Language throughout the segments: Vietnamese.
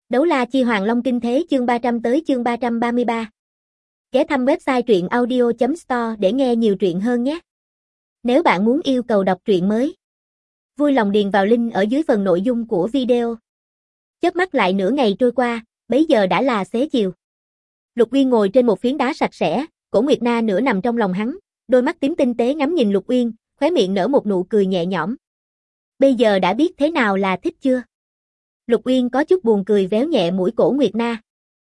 Đấu la chi Hoàng Long kinh thế chương 300 tới chương 333. Ghé thăm website truyện audio.store để nghe nhiều truyện hơn nhé. Nếu bạn muốn yêu cầu đọc truyện mới, vui lòng điền vào link ở dưới phần nội dung của video. Chớp mắt lại nửa ngày trôi qua, bấy giờ đã là xế chiều. Lục Uyên ngồi trên một phiến đá sạch sẽ, Cổ Nguyệt Na nửa nằm trong lòng hắn, đôi mắt tím tinh tế ngắm nhìn Lục Uyên, khóe miệng nở một nụ cười nhẹ nhõm. Bây giờ đã biết thế nào là thích chưa? Lục Uyên có chút buồn cười véo nhẹ mũi Cổ Nguyệt Na.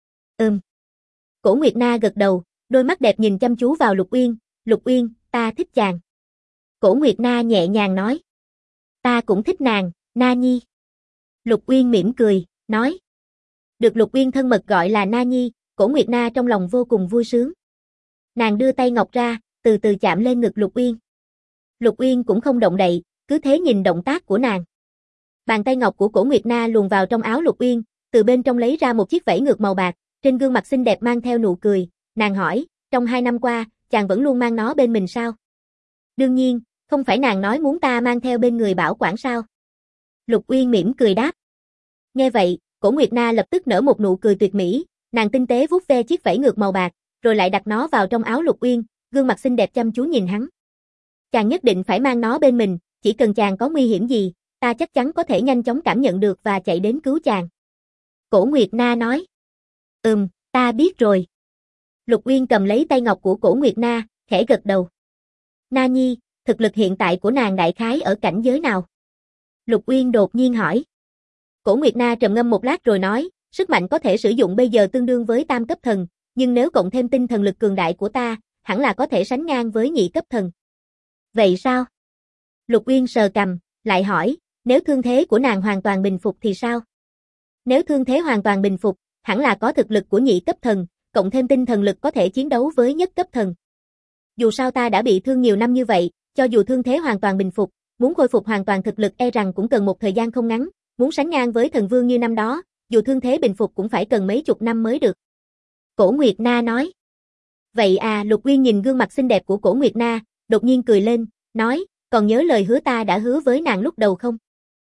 Cổ Nguyệt Na gật đầu, đôi mắt đẹp nhìn chăm chú vào Lục Uyên. Lục Uyên, ta thích chàng. Cổ Nguyệt Na nhẹ nhàng nói. Ta cũng thích nàng, Na Nhi. Lục Uyên mỉm cười, nói. Được Lục Uyên thân mật gọi là Na Nhi, Cổ Nguyệt Na trong lòng vô cùng vui sướng. Nàng đưa tay ngọc ra, từ từ chạm lên ngực Lục Uyên. Lục Uyên cũng không động đậy, cứ thế nhìn động tác của nàng. Bàn tay ngọc của Cổ Nguyệt Na luồn vào trong áo Lục Uyên, từ bên trong lấy ra một chiếc vảy ngược màu bạc, trên gương mặt xinh đẹp mang theo nụ cười, nàng hỏi, trong 2 năm qua, chàng vẫn luôn mang nó bên mình sao? Đương nhiên, không phải nàng nói muốn ta mang theo bên người bảo quản sao? Lục Uyên mỉm cười đáp. Nghe vậy, Cổ Nguyệt Na lập tức nở một nụ cười tuyệt mỹ, nàng tinh tế vuốt ve chiếc vảy ngược màu bạc, rồi lại đặt nó vào trong áo Lục Uyên, gương mặt xinh đẹp chăm chú nhìn hắn. Chàng nhất định phải mang nó bên mình, chỉ cần chàng có nguy hiểm gì, ta chắc chắn có thể nhanh chóng cảm nhận được và chạy đến cứu chàng. Cổ Nguyệt Na nói. Ta biết rồi. Lục Uyên cầm lấy tay ngọc của Cổ Nguyệt Na, khẽ gật đầu. Na Nhi, thực lực hiện tại của nàng đại khái ở cảnh giới nào? Lục Uyên đột nhiên hỏi. Cổ Nguyệt Na trầm ngâm một lát rồi nói, sức mạnh có thể sử dụng bây giờ tương đương với tam cấp thần, nhưng nếu cộng thêm tinh thần lực cường đại của ta, hẳn là có thể sánh ngang với nhị cấp thần. Vậy sao? Lục Uyên sờ cằm, lại hỏi, nếu thương thế của nàng hoàn toàn bình phục thì sao? Nếu thương thế hoàn toàn bình phục, hẳn là có thực lực của nhị cấp thần, cộng thêm tinh thần lực có thể chiến đấu với nhất cấp thần. Dù sao ta đã bị thương nhiều năm như vậy, cho dù thương thế hoàn toàn bình phục, muốn khôi phục hoàn toàn thực lực e rằng cũng cần một thời gian không ngắn, muốn sánh ngang với thần vương như năm đó, dù thương thế bình phục cũng phải cần mấy chục năm mới được. Cổ Nguyệt Na nói. Vậy à, Lục Uyên nhìn gương mặt xinh đẹp của Cổ Nguyệt Na, đột nhiên cười lên, nói, còn nhớ lời hứa ta đã hứa với nàng lúc đầu không?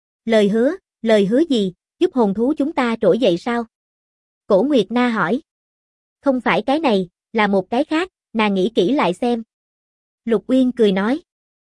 Lời hứa gì, giúp hồn thú chúng ta trỗi dậy sao? Cổ Nguyệt Na hỏi. Không phải cái này, là một cái khác, nàng nghĩ kỹ lại xem. Lục Uyên cười nói.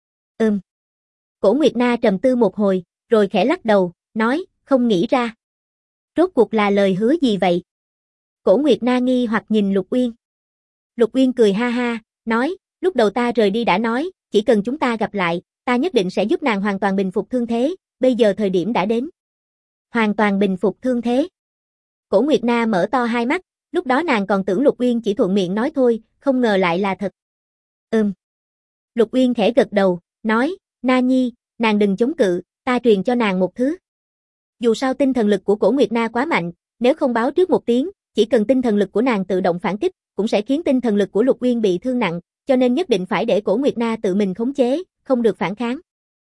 Cổ Nguyệt Na trầm tư một hồi, rồi khẽ lắc đầu, nói, không nghĩ ra. Rốt cuộc là lời hứa gì vậy? Cổ Nguyệt Na nghi hoặc nhìn Lục Uyên. Lục Uyên cười ha ha, nói, lúc đầu ta rời đi đã nói, chỉ cần chúng ta gặp lại, ta nhất định sẽ giúp nàng hoàn toàn bình phục thương thế, bây giờ thời điểm đã đến. Hoàn toàn bình phục thương thế. Cổ Nguyệt Na mở to hai mắt, lúc đó nàng còn tưởng Lục Uyên chỉ thuận miệng nói thôi, không ngờ lại là thật. Lục Uyên khẽ gật đầu, nói, Na Nhi, nàng đừng chống cự, ta truyền cho nàng một thứ. Dù sao tinh thần lực của Cổ Nguyệt Na quá mạnh, nếu không báo trước một tiếng, chỉ cần tinh thần lực của nàng tự động phản kích, cũng sẽ khiến tinh thần lực của Lục Uyên bị thương nặng, cho nên nhất định phải để Cổ Nguyệt Na tự mình khống chế, không được phản kháng.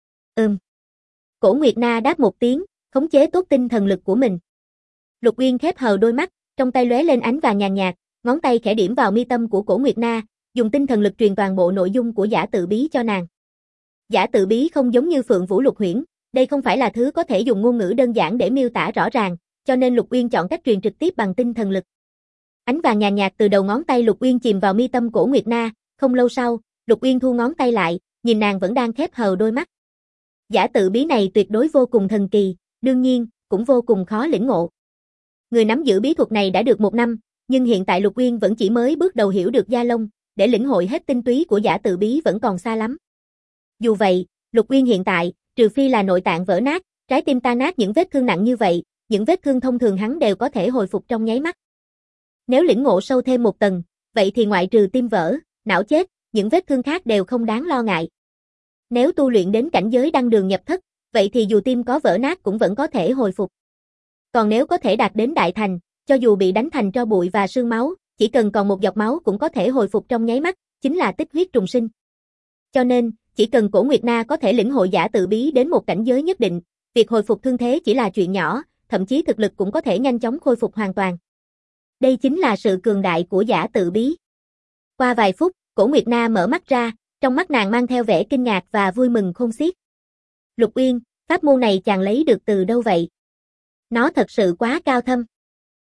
Cổ Nguyệt Na đáp một tiếng, khống chế tốt tinh thần lực của mình. Lục Uyên khép hờ đôi mắt, trong tay lóe lên ánh vàng nhàn nhạt, ngón tay khẽ điểm vào mi tâm của Cổ Nguyệt Na, dùng tinh thần lực truyền toàn bộ nội dung của giả tự bí cho nàng. Giả tự bí không giống như Phượng Vũ Lục Huyễn, đây không phải là thứ có thể dùng ngôn ngữ đơn giản để miêu tả rõ ràng, cho nên Lục Uyên chọn cách truyền trực tiếp bằng tinh thần lực. Ánh vàng nhàn nhạt từ đầu ngón tay Lục Uyên chìm vào mi tâm Cổ Nguyệt Na, không lâu sau, Lục Uyên thu ngón tay lại, nhìn nàng vẫn đang khép hờ đôi mắt. Giả tự bí này tuyệt đối vô cùng thần kỳ, đương nhiên, cũng vô cùng khó lĩnh ngộ. Người nắm giữ bí thuật này đã được 1 năm, nhưng hiện tại Lục Uyên vẫn chỉ mới bước đầu hiểu được gia lông, để lĩnh hội hết tinh túy của giả tự bí vẫn còn xa lắm. Dù vậy, Lục Uyên hiện tại, trừ phi là nội tạng vỡ nát, trái tim tan nát những vết thương nặng như vậy, những vết thương thông thường hắn đều có thể hồi phục trong nháy mắt. Nếu lĩnh ngộ sâu thêm một tầng, vậy thì ngoại trừ tim vỡ, não chết, những vết thương khác đều không đáng lo ngại. Nếu tu luyện đến cảnh giới đăng đường nhập thất, vậy thì dù tim có vỡ nát cũng vẫn có thể hồi phục. Còn nếu có thể đạt đến đại thành, cho dù bị đánh thành tro bụi và sương máu, chỉ cần còn một giọt máu cũng có thể hồi phục trong nháy mắt, chính là tích huyết trùng sinh. Cho nên, chỉ cần Cổ Nguyệt Na có thể lĩnh hội giả tự bí đến một cảnh giới nhất định, việc hồi phục thương thế chỉ là chuyện nhỏ, thậm chí thực lực cũng có thể nhanh chóng khôi phục hoàn toàn. Đây chính là sự cường đại của giả tự bí. Qua vài phút, Cổ Nguyệt Na mở mắt ra, trong mắt nàng mang theo vẻ kinh ngạc và vui mừng khôn xiết. Lục Uyên, pháp môn này chàng lấy được từ đâu vậy? Nó thật sự quá cao thâm.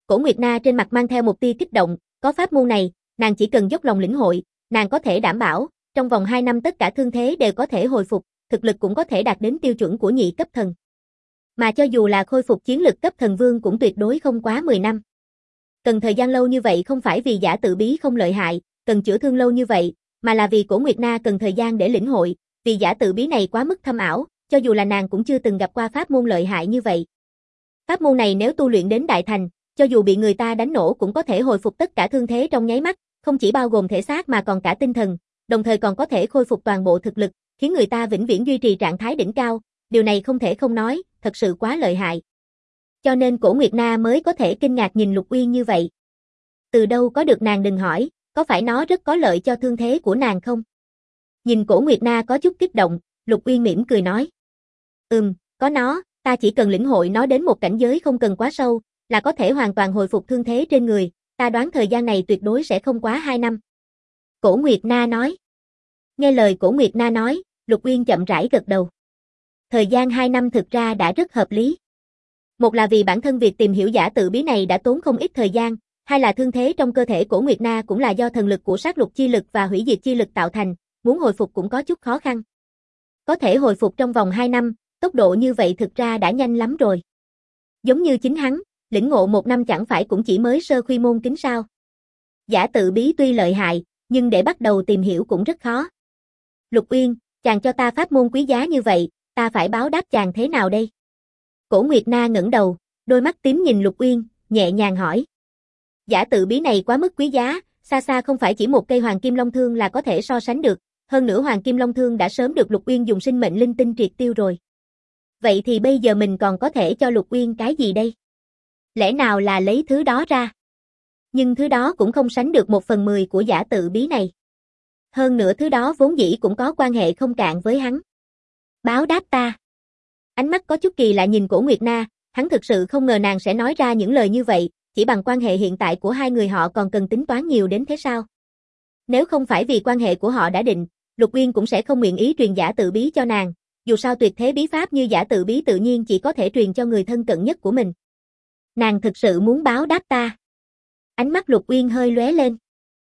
Cổ Nguyệt Na trên mặt mang theo một tia kích động, có pháp môn này, nàng chỉ cần dốc lòng lĩnh hội, nàng có thể đảm bảo, trong vòng 2 năm tất cả thương thế đều có thể hồi phục, thực lực cũng có thể đạt đến tiêu chuẩn của nhị cấp thần. Mà cho dù là khôi phục chiến lực cấp thần vương cũng tuyệt đối không quá 10 năm. Cần thời gian lâu như vậy không phải vì giả tự bí không lợi hại, cần chữa thương lâu như vậy, mà là vì Cổ Nguyệt Na cần thời gian để lĩnh hội, vì giả tự bí này quá mức thâm ảo, cho dù là nàng cũng chưa từng gặp qua pháp môn lợi hại như vậy. Pháp môn này nếu tu luyện đến đại thành, cho dù bị người ta đánh nổ cũng có thể hồi phục tất cả thương thế trong nháy mắt, không chỉ bao gồm thể xác mà còn cả tinh thần, đồng thời còn có thể khôi phục toàn bộ thực lực, khiến người ta vĩnh viễn duy trì trạng thái đỉnh cao, điều này không thể không nói, thật sự quá lợi hại. Cho nên Cổ Nguyệt Na mới có thể kinh ngạc nhìn Lục Uyên như vậy. Từ đâu có được nàng đừng hỏi, có phải nó rất có lợi cho thương thế của nàng không? Nhìn Cổ Nguyệt Na có chút kích động, Lục Uyên mỉm cười nói. Có nó, ta chỉ cần lĩnh hội nó đến một cảnh giới không cần quá sâu, là có thể hoàn toàn hồi phục thương thế trên người, ta đoán thời gian này tuyệt đối sẽ không quá 2 năm. Cổ Nguyệt Na nói. Nghe lời Cổ Nguyệt Na nói, Lục Uyên chậm rãi gật đầu. Thời gian 2 năm thực ra đã rất hợp lý. Một là vì bản thân việc tìm hiểu giả tự bí này đã tốn không ít thời gian, hai là thương thế trong cơ thể Cổ Nguyệt Na cũng là do thần lực của sát lục chi lực và hủy diệt chi lực tạo thành, muốn hồi phục cũng có chút khó khăn. Có thể hồi phục trong vòng 2 năm, tốc độ như vậy thực ra đã nhanh lắm rồi. Giống như chính hắn, lĩnh ngộ 1 năm chẳng phải cũng chỉ mới sơ khuy môn kính sao. Giả tự bí tuy lợi hại, nhưng để bắt đầu tìm hiểu cũng rất khó. Lục Uyên, chàng cho ta pháp môn quý giá như vậy, ta phải báo đáp chàng thế nào đây? Cổ Nguyệt Na ngẩng đầu, đôi mắt tím nhìn Lục Uyên, nhẹ nhàng hỏi. Giả tự bí này quá mức quý giá, xa xa không phải chỉ một cây hoàng kim long thương là có thể so sánh được, hơn nữa hoàng kim long thương đã sớm được Lục Uyên dùng sinh mệnh linh tinh triệt tiêu rồi. Vậy thì bây giờ mình còn có thể cho Lục Uyên cái gì đây? Lẽ nào là lấy thứ đó ra? Nhưng thứ đó cũng không sánh được 1/10 của giả tự bí này. Hơn nữa thứ đó vốn dĩ cũng có quan hệ không cạn với hắn. Báo đáp ta. Ánh mắt có chút kỳ lạ nhìn Cổ Nguyệt Na, hắn thực sự không ngờ nàng sẽ nói ra những lời như vậy, chỉ bằng quan hệ hiện tại của hai người họ còn cần tính toán nhiều đến thế sao? Nếu không phải vì quan hệ của họ đã định, Lục Uyên cũng sẽ không nguyện ý truyền giả tự bí cho nàng, dù sao tuyệt thế bí pháp như giả tự bí tự nhiên chỉ có thể truyền cho người thân cận nhất của mình. Nàng thực sự muốn báo đáp ta. Ánh mắt Lục Uyên hơi lóe lên.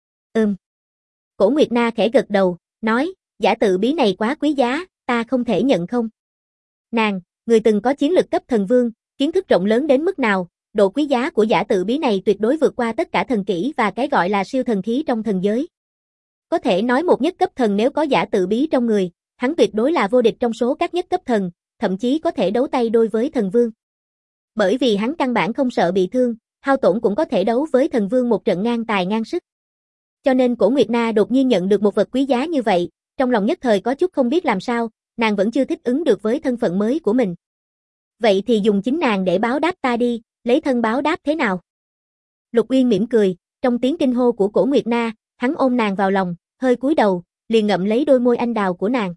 Cổ Nguyệt Na khẽ gật đầu, nói, giả tự bí này quá quý giá, ta không thể nhận không. Nàng, người từng có chiến lực cấp thần vương, kiến thức rộng lớn đến mức nào, độ quý giá của giả tự bí này tuyệt đối vượt qua tất cả thần kỹ và cái gọi là siêu thần khí trong thần giới. Có thể nói một nhất cấp thần nếu có giả tự bí trong người, hắn tuyệt đối là vô địch trong số các nhất cấp thần, thậm chí có thể đấu tay đôi với thần vương. Bởi vì hắn căn bản không sợ bị thương, hao tổn cũng có thể đấu với thần vương một trận ngang tài ngang sức. Cho nên Cổ Nguyệt Na đột nhiên nhận được một vật quý giá như vậy, trong lòng nhất thời có chút không biết làm sao, nàng vẫn chưa thích ứng được với thân phận mới của mình. Vậy thì dùng chính nàng để báo đáp ta đi, lấy thân báo đáp thế nào? Lục Uyên mỉm cười, trong tiếng kinh hô của Cổ Nguyệt Na, hắn ôm nàng vào lòng, hơi cúi đầu, liền ngậm lấy đôi môi anh đào của nàng.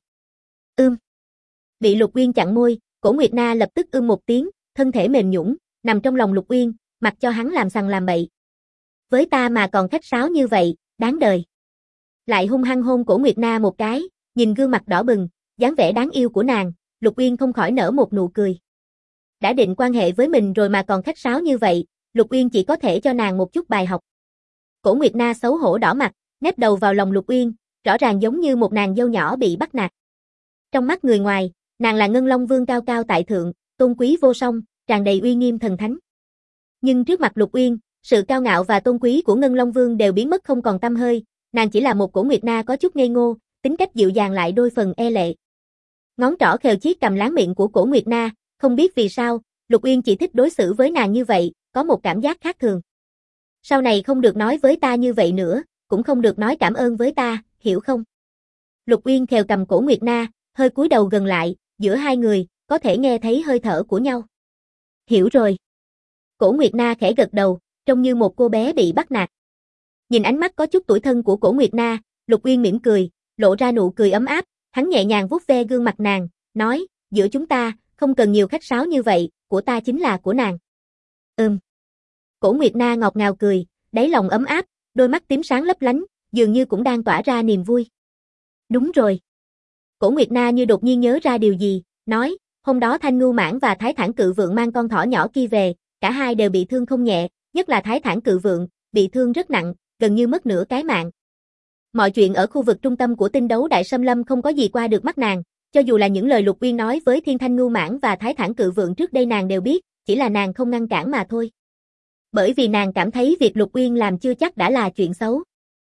Bị Lục Uyên chặn môi, Cổ Nguyệt Na lập tức một tiếng, thân thể mềm nhũn, nằm trong lòng Lục Uyên, mặc cho hắn làm sằng làm bậy. Với ta mà còn khách sáo như vậy, đáng đời. Lại hung hăng hôn Cổ Nguyệt Na một cái, nhìn gương mặt đỏ bừng, dáng vẻ đáng yêu của nàng, Lục Uyên không khỏi nở một nụ cười. Đã định quan hệ với mình rồi mà còn khách sáo như vậy, Lục Uyên chỉ có thể cho nàng một chút bài học. Cổ Nguyệt Na xấu hổ đỏ mặt, nép đầu vào lòng Lục Uyên, rõ ràng giống như một nàng dâu nhỏ bị bắt nạt. Trong mắt người ngoài, nàng là Ngân Long Vương cao cao tại thượng, tôn quý vô song, tràn đầy uy nghiêm thần thánh. Nhưng trước mặt Lục Uyên, sự cao ngạo và tôn quý của Ngân Long Vương đều biến mất không còn tăm hơi, nàng chỉ là một Cổ Nguyệt Na có chút ngây ngô, tính cách dịu dàng lại đôi phần e lệ. Ngón trỏ khều chiếc cầm láng miệng của Cổ Nguyệt Na, không biết vì sao, Lục Uyên chỉ thích đối xử với nàng như vậy, có một cảm giác khác thường. Sau này không được nói với ta như vậy nữa, cũng không được nói cảm ơn với ta, hiểu không? Lục Uyên khều cầm Cổ Nguyệt Na, hơi cúi đầu gần lại, giữa hai người, có thể nghe thấy hơi thở của nhau. Hiểu rồi. Cổ Nguyệt Na khẽ gật đầu, trông như một cô bé bị bắt nạt. Nhìn ánh mắt có chút tủi thân của Cổ Nguyệt Na, Lục Uyên mỉm cười, lộ ra nụ cười ấm áp, hắn nhẹ nhàng vuốt ve gương mặt nàng, nói, giữa chúng ta, không cần nhiều khách sáo như vậy, của ta chính là của nàng. Cổ Nguyệt Na ngọt ngào cười, đáy lòng ấm áp, đôi mắt tím sáng lấp lánh, dường như cũng đang tỏa ra niềm vui. Đúng rồi. Cổ Nguyệt Na như đột nhiên nhớ ra điều gì, nói, hôm đó Thanh Ngưu Mãn và Thái Thản Cự Vượng mang con thỏ nhỏ kia về, cả hai đều bị thương không nhẹ, nhất là Thái Thản Cự Vượng, bị thương rất nặng, gần như mất nửa cái mạng. Mọi chuyện ở khu vực trung tâm của tinh đấu Đại Xâm Lâm không có gì qua được mắt nàng, cho dù là những lời Lục Uyên nói với Thiên Thanh Ngưu Mãng và Thái Thản Cự Vượng trước đây nàng đều biết, chỉ là nàng không ngăn cản mà thôi. Bởi vì nàng cảm thấy việc Lục Uyên làm chưa chắc đã là chuyện xấu.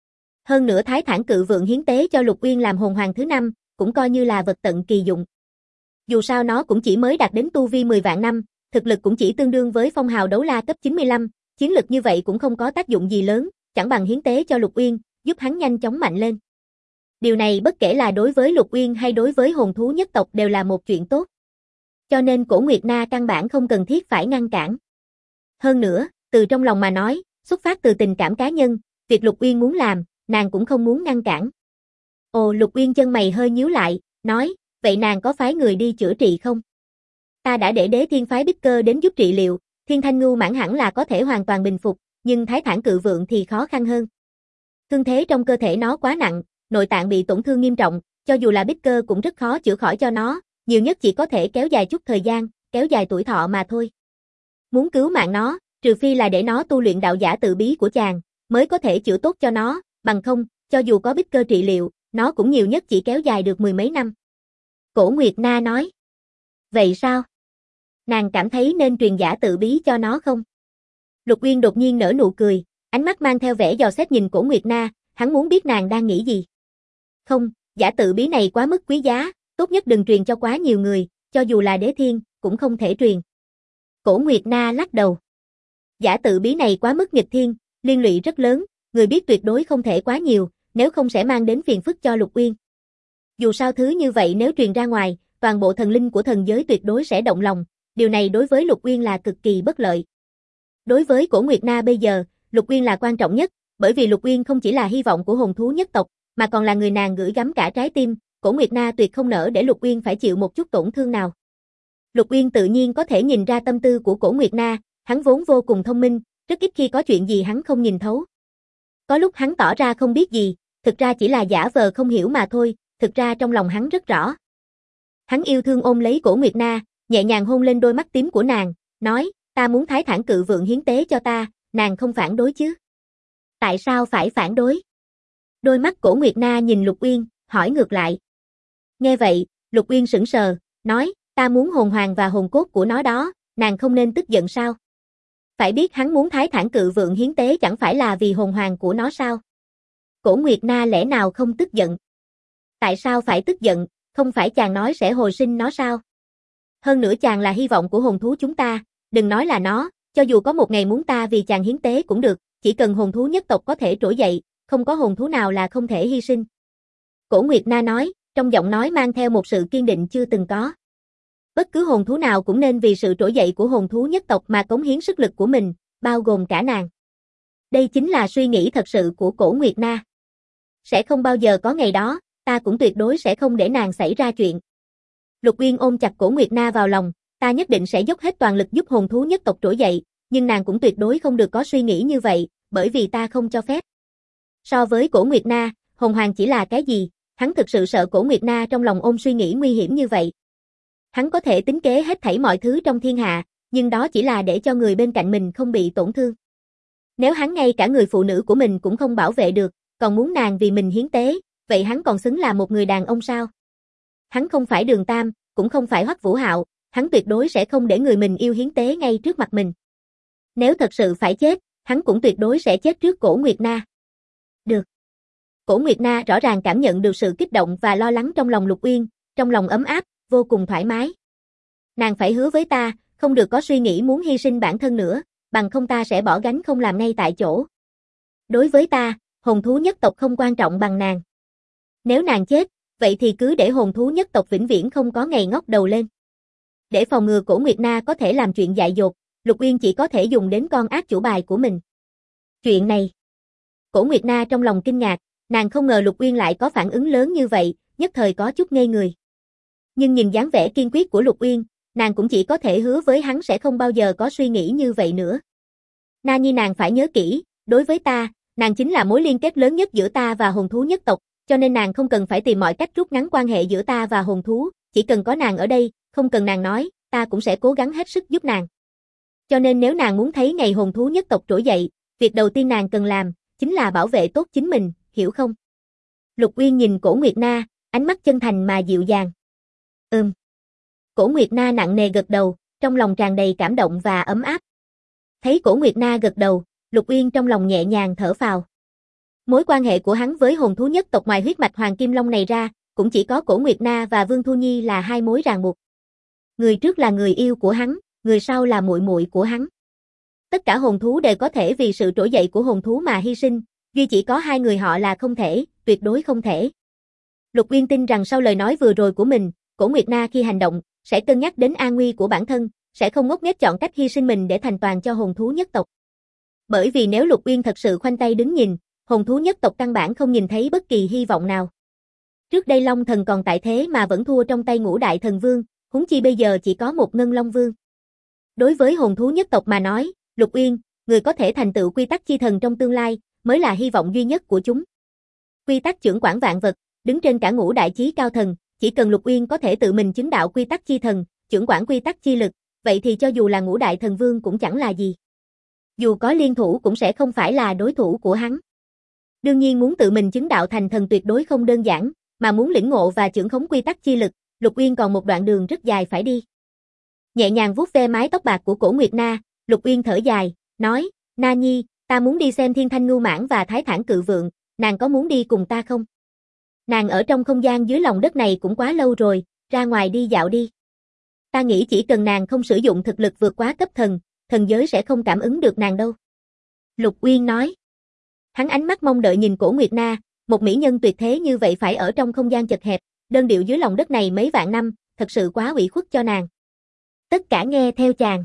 Hơn nữa Thái Thản Cự Vượng hiến tế cho Lục Uyên làm hồn hoàng thứ 5, cũng coi như là vật tận kỳ dụng. Dù sao nó cũng chỉ mới đạt đến tu vi 10 vạn năm, thực lực cũng chỉ tương đương với phong hào đấu la cấp 95, chiến lực như vậy cũng không có tác dụng gì lớn, chẳng bằng hiến tế cho Lục Uyên, giúp hắn nhanh chóng mạnh lên. Điều này bất kể là đối với Lục Uyên hay đối với hồn thú nhất tộc đều là một chuyện tốt. Cho nên Cổ Nguyệt Na căn bản không cần thiết phải ngăn cản. Hơn nữa, từ trong lòng mà nói, xuất phát từ tình cảm cá nhân, việc Lục Uyên muốn làm, nàng cũng không muốn ngăn cản. Ồ, Lục Uyên chân mày hơi nhíu lại, nói, vậy nàng có phái người đi chữa trị không? Ta đã để Đế Thiên phái Bích Cơ đến giúp trị liệu, Thiên Thanh Ngưu Mãng hẳn là có thể hoàn toàn bình phục, nhưng Thái Thản Cự Vượng thì khó khăn hơn. Thương thế trong cơ thể nó quá nặng, nội tạng bị tổn thương nghiêm trọng, cho dù là Bích Cơ cũng rất khó chữa khỏi cho nó, nhiều nhất chỉ có thể kéo dài chút thời gian, kéo dài tuổi thọ mà thôi. Muốn cứu mạng nó, trừ phi là để nó tu luyện đạo giả tự bí của chàng, mới có thể chữa tốt cho nó, bằng không, cho dù có Bích Cơ trị liệu, nó cũng nhiều nhất chỉ kéo dài được 10 mấy năm. Cổ Nguyệt Na nói. Vậy sao? Nàng cảm thấy nên truyền giả tự bí cho nó không? Lục Uyên đột nhiên nở nụ cười, ánh mắt mang theo vẻ dò xét nhìn Cổ Nguyệt Na, hắn muốn biết nàng đang nghĩ gì. Không, giả tự bí này quá mức quý giá, tốt nhất đừng truyền cho quá nhiều người, cho dù là Đế Thiên, cũng không thể truyền. Cổ Nguyệt Na lắc đầu. Giả tự bí này quá mức nghịch thiên, liên lụy rất lớn, người biết tuyệt đối không thể quá nhiều, nếu không sẽ mang đến phiền phức cho Lục Uyên. Dù sao thứ như vậy nếu truyền ra ngoài, toàn bộ thần linh của thần giới tuyệt đối sẽ động lòng, điều này đối với Lục Uyên là cực kỳ bất lợi. Đối với Cổ Nguyệt Na bây giờ, Lục Uyên là quan trọng nhất, bởi vì Lục Uyên không chỉ là hy vọng của hồn thú nhất tộc, mà còn là người nàng gửi gắm cả trái tim, Cổ Nguyệt Na tuyệt không nỡ để Lục Uyên phải chịu một chút tổn thương nào. Lục Uyên tự nhiên có thể nhìn ra tâm tư của Cổ Nguyệt Na, hắn vốn vô cùng thông minh, rất ít khi có chuyện gì hắn không nhìn thấu. Có lúc hắn tỏ ra không biết gì, thực ra chỉ là giả vờ không hiểu mà thôi, thực ra trong lòng hắn rất rõ. Hắn yêu thương ôm lấy Cổ Nguyệt Na, nhẹ nhàng hôn lên đôi mắt tím của nàng, nói, ta muốn Thái Thản Cự Vượng hiến tế cho ta, nàng không phản đối chứ? Tại sao phải phản đối? Đôi mắt Cổ Nguyệt Na nhìn Lục Uyên, hỏi ngược lại. Nghe vậy, Lục Uyên sững sờ, nói, ta muốn hồn hoàng và hồn cốt của nó đó, nàng không nên tức giận sao? Phải biết hắn muốn Thái Thản Cự Vượng hiến tế chẳng phải là vì hồn hoàng của nó sao? Cổ Nguyệt Na lẽ nào không tức giận? Tại sao phải tức giận, không phải chàng nói sẽ hồi sinh nó sao? Hơn nữa chàng là hy vọng của hồn thú chúng ta, đừng nói là nó, cho dù có một ngày muốn ta vì chàng hiến tế cũng được, chỉ cần hồn thú nhất tộc có thể trỗi dậy, không có hồn thú nào là không thể hy sinh. Cổ Nguyệt Na nói, trong giọng nói mang theo một sự kiên định chưa từng có. Bất cứ hồn thú nào cũng nên vì sự trỗi dậy của hồn thú nhất tộc mà cống hiến sức lực của mình, bao gồm cả nàng. Đây chính là suy nghĩ thật sự của Cổ Nguyệt Na. Sẽ không bao giờ có ngày đó, ta cũng tuyệt đối sẽ không để nàng xảy ra chuyện. Lục Uyên ôm chặt Cổ Nguyệt Na vào lòng, ta nhất định sẽ dốc hết toàn lực giúp hồn thú nhất tộc trỗi dậy, nhưng nàng cũng tuyệt đối không được có suy nghĩ như vậy, bởi vì ta không cho phép. So với Cổ Nguyệt Na, hồn hoàng chỉ là cái gì, hắn thực sự sợ Cổ Nguyệt Na trong lòng ôm suy nghĩ nguy hiểm như vậy. Hắn có thể tính kế hết thảy mọi thứ trong thiên hạ, nhưng đó chỉ là để cho người bên cạnh mình không bị tổn thương. Nếu hắn ngay cả người phụ nữ của mình cũng không bảo vệ được, còn muốn nàng vì mình hiến tế, vậy hắn còn xứng là một người đàn ông sao? Hắn không phải Đường Tam, cũng không phải Hoắc Vũ Hạo, hắn tuyệt đối sẽ không để người mình yêu hiến tế ngay trước mặt mình. Nếu thật sự phải chết, hắn cũng tuyệt đối sẽ chết trước Cổ Nguyệt Na. Được. Cổ Nguyệt Na rõ ràng cảm nhận được sự kích động và lo lắng trong lòng Lục Uyên, trong lòng ấm áp, vô cùng thoải mái. Nàng phải hứa với ta, không được có suy nghĩ muốn hy sinh bản thân nữa, bằng không ta sẽ bỏ gánh không làm ngay tại chỗ. Đối với ta, hồn thú nhất tộc không quan trọng bằng nàng. Nếu nàng chết, vậy thì cứ để hồn thú nhất tộc vĩnh viễn không có ngày ngóc đầu lên. Để phòng ngừa Cổ Nguyệt Na có thể làm chuyện dại dột, Lục Uyên chỉ có thể dùng đến con ác chủ bài của mình. Chuyện này. Cổ Nguyệt Na trong lòng kinh ngạc, nàng không ngờ Lục Uyên lại có phản ứng lớn như vậy, nhất thời có chút ngây người. Nhưng nhìn dáng vẻ kiên quyết của Lục Uyên, nàng cũng chỉ có thể hứa với hắn sẽ không bao giờ có suy nghĩ như vậy nữa. Na Nhi nàng phải nhớ kỹ, đối với ta, nàng chính là mối liên kết lớn nhất giữa ta và hồn thú nhất tộc, cho nên nàng không cần phải tìm mọi cách rút ngắn quan hệ giữa ta và hồn thú, chỉ cần có nàng ở đây, không cần nàng nói, ta cũng sẽ cố gắng hết sức giúp nàng. Cho nên nếu nàng muốn thấy ngày hồn thú nhất tộc trỗi dậy, việc đầu tiên nàng cần làm, chính là bảo vệ tốt chính mình, hiểu không? Lục Uyên nhìn Cổ Nguyệt Na, ánh mắt chân thành mà dịu dàng. Cổ Nguyệt Na nặng nề gật đầu, trong lòng tràn đầy cảm động và ấm áp. Thấy Cổ Nguyệt Na gật đầu, Lục Uyên trong lòng nhẹ nhàng thở phào. Mối quan hệ của hắn với hồn thú nhất tộc ngoài huyết mạch Hoàng Kim Long này ra, cũng chỉ có Cổ Nguyệt Na và Vương Thu Nhi là hai mối ràng buộc. Người trước là người yêu của hắn, người sau là muội muội của hắn. Tất cả hồn thú đều có thể vì sự trỗi dậy của hồn thú mà hy sinh, duy chỉ có hai người họ là không thể, tuyệt đối không thể. Lục Uyên tin rằng sau lời nói vừa rồi của mình, Cổ Nguyệt Na khi hành động, sẽ cân nhắc đến an nguy của bản thân, sẽ không ngốc nghếch chọn cách hy sinh mình để thành toàn cho hồn thú nhất tộc. Bởi vì nếu Lục Uyên thật sự khoanh tay đứng nhìn, hồn thú nhất tộc căn bản không nhìn thấy bất kỳ hy vọng nào. Trước đây Long Thần còn tại thế mà vẫn thua trong tay Ngũ Đại Thần Vương, huống chi bây giờ chỉ có một Ngân Long Vương. Đối với hồn thú nhất tộc mà nói, Lục Uyên, người có thể thành tựu quy tắc chi thần trong tương lai, mới là hy vọng duy nhất của chúng. Quy tắc chưởng quản vạn vật, đứng trên cả ngũ đại chí cao thần, chỉ cần Lục Uyên có thể tự mình chứng đạo quy tắc chi thần, chưởng quản quy tắc chi lực, vậy thì cho dù là Ngũ Đại Thần Vương cũng chẳng là gì. Dù có liên thủ cũng sẽ không phải là đối thủ của hắn. Đương nhiên muốn tự mình chứng đạo thành thần tuyệt đối không đơn giản, mà muốn lĩnh ngộ và chưởng khống quy tắc chi lực, Lục Uyên còn một đoạn đường rất dài phải đi. Nhẹ nhàng vuốt ve mái tóc bạc của Cổ Nguyệt Na, Lục Uyên thở dài, nói, Na Nhi, ta muốn đi xem Thiên Thanh Ngưu Mãng và Thái Thản Cự Vượng, nàng có muốn đi cùng ta không? Nàng ở trong không gian dưới lòng đất này cũng quá lâu rồi, ra ngoài đi dạo đi. Ta nghĩ chỉ cần nàng không sử dụng thực lực vượt quá cấp thần, thần giới sẽ không cảm ứng được nàng đâu. Lục Uyên nói. Hắn ánh mắt mong đợi nhìn Cổ Nguyệt Na, một mỹ nhân tuyệt thế như vậy phải ở trong không gian chật hẹp, đơn điệu dưới lòng đất này mấy vạn năm, thật sự quá ủy khuất cho nàng. Tất cả nghe theo chàng.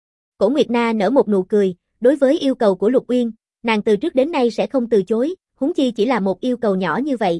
Cổ Nguyệt Na nở một nụ cười, đối với yêu cầu của Lục Uyên, nàng từ trước đến nay sẽ không từ chối, huống chi chỉ là một yêu cầu nhỏ như vậy.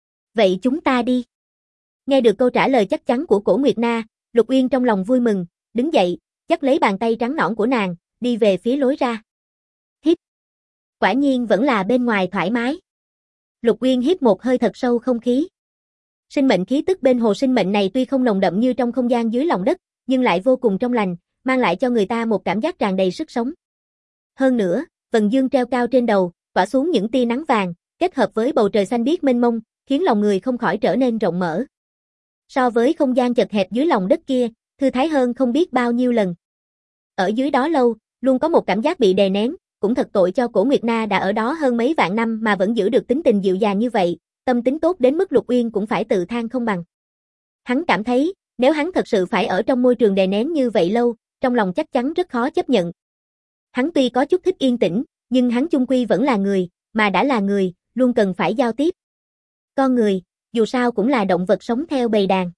Vậy chúng ta đi. Nghe được câu trả lời chắc chắn của Cổ Nguyệt Na, Lục Uyên trong lòng vui mừng, đứng dậy, dắt lấy bàn tay trắng nõn của nàng, đi về phía lối ra. Hít. Quả nhiên vẫn là bên ngoài thoải mái. Lục Uyên hít một hơi thật sâu không khí. Sinh mệnh khí tức bên hồ sinh mệnh này tuy không nồng đậm như trong không gian dưới lòng đất, nhưng lại vô cùng trong lành, mang lại cho người ta một cảm giác tràn đầy sức sống. Hơn nữa, vầng dương treo cao trên đầu, tỏa xuống những tia nắng vàng, kết hợp với bầu trời xanh biếc mênh mông, khiến lòng người không khỏi trở nên rộng mở. So với không gian chật hẹp dưới lòng đất kia, thư thái hơn không biết bao nhiêu lần. Ở dưới đó lâu, luôn có một cảm giác bị đè nén, cũng thật tội cho Cổ Nguyệt Na đã ở đó hơn mấy vạn năm mà vẫn giữ được tính tình dịu dàng như vậy, tâm tính tốt đến mức Lục Uyên cũng phải tự than không bằng. Hắn cảm thấy, nếu hắn thật sự phải ở trong môi trường đè nén như vậy lâu, trong lòng chắc chắn rất khó chấp nhận. Hắn tuy có chút thích yên tĩnh, nhưng hắn chung quy vẫn là người, mà đã là người, luôn cần phải giao tiếp. Con người, dù sao cũng là động vật sống theo bầy đàn.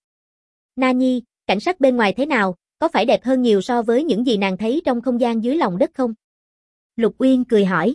Na Nhi, cảnh sắc bên ngoài thế nào, có phải đẹp hơn nhiều so với những gì nàng thấy trong không gian dưới lòng đất không? Lục Uyên cười hỏi.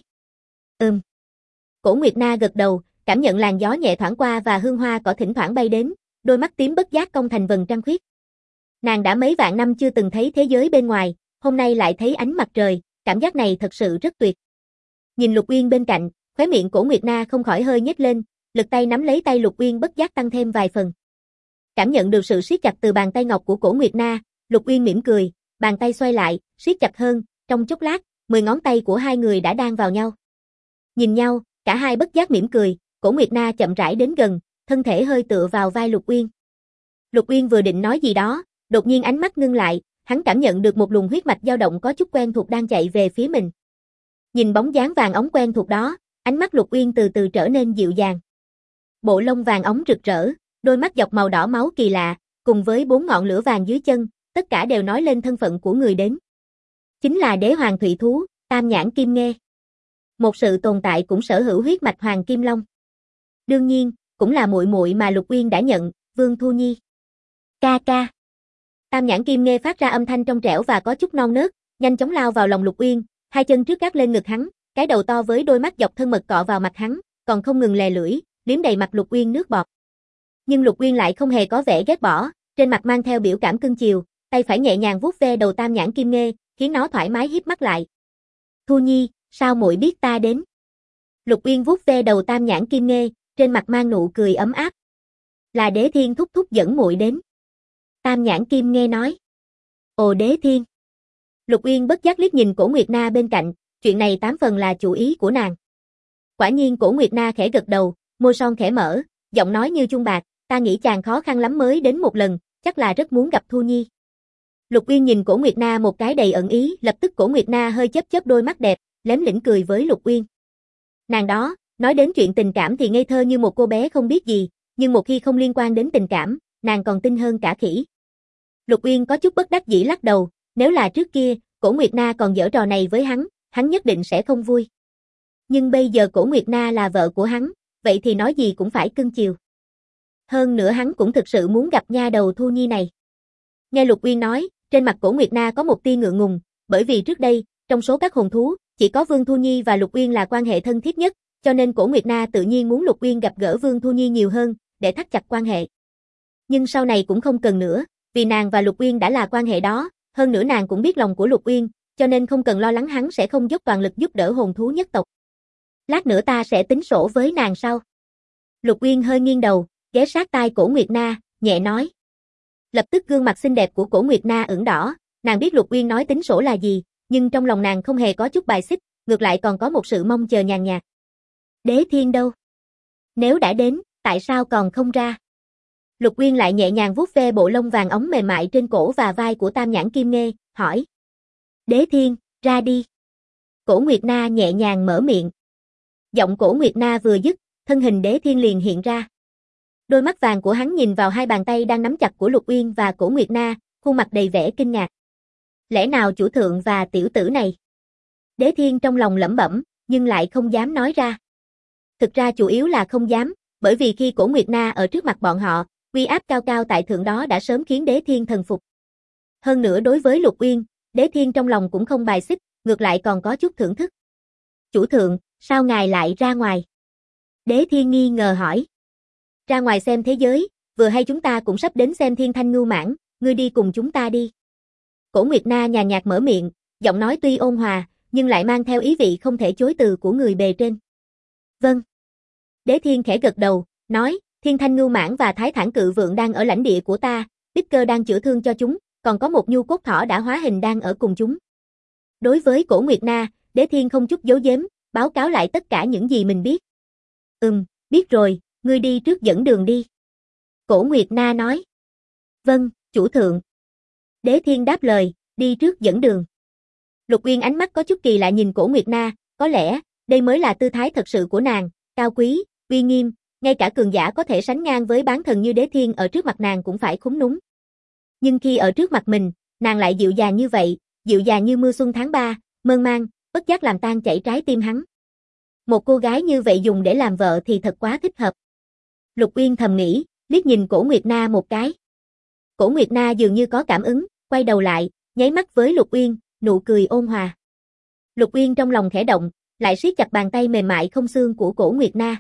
Cổ Nguyệt Na gật đầu, cảm nhận làn gió nhẹ thoảng qua và hương hoa cỏ thỉnh thoảng bay đến, đôi mắt tím bất giác cong thành vầng trăng khuyết. Nàng đã mấy vạn năm chưa từng thấy thế giới bên ngoài, hôm nay lại thấy ánh mặt trời, cảm giác này thật sự rất tuyệt. Nhìn Lục Uyên bên cạnh, khóe miệng Cổ Nguyệt Na không khỏi hơi nhếch lên, lực tay nắm lấy tay Lục Uyên bất giác tăng thêm vài phần. Cảm nhận được sự siết chặt từ bàn tay ngọc của Cổ Nguyệt Na, Lục Uyên mỉm cười, bàn tay xoay lại, siết chặt hơn, trong chốc lát, 10 ngón tay của hai người đã đan vào nhau. Nhìn nhau, cả hai bất giác mỉm cười, Cổ Nguyệt Na chậm rãi đến gần, thân thể hơi tựa vào vai Lục Uyên. Lục Uyên vừa định nói gì đó, đột nhiên ánh mắt ngưng lại, hắn cảm nhận được một luồng huyết mạch dao động có chút quen thuộc đang chạy về phía mình. Nhìn bóng dáng vàng óng quen thuộc đó, ánh mắt Lục Uyên từ từ trở nên dịu dàng. Bộ lông vàng óng rực rỡ, đôi mắt dọc màu đỏ máu kỳ lạ, cùng với 4 ngọn lửa vàng dưới chân, tất cả đều nói lên thân phận của người đến. Chính là đế hoàng thủy thú, Tam Nhãn Kim Nghê. Một sự tồn tại cũng sở hữu huyết mạch Hoàng Kim Long. Đương nhiên, cũng là muội muội mà Lục Uyên đã nhận, Vương Thu Nhi. Ca ca. Tam Nhãn Kim Nghê phát ra âm thanh trong trẻo và có chút non nớt, nhanh chóng lao vào lòng Lục Uyên, hai chân trước gác lên ngực hắn, cái đầu to với đôi mắt dọc thân mật cọ vào mặt hắn, còn không ngừng lè lưỡi, liếm đầy mặt Lục Uyên nước bọt. Nhưng Lục Uyên lại không hề có vẻ ghét bỏ, trên mặt mang theo biểu cảm cưng chiều, tay phải nhẹ nhàng vuốt ve đầu Tam Nhãn Kim Nghê, khiến nó thoải mái híp mắt lại. Thu Nhi, sao muội biết ta đến? Lục Uyên vuốt ve đầu Tam Nhãn Kim Nghê, trên mặt mang nụ cười ấm áp. Là Đế Thiên thúc thúc dẫn muội đến. Tam Nhãn Kim Nghê nói. Ồ Đế Thiên. Lục Uyên bất giác liếc nhìn Cổ Nguyệt Na bên cạnh, chuyện này 8 phần là chủ ý của nàng. Quả nhiên Cổ Nguyệt Na khẽ gật đầu, môi son khẽ mở, giọng nói như chuông bạc, ta nghĩ chàng khó khăn lắm mới đến một lần, chắc là rất muốn gặp Thu Nhi. Lục Uyên nhìn Cổ Nguyệt Na một cái đầy ẩn ý, lập tức Cổ Nguyệt Na hơi chớp chớp đôi mắt đẹp, lém lỉnh cười với Lục Uyên. Nàng đó, nói đến chuyện tình cảm thì ngây thơ như một cô bé không biết gì, nhưng một khi không liên quan đến tình cảm, nàng còn tin hơn cả khỉ. Lục Uyên có chút bất đắc dĩ lắc đầu, nếu là trước kia, Cổ Nguyệt Na còn giở trò này với hắn nhất định sẽ không vui. Nhưng bây giờ Cổ Nguyệt Na là vợ của hắn, vậy thì nói gì cũng phải cưng chiều. Hơn nữa hắn cũng thực sự muốn gặp nha đầu Thu Nhi này. Nghe Lục Uyên nói, trên mặt Cổ Nguyệt Na có một tia ngượng ngùng, bởi vì trước đây, trong số các hồn thú, chỉ có Vương Thu Nhi và Lục Uyên là quan hệ thân thiết nhất, cho nên Cổ Nguyệt Na tự nhiên muốn Lục Uyên gặp gỡ Vương Thu Nhi nhiều hơn, để thắt chặt quan hệ. Nhưng sau này cũng không cần nữa, vì nàng và Lục Uyên đã là quan hệ đó, hơn nữa nàng cũng biết lòng của Lục Uyên, cho nên không cần lo lắng hắn sẽ không dốc toàn lực giúp đỡ hồn thú nhất tộc. Lát nữa ta sẽ tính sổ với nàng sau. Lục Uyên hơi nghiêng đầu, ghé sát tai Cổ Nguyệt Na, nhẹ nói. Lập tức gương mặt xinh đẹp của Cổ Nguyệt Na ửng đỏ, nàng biết Lục Uyên nói tính sổ là gì, nhưng trong lòng nàng không hề có chút bài xích, ngược lại còn có một sự mong chờ nhàn nhạt. Đế Thiên đâu? Nếu đã đến, tại sao còn không ra? Lục Uyên lại nhẹ nhàng vuốt ve bộ lông vàng óng mềm mại trên cổ và vai của Tam Nhãn Kim Nghê, hỏi. Đế Thiên, ra đi. Cổ Nguyệt Na nhẹ nhàng mở miệng. Giọng Cổ Nguyệt Na vừa dứt, thân hình Đế Thiên liền hiện ra. Đôi mắt vàng của hắn nhìn vào hai bàn tay đang nắm chặt của Lục Uyên và Cổ Nguyệt Na, khuôn mặt đầy vẻ kinh ngạc. Lẽ nào chủ thượng và tiểu tử này? Đế Thiên trong lòng lẩm bẩm, nhưng lại không dám nói ra. Thực ra chủ yếu là không dám, bởi vì khi Cổ Nguyệt Na ở trước mặt bọn họ, uy áp cao cao tại thượng đó đã sớm khiến Đế Thiên thần phục. Hơn nữa đối với Lục Uyên, Đế Thiên trong lòng cũng không bài xích, ngược lại còn có chút thưởng thức. Chủ thượng, sao ngài lại ra ngoài? Đế Thiên nghi ngờ hỏi. Ra ngoài xem thế giới, vừa hay chúng ta cũng sắp đến xem Thiên Thanh Ngưu Mãng, ngươi đi cùng chúng ta đi. Cổ Nguyệt Na nhàn nhạt mở miệng, giọng nói tuy ôn hòa, nhưng lại mang theo ý vị không thể chối từ của người bề trên. Vâng. Đế Thiên khẽ gật đầu, nói, Thiên Thanh Ngưu Mãng và Thái Thản Cự Vượng đang ở lãnh địa của ta, Bích Cơ đang chữa thương cho chúng, còn có một nhu cốt thỏ đã hóa hình đang ở cùng chúng. Đối với Cổ Nguyệt Na, Đế Thiên không chút giấu giếm, báo cáo lại tất cả những gì mình biết. Biết rồi, ngươi đi trước dẫn đường đi. Cổ Nguyệt Na nói. Vâng, chủ thượng. Đế Thiên đáp lời, đi trước dẫn đường. Lục Uyên ánh mắt có chút kỳ lạ nhìn Cổ Nguyệt Na, có lẽ, đây mới là tư thái thật sự của nàng, cao quý, uy nghiêm, ngay cả cường giả có thể sánh ngang với bán thần như Đế Thiên ở trước mặt nàng cũng phải khúm núm. Nhưng khi ở trước mặt mình, nàng lại dịu dàng như vậy, dịu dàng như mưa xuân tháng 3, mơn man, bất giác làm tan chảy trái tim hắn. Một cô gái như vậy dùng để làm vợ thì thật quá thích hợp. Lục Uyên thầm nghĩ, liếc nhìn Cổ Nguyệt Na một cái. Cổ Nguyệt Na dường như có cảm ứng, quay đầu lại, nháy mắt với Lục Uyên, nụ cười ôn hòa. Lục Uyên trong lòng khẽ động, lại siết chặt bàn tay mềm mại không xương của Cổ Nguyệt Na.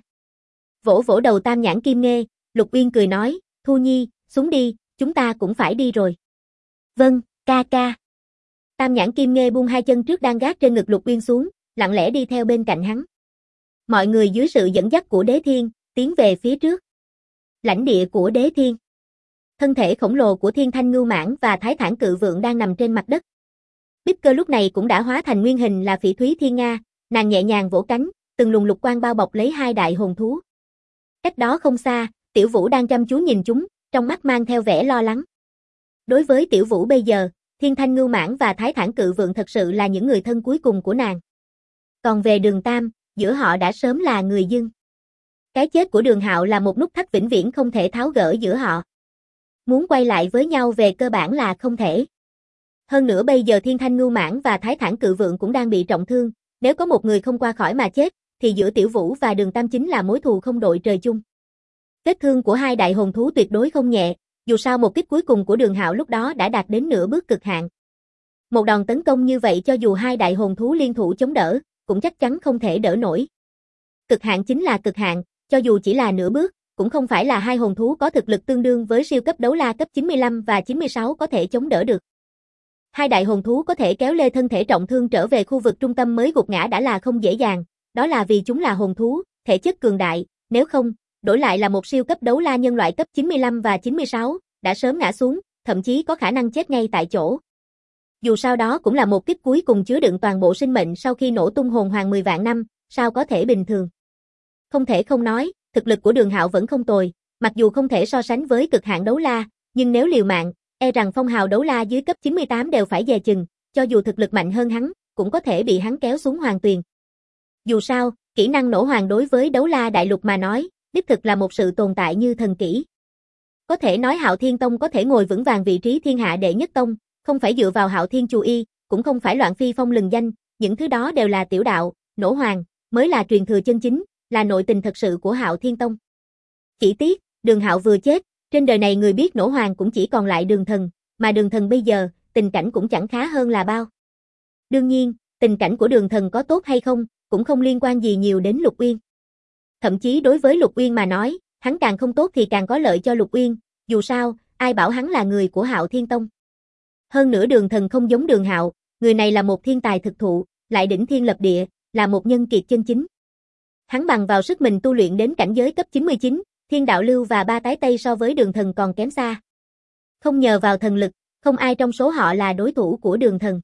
Vỗ vỗ đầu Tam Nhãn Kim Nghê, Lục Uyên cười nói, Thu Nhi, xuống đi, chúng ta cũng phải đi rồi. Vâng, ca ca. Tam Nhãn Kim Nghê buông hai chân trước đang gác trên ngực Lục Uyên xuống, lặng lẽ đi theo bên cạnh hắn. Mọi người dưới sự dẫn dắt của Đế Thiên, tiến về phía trước. Lãnh địa của Đế Thiên. Thân thể khổng lồ của Thiên Thanh Ngưu Mãng và Thái Thản Cự Vượng đang nằm trên mặt đất. Bích Cơ lúc này cũng đã hóa thành nguyên hình là Phỉ Thúy Thiên Nga, nàng nhẹ nhàng vỗ cánh, từng luồng lục quang bao bọc lấy hai đại hồn thú. Cách đó không xa, Tiểu Vũ đang chăm chú nhìn chúng, trong mắt mang theo vẻ lo lắng. Đối với Tiểu Vũ bây giờ, Thiên Thanh Ngưu Mãng và Thái Thản Cự Vượng thật sự là những người thân cuối cùng của nàng. Còn về Đường Tam, giữa họ đã sớm là người dưng. Cái chết của Đường Hạo là một nút thắt vĩnh viễn không thể tháo gỡ giữa họ. Muốn quay lại với nhau về cơ bản là không thể. Hơn nữa bây giờ Thiên Thanh Ngưu Mãng và Thái Thản Cự Vượng cũng đang bị trọng thương, nếu có một người không qua khỏi mà chết, thì giữa Tiểu Vũ và Đường Tam chính là mối thù không đội trời chung. Vết thương của hai đại hồn thú tuyệt đối không nhẹ, dù sao một kích cuối cùng của Đường Hạo lúc đó đã đạt đến nửa bước cực hạn. Một đòn tấn công như vậy cho dù hai đại hồn thú liên thủ chống đỡ, cũng chắc chắn không thể đỡ nổi. Cực hạn chính là cực hạn, cho dù chỉ là nửa bước, cũng không phải là hai hồn thú có thực lực tương đương với siêu cấp đấu la cấp 95 và 96 có thể chống đỡ được. Hai đại hồn thú có thể kéo lê thân thể trọng thương trở về khu vực trung tâm mới gục ngã đã là không dễ dàng, đó là vì chúng là hồn thú, thể chất cường đại, nếu không, đổi lại là một siêu cấp đấu la nhân loại cấp 95 và 96, đã sớm ngã xuống, thậm chí có khả năng chết ngay tại chỗ. Dù sao đó cũng là một kiếp cuối cùng chứa đựng toàn bộ sinh mệnh sau khi nổ tung hồn hoàng 10 vạn năm, sao có thể bình thường. Không thể không nói, thực lực của Đường Hạo vẫn không tồi, mặc dù không thể so sánh với cực hạn đấu la, nhưng nếu liều mạng, e rằng phong hào đấu la dưới cấp 98 đều phải dè chừng, cho dù thực lực mạnh hơn hắn, cũng có thể bị hắn kéo xuống hoàng tuyền. Dù sao, kỹ năng nổ hoàng đối với đấu la đại lục mà nói, đích thực là một sự tồn tại như thần kỹ. Có thể nói Hạo Thiên Tông có thể ngồi vững vàng vị trí thiên hạ đệ nhất tông, không phải dựa vào Hạo Thiên Chù Y, cũng không phải Loạn Phi Phong lừng danh, những thứ đó đều là tiểu đạo, nổ hoàng, mới là truyền thừa chân chính, là nội tình thật sự của Hạo Thiên Tông. Chỉ tiếc, Đường Hạo vừa chết, trên đời này người biết nổ hoàng cũng chỉ còn lại Đường Thần, mà Đường Thần bây giờ, tình cảnh cũng chẳng khá hơn là bao. Đương nhiên, tình cảnh của Đường Thần có tốt hay không, cũng không liên quan gì nhiều đến Lục Uyên. Thậm chí đối với Lục Uyên mà nói, hắn càng không tốt thì càng có lợi cho Lục Uyên, dù sao, ai bảo hắn là người của Hạo Thiên Tông. Hơn nữa Đường Thần không giống Đường Hạo, người này là một thiên tài thực thụ, lại đỉnh thiên lập địa, là một nhân kiệt chân chính. Hắn bằng vào sức mình tu luyện đến cảnh giới cấp 99, Thiên Đạo Lưu và Ba Tái Tây so với Đường Thần còn kém xa. Không nhờ vào thần lực, không ai trong số họ là đối thủ của Đường Thần.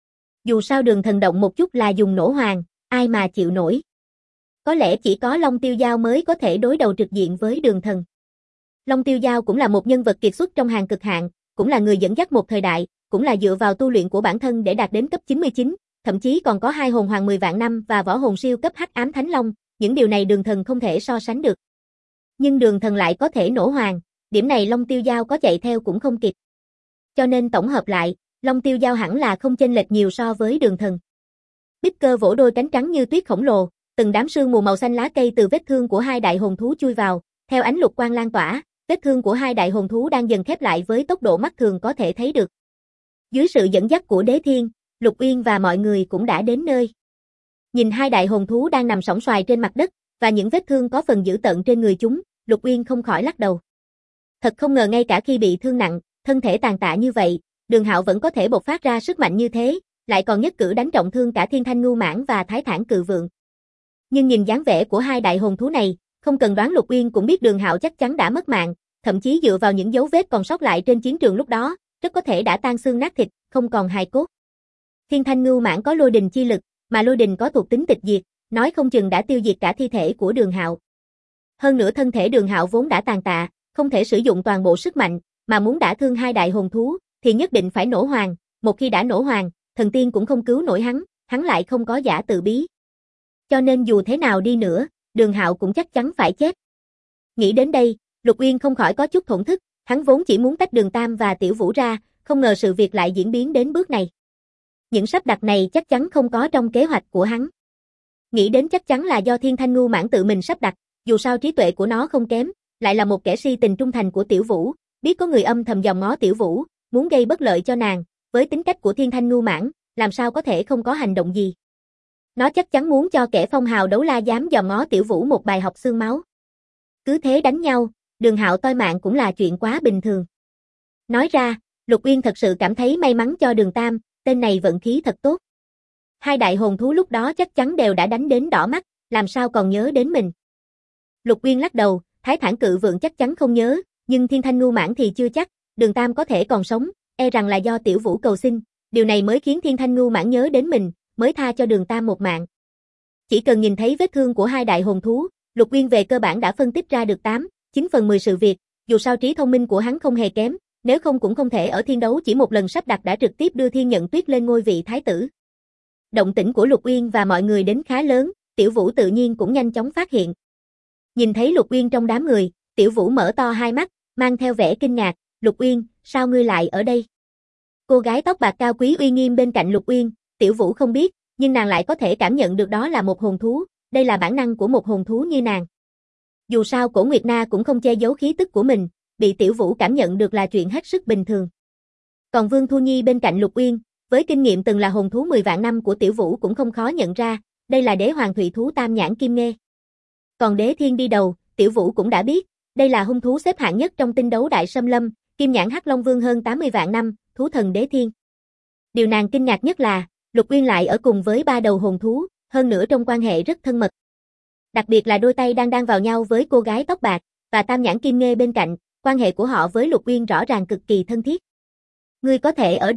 Dù sao Đường Thần động một chút là dùng nổ hoàng, ai mà chịu nổi. Có lẽ chỉ có Long Tiêu Giao mới có thể đối đầu trực diện với Đường Thần. Long Tiêu Giao cũng là một nhân vật kiệt xuất trong hàng cực hạn, cũng là người dẫn dắt một thời đại, cũng là dựa vào tu luyện của bản thân để đạt đến cấp 99, thậm chí còn có 2 hồn hoàng 10 vạn năm và võ hồn siêu cấp Hắc Ám Thánh Long, những điều này Đường Thần không thể so sánh được. Nhưng Đường Thần lại có thể nổ hoàng, điểm này Long Tiêu Giao có chạy theo cũng không kịp. Cho nên tổng hợp lại, Long Tiêu Giao hẳn là không chênh lệch nhiều so với Đường Thần. Bích Cơ vỗ đôi cánh trắng như tuyết khổng lồ, từng đám sương mù màu xanh lá cây từ vết thương của hai đại hồn thú chui vào, theo ánh lục quang lan tỏa, vết thương của hai đại hồn thú đang dần khép lại với tốc độ mắt thường có thể thấy được. Dưới sự dẫn dắt của Đế Thiên, Lục Uyên và mọi người cũng đã đến nơi. Nhìn hai đại hồn thú đang nằm sõng soài trên mặt đất, và những vết thương có phần dữ tợn trên người chúng, Lục Uyên không khỏi lắc đầu. Thật không ngờ ngay cả khi bị thương nặng, thân thể tàn tạ như vậy, Đường Hạo vẫn có thể bộc phát ra sức mạnh như thế, lại còn nhất cử đánh trọng thương cả Thiên Thanh Ngưu Mãng và Thái Thản Cự Vượng. Nhưng nhìn dáng vẻ của hai đại hồn thú này, không cần đoán Lục Uyên cũng biết Đường Hạo chắc chắn đã mất mạng, thậm chí dựa vào những dấu vết còn sót lại trên chiến trường lúc đó, rất có thể đã tan xương nát thịt, không còn hài cốt. Thiên Thanh Ngưu Mãng có lôi đình chi lực, mà lôi đình có thuộc tính tịch diệt, nói không chừng đã tiêu diệt cả thi thể của Đường Hạo. Hơn nữa thân thể Đường Hạo vốn đã tàn tạ, không thể sử dụng toàn bộ sức mạnh, mà muốn đả thương hai đại hồn thú, thì nhất định phải nổ hoàng, một khi đã nổ hoàng, thần tiên cũng không cứu nổi hắn lại không có giả tự bí. Cho nên dù thế nào đi nữa, Đường Hạo cũng chắc chắn phải chết. Nghĩ đến đây, Lục Uyên không khỏi có chút thổn thức, hắn vốn chỉ muốn tách Đường Tam và Tiểu Vũ ra, không ngờ sự việc lại diễn biến đến bước này. Những sắp đặt này chắc chắn không có trong kế hoạch của hắn. Nghĩ đến chắc chắn là do Thiên Thanh Ngưu Mãng tự mình sắp đặt, dù sao trí tuệ của nó không kém, lại là một kẻ si tình trung thành của Tiểu Vũ, biết có người âm thầm dòm ngó Tiểu Vũ, muốn gây bất lợi cho nàng, với tính cách của Thiên Thanh Ngưu Mãng, làm sao có thể không có hành động gì. Nó chắc chắn muốn cho kẻ phong hào đấu la dám dòm ngó Tiểu Vũ một bài học xương máu. Cứ thế đánh nhau, Đường Hạo toi mạng cũng là chuyện quá bình thường. Nói ra, Lục Uyên thật sự cảm thấy may mắn cho Đường Tam, tên này vận khí thật tốt. Hai đại hồn thú lúc đó chắc chắn đều đã đánh đến đỏ mắt, làm sao còn nhớ đến mình. Lục Uyên lắc đầu, Thái Thản Cự Vượng chắc chắn không nhớ, nhưng Thiên Thanh Ngưu Mãng thì chưa chắc, Đường Tam có thể còn sống, e rằng là do Tiểu Vũ cầu xin, điều này mới khiến Thiên Thanh Ngưu Mãng nhớ đến mình, mới tha cho Đường Tam một mạng. Chỉ cần nhìn thấy vết thương của hai đại hồn thú, Lục Uyên về cơ bản đã phân tích ra được 9 phần 10 sự việc, dù sao trí thông minh của hắn không hề kém, nếu không cũng không thể ở thiên đấu chỉ một lần sắp đặt đã trực tiếp đưa Thiên Nhận Tuyết lên ngôi vị thái tử. Động tĩnh của Lục Uyên và mọi người đến khá lớn, Tiểu Vũ tự nhiên cũng nhanh chóng phát hiện. Nhìn thấy Lục Uyên trong đám người, Tiểu Vũ mở to hai mắt, mang theo vẻ kinh ngạc, Lục Uyên, sao ngươi lại ở đây? Cô gái tóc bạc cao quý uy nghiêm bên cạnh Lục Uyên, Tiểu Vũ không biết, nhưng nàng lại có thể cảm nhận được đó là một hồn thú, đây là bản năng của một hồn thú như nàng. Dù sao Cổ Nguyệt Na cũng không che giấu khí tức của mình, bị Tiểu Vũ cảm nhận được là chuyện hết sức bình thường. Còn Vương Thu Nhi bên cạnh Lục Uyên, với kinh nghiệm từng là hồn thú 10 vạn năm của Tiểu Vũ cũng không khó nhận ra, đây là đế hoàng thủy thú Tam Nhãn Kim Nghê. Còn Đế Thiên đi đầu, Tiểu Vũ cũng đã biết, đây là hung thú xếp hạng nhất trong tinh đấu đại xâm lâm, Kim Nhãn Hắc Long Vương hơn 80 vạn năm, thú thần Đế Thiên. Điều nàng kinh ngạc nhất là, Lục Uyên lại ở cùng với ba đầu hồn thú, hơn nữa trong quan hệ rất thân mật. Đặc biệt là đôi tay đang vào nhau với cô gái tóc bạc, và Tam Nhãn Kim Nghê bên cạnh, quan hệ của họ với Lục Uyên rõ ràng cực kỳ thân thiết. Ngươi có thể ở đây,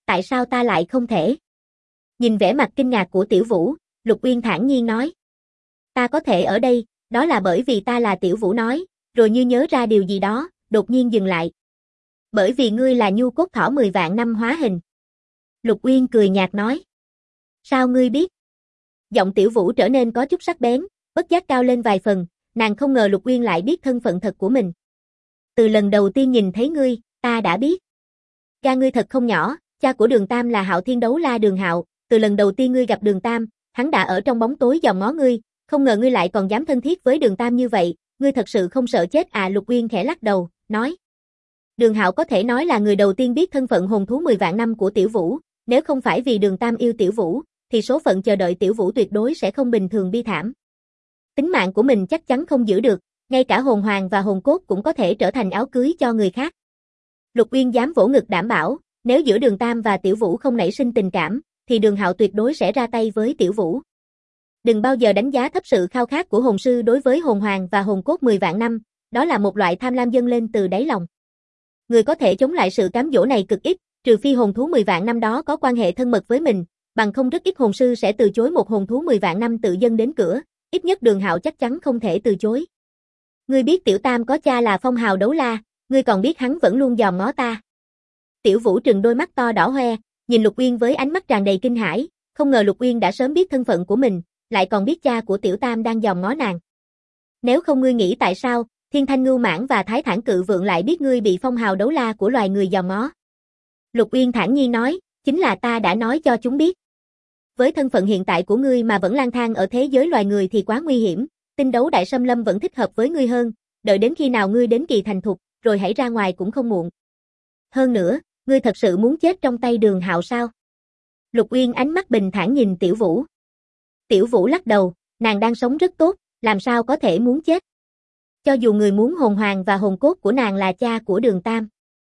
tại sao ta lại không thể? Nhìn vẻ mặt kinh ngạc của Tiểu Vũ, Lục Uyên thản nhiên nói. Ta có thể ở đây, đó là bởi vì ta là Tiểu Vũ nói, rồi như nhớ ra điều gì đó, đột nhiên dừng lại. Bởi vì ngươi là nhu cốt thỏ 10 vạn năm hóa hình. Lục Uyên cười nhạt nói. Sao ngươi biết? Giọng Tiểu Vũ trở nên có chút sắc bén, bất giác cao lên vài phần, nàng không ngờ Lục Uyên lại biết thân phận thật của mình. Từ lần đầu tiên nhìn thấy ngươi, ta đã biết. Gan ngươi thật không nhỏ, cha của Đường Tam là Hạo Thiên Đấu La Đường Hạo, từ lần đầu tiên ngươi gặp Đường Tam, hắn đã ở trong bóng tối dòm ngó ngươi, không ngờ ngươi lại còn dám thân thiết với Đường Tam như vậy, ngươi thật sự không sợ chết à? Lục Uyên khẽ lắc đầu, nói. Đường Hạo có thể nói là người đầu tiên biết thân phận hồn thú 10 vạn năm của Tiểu Vũ, nếu không phải vì Đường Tam yêu Tiểu Vũ, thì số phận chờ đợi Tiểu Vũ tuyệt đối sẽ không bình thường bi thảm. Tính mạng của mình chắc chắn không giữ được, ngay cả hồn hoàng và hồn cốt cũng có thể trở thành áo cưới cho người khác. Lục Uyên dám vỗ ngực đảm bảo, nếu giữa Đường Tam và Tiểu Vũ không nảy sinh tình cảm, thì Đường Hạo tuyệt đối sẽ ra tay với Tiểu Vũ. Đừng bao giờ đánh giá thấp sự khao khát của hồn sư đối với hồn hoàng và hồn cốt 10 vạn năm, đó là một loại tham lam dâng lên từ đáy lòng. Người có thể chống lại sự cám dỗ này cực ít, trừ phi hồn thú 10 vạn năm đó có quan hệ thân mật với mình, bằng không rất ít hồn sư sẽ từ chối một hồn thú 10 vạn năm tự dâng đến cửa, ít nhất Đường Hạo chắc chắn không thể từ chối. Ngươi biết Tiểu Tam có cha là Phong Hào Đấu La, ngươi còn biết hắn vẫn luôn dòm ngó ta. Tiểu Vũ trừng đôi mắt to đỏ hoe, nhìn Lục Uyên với ánh mắt tràn đầy kinh hãi, không ngờ Lục Uyên đã sớm biết thân phận của mình, lại còn biết cha của Tiểu Tam đang dòm ngó nàng. Nếu không ngươi nghĩ tại sao, Thiên Thanh Ngưu Mãng và Thái Thản Cự Vượng lại biết ngươi bị Phong Hào Đấu La của loài người dòm ngó? Lục Uyên thản nhiên nói, chính là ta đã nói cho chúng biết. Với thân phận hiện tại của ngươi mà vẫn lang thang ở thế giới loài người thì quá nguy hiểm, tinh đấu đại xâm lâm vẫn thích hợp với ngươi hơn, đợi đến khi nào ngươi đến kỳ thành thục, rồi hãy ra ngoài cũng không muộn. Hơn nữa, ngươi thật sự muốn chết trong tay Đường Hạo sao? Lục Uyên ánh mắt bình thản nhìn Tiểu Vũ. Tiểu Vũ lắc đầu, nàng đang sống rất tốt, làm sao có thể muốn chết. Cho dù người muốn hồn hoàng và hồn cốt của nàng là cha của Đường Tam.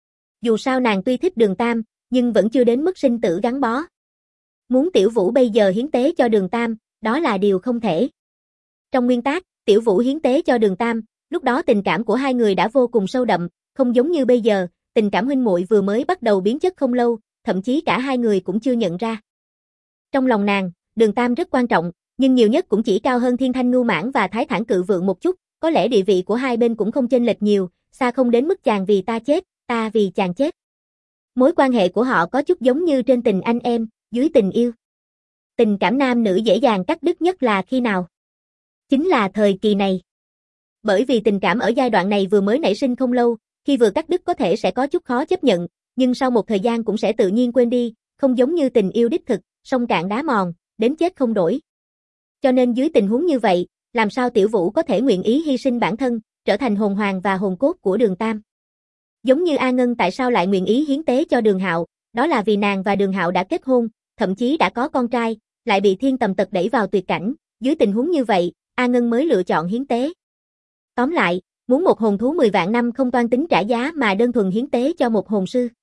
Dù sao nàng tuy thích Đường Tam, nhưng vẫn chưa đến mức sinh tử gắn bó. Muốn Tiểu Vũ bây giờ hiến tế cho Đường Tam, đó là điều không thể. Trong nguyên tắc, Tiểu Vũ hiến tế cho Đường Tam, lúc đó tình cảm của hai người đã vô cùng sâu đậm, không giống như bây giờ, tình cảm huynh muội vừa mới bắt đầu biến chất không lâu, thậm chí cả hai người cũng chưa nhận ra. Trong lòng nàng, Đường Tam rất quan trọng, nhưng nhiều nhất cũng chỉ cao hơn Thiên Thanh Ngưu Mãng và Thái Thản Cự Vượng một chút, có lẽ địa vị của hai bên cũng không chênh lệch nhiều, xa không đến mức chàng vì ta chết, ta vì chàng chết. Mối quan hệ của họ có chút giống như trên tình anh em, dưới tình yêu. Tình cảm nam nữ dễ dàng cắt đứt nhất là khi nào? Chính là thời kỳ này. Bởi vì tình cảm ở giai đoạn này vừa mới nảy sinh không lâu, khi vừa cắt đứt có thể sẽ có chút khó chấp nhận, nhưng sau một thời gian cũng sẽ tự nhiên quên đi, không giống như tình yêu đích thực, sông cạn đá mòn, đến chết không đổi. Cho nên dưới tình huống như vậy, làm sao Tiểu Vũ có thể nguyện ý hy sinh bản thân, trở thành hồn hoàng và hồn cốt của Đường Tam? Giống như A Ngân tại sao lại nguyện ý hiến tế cho Đường Hạo, đó là vì nàng và Đường Hạo đã kết hôn, thậm chí đã có con trai, lại bị thiên tầm tật đẩy vào tuyệt cảnh, dưới tình huống như vậy, A Ngân mới lựa chọn hiến tế. Tóm lại, muốn một hồn thú 10 vạn năm không toan tính trả giá mà đơn thuần hiến tế cho một hồn sư.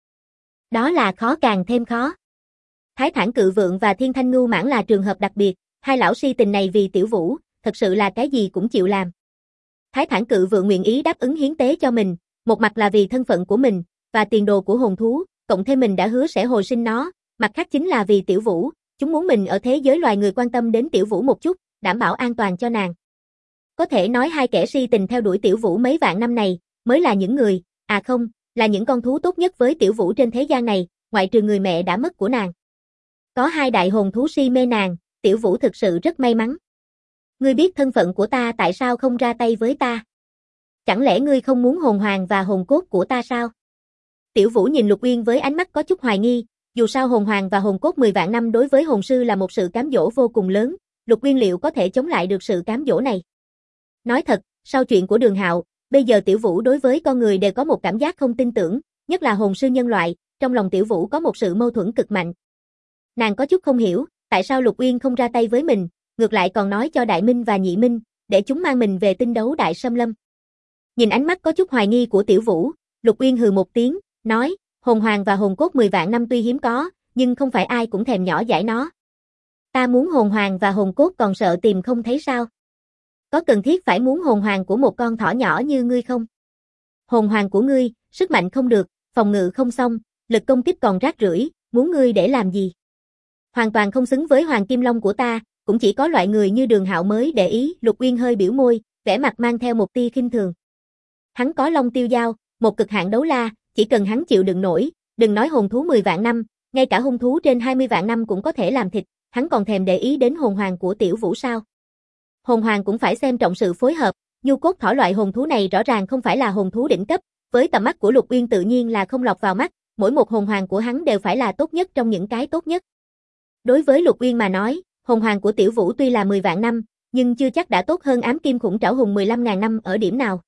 Đó là khó càng thêm khó. Thái Thản Cự Vượng và Thiên Thanh Ngưu Mãng là trường hợp đặc biệt, hai lão si tình này vì Tiểu Vũ, thật sự là cái gì cũng chịu làm. Thái Thản Cự Vượng nguyện ý đáp ứng hiến tế cho mình, một mặt là vì thân phận của mình, và tiền đồ của hồn thú, cộng thêm mình đã hứa sẽ hồi sinh nó, mặt khác chính là vì Tiểu Vũ, chúng muốn mình ở thế giới loài người quan tâm đến Tiểu Vũ một chút, đảm bảo an toàn cho nàng. Có thể nói hai kẻ si tình theo đuổi Tiểu Vũ mấy vạn năm này, mới là những người, à không, là những con thú tốt nhất với Tiểu Vũ trên thế gian này, ngoại trừ người mẹ đã mất của nàng. Có hai đại hồn thú si mê nàng, Tiểu Vũ thực sự rất may mắn. Ngươi biết thân phận của ta tại sao không ra tay với ta? Chẳng lẽ ngươi không muốn hồn hoàng và hồn cốt của ta sao? Tiểu Vũ nhìn Lục Uyên với ánh mắt có chút hoài nghi, dù sao hồn hoàng và hồn cốt 10 vạn năm đối với hồn sư là một sự cám dỗ vô cùng lớn, Lục Uyên liệu có thể chống lại được sự cám dỗ này? Nói thật, sau chuyện của Đường Hạo, bây giờ Tiểu Vũ đối với con người đều có một cảm giác không tin tưởng, nhất là hồn sư nhân loại, trong lòng Tiểu Vũ có một sự mâu thuẫn cực mạnh. Nàng có chút không hiểu, tại sao Lục Uyên không ra tay với mình, ngược lại còn nói cho Đại Minh và Nhị Minh, để chúng mang mình về tinh đấu đại xâm lâm. Nhìn ánh mắt có chút hoài nghi của Tiểu Vũ, Lục Uyên hừ một tiếng, nói, hồn hoàng và hồn cốt 10 vạn năm tuy hiếm có, nhưng không phải ai cũng thèm nhỏ dãi nó. Ta muốn hồn hoàng và hồn cốt còn sợ tìm không thấy sao? Có cần thiết phải muốn hồn hoàng của một con thỏ nhỏ như ngươi không? Hồn hoàng của ngươi, sức mạnh không được, phòng ngự không xong, lực công kích còn rác rưởi, muốn ngươi để làm gì? Hoàn toàn không xứng với Hoàng Kim Long của ta, cũng chỉ có loại người như Đường Hạo mới để ý, Lục Uyên hơi biểu môi, vẻ mặt mang theo một tia khinh thường. Hắn có Long Tiêu Dao, một cực hạn đấu la, chỉ cần hắn chịu đựng nổi, đừng nói hồn thú 10 vạn năm, ngay cả hung thú trên 20 vạn năm cũng có thể làm thịt, hắn còn thèm để ý đến hồn hoàng của Tiểu Vũ sao? Hồn hoàng cũng phải xem trọng sự phối hợp, nhu cốt thỏ loại hồn thú này rõ ràng không phải là hồn thú đỉnh cấp, với tầm mắt của Lục Uyên tự nhiên là không lọt vào mắt, mỗi một hồn hoàng của hắn đều phải là tốt nhất trong những cái tốt nhất. Đối với Lục Uyên mà nói, hồn hoàng của Tiểu Vũ tuy là 10 vạn năm, nhưng chưa chắc đã tốt hơn ám kim khủng trảo hùng 15.000 năm ở điểm nào.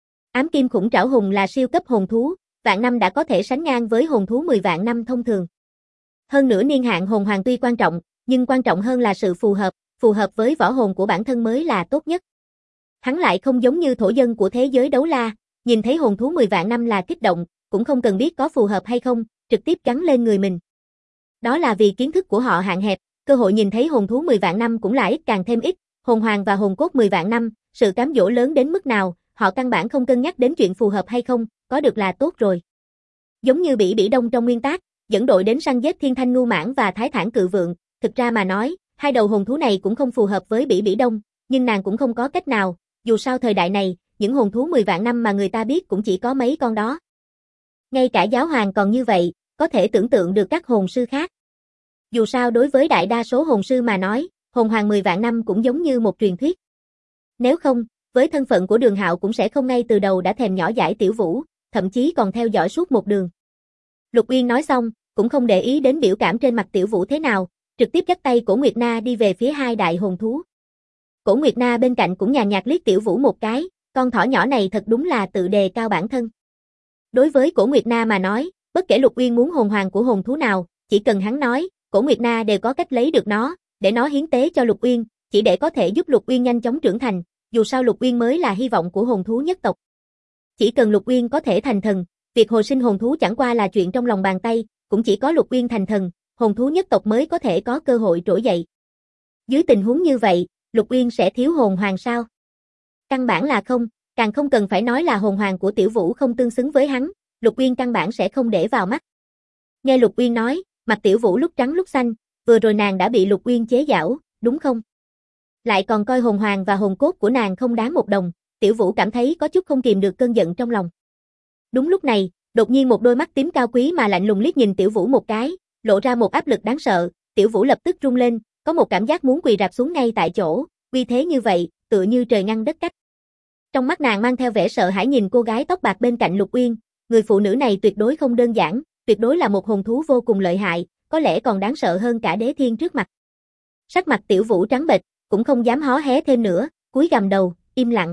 Ám kim khủng trảo hùng là siêu cấp hồn thú, vạn năm đã có thể sánh ngang với hồn thú 10 vạn năm thông thường. Hơn nữa niên hạn hồn hoàng tuy quan trọng, nhưng quan trọng hơn là sự phù hợp với võ hồn của bản thân mới là tốt nhất. Hắn lại không giống như thổ dân của thế giới đấu la, nhìn thấy hồn thú 10 vạn năm là kích động, cũng không cần biết có phù hợp hay không, trực tiếp gắn lên người mình. Đó là vì kiến thức của họ hạn hẹp, cơ hội nhìn thấy hồn thú 10 vạn năm cũng là ít càng thêm ít, hồn hoàng và hồn cốt 10 vạn năm, sự cám dỗ lớn đến mức nào, họ căn bản không cân nhắc đến chuyện phù hợp hay không, có được là tốt rồi. Giống như Bỉ Bỉ Đông trong nguyên tác, dẫn đội đến săn giết Thiên Thanh Ngưu Mãng và Thái Thản Cự Vượng, thực ra mà nói, hai đầu hồn thú này cũng không phù hợp với Bỉ Bỉ Đông, nhưng nàng cũng không có cách nào, dù sao thời đại này, những hồn thú 10 vạn năm mà người ta biết cũng chỉ có mấy con đó. Ngay cả giáo hoàng còn như vậy, có thể tưởng tượng được các hồn sư khác. Dù sao đối với đại đa số hồn sư mà nói, hồn hoàng 10 vạn năm cũng giống như một truyền thuyết. Nếu không, với thân phận của Đường Hạo cũng sẽ không ngay từ đầu đã thèm nhỏ dãi Tiểu Vũ, thậm chí còn theo dõi suốt một đường. Lục Uyên nói xong, cũng không để ý đến biểu cảm trên mặt Tiểu Vũ thế nào, trực tiếp dắt tay Cổ Nguyệt Na đi về phía hai đại hồn thú. Cổ Nguyệt Na bên cạnh cũng nhàn nhạt liếc Tiểu Vũ một cái, con thỏ nhỏ này thật đúng là tự đề cao bản thân. Đối với Cổ Nguyệt Na mà nói, bất kể Lục Uyên muốn hồn hoàng của hồn thú nào, chỉ cần hắn nói, Cổ Nguyệt Na đều có cách lấy được nó, để nó hiến tế cho Lục Uyên, chỉ để có thể giúp Lục Uyên nhanh chóng trưởng thành, dù sao Lục Uyên mới là hy vọng của hồn thú nhất tộc. Chỉ cần Lục Uyên có thể thành thần, việc hồi sinh hồn thú chẳng qua là chuyện trong lòng bàn tay, cũng chỉ có Lục Uyên thành thần, hồn thú nhất tộc mới có thể có cơ hội trỗi dậy. Dưới tình huống như vậy, Lục Uyên sẽ thiếu hồn hoàng sao? Căn bản là không, càng không cần phải nói là hồn hoàng của Tiểu Vũ không tương xứng với hắn, Lục Uyên căn bản sẽ không để vào mắt. Nghe Lục Uyên nói, mặt Tiểu Vũ lúc trắng lúc xanh, vừa rồi nàng đã bị Lục Uyên chế giễu, đúng không? Lại còn coi hồn hoàng và hồn cốt của nàng không đáng một đồng, Tiểu Vũ cảm thấy có chút không kìm được cơn giận trong lòng. Đúng lúc này, đột nhiên một đôi mắt tím cao quý mà lạnh lùng liếc nhìn Tiểu Vũ một cái, lộ ra một áp lực đáng sợ, Tiểu Vũ lập tức run lên, có một cảm giác muốn quỳ rạp xuống ngay tại chỗ, uy thế như vậy, tựa như trời ngăn đất cách. Trong mắt nàng mang theo vẻ sợ hãi nhìn cô gái tóc bạc bên cạnh Lục Uyên, người phụ nữ này tuyệt đối không đơn giản, tuyệt đối là một hồn thú vô cùng lợi hại, có lẽ còn đáng sợ hơn cả Đế Thiên trước mặt. Sắc mặt Tiểu Vũ trắng bệch, cũng không dám hó hé thêm nữa, cúi gằm đầu, im lặng.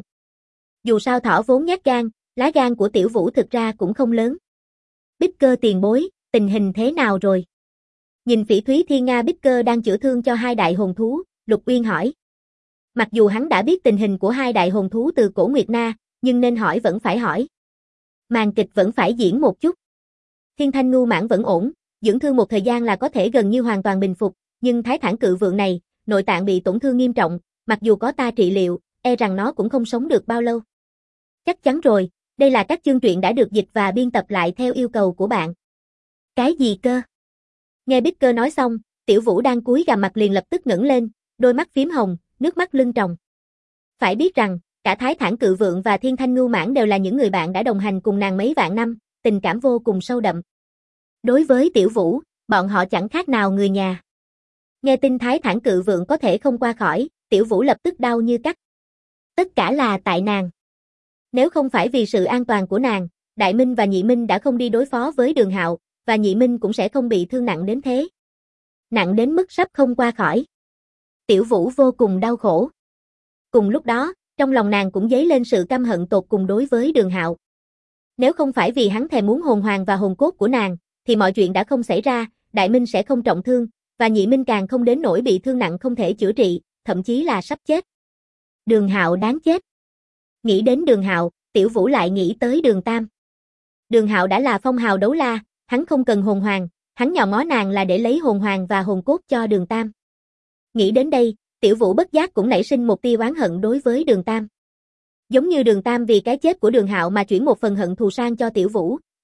Dù sao thỏ vốn nhát gan, lá gan của Tiểu Vũ thực ra cũng không lớn. Bích Cơ tiền bối, tình hình thế nào rồi? Nhìn Phỉ Thúy Thiên Nga Bích Cơ đang chữa thương cho hai đại hồn thú, Lục Uyên hỏi. Mặc dù hắn đã biết tình hình của hai đại hồn thú từ Cổ Nguyệt Na, nhưng nên hỏi vẫn phải hỏi. Màn kịch vẫn phải diễn một chút. Thiên Thanh Ngưu Mãng vẫn ổn, dưỡng thương một thời gian là có thể gần như hoàn toàn bình phục, nhưng Thái Thản Cự Vượng này, nội tạng bị tổn thương nghiêm trọng, mặc dù có ta trị liệu, e rằng nó cũng không sống được bao lâu. Chắc chắn rồi, đây là các chương truyện đã được dịch và biên tập lại theo yêu cầu của bạn. Cái gì cơ? Nghe Bích Cơ nói xong, Tiểu Vũ đang cúi gằm mặt liền lập tức ngẩng lên, đôi mắt phím hồng, nước mắt lưng tròng. Phải biết rằng, cả Thái Thản Cự Vượng và Thiên Thanh Ngưu Mãng đều là những người bạn đã đồng hành cùng nàng mấy vạn năm, tình cảm vô cùng sâu đậm. Đối với Tiểu Vũ, bọn họ chẳng khác nào người nhà. Nghe tin Thái Thản Cự Vượng có thể không qua khỏi, Tiểu Vũ lập tức đau như cắt. Tất cả là tại nàng. Nếu không phải vì sự an toàn của nàng, Đại Minh và Nhị Minh đã không đi đối phó với Đường Hạo, và Nhị Minh cũng sẽ không bị thương nặng đến thế. Nặng đến mức sắp không qua khỏi. Tiểu Vũ vô cùng đau khổ. Cùng lúc đó, trong lòng nàng cũng dấy lên sự căm hận tột cùng đối với Đường Hạo. Nếu không phải vì hắn thèm muốn hồn hoàng và hồn cốt của nàng, thì mọi chuyện đã không xảy ra, Đại Minh sẽ không trọng thương, và Nhị Minh càng không đến nỗi bị thương nặng không thể chữa trị, thậm chí là sắp chết. Đường Hạo đáng chết. Nghĩ đến Đường Hạo, Tiểu Vũ lại nghĩ tới Đường Tam. Đường Hạo đã là phong hào đấu la, hắn không cần hồn hoàng, hắn nhào ngó nàng là để lấy hồn hoàng và hồn cốt cho Đường Tam. Nghĩ đến đây, Tiểu Vũ bất giác cũng nảy sinh một tia oán hận đối với Đường Tam. Giống như Đường Tam vì cái chết của Đường Hạo mà chuyển một phần hận thù sang cho Tiểu Vũ,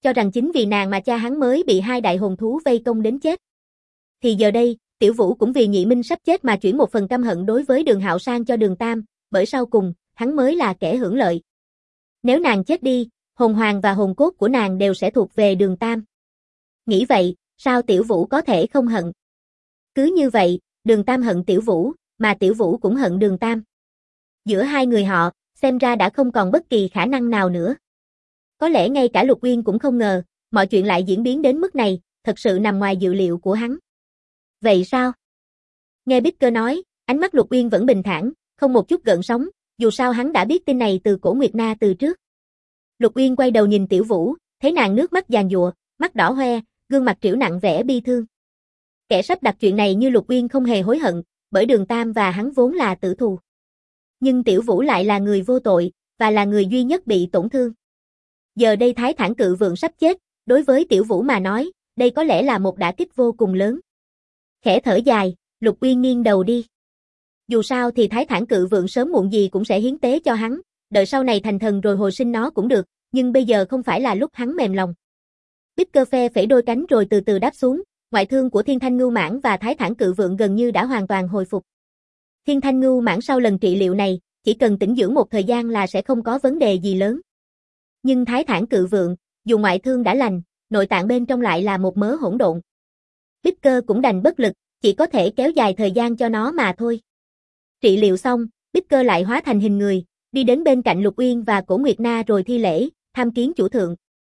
cho rằng chính vì nàng mà cha hắn mới bị hai đại hồn thú vây công đến chết. Thì giờ đây, Tiểu Vũ cũng vì Nhị Minh sắp chết mà chuyển một phần căm hận đối với Đường Hạo sang cho Đường Tam, bởi sau cùng, hắn mới là kẻ hưởng lợi. Nếu nàng chết đi, hồn hoàng và hồn cốt của nàng đều sẽ thuộc về Đường Tam. Nghĩ vậy, sao Tiểu Vũ có thể không hận? Cứ như vậy, Đường Tam hận Tiểu Vũ, mà Tiểu Vũ cũng hận Đường Tam. Giữa hai người họ, xem ra đã không còn bất kỳ khả năng nào nữa. Có lẽ ngay cả Lục Uyên cũng không ngờ, mọi chuyện lại diễn biến đến mức này, thật sự nằm ngoài dự liệu của hắn. Vậy sao? Nghe Bích Cơ nói, ánh mắt Lục Uyên vẫn bình thản, không một chút gợn sóng, dù sao hắn đã biết tin này từ Cổ Nguyệt Na từ trước. Lục Uyên quay đầu nhìn Tiểu Vũ, thấy nàng nước mắt giàn giụa, mắt đỏ hoe, gương mặt trĩu nặng vẻ bi thương. Kẻ sắp đặt chuyện này như Lục Uyên không hề hối hận, bởi Đường Tam và hắn vốn là tử thù. Nhưng Tiểu Vũ lại là người vô tội, và là người duy nhất bị tổn thương. Giờ đây Thái Thản Cự Vượng sắp chết, đối với Tiểu Vũ mà nói, đây có lẽ là một đả kích vô cùng lớn. Khẽ thở dài, Lục Uyên nghiêng đầu đi. Dù sao thì Thái Thản Cự Vượng sớm muộn gì cũng sẽ hiến tế cho hắn, đợi sau này thành thần rồi hồi sinh nó cũng được, nhưng bây giờ không phải là lúc hắn mềm lòng. Bích Cơ phe phẩy đôi cánh rồi từ từ đáp xuống, ngoại thương của Thiên Thanh Ngưu Mãng và Thái Thản Cự Vượng gần như đã hoàn toàn hồi phục. Thiên Thanh Ngưu Mãng sau lần trị liệu này, chỉ cần tĩnh dưỡng một thời gian là sẽ không có vấn đề gì lớn. Nhưng Thái Thản Cự Vượng, dù ngoại thương đã lành, nội tạng bên trong lại là một mớ hỗn độn. Bích Cơ cũng đành bất lực, chỉ có thể kéo dài thời gian cho nó mà thôi. Trị liệu xong, Bích Cơ lại hóa thành hình người, đi đến bên cạnh Lục Uyên và Cổ Nguyệt Na rồi thi lễ, tham kiến chủ thượng.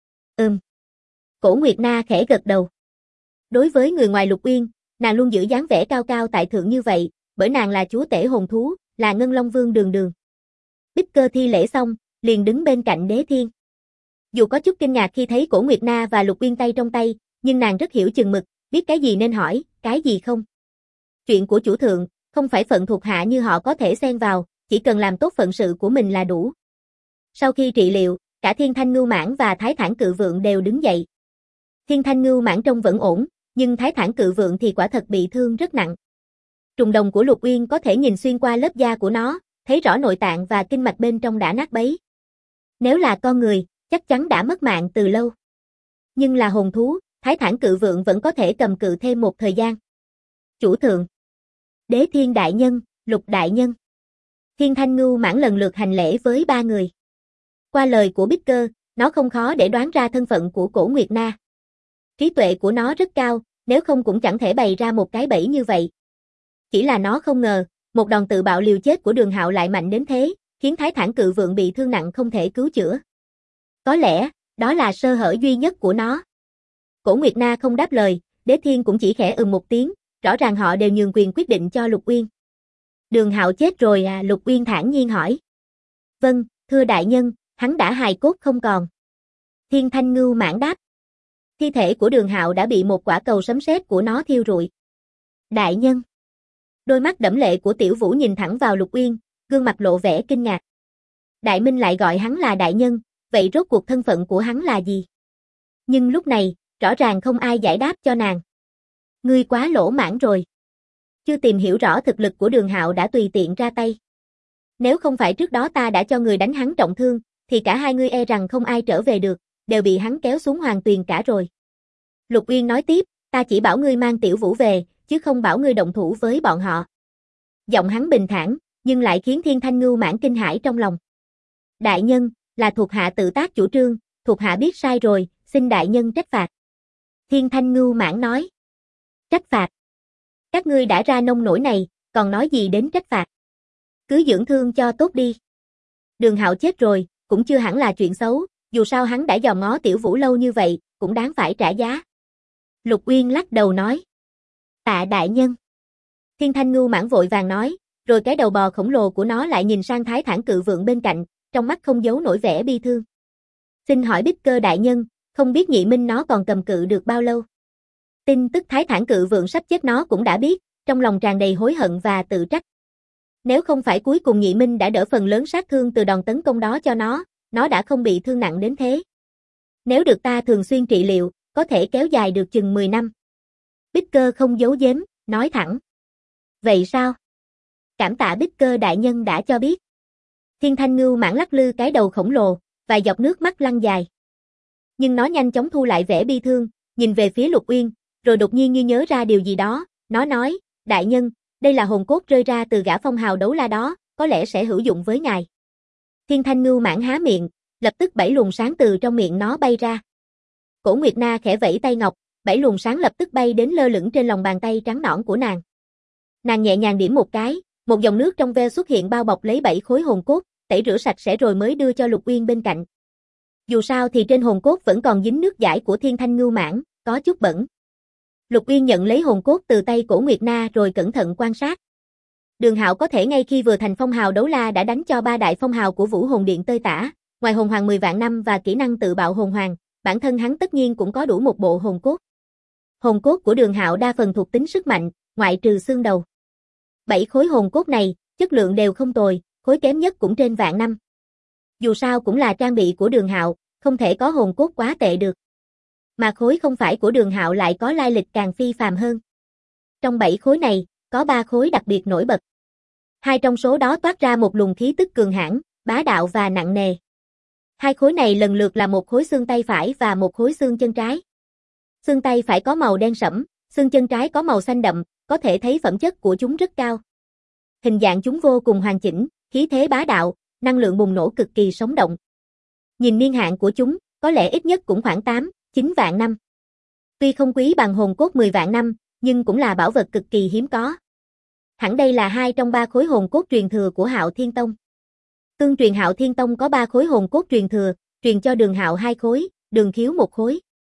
Cổ Nguyệt Na khẽ gật đầu. Đối với người ngoài Lục Uyên, nàng luôn giữ dáng vẻ cao cao tại thượng như vậy, bởi nàng là chúa tể hồn thú, là Ngân Long Vương Đường Đường. Bích Cơ thi lễ xong, liền đứng bên cạnh Đế Thiên. Dù có chút kinh ngạc khi thấy Cổ Nguyệt Na và Lục Uyên tay trong tay, nhưng nàng rất hiểu chừng mực, biết cái gì nên hỏi, cái gì không. Chuyện của chủ thượng, không phải phận thuộc hạ như họ có thể xen vào, chỉ cần làm tốt phận sự của mình là đủ. Sau khi trị liệu, cả Thiên Thanh Ngưu Mãng và Thái Thản Cự Vượng đều đứng dậy. Thiên Thanh Ngưu Mãng trông vẫn ổn, nhưng Thái Thản Cự Vượng thì quả thật bị thương rất nặng. Trùng đồng của Lục Uyên có thể nhìn xuyên qua lớp da của nó, thấy rõ nội tạng và kinh mạch bên trong đã nát bấy. Nếu là con người, chắc chắn đã mất mạng từ lâu. Nhưng là hồn thú, Thái Thản Cự Vượng vẫn có thể cầm cự thêm một thời gian. Chủ thượng, Đế Thiên đại nhân, Lục đại nhân. Thiên Thanh Ngưu Mãng lần lượt hành lễ với ba người. Qua lời của Bích Cơ, nó không khó để đoán ra thân phận của Cổ Nguyệt Na. Trí tuệ của nó rất cao, nếu không cũng chẳng thể bày ra một cái bẫy như vậy. Chỉ là nó không ngờ, một đòn tự bạo liều chết của Đường Hạo lại mạnh đến thế, khiến Thái Thản Cự Vượng bị thương nặng không thể cứu chữa. Có lẽ, đó là sơ hở duy nhất của nó. Cổ Nguyệt Na không đáp lời, Đế Thiên cũng chỉ khẽ một tiếng, rõ ràng họ đều nhường quyền quyết định cho Lục Uyên. Đường Hạo chết rồi à? Lục Uyên thản nhiên hỏi. Vâng, thưa đại nhân, hắn đã hài cốt không còn. Thiên Thanh Ngưu Mãng đáp. Thi thể của Đường Hạo đã bị một quả cầu sấm sét của nó thiêu rụi. Đại nhân. Đôi mắt đẫm lệ của Tiểu Vũ nhìn thẳng vào Lục Uyên, gương mặt lộ vẻ kinh ngạc. Đại Minh lại gọi hắn là đại nhân, vậy rốt cuộc thân phận của hắn là gì? Nhưng lúc này, rõ ràng không ai giải đáp cho nàng. Ngươi quá lỗ mãng rồi. Chưa tìm hiểu rõ thực lực của Đường Hạo đã tùy tiện ra tay. Nếu không phải trước đó ta đã cho người đánh hắn trọng thương, thì cả hai ngươi e rằng không ai trở về được, đều bị hắn kéo xuống hoàng tuyền cả rồi. Lục Uyên nói tiếp, ta chỉ bảo ngươi mang Tiểu Vũ về, chứ không bảo ngươi động thủ với bọn họ. Giọng hắn bình thản, nhưng lại khiến Thiên Thanh Ngưu Mãng kinh hãi trong lòng. Đại nhân, là thuộc hạ tự tác chủ trương, thuộc hạ biết sai rồi, xin đại nhân trách phạt. Thiên Thanh Ngưu Mãng nói. Trách phạt? Các ngươi đã ra nông nổi này, còn nói gì đến trách phạt? Cứ dưỡng thương cho tốt đi. Đường Hạo chết rồi, cũng chưa hẳn là chuyện xấu, dù sao hắn đã dòm ngó Tiểu Vũ lâu như vậy, cũng đáng phải trả giá. Lục Uyên lắc đầu nói. Tạ đại nhân. Thiên Thanh Ngưu Mãng vội vàng nói, rồi cái đầu bò khổng lồ của nó lại nhìn sang Thái Thản Cự Vượng bên cạnh, trong mắt không giấu nổi vẻ bi thương. Xin hỏi Bích Cơ đại nhân, không biết Nhị Minh nó còn cầm cự được bao lâu? Tin tức Thái Thản Cự Vượng sắp chết nó cũng đã biết, trong lòng tràn đầy hối hận và tự trách. Nếu không phải cuối cùng Nhị Minh đã đỡ phần lớn sát thương từ đòn tấn công đó cho nó đã không bị thương nặng đến thế. Nếu được ta thường xuyên trị liệu, có thể kéo dài được chừng 10 năm. Bích Cơ không giấu giếm, nói thẳng. Vậy sao? Cảm tạ Bích Cơ đại nhân đã cho biết. Thiên Thanh Ngưu Mãng lắc lư cái đầu khổng lồ, vài giọt nước mắt lăn dài. Nhưng nó nhanh chóng thu lại vẻ bi thương, nhìn về phía Lục Uyên, rồi đột nhiên như nhớ ra điều gì đó, nó nói, đại nhân, đây là hồn cốt rơi ra từ gã phong hào đấu la đó, có lẽ sẽ hữu dụng với ngài. Thiên Thanh Ngưu Mãng há miệng, lập tức 7 luồng sáng từ trong miệng nó bay ra. Cổ Nguyệt Na khẽ vẫy tay ngọc, 7 luồng sáng lập tức bay đến lơ lửng trên lòng bàn tay trắng nõn của nàng. Nàng nhẹ nhàng điểm một cái, một dòng nước trong veo xuất hiện bao bọc lấy 7 khối hồn cốt, tẩy rửa sạch sẽ rồi mới đưa cho Lục Uyên bên cạnh. Dù sao thì trên hồn cốt vẫn còn dính nước dãi của Thiên Thanh Ngưu Mãng, có chút bẩn. Lục Uyên nhận lấy hồn cốt từ tay Cổ Nguyệt Na rồi cẩn thận quan sát. Đường Hạo có thể ngay khi vừa thành phong hào đấu la đã đánh cho 3 đại phong hào của Vũ Hồn Điện tơi tả, ngoài hồn hoàng 10 vạn năm và kỹ năng tự bạo hồn hoàng, bản thân hắn tất nhiên cũng có đủ một bộ hồn cốt. Hồn cốt của Đường Hạo đa phần thuộc tính sức mạnh, ngoại trừ xương đầu. 7 khối hồn cốt này, chất lượng đều không tồi, khối kém nhất cũng trên vạn năm. Dù sao cũng là trang bị của Đường Hạo, không thể có hồn cốt quá tệ được. Mà khối không phải của Đường Hạo lại có lai lịch càng phi phàm hơn. Trong 7 khối này, có 3 khối đặc biệt nổi bật. 2 trong số đó toát ra một luồng khí tức cường hãn, bá đạo và nặng nề. 2 khối này lần lượt là một khối xương tay phải và một khối xương chân trái. Xương tay phải có màu đen sẫm, xương chân trái có màu xanh đậm, có thể thấy phẩm chất của chúng rất cao. Hình dạng chúng vô cùng hoàn chỉnh, khí thế bá đạo, năng lượng bùng nổ cực kỳ sống động. Nhìn niên hạn của chúng, có lẽ ít nhất cũng khoảng 8, 9 vạn năm. Tuy không quý bằng hồn cốt 10 vạn năm, nhưng cũng là bảo vật cực kỳ hiếm có. Hẳn đây là 2 trong 3 khối hồn cốt truyền thừa của Hạo Thiên Tông. Tương truyền Hạo Thiên Tông có 3 khối hồn cốt truyền thừa, truyền cho Đường Hạo 2 khối, Đường Khiếu 1 khối.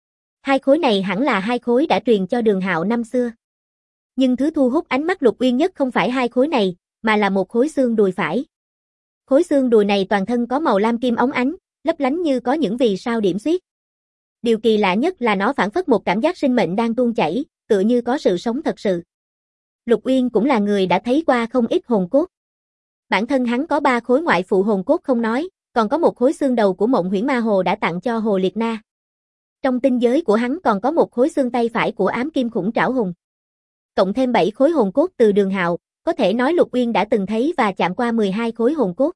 2 khối này hẳn là 2 khối đã truyền cho Đường Hạo năm xưa. Nhưng thứ thu hút ánh mắt Lục Uyên nhất không phải 2 khối này, mà là một khối xương đùi phải. Khối xương đùi này toàn thân có màu lam kim óng ánh, lấp lánh như có những vì sao điểm xuyết. Điều kỳ lạ nhất là nó phảng phất một cảm giác sinh mệnh đang tuôn chảy, tựa như có sự sống thật sự. Lục Uyên cũng là người đã thấy qua không ít hồn cốt. Bản thân hắn có 3 khối ngoại phụ hồn cốt không nói, còn có một khối xương đầu của Mộng Huyễn Ma Hồ đã tặng cho Hồ Liệt Na. Trong tinh giới của hắn còn có một khối xương tay phải của Ám Kim Khủng Trảo Hùng. Cộng thêm 7 khối hồn cốt từ Đường Hạo, có thể nói Lục Uyên đã từng thấy và chạm qua 12 khối hồn cốt.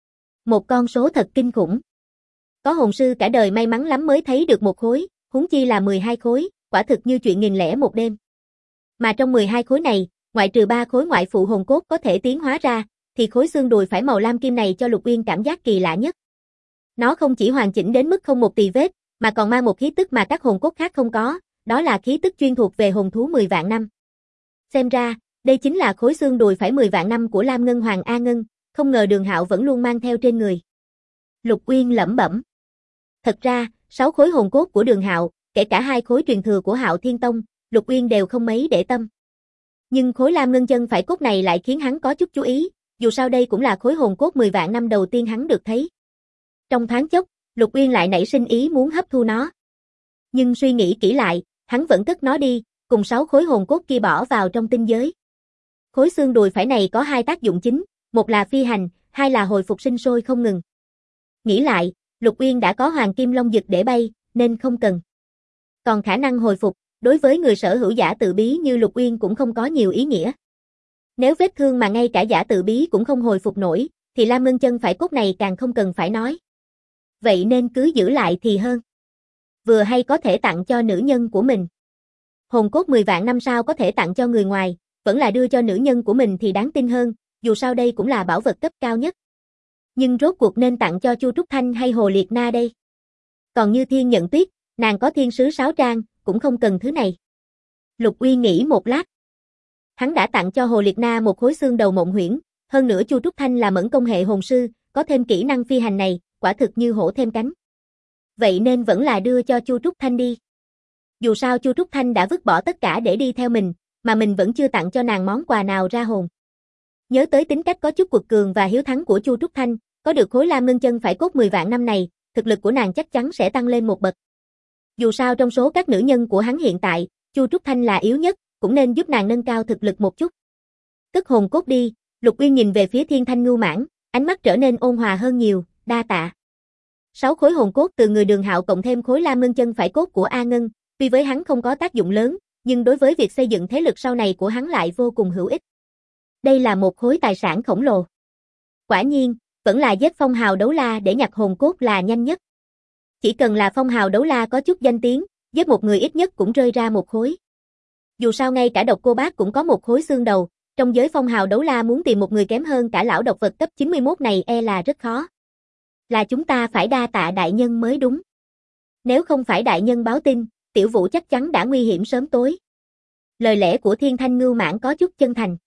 Một con số thật kinh khủng. Có hồn sư cả đời may mắn lắm mới thấy được một khối, huống chi là 12 khối, quả thực như chuyện nghìn lẻ một đêm. Mà trong 12 khối này, ngoại trừ 3 khối ngoại phụ hồn cốt có thể tiến hóa ra, thì khối xương đùi phải màu lam kim này cho Lục Uyên cảm giác kỳ lạ nhất. Nó không chỉ hoàn chỉnh đến mức không một tì vết, mà còn mang một khí tức mà các hồn cốt khác không có, đó là khí tức chuyên thuộc về hồn thú 10 vạn năm. Xem ra, đây chính là khối xương đùi phải 10 vạn năm của Lam Ngân Hoàng A Ngân, không ngờ Đường Hạo vẫn luôn mang theo trên người. Lục Uyên lẩm bẩm. Thật ra, 6 khối hồn cốt của Đường Hạo, kể cả 2 khối truyền thừa của Hạo Thiên Tông, Lục Uyên đều không mấy để tâm. Nhưng khối Lam Ngân chân phải cốt này lại khiến hắn có chút chú ý, dù sao đây cũng là khối hồn cốt 10 vạn năm đầu tiên hắn được thấy. Trong thoáng chốc, Lục Uyên lại nảy sinh ý muốn hấp thu nó. Nhưng suy nghĩ kỹ lại, hắn vẫn cất nó đi, cùng 6 khối hồn cốt kia bỏ vào trong tinh giới. Khối xương đùi phải này có 2 tác dụng chính, một là phi hành, 2 là hồi phục sinh sôi không ngừng. Nghĩ lại, Lục Uyên đã có Hoàng Kim Long Dực để bay, nên không cần. Còn khả năng hồi phục, đối với người sở hữu giả tự bí như Lục Uyên cũng không có nhiều ý nghĩa. Nếu vết thương mà ngay cả giả tự bí cũng không hồi phục nổi, thì Lam Ngân chân phải cốt này càng không cần phải nói. Vậy nên cứ giữ lại thì hơn. Vừa hay có thể tặng cho nữ nhân của mình. Hồn cốt 10 vạn năm sao có thể tặng cho người ngoài, vẫn là đưa cho nữ nhân của mình thì đáng tin hơn, dù sao đây cũng là bảo vật cấp cao nhất. Nhưng rốt cuộc nên tặng cho Chu Trúc Thanh hay Hồ Liệt Na đây? Còn Như Thiên Nhận Tuyết, nàng có thiên sứ sáo trang, cũng không cần thứ này. Lục Uyên nghĩ một lát. Hắn đã tặng cho Hồ Liệt Na một khối xương đầu Mộng Huyễn, hơn nữa Chu Trúc Thanh là mẫn công hệ hồn sư, có thêm kỹ năng phi hành này, quả thực như hổ thêm cánh. Vậy nên vẫn là đưa cho Chu Trúc Thanh đi. Dù sao Chu Trúc Thanh đã vứt bỏ tất cả để đi theo mình, mà mình vẫn chưa tặng cho nàng món quà nào ra hồn. Nhớ tới tính cách có chút quật cường và hiếu thắng của Chu Trúc Thanh, có được khối Lam Ngân chân phải cốt 10 vạn năm này, thực lực của nàng chắc chắn sẽ tăng lên một bậc. Dù sao trong số các nữ nhân của hắn hiện tại, Chu Trúc Thanh là yếu nhất, cũng nên giúp nàng nâng cao thực lực một chút. Cất hồn cốt đi, Lục Uyên nhìn về phía Thiên Thanh Ngưu Mãng, ánh mắt trở nên ôn hòa hơn nhiều, đa tạ. 6 khối hồn cốt từ người Đường Hạo cộng thêm khối Lam Ngân chân phải cốt của A Ngân, tuy với hắn không có tác dụng lớn, nhưng đối với việc xây dựng thế lực sau này của hắn lại vô cùng hữu ích. Đây là một khối tài sản khổng lồ. Quả nhiên, vẫn là giết phong hào đấu la để nhặt hồn cốt là nhanh nhất. Chỉ cần là phong hào đấu la có chút danh tiếng, giết một người ít nhất cũng rơi ra một khối. Dù sao ngay cả độc cô bác cũng có một khối xương đầu, trong giới phong hào đấu la muốn tìm một người kém hơn cả lão độc vật cấp 91 này là rất khó. Là chúng ta phải đa tạ đại nhân mới đúng. Nếu không phải đại nhân báo tin, Tiểu Vũ chắc chắn đã nguy hiểm sớm tối. Lời lẽ của Thiên Thanh Ngưu Mãn có chút chân thành.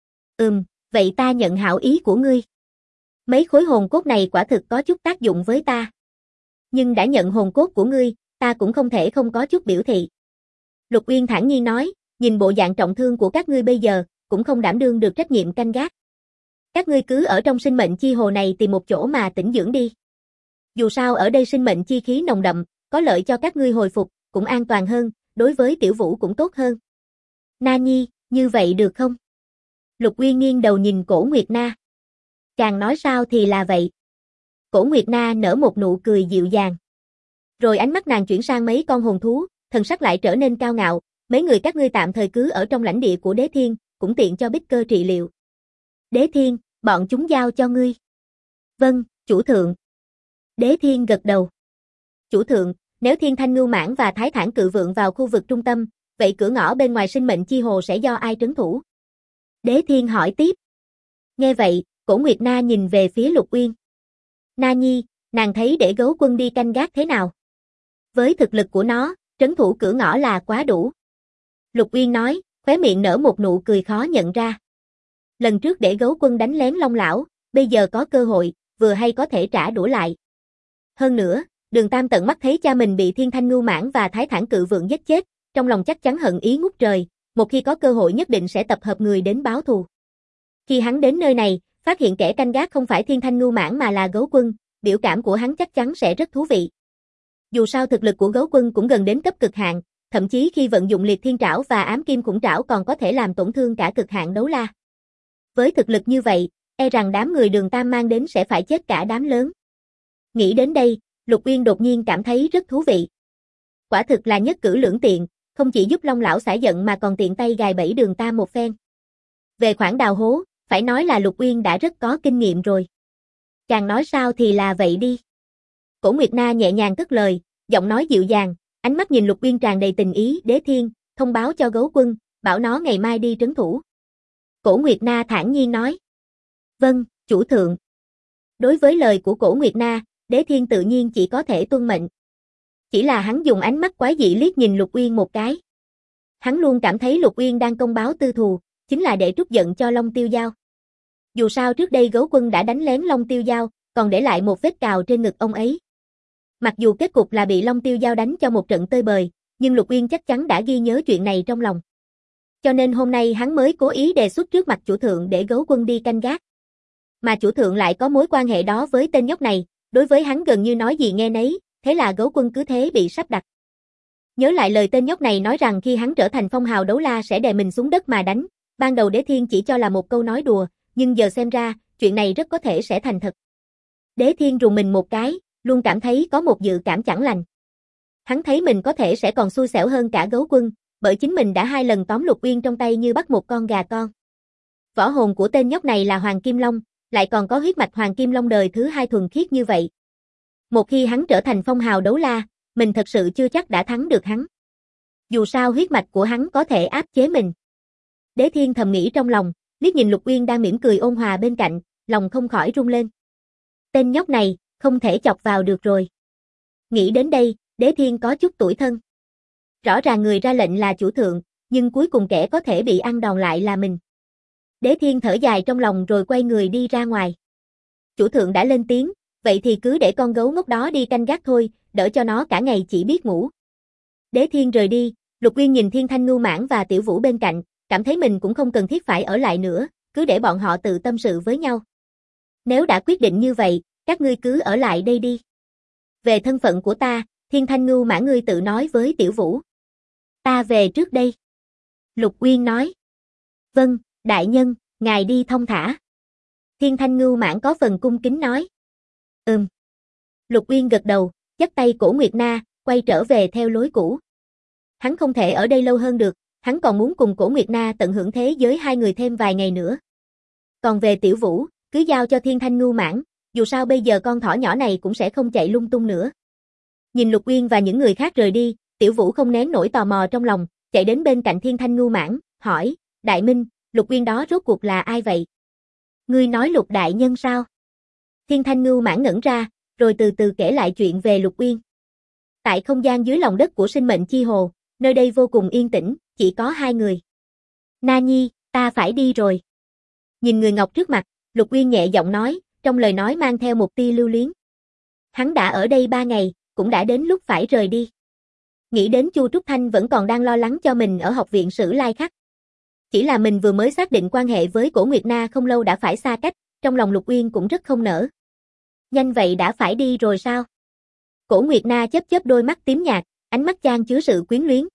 Vậy ta nhận hảo ý của ngươi. Mấy khối hồn cốt này quả thực có chút tác dụng với ta. Nhưng đã nhận hồn cốt của ngươi, ta cũng không thể không có chút biểu thị. Lục Uyên thản nhiên nói, nhìn bộ dạng trọng thương của các ngươi bây giờ, cũng không đảm đương được trách nhiệm canh gác. Các ngươi cứ ở trong sinh mệnh chi hồ này tìm một chỗ mà tĩnh dưỡng đi. Dù sao ở đây sinh mệnh chi khí nồng đậm, có lợi cho các ngươi hồi phục, cũng an toàn hơn, đối với Tiểu Vũ cũng tốt hơn. Na Nhi, như vậy được không? Lục Uyên nghiêng đầu nhìn Cổ Nguyệt Na. Càng nói sao thì là vậy. Cổ Nguyệt Na nở một nụ cười dịu dàng. Rồi ánh mắt nàng chuyển sang mấy con hồn thú, thần sắc lại trở nên cao ngạo, mấy người các ngươi tạm thời cứ ở trong lãnh địa của Đế Thiên, cũng tiện cho Bích Cơ trị liệu. Đế Thiên, bọn chúng giao cho ngươi. Vâng, chủ thượng. Đế Thiên gật đầu. Chủ thượng, nếu Thiên Thanh Ngưu Mãn và Thái Thản Cự Vượng vào khu vực trung tâm, vậy cửa ngõ bên ngoài sinh mệnh chi hồ sẽ do ai trấn thủ? Đế Thiên hỏi tiếp. Nghe vậy, Cổ Nguyệt Na nhìn về phía Lục Uyên. Na Nhi, nàng thấy để Gấu Quân đi canh gác thế nào? Với thực lực của nó, trấn thủ cửa ngõ là quá đủ. Lục Uyên nói, khóe miệng nở một nụ cười khó nhận ra. Lần trước để Gấu Quân đánh lén Long Lão, bây giờ có cơ hội, vừa hay có thể trả đũa lại. Hơn nữa, Đường Tam tận mắt thấy cha mình bị Thiên Thanh Ngưu Mãn và Thái Thản Cự Vượng giết chết, trong lòng chắc chắn hận ý ngút trời, một khi có cơ hội nhất định sẽ tập hợp người đến báo thù. Khi hắn đến nơi này, phát hiện kẻ canh gác không phải Thiên Thanh Ngưu Mãn mà là Gấu Quân, biểu cảm của hắn chắc chắn sẽ rất thú vị. Dù sao thực lực của Gấu Quân cũng gần đến cấp cực hạn, thậm chí khi vận dụng Liệt Thiên Trảo và Ám Kim Khủng Trảo còn có thể làm tổn thương cả cực hạn đấu la. Với thực lực như vậy, e rằng đám người Đường Tam mang đến sẽ phải chết cả đám lớn. Nghĩ đến đây, Lục Uyên đột nhiên cảm thấy rất thú vị. Quả thực là nhất cử lưỡng tiện, không chỉ giúp Long Lão xả giận mà còn tiện tay gài bẫy Đường Tam một phen. Về khoản đào hố, phải nói là Lục Uyên đã rất có kinh nghiệm rồi. Càng nói sao thì là vậy đi. Cổ Nguyệt Na nhẹ nhàng cất lời, giọng nói dịu dàng, ánh mắt nhìn Lục Uyên tràn đầy tình ý. Đế Thiên, thông báo cho Gấu Quân, bảo nó ngày mai đi trấn thủ. Cổ Nguyệt Na thản nhiên nói. Vâng, chủ thượng. Đối với lời của Cổ Nguyệt Na, Đế Thiên tự nhiên chỉ có thể tuân mệnh. Chỉ là hắn dùng ánh mắt quái dị liếc nhìn Lục Uyên một cái. Hắn luôn cảm thấy Lục Uyên đang công báo tư thù, chính là để trút giận cho Long Tiêu Dao. Dù sao trước đây Gấu Quân đã đánh lén Long Tiêu Dao, còn để lại một vết cào trên ngực ông ấy. Mặc dù kết cục là bị Long Tiêu Dao đánh cho một trận tơi bời, nhưng Lục Uyên chắc chắn đã ghi nhớ chuyện này trong lòng. Cho nên hôm nay hắn mới cố ý đề xuất trước mặt chủ thượng để Gấu Quân đi canh gác. Mà chủ thượng lại có mối quan hệ đó với tên nhóc này, đối với hắn gần như nói gì nghe nấy, thế là Gấu Quân cứ thế bị sắp đặt. Nhớ lại lời tên nhóc này nói rằng khi hắn trở thành phong hào đấu la sẽ đè mình xuống đất mà đánh, ban đầu Đế Thiên chỉ cho là một câu nói đùa, nhưng giờ xem ra, chuyện này rất có thể sẽ thành thật. Đế Thiên rùng mình một cái, luôn cảm thấy có một dự cảm chẳng lành. Hắn thấy mình có thể sẽ còn xui xẻo hơn cả Gấu Quân, bởi chính mình đã 2 lần tóm Lục Uyên trong tay như bắt một con gà con. Võ hồn của tên nhóc này là Hoàng Kim Long, lại còn có huyết mạch Hoàng Kim Long đời thứ 2 thuần khiết như vậy. Một khi hắn trở thành phong hào đấu la, mình thật sự chưa chắc đã thắng được hắn. Dù sao huyết mạch của hắn có thể áp chế mình. Đế Thiên thầm nghĩ trong lòng, liếc nhìn Lục Uyên đang mỉm cười ôn hòa bên cạnh, lòng không khỏi rung lên. Tên nhóc này, không thể chọc vào được rồi. Nghĩ đến đây, Đế Thiên có chút tủi thân. Rõ ràng người ra lệnh là chủ thượng, nhưng cuối cùng kẻ có thể bị ăn đòn lại là mình. Đế Thiên thở dài trong lòng rồi quay người đi ra ngoài. Chủ thượng đã lên tiếng, vậy thì cứ để con gấu ngốc đó đi canh gác thôi, đỡ cho nó cả ngày chỉ biết ngủ. Đế Thiên rời đi, Lục Uyên nhìn Thiên Thanh Ngưu Mãn và Tiểu Vũ bên cạnh, cảm thấy mình cũng không cần thiết phải ở lại nữa, cứ để bọn họ tự tâm sự với nhau. Nếu đã quyết định như vậy, các ngươi cứ ở lại đây đi. Về thân phận của ta, Thiên Thanh Ngưu Mãn ngươi tự nói với Tiểu Vũ. Ta về trước đây. Lục Uyên nói. Vâng, đại nhân, ngài đi thong thả. Thiên Thanh Ngưu Mãn có phần cung kính nói. Lục Uyên gật đầu, dắt tay Cổ Nguyệt Na, quay trở về theo lối cũ. Hắn không thể ở đây lâu hơn được, hắn còn muốn cùng Cổ Nguyệt Na tận hưởng thế giới hai người thêm vài ngày nữa. Còn về Tiểu Vũ, cứ giao cho Thiên Thanh Ngưu Mãn, dù sao bây giờ con thỏ nhỏ này cũng sẽ không chạy lung tung nữa. Nhìn Lục Uyên và những người khác rời đi, Tiểu Vũ không nén nổi tò mò trong lòng, chạy đến bên cạnh Thiên Thanh Ngưu Mãn, hỏi, Đại Minh, Lục Uyên đó rốt cuộc là ai vậy? Ngươi nói Lục Đại Nhân sao? Thiên Thanh Ngưu Mãn ngẩn ra, rồi từ từ kể lại chuyện về Lục Uyên. Tại không gian dưới lòng đất của sinh mệnh chi hồ, nơi đây vô cùng yên tĩnh, chỉ có hai người. Na Nhi, ta phải đi rồi. Nhìn người ngọc trước mặt, Lục Uyên nhẹ giọng nói, trong lời nói mang theo một tia lưu luyến. Hắn đã ở đây 3 ngày, cũng đã đến lúc phải rời đi. Nghĩ đến Chu Trúc Thanh vẫn còn đang lo lắng cho mình ở học viện Sử Lai Khắc. Chỉ là mình vừa mới xác định quan hệ với Cổ Nguyệt Na không lâu đã phải xa cách, trong lòng Lục Uyên cũng rất không nỡ. Nhanh vậy đã phải đi rồi sao? Cổ Nguyệt Na chớp chớp đôi mắt tím nhạt, ánh mắt chan chứa sự quyến luyến.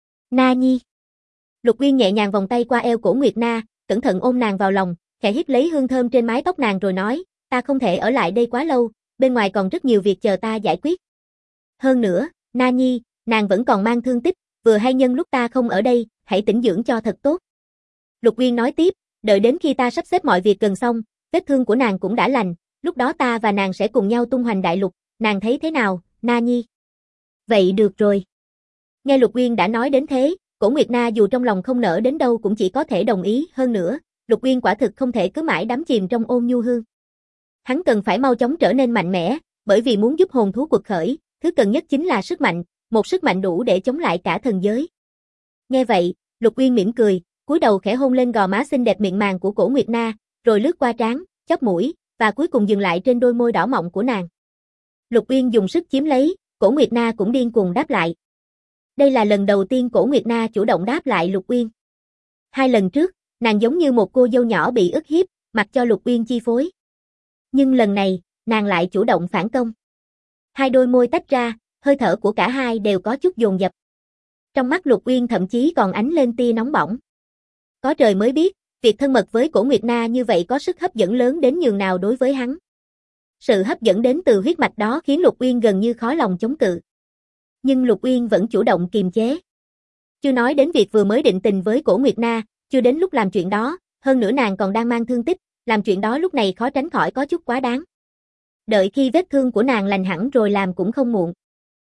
Na Nhi. Lục Uyên nhẹ nhàng vòng tay qua eo Cổ Nguyệt Na, cẩn thận ôm nàng vào lòng, khẽ hít lấy hương thơm trên mái tóc nàng rồi nói, ta không thể ở lại đây quá lâu, bên ngoài còn rất nhiều việc chờ ta giải quyết. Hơn nữa, Na Nhi, nàng vẫn còn mang thương tích, vừa hay nhân lúc ta không ở đây, hãy tĩnh dưỡng cho thật tốt. Lục Uyên nói tiếp, đợi đến khi ta sắp xếp mọi việc gần xong, vết thương của nàng cũng đã lành, lúc đó ta và nàng sẽ cùng nhau tung hoành đại lục, nàng thấy thế nào, Na Nhi? Vậy được rồi. Nghe Lục Uyên đã nói đến thế, Cổ Nguyệt Na dù trong lòng không nỡ đến đâu cũng chỉ có thể đồng ý, hơn nữa, Lục Uyên quả thực không thể cứ mãi đắm chìm trong ôn nhu hương. Hắn cần phải mau chóng trở nên mạnh mẽ, bởi vì muốn giúp hồn thú quật khởi, thứ cần nhất chính là sức mạnh, một sức mạnh đủ để chống lại cả thần giới. Nghe vậy, Lục Uyên mỉm cười, cúi đầu khẽ hôn lên gò má xinh đẹp mịn màng của Cổ Nguyệt Na, rồi lướt qua trán, chóp mũi, và cuối cùng dừng lại trên đôi môi đỏ mọng của nàng. Lục Uyên dùng sức chiếm lấy, Cổ Nguyệt Na cũng điên cuồng đáp lại. Đây là lần đầu tiên Cổ Nguyệt Na chủ động đáp lại Lục Uyên. 2 lần trước, nàng giống như một cô dâu nhỏ bị ức hiếp, mặc cho Lục Uyên chi phối. Nhưng lần này, nàng lại chủ động phản công. Hai đôi môi tách ra, hơi thở của cả hai đều có chút dồn dập. Trong mắt Lục Uyên thậm chí còn ánh lên tia nóng bỏng. Có trời mới biết, việc thân mật với Cổ Nguyệt Na như vậy có sức hấp dẫn lớn đến nhường nào đối với hắn. Sự hấp dẫn đến từ huyết mạch đó khiến Lục Uyên gần như khó lòng chống cự. Nhưng Lục Uyên vẫn chủ động kiềm chế. Chưa nói đến việc vừa mới định tình với Cổ Nguyệt Na, chưa đến lúc làm chuyện đó, hơn nữa nàng còn đang mang thương tích, làm chuyện đó lúc này khó tránh khỏi có chút quá đáng. Đợi khi vết thương của nàng lành hẳn rồi làm cũng không muộn.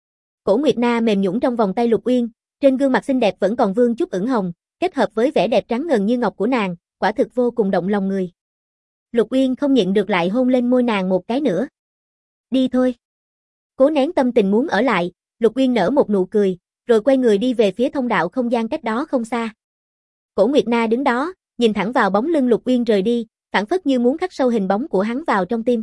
Cổ Nguyệt Na mềm nhũn trong vòng tay Lục Uyên, trên gương mặt xinh đẹp vẫn còn vương chút ửng hồng, kết hợp với vẻ đẹp trắng ngần như ngọc của nàng, quả thực vô cùng động lòng người. Lục Uyên không nhịn được lại hôn lên môi nàng một cái nữa. Đi thôi. Cố nén tâm tình muốn ở lại, Lục Uyên nở một nụ cười, rồi quay người đi về phía thông đạo không gian cách đó không xa. Cổ Nguyệt Na đứng đó, nhìn thẳng vào bóng lưng Lục Uyên rời đi, phảng phất như muốn khắc sâu hình bóng của hắn vào trong tim.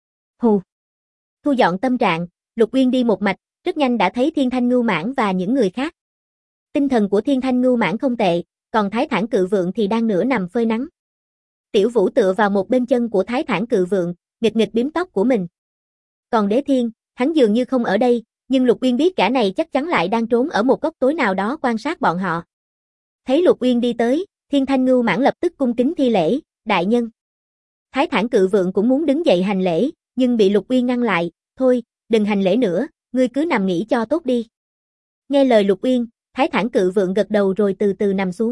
Hù. Thu dọn tâm trạng, Lục Uyên đi một mạch, rất nhanh đã thấy Thiên Thanh Ngưu Mãn và những người khác. Tinh thần của Thiên Thanh Ngưu Mãn không tệ, còn Thái Thản Cự Vượng thì đang nửa nằm phơi nắng. Tiểu Vũ tựa vào một bên chân của Thái Thản Cự Vượng, nghịch nghịch bím tóc của mình. Còn Đế Thiên, hắn dường như không ở đây, nhưng Lục Uyên biết cả này chắc chắn lại đang trốn ở một góc tối nào đó quan sát bọn họ. Thấy Lục Uyên đi tới, Thiên Thanh Ngưu Mãn lập tức cung kính thi lễ, đại nhân. Thái Thản Cự Vượng cũng muốn đứng dậy hành lễ, nhưng bị Lục Uyên ngăn lại, thôi, đừng hành lễ nữa, ngươi cứ nằm nghỉ cho tốt đi. Nghe lời Lục Uyên, Thái Thản Cự Vượng gật đầu rồi từ từ nằm xuống.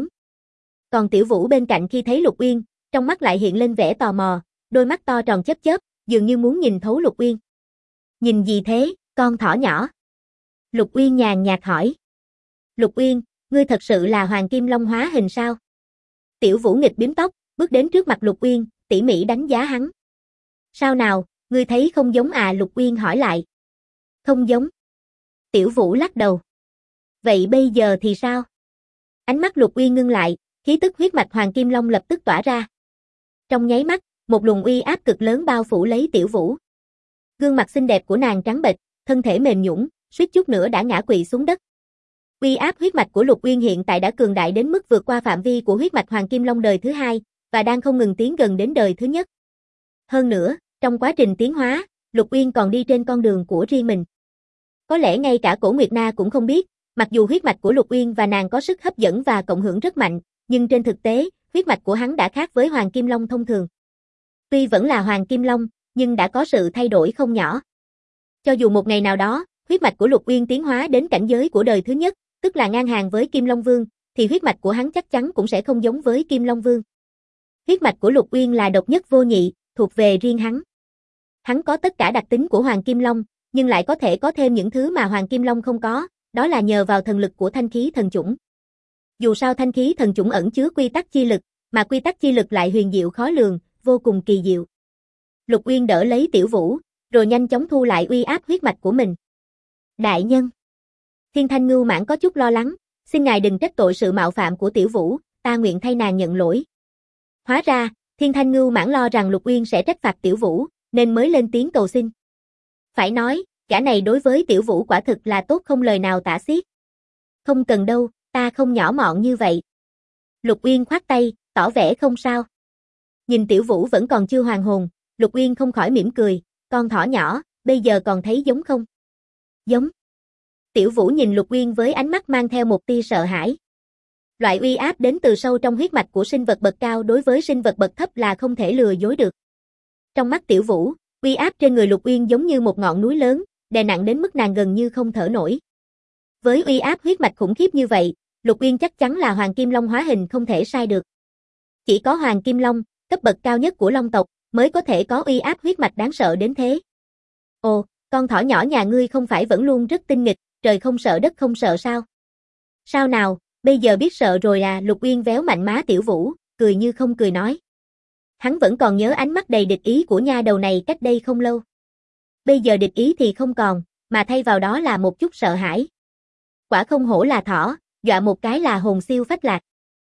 Còn Tiểu Vũ bên cạnh khi thấy Lục Uyên, trong mắt lại hiện lên vẻ tò mò, đôi mắt to tròn chớp chớp, dường như muốn nhìn thấu Lục Uyên. Nhìn gì thế, con thỏ nhỏ? Lục Uyên nhàn nhạt hỏi. Lục Uyên, ngươi thật sự là Hoàng Kim Long hóa hình sao? Tiểu Vũ nghịch bím tóc, bước đến trước mặt Lục Uyên, tỉ mỉ đánh giá hắn. Sao nào, ngươi thấy không giống à? Lục Uyên hỏi lại. Không giống. Tiểu Vũ lắc đầu. Vậy bây giờ thì sao? Ánh mắt Lục Uyên ngưng lại, khí tức huyết mạch Hoàng Kim Long lập tức tỏa ra. Trong nháy mắt, một luồng uy áp cực lớn bao phủ lấy Tiểu Vũ. Gương mặt xinh đẹp của nàng trắng bệch, thân thể mềm nhũn, suýt chút nữa đã ngã quỵ xuống đất. Uy áp huyết mạch của Lục Uyên hiện tại đã cường đại đến mức vượt qua phạm vi của huyết mạch Hoàng Kim Long đời thứ 2 và đang không ngừng tiến gần đến đời thứ nhất. Hơn nữa, trong quá trình tiến hóa, Lục Uyên còn đi trên con đường của riêng mình. Có lẽ ngay cả Cổ Nguyệt Na cũng không biết, mặc dù huyết mạch của Lục Uyên và nàng có sức hấp dẫn và cộng hưởng rất mạnh, nhưng trên thực tế, huyết mạch của hắn đã khác với Hoàng Kim Long thông thường. Tuy vẫn là Hoàng Kim Long, nhưng đã có sự thay đổi không nhỏ. Cho dù một ngày nào đó, huyết mạch của Lục Uyên tiến hóa đến cảnh giới của đời thứ nhất, tức là ngang hàng với Kim Long Vương, thì huyết mạch của hắn chắc chắn cũng sẽ không giống với Kim Long Vương. Huyết mạch của Lục Uyên là độc nhất vô nhị, thuộc về riêng hắn. Hắn có tất cả đặc tính của Hoàng Kim Long, nhưng lại có thể có thêm những thứ mà Hoàng Kim Long không có, đó là nhờ vào thần lực của thanh khí thần chủng. Dù sao thanh khí thần chủng ẩn chứa quy tắc chi lực, mà quy tắc chi lực lại huyền diệu khó lường, vô cùng kỳ diệu. Lục Uyên đỡ lấy Tiểu Vũ, rồi nhanh chóng thu lại uy áp huyết mạch của mình. Đại nhân. Thiên Thanh Ngưu Mãn có chút lo lắng, xin ngài đừng trách tội sự mạo phạm của Tiểu Vũ, ta nguyện thay nàng nhận lỗi. Hóa ra, Thiên Thanh Ngưu Mãn lo rằng Lục Uyên sẽ trách phạt Tiểu Vũ, nên mới lên tiếng cầu xin. Phải nói, gã này đối với Tiểu Vũ quả thực là tốt không lời nào tả xiết. Không cần đâu, ta không nhỏ mọn như vậy. Lục Uyên khoát tay, tỏ vẻ không sao. Nhìn Tiểu Vũ vẫn còn chưa hoàn hồn, Lục Uyên không khỏi mỉm cười, con thỏ nhỏ, bây giờ còn thấy giống không? Giống. Tiểu Vũ nhìn Lục Uyên với ánh mắt mang theo một tia sợ hãi. Loại uy áp đến từ sâu trong huyết mạch của sinh vật bậc cao đối với sinh vật bậc thấp là không thể lừa dối được. Trong mắt Tiểu Vũ, uy áp trên người Lục Uyên giống như một ngọn núi lớn, đè nặng đến mức nàng gần như không thở nổi. Với uy áp huyết mạch khủng khiếp như vậy, Lục Uyên chắc chắn là Hoàng Kim Long hóa hình không thể sai được. Chỉ có Hoàng Kim Long, cấp bậc cao nhất của Long tộc, mới có thể có uy áp huyết mạch đáng sợ đến thế. Ồ, con thỏ nhỏ nhà ngươi không phải vẫn luôn rất tinh nghịch, trời không sợ đất không sợ sao? Sao nào, bây giờ biết sợ rồi à? Lục Uyên véo mạnh má Tiểu Vũ, cười như không cười nói. Hắn vẫn còn nhớ ánh mắt đầy địch ý của nha đầu này cách đây không lâu. Bây giờ địch ý thì không còn, mà thay vào đó là một chút sợ hãi. Quả không hổ là thỏ, dọa một cái là hồn siêu phách lạc.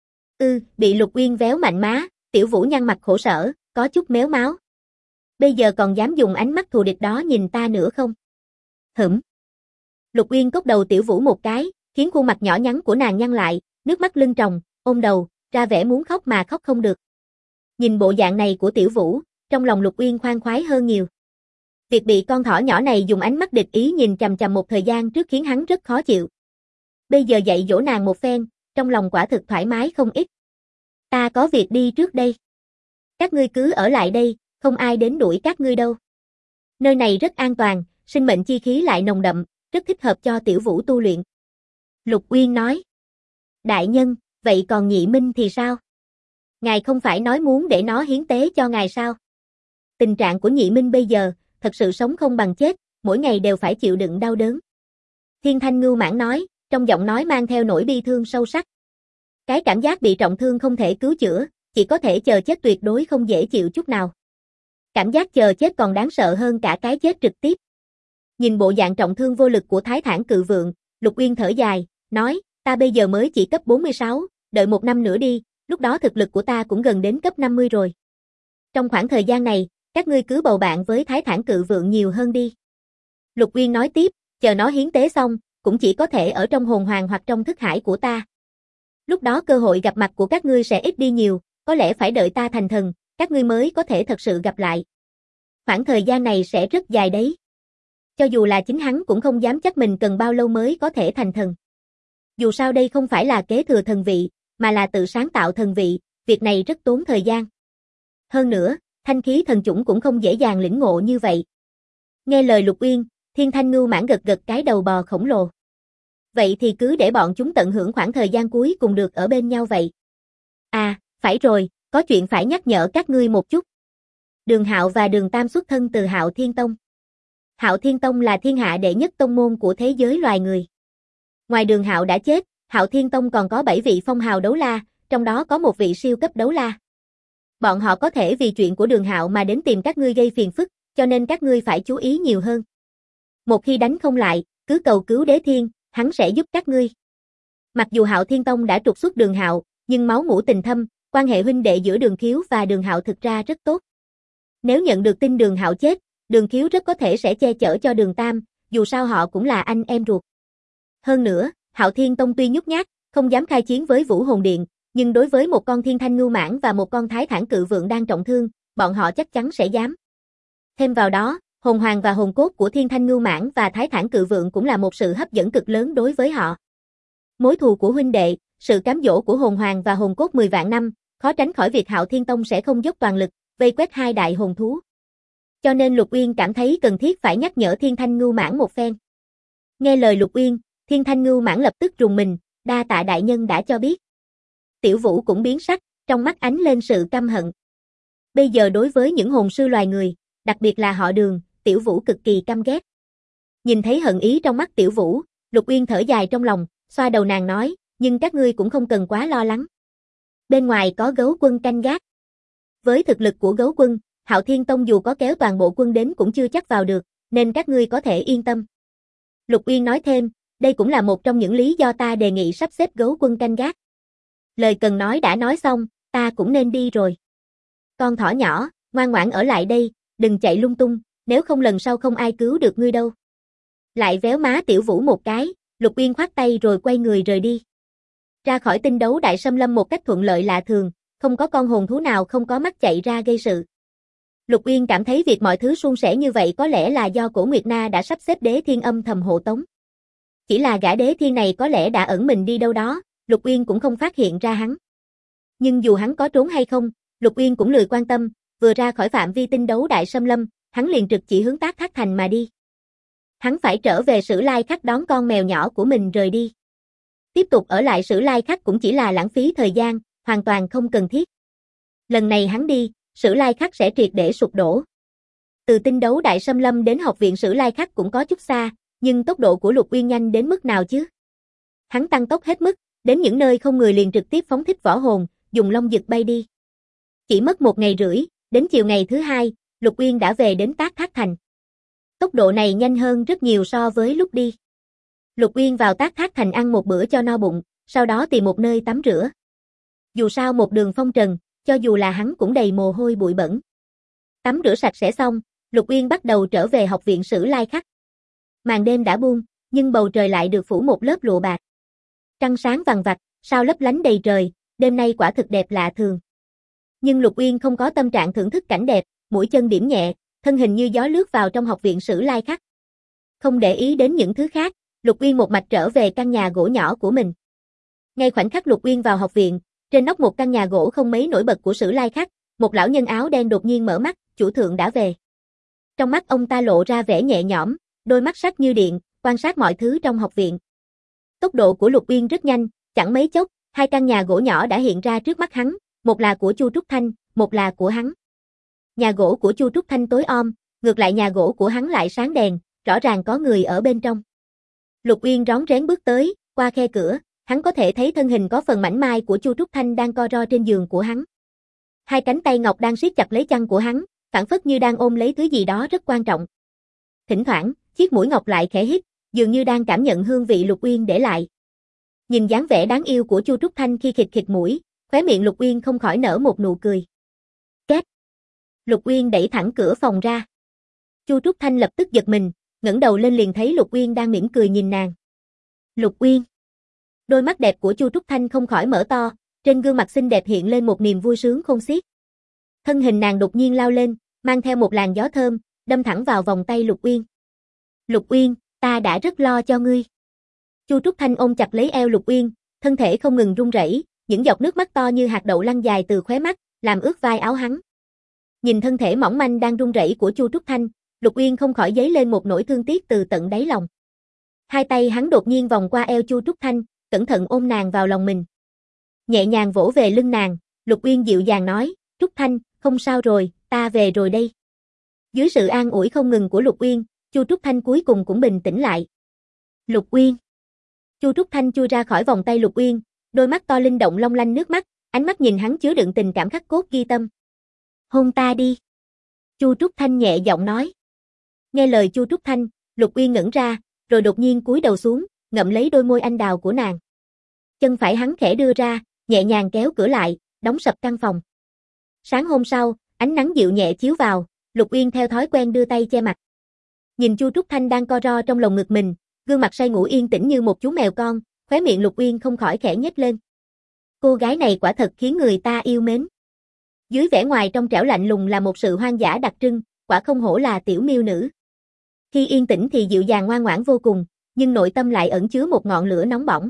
Bị Lục Uyên véo mạnh má, Tiểu Vũ nhăn mặt khổ sở, có chút méo máu. Bây giờ còn dám dùng ánh mắt thù địch đó nhìn ta nữa không? Hửm. Lục Uyên cốc đầu Tiểu Vũ một cái, khiến khuôn mặt nhỏ nhắn của nàng nhăn lại, nước mắt lưng tròng, ôm đầu, ra vẻ muốn khóc mà khóc không được. Nhìn bộ dạng này của Tiểu Vũ, trong lòng Lục Uyên khoan khoái hơn nhiều. Việc bị con thỏ nhỏ này dùng ánh mắt địch ý nhìn chằm chằm một thời gian trước khiến hắn rất khó chịu. Bây giờ dạy dỗ nàng một phen, trong lòng quả thực thoải mái không ít. Ta có việc đi trước đây. Các ngươi cứ ở lại đây, không ai đến đuổi các ngươi đâu. Nơi này rất an toàn, sinh mệnh chi khí lại nồng đậm, rất thích hợp cho Tiểu Vũ tu luyện. Lục Uyên nói. Đại nhân, vậy còn Nhị Minh thì sao? Ngài không phải nói muốn để nó hiến tế cho ngài sao? Tình trạng của Nhị Minh bây giờ, thật sự sống không bằng chết, mỗi ngày đều phải chịu đựng đau đớn. Thiên Thanh Ngưu Mãn nói, trong giọng nói mang theo nỗi bi thương sâu sắc. Cái cảm giác bị trọng thương không thể cứu chữa, chỉ có thể chờ chết tuyệt đối không dễ chịu chút nào. Cảm giác chờ chết còn đáng sợ hơn cả cái chết trực tiếp. Nhìn bộ dạng trọng thương vô lực của Thái Thản Cự Vượng, Lục Uyên thở dài, nói, ta bây giờ mới chỉ cấp 46, đợi 1 năm nữa đi, lúc đó thực lực của ta cũng gần đến cấp 50 rồi. Trong khoảng thời gian này, các ngươi cứ bầu bạn với Thái Thản Cự Vượng nhiều hơn đi. Lục Uyên nói tiếp, chờ nó hiến tế xong, cũng chỉ có thể ở trong hồn hoàng hoặc trong thức hải của ta. Lúc đó cơ hội gặp mặt của các ngươi sẽ ít đi nhiều, có lẽ phải đợi ta thành thần, các ngươi mới có thể thật sự gặp lại. Khoảng thời gian này sẽ rất dài đấy. Cho dù là chính hắn cũng không dám chắc mình cần bao lâu mới có thể thành thần. Dù sao đây không phải là kế thừa thần vị, mà là tự sáng tạo thần vị, việc này rất tốn thời gian. Hơn nữa, thanh khí thần chủng cũng không dễ dàng lĩnh ngộ như vậy. Nghe lời Lục Uyên, Thiên Thanh Ngưu Mãn gật gật cái đầu bò khổng lồ. Vậy thì cứ để bọn chúng tận hưởng khoảng thời gian cuối cùng được ở bên nhau vậy. À, phải rồi, có chuyện phải nhắc nhở các ngươi một chút. Đường Hạo và Đường Tam xuất thân từ Hạo Thiên Tông. Hạo Thiên Tông là thiên hạ đệ nhất tông môn của thế giới loài người. Ngoài Đường Hạo đã chết, Hạo Thiên Tông còn có 7 vị phong hào đấu la, trong đó có một vị siêu cấp đấu la. Bọn họ có thể vì chuyện của Đường Hạo mà đến tìm các ngươi gây phiền phức, cho nên các ngươi phải chú ý nhiều hơn. Một khi đánh không lại, cứ cầu cứu Đế Thiên, hắn sẽ giúp các ngươi. Mặc dù Hạo Thiên Tông đã trục xuất Đường Hạo, nhưng máu mủ tình thâm, quan hệ huynh đệ giữa Đường Khiếu và Đường Hạo thực ra rất tốt. Nếu nhận được tin Đường Hạo chết, Đường Khiếu rất có thể sẽ che chở cho Đường Tam, dù sao họ cũng là anh em ruột. Hơn nữa, Hạo Thiên Tông tuy nhút nhát, không dám khai chiến với Vũ Hồn Điện, nhưng đối với một con Thiên Thanh Ngưu Mãn và một con Thái Thản Cự Vượng đang trọng thương, bọn họ chắc chắn sẽ dám. Thêm vào đó, hồn hoàng và hồn cốt của Thiên Thanh Ngưu Mãn và Thái Thản Cự Vượng cũng là một sự hấp dẫn cực lớn đối với họ. Mối thù của huynh đệ, sự cám dỗ của hồn hoàng và hồn cốt 10 vạn năm, khó tránh khỏi việc Hạo Thiên Tông sẽ không dốc toàn lực, vây quét hai đại hồn thú. Cho nên Lục Uyên cảm thấy cần thiết phải nhắc nhở Thiên Thanh Ngưu Mãn một phen. Nghe lời Lục Uyên, Thiên Thanh Ngưu Mãn lập tức rùng mình, đa tạ đại nhân đã cho biết. Tiểu Vũ cũng biến sắc, trong mắt ánh lên sự căm hận. Bây giờ đối với những hồn sư loài người, đặc biệt là họ Đường, Tiểu Vũ cực kỳ căm ghét. Nhìn thấy hận ý trong mắt Tiểu Vũ, Lục Uyên thở dài trong lòng, xoa đầu nàng nói, nhưng các ngươi cũng không cần quá lo lắng. Bên ngoài có Gấu Quân canh gác. Với thực lực của Gấu Quân, Hạo Thiên Tông dù có kéo toàn bộ quân đến cũng chưa chắc vào được, nên các ngươi có thể yên tâm. Lục Uyên nói thêm, đây cũng là một trong những lý do ta đề nghị sắp xếp Gấu Quân canh gác. Lời cần nói đã nói xong, ta cũng nên đi rồi. Con thỏ nhỏ, ngoan ngoãn ở lại đây, đừng chạy lung tung, nếu không lần sau không ai cứu được ngươi đâu. Lại véo má Tiểu Vũ một cái, Lục Uyên khoát tay rồi quay người rời đi. Ra khỏi tinh đấu đại xâm lâm một cách thuận lợi lạ thường, không có con hồn thú nào không có mắt chạy ra gây sự. Lục Uyên cảm thấy việc mọi thứ suôn sẻ như vậy có lẽ là do Cổ Nguyệt Na đã sắp xếp Đế Thiên âm thầm hộ tống. Chỉ là gã Đế Thiên này có lẽ đã ẩn mình đi đâu đó, Lục Uyên cũng không phát hiện ra hắn. Nhưng dù hắn có trốn hay không, Lục Uyên cũng lười quan tâm, vừa ra khỏi phạm vi tinh đấu đại xâm lâm, hắn liền trực chỉ hướng Tác Thác Thành mà đi. Hắn phải trở về Sử Lai Khắc đón con mèo nhỏ của mình rời đi. Tiếp tục ở lại Sử Lai Khắc cũng chỉ là lãng phí thời gian, hoàn toàn không cần thiết. Lần này hắn đi, Sử Lai Khắc sẽ triệt để sụp đổ. Từ tinh đấu đại xâm lâm đến học viện Sử Lai Khắc cũng có chút xa, nhưng tốc độ của Lục Uyên nhanh đến mức nào chứ? Hắn tăng tốc hết mức, đến những nơi không người liền trực tiếp phóng thích võ hồn, dùng long dực bay đi. Chỉ mất 1 ngày rưỡi, đến chiều ngày thứ 2, Lục Uyên đã về đến Tác Thác Thành. Tốc độ này nhanh hơn rất nhiều so với lúc đi. Lục Uyên vào Tác Thác Thành ăn một bữa cho no bụng, sau đó tìm một nơi tắm rửa. Dù sao một đường phong trần, cho dù là hắn cũng đầy mồ hôi bụi bẩn. Tắm rửa sạch sẽ xong, Lục Uyên bắt đầu trở về học viện Sử Lai Khắc. Màn đêm đã buông, nhưng bầu trời lại được phủ một lớp lụa bạc. Trăng sáng vằng vặc, sao lấp lánh đầy trời, đêm nay quả thực đẹp lạ thường. Nhưng Lục Uyên không có tâm trạng thưởng thức cảnh đẹp, mũi chân điểm nhẹ, thân hình như gió lướt vào trong học viện Sử Lai Khắc. Không để ý đến những thứ khác, Lục Uyên một mạch trở về căn nhà gỗ nhỏ của mình. Ngay khoảnh khắc Lục Uyên vào học viện, trên nóc một căn nhà gỗ không mấy nổi bật của Sử Lai Khắc, một lão nhân áo đen đột nhiên mở mắt, chủ thượng đã về. Trong mắt ông ta lộ ra vẻ nhẹ nhõm, đôi mắt sắc như điện, quan sát mọi thứ trong học viện. Tốc độ của Lục Uyên rất nhanh, chẳng mấy chốc, 2 căn nhà gỗ nhỏ đã hiện ra trước mắt hắn, một là của Chu Trúc Thanh, một là của hắn. Nhà gỗ của Chu Trúc Thanh tối om, ngược lại nhà gỗ của hắn lại sáng đèn, rõ ràng có người ở bên trong. Lục Uyên rón rén bước tới, qua khe cửa, hắn có thể thấy thân hình có phần mảnh mai của Chu Trúc Thanh đang co ro trên giường của hắn. 2 cánh tay ngọc đang siết chặt lấy chăn của hắn, phảng phất như đang ôm lấy thứ gì đó rất quan trọng. Thỉnh thoảng, chiếc mũi ngọc lại khẽ hít, dường như đang cảm nhận hương vị Lục Uyên để lại. Nhìn dáng vẻ đáng yêu của Chu Trúc Thanh khi khịt khịt mũi, khóe miệng Lục Uyên không khỏi nở một nụ cười. Két. Lục Uyên đẩy thẳng cửa phòng ra. Chu Trúc Thanh lập tức giật mình, ngẩng đầu lên liền thấy Lục Uyên đang mỉm cười nhìn nàng. Lục Uyên. Đôi mắt đẹp của Chu Trúc Thanh không khỏi mở to, trên gương mặt xinh đẹp hiện lên một niềm vui sướng khôn xiết. Thân hình nàng đột nhiên lao lên, mang theo một làn gió thơm, đâm thẳng vào vòng tay Lục Uyên. Lục Uyên, ta đã rất lo cho ngươi. Chu Trúc Thanh ôm chặt lấy eo Lục Uyên, thân thể không ngừng run rẩy, những giọt nước mắt to như hạt đậu lăn dài từ khóe mắt, làm ướt vai áo hắn. Nhìn thân thể mỏng manh đang run rẩy của Chu Trúc Thanh, Lục Uyên không khỏi dấy lên một nỗi thương tiếc từ tận đáy lòng. 2 tay hắn đột nhiên vòng qua eo Chu Trúc Thanh, cẩn thận ôm nàng vào lòng mình. Nhẹ nhàng vỗ về lưng nàng, Lục Uyên dịu dàng nói, Trúc Thanh, không sao rồi, ta về rồi đây. Dưới sự an ủi không ngừng của Lục Uyên, Chu Trúc Thanh cuối cùng cũng bình tĩnh lại. Lục Uyên. Chu Trúc Thanh chui ra khỏi vòng tay Lục Uyên, đôi mắt to linh động long lanh nước mắt, ánh mắt nhìn hắn chứa đựng tình cảm khắc cốt ghi tâm. Hôn ta đi. Chu Trúc Thanh nhẹ giọng nói. Nghe lời Chu Trúc Thanh, Lục Uyên ngẩn ra, rồi đột nhiên cúi đầu xuống, ngậm lấy đôi môi anh đào của nàng. Chân phải hắn khẽ đưa ra, nhẹ nhàng kéo cửa lại, đóng sập căn phòng. Sáng hôm sau, ánh nắng dịu nhẹ chiếu vào, Lục Uyên theo thói quen đưa tay che mặt. Nhìn Chu Trúc Thanh đang co ro trong lồng ngực mình, gương mặt say ngủ yên tĩnh như một chú mèo con, khóe miệng Lục Uyên không khỏi khẽ nhếch lên. Cô gái này quả thật khiến người ta yêu mến. Dưới vẻ ngoài trong trẻo lạnh lùng là một sự hoang dã đặc trưng, quả không hổ là tiểu miêu nữ. Khi yên tĩnh thì dịu dàng ngoan ngoãn vô cùng, nhưng nội tâm lại ẩn chứa một ngọn lửa nóng bỏng.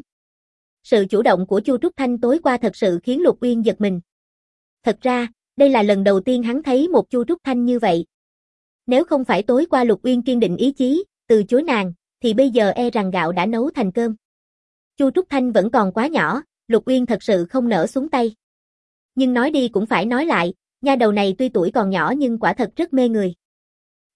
Sự chủ động của Chu Trúc Thanh tối qua thật sự khiến Lục Uyên giật mình. Thật ra, đây là lần đầu tiên hắn thấy một Chu Trúc Thanh như vậy. Nếu không phải tối qua Lục Uyên kiên định ý chí, từ chối nàng, thì bây giờ e rằng gạo đã nấu thành cơm. Chu Trúc Thanh vẫn còn quá nhỏ, Lục Uyên thật sự không nỡ xuống tay. Nhưng nói đi cũng phải nói lại, nha đầu này tuy tuổi còn nhỏ nhưng quả thật rất mê người.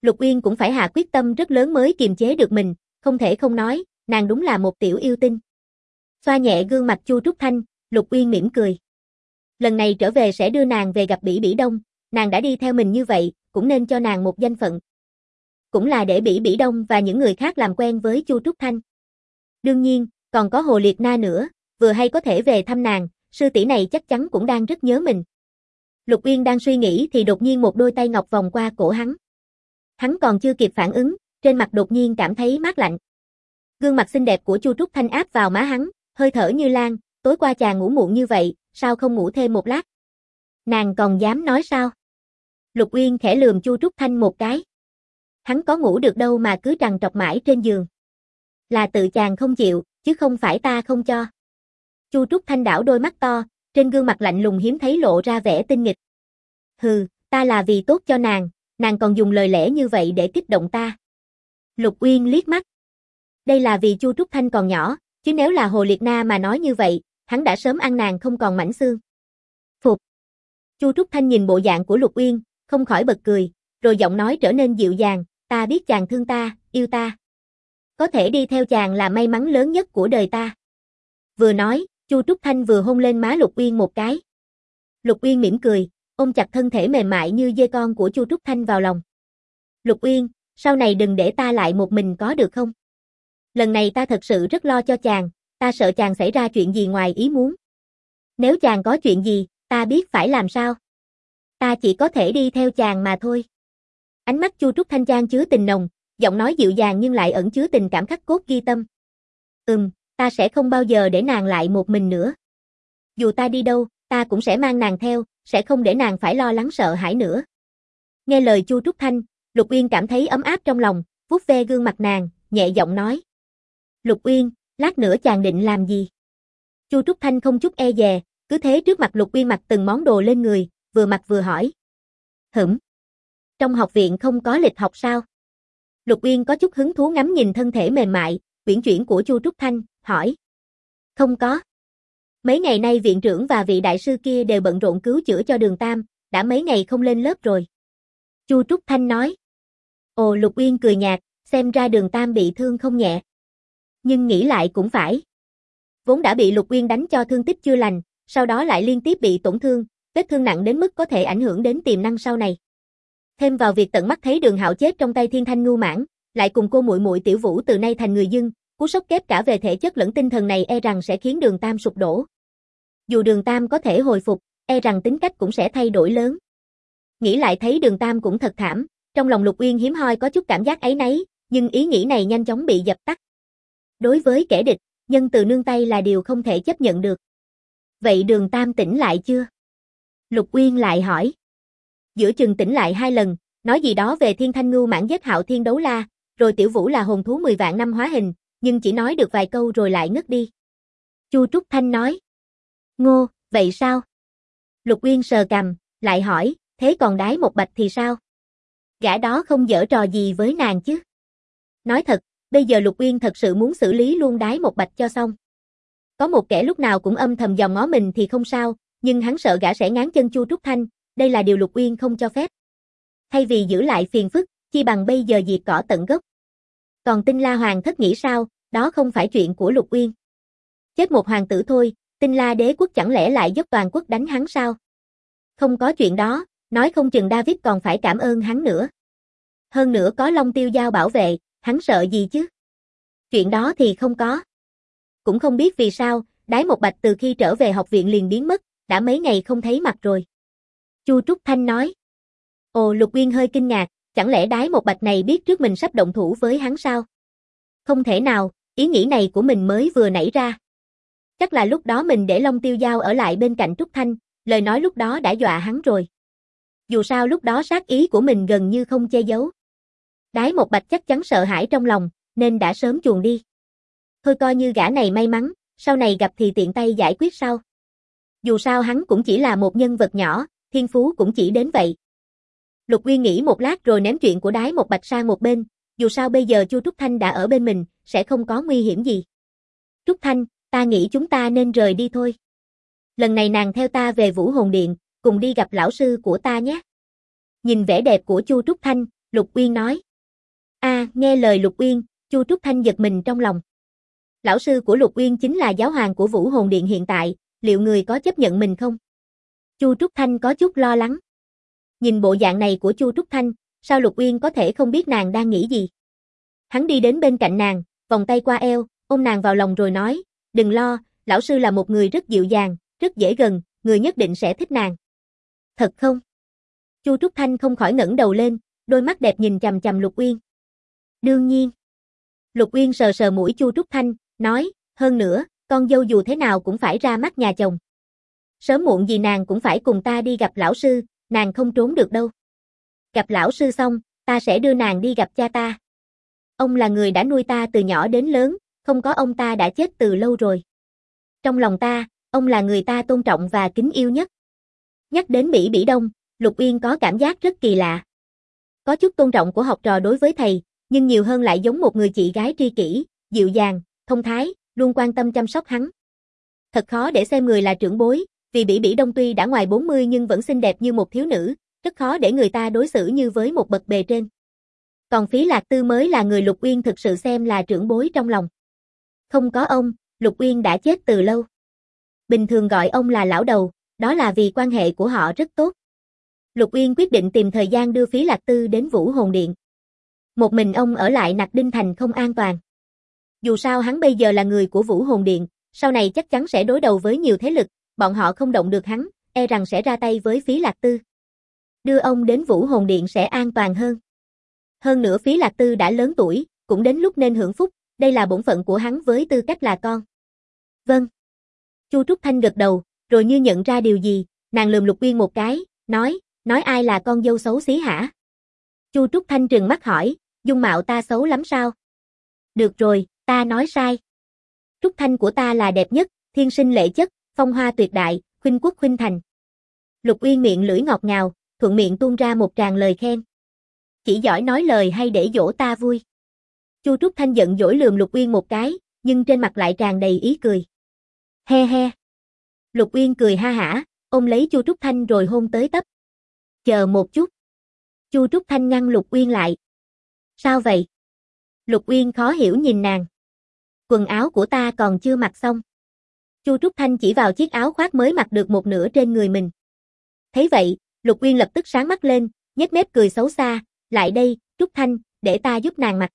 Lục Uyên cũng phải hạ quyết tâm rất lớn mới kiềm chế được mình, không thể không nói, nàng đúng là một tiểu yêu tinh. Xoa nhẹ gương mặt Chu Trúc Thanh, Lục Uyên mỉm cười. Lần này trở về sẽ đưa nàng về gặp Bỉ Bỉ Đông, nàng đã đi theo mình như vậy, cũng nên cho nàng một danh phận. Cũng là để Bỉ Bỉ Đông và những người khác làm quen với Chu Trúc Thanh. Đương nhiên, còn có Hồ Liệt Na nữa, vừa hay có thể về thăm nàng, sư tỷ này chắc chắn cũng đang rất nhớ mình. Lục Uyên đang suy nghĩ thì đột nhiên một đôi tay ngọc vòng qua cổ hắn. Hắn còn chưa kịp phản ứng, trên mặt đột nhiên cảm thấy mát lạnh. Gương mặt xinh đẹp của Chu Trúc Thanh áp vào má hắn, hơi thở như lan, tối qua chàng ngủ muộn như vậy, sao không ngủ thêm một lát? Nàng còn dám nói sao? Lục Uyên khẽ lườm Chu Trúc Thanh một cái. Hắn có ngủ được đâu mà cứ trằn trọc mãi trên giường. Là tự chàng không chịu, chứ không phải ta không cho. Chu Trúc Thanh đảo đôi mắt to, trên gương mặt lạnh lùng hiếm thấy lộ ra vẻ tinh nghịch. Hừ, ta là vì tốt cho nàng còn dùng lời lẽ như vậy để kích động ta. Lục Uyên liếc mắt. Đây là vì Chu Trúc Thanh còn nhỏ, chứ nếu là Hồ Liệt Na mà nói như vậy, hắn đã sớm ăn nàng không còn mảnh xương. Phục. Chu Trúc Thanh nhìn bộ dạng của Lục Uyên, không khỏi bật cười, rồi giọng nói trở nên dịu dàng, ta biết chàng thương ta, yêu ta. Có thể đi theo chàng là may mắn lớn nhất của đời ta. Vừa nói, Chu Trúc Thanh vừa hôn lên má Lục Uyên một cái. Lục Uyên mỉm cười, ôm chặt thân thể mềm mại như dê con của Chu Trúc Thanh vào lòng. Lục Uyên, sau này đừng để ta lại một mình có được không? Lần này ta thật sự rất lo cho chàng, ta sợ chàng xảy ra chuyện gì ngoài ý muốn. Nếu chàng có chuyện gì, ta biết phải làm sao. Ta chỉ có thể đi theo chàng mà thôi. Ánh mắt Chu Trúc Thanh chan chứa tình nồng, giọng nói dịu dàng nhưng lại ẩn chứa tình cảm khắc cốt ghi tâm. Ta sẽ không bao giờ để nàng lại một mình nữa. Dù ta đi đâu, ta cũng sẽ mang nàng theo, sẽ không để nàng phải lo lắng sợ hãi nữa. Nghe lời Chu Trúc Thanh, Lục Uyên cảm thấy ấm áp trong lòng, vuốt ve gương mặt nàng, nhẹ giọng nói. Lục Uyên, lát nữa chàng định làm gì? Chu Trúc Thanh không chút e dè, cứ thế trước mặt Lục Uyên mặc từng món đồ lên người, vừa mặc vừa hỏi. Trong học viện không có lịch học sao? Lục Uyên có chút hứng thú ngắm nhìn thân thể mềm mại, uyển chuyển của Chu Trúc Thanh, hỏi. Không có. Mấy ngày nay viện trưởng và vị đại sư kia đều bận rộn cứu chữa cho Đường Tam, đã mấy ngày không lên lớp rồi. Chu Trúc Thanh nói. Ồ, Lục Uyên cười nhạt, xem ra Đường Tam bị thương không nhẹ. Nhưng nghĩ lại cũng phải. Vốn đã bị Lục Uyên đánh cho thương tích chưa lành, sau đó lại liên tiếp bị tổn thương, vết thương nặng đến mức có thể ảnh hưởng đến tiềm năng sau này. Thêm vào việc tận mắt thấy Đường Hạo chết trong tay Thiên Thanh Ngưu Mãng, lại cùng cô muội muội Tiểu Vũ từ nay thành người dưng, cú sốc kép cả về thể chất lẫn tinh thần này e rằng sẽ khiến Đường Tam sụp đổ. Dù Đường Tam có thể hồi phục, e rằng tính cách cũng sẽ thay đổi lớn. Nghĩ lại thấy Đường Tam cũng thật thảm, trong lòng Lục Uyên hiếm hoi có chút cảm giác áy náy, nhưng ý nghĩ này nhanh chóng bị dập tắt. Đối với kẻ địch, nhân từ nương tay là điều không thể chấp nhận được. Vậy Đường Tam tỉnh lại chưa? Lục Uyên lại hỏi. Giữa chừng tỉnh lại 2 lần, nói gì đó về Thiên Thanh Ngưu Mãng giết Hạo Thiên Đấu La, rồi Tiểu Vũ là hồn thú 10 vạn năm hóa hình, nhưng chỉ nói được vài câu rồi lại ngất đi. Chu Trúc Thanh nói. Ngô, vậy sao? Lục Uyên sờ cằm, lại hỏi, thế còn Đái Một Bạch thì sao? Gã đó không giở trò gì với nàng chứ? Nói thật, bây giờ Lục Uyên thật sự muốn xử lý luôn Đái Một Bạch cho xong. Có một kẻ lúc nào cũng âm thầm dòm ngó mình thì không sao, nhưng hắn sợ gã sẽ ngáng chân Chu Trúc Thanh, đây là điều Lục Uyên không cho phép. Thay vì giữ lại phiền phức, chi bằng bây giờ diệt cỏ tận gốc. Còn Tinh La Hoàng thất nghĩ sao, đó không phải chuyện của Lục Uyên. Chết một hoàng tử thôi, Tinh La đế quốc chẳng lẽ lại dốc toàn quốc đánh hắn sao? Không có chuyện đó, nói không chừng David còn phải cảm ơn hắn nữa. Hơn nữa có Long Tiêu Giao bảo vệ, hắn sợ gì chứ? Chuyện đó thì không có. Cũng không biết vì sao, Đái Một Bạch từ khi trở về học viện liền biến mất, đã mấy ngày không thấy mặt rồi. Chu Trúc Thanh nói. Ồ, Lục Uyên hơi kinh ngạc, chẳng lẽ Đái Một Bạch này biết trước mình sắp động thủ với hắn sao? Không thể nào, ý nghĩ này của mình mới vừa nảy ra. Chắc là lúc đó mình để Long Tiêu Giao ở lại bên cạnh Trúc Thanh, lời nói lúc đó đã dọa hắn rồi. Dù sao lúc đó sát ý của mình gần như không che giấu. Đái Một Bạch chắc chắn sợ hãi trong lòng, nên đã sớm chuồn đi. Thôi coi như gã này may mắn, sau này gặp thì tiện tay giải quyết sau. Dù sao hắn cũng chỉ là một nhân vật nhỏ, thiên phú cũng chỉ đến vậy. Lục Uyên nghĩ một lát rồi ném chuyện của Đái Một Bạch sang một bên, dù sao bây giờ Chu Trúc Thanh đã ở bên mình, sẽ không có nguy hiểm gì. Trúc Thanh, ta nghĩ chúng ta nên rời đi thôi. Lần này nàng theo ta về Vũ Hồn Điện, cùng đi gặp lão sư của ta nhé. Nhìn vẻ đẹp của Chu Trúc Thanh, Lục Uyên nói. Nghe lời Lục Uyên, Chu Trúc Thanh giật mình trong lòng. Lão sư của Lục Uyên chính là giáo hoàng của Vũ Hồn Điện hiện tại, liệu người có chấp nhận mình không? Chu Trúc Thanh có chút lo lắng. Nhìn bộ dạng này của Chu Trúc Thanh, sao Lục Uyên có thể không biết nàng đang nghĩ gì? Hắn đi đến bên cạnh nàng, vòng tay qua eo, ôm nàng vào lòng rồi nói, đừng lo, lão sư là một người rất dịu dàng, rất dễ gần, người nhất định sẽ thích nàng. Thật không? Chu Trúc Thanh không khỏi ngẩng đầu lên, đôi mắt đẹp nhìn chằm chằm Lục Uyên. Đương nhiên. Lục Uyên sờ sờ mũi Chu Trúc Thanh, nói, hơn nữa, con dâu dù thế nào cũng phải ra mắt nhà chồng. Sớm muộn gì nàng cũng phải cùng ta đi gặp lão sư, nàng không trốn được đâu. Gặp lão sư xong, ta sẽ đưa nàng đi gặp cha ta. Ông là người đã nuôi ta từ nhỏ đến lớn, không có ông ta đã chết từ lâu rồi. Trong lòng ta, ông là người ta tôn trọng và kính yêu nhất. Nhắc đến Bỉ Bỉ Đông, Lục Uyên có cảm giác rất kỳ lạ. Có chút tôn trọng của học trò đối với thầy, nhưng nhiều hơn lại giống một người chị gái tri kỷ, dịu dàng, thông thái, luôn quan tâm chăm sóc hắn. Thật khó để xem người là trưởng bối, vì Bỉ Bỉ Đông tuy đã ngoài 40 nhưng vẫn xinh đẹp như một thiếu nữ, rất khó để người ta đối xử như với một bậc bề trên. Còn Phí Lạc Tư mới là người Lục Uyên thực sự xem là trưởng bối trong lòng. Không có ông, Lục Uyên đã chết từ lâu. Bình thường gọi ông là lão đầu, đó là vì quan hệ của họ rất tốt. Lục Uyên quyết định tìm thời gian đưa Phí Lạc Tư đến Vũ Hồn Điện. Một mình ông ở lại Nặc Đinh Thành không an toàn. Dù sao hắn bây giờ là người của Vũ Hồn Điện, sau này chắc chắn sẽ đối đầu với nhiều thế lực, bọn họ không động được hắn, e rằng sẽ ra tay với Phí Lạc Tư. Đưa ông đến Vũ Hồn Điện sẽ an toàn hơn. Hơn nữa Phí Lạc Tư đã lớn tuổi, cũng đến lúc nên hưởng phúc, đây là bổn phận của hắn với tư cách là con. Vâng. Chu Trúc Thanh gật đầu, rồi như nhận ra điều gì, nàng lườm Lục Uyên một cái, nói ai là con dâu xấu xí hả? Chu Trúc Thanh trừng mắt hỏi, dung mạo ta xấu lắm sao? Được rồi, ta nói sai. Trúc Thanh của ta là đẹp nhất, thiên sinh lệ chất, phong hoa tuyệt đại, khuynh quốc khuynh thành. Lục Uyên miệng lưỡi ngọt ngào, thuận miệng tuôn ra một tràng lời khen. Chỉ giỏi nói lời hay để dỗ ta vui. Chu Trúc Thanh giận dỗi lườm Lục Uyên một cái, nhưng trên mặt lại tràn đầy ý cười. He he. Lục Uyên cười ha hả, ôm lấy Chu Trúc Thanh rồi hôn tới tấp. Chờ một chút. Chu Trúc Thanh ngăn Lục Uyên lại. Sao vậy? Lục Uyên khó hiểu nhìn nàng. Quần áo của ta còn chưa mặc xong. Chu Trúc Thanh chỉ vào chiếc áo khoác mới mặc được một nửa trên người mình. Thấy vậy, Lục Uyên lập tức sáng mắt lên, nhếch mép cười xấu xa, lại đây, Trúc Thanh, để ta giúp nàng mặc.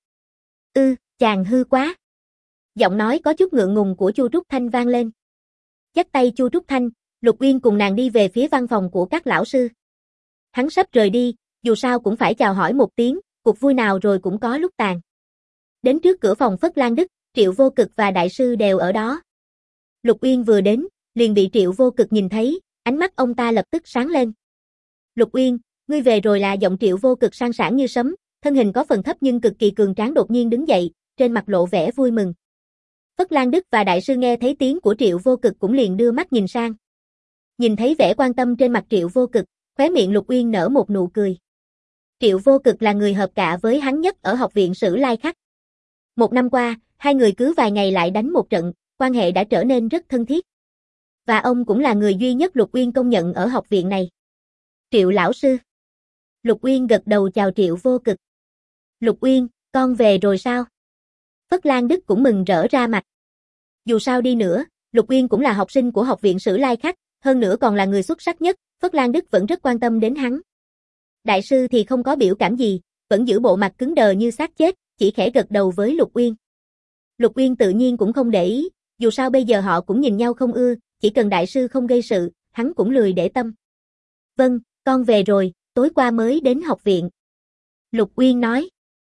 Chàng hư quá. Giọng nói có chút ngượng ngùng của Chu Trúc Thanh vang lên. Dắt tay Chu Trúc Thanh, Lục Uyên cùng nàng đi về phía văn phòng của các lão sư. Hắn sắp rời đi, dù sao cũng phải chào hỏi một tiếng, cuộc vui nào rồi cũng có lúc tàn. Đến trước cửa phòng Phất Lan Đức, Triệu Vô Cực và đại sư đều ở đó. Lục Uyên vừa đến, liền bị Triệu Vô Cực nhìn thấy, ánh mắt ông ta lập tức sáng lên. Lục Uyên, ngươi về rồi là giọng Triệu Vô Cực sang sảng như sấm, thân hình có phần thấp nhưng cực kỳ cường tráng đột nhiên đứng dậy, trên mặt lộ vẻ vui mừng. Phất Lan Đức và đại sư nghe thấy tiếng của Triệu Vô Cực cũng liền đưa mắt nhìn sang. Nhìn thấy vẻ quan tâm trên mặt Triệu Vô Cực, khóe miệng Lục Uyên nở một nụ cười. Triệu Vô Cực là người hợp cạ với hắn nhất ở học viện Sử Lai Khắc. Một năm qua, hai người cứ vài ngày lại đánh một trận, quan hệ đã trở nên rất thân thiết. Và ông cũng là người duy nhất Lục Uyên công nhận ở học viện này. Triệu lão sư. Lục Uyên gật đầu chào Triệu Vô Cực. Lục Uyên, con về rồi sao? Phất Lan Đức cũng mừng rỡ ra mặt. Dù sao đi nữa, Lục Uyên cũng là học sinh của học viện Sử Lai Khắc, hơn nữa còn là người xuất sắc nhất, Phất Lan Đức vẫn rất quan tâm đến hắn. Đại sư thì không có biểu cảm gì, vẫn giữ bộ mặt cứng đờ như xác chết, chỉ khẽ gật đầu với Lục Uyên. Lục Uyên tự nhiên cũng không để ý, dù sao bây giờ họ cũng nhìn nhau không ưa, chỉ cần đại sư không gây sự, hắn cũng lười để tâm. Vâng, con về rồi, tối qua mới đến học viện. Lục Uyên nói.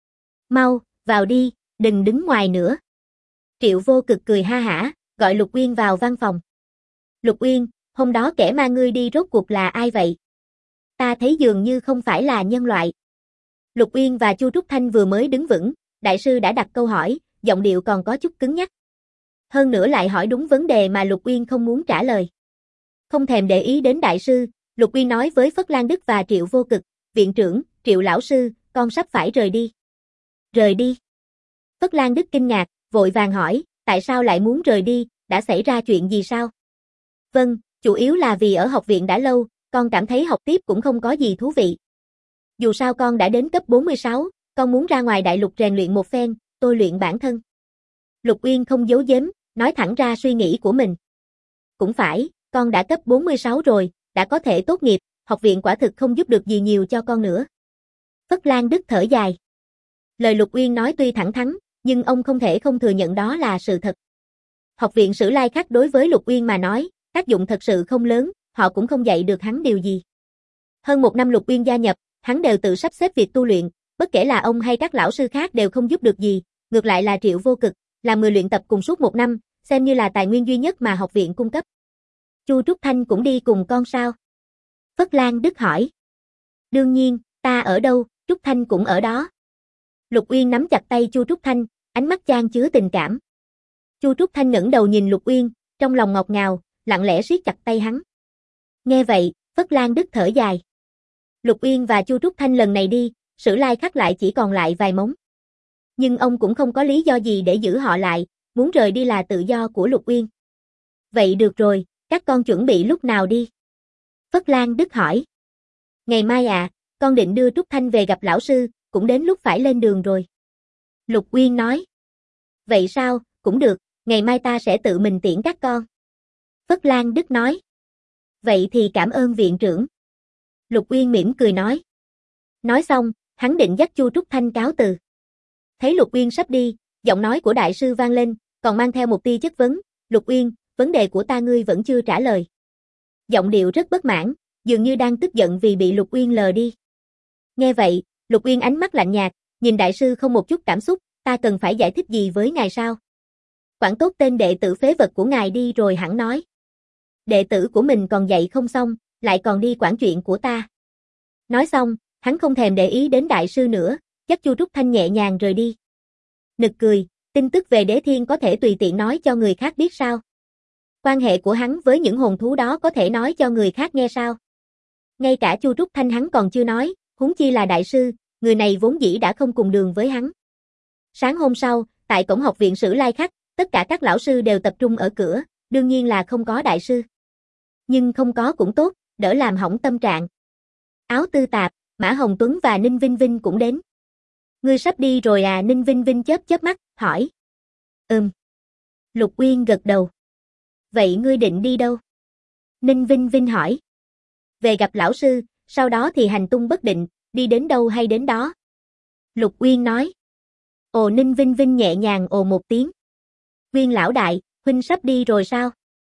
Mau, vào đi, đừng đứng ngoài nữa. Triệu Vô Cực cười ha hả, gọi Lục Uyên vào văn phòng. Lục Uyên, hôm đó kẻ ma ngươi đi rốt cuộc là ai vậy? Ta thấy dường như không phải là nhân loại. Lục Uyên và Chu Trúc Thanh vừa mới đứng vững, đại sư đã đặt câu hỏi, giọng điệu còn có chút cứng nhắc. Hơn nữa lại hỏi đúng vấn đề mà Lục Uyên không muốn trả lời. Không thèm để ý đến đại sư, Lục Uyên nói với Phất Lan Đức và Triệu Vô Cực, viện trưởng, Triệu lão sư, con sắp phải rời đi. Rời đi? Phất Lan Đức kinh ngạc, vội vàng hỏi, tại sao lại muốn rời đi, đã xảy ra chuyện gì sao? Vâng, chủ yếu là vì ở học viện đã lâu, con cảm thấy học tiếp cũng không có gì thú vị. Dù sao con đã đến cấp 46, con muốn ra ngoài đại lục rèn luyện một phen, tôi luyện bản thân. Lục Uyên không giấu giếm, nói thẳng ra suy nghĩ của mình. Cũng phải, con đã cấp 46 rồi, đã có thể tốt nghiệp, học viện quả thực không giúp được gì nhiều cho con nữa. Phất Lan Đức thở dài. Lời Lục Uyên nói tuy thẳng thắn, nhưng ông không thể không thừa nhận đó là sự thật. Học viện Sử Lai Khắc đối với Lục Uyên mà nói, tác dụng thật sự không lớn, họ cũng không dạy được hắn điều gì. Hơn một năm Lục Uyên gia nhập, hắn đều tự sắp xếp việc tu luyện, bất kể là ông hay các lão sư khác đều không giúp được gì, ngược lại là Triệu Vô Cực, làm người luyện tập cùng suốt một năm, xem như là tài nguyên duy nhất mà học viện cung cấp. Chu Trúc Thanh cũng đi cùng con sao? Phất Lan Đức hỏi. Đương nhiên, ta ở đâu, Trúc Thanh cũng ở đó. Lục Uyên nắm chặt tay Chu Trúc Thanh, ánh mắt chan chứa tình cảm. Chu Trúc Thanh ngẩng đầu nhìn Lục Uyên, trong lòng ngọt ngào, lặng lẽ siết chặt tay hắn. Nghe vậy, Phất Lan Đức thở dài. Lục Uyên và Chu Trúc Thanh lần này đi, Sử Lai Khắc lại chỉ còn lại vài mống. Nhưng ông cũng không có lý do gì để giữ họ lại, muốn rời đi là tự do của Lục Uyên. Vậy được rồi, các con chuẩn bị lúc nào đi? Phất Lan Đức hỏi. Ngày mai à, con định đưa Trúc Thanh về gặp lão sư, cũng đến lúc phải lên đường rồi. Lục Uyên nói. Vậy sao, cũng được, ngày mai ta sẽ tự mình tiễn các con. Phất Lan Đức nói. Vậy thì cảm ơn viện trưởng. Lục Uyên mỉm cười nói. Nói xong, hắn định dắt Chu Trúc Thanh cáo từ. Thấy Lục Uyên sắp đi, giọng nói của đại sư vang lên, còn mang theo một tia chất vấn. Lục Uyên, vấn đề của ta ngươi vẫn chưa trả lời. Giọng điệu rất bất mãn, dường như đang tức giận vì bị Lục Uyên lờ đi. Nghe vậy, Lục Uyên ánh mắt lạnh nhạt, nhìn đại sư không một chút cảm xúc, ta cần phải giải thích gì với ngài sao? Quản tốt tên đệ tử phế vật của ngài đi rồi hẳn nói. Đệ tử của mình còn dạy không xong, lại còn đi quản chuyện của ta. Nói xong, hắn không thèm để ý đến đại sư nữa, dắt Chu Trúc Thanh nhẹ nhàng rời đi. Nực cười, tin tức về Đế Thiên có thể tùy tiện nói cho người khác biết sao? Quan hệ của hắn với những hồn thú đó có thể nói cho người khác nghe sao? Ngay cả Chu Trúc Thanh hắn còn chưa nói, huống chi là đại sư, người này vốn dĩ đã không cùng đường với hắn. Sáng hôm sau, tại cổng học viện Sử Lai Khắc, tất cả các lão sư đều tập trung ở cửa, đương nhiên là không có đại sư. Nhưng không có cũng tốt, đỡ làm hỏng tâm trạng. Áo Tư Tạp, Mã Hồng Tuấn và Ninh Vinh Vinh cũng đến. Ngươi sắp đi rồi à? Ninh Vinh Vinh chớp chớp mắt, hỏi. Lục Uyên gật đầu. Vậy ngươi định đi đâu? Ninh Vinh Vinh hỏi. Về gặp lão sư, sau đó thì hành tung bất định, đi đến đâu hay đến đó. Lục Uyên nói. Ồ, Ninh Vinh Vinh nhẹ nhàng ồ một tiếng. Uyên lão đại, huynh sắp đi rồi sao?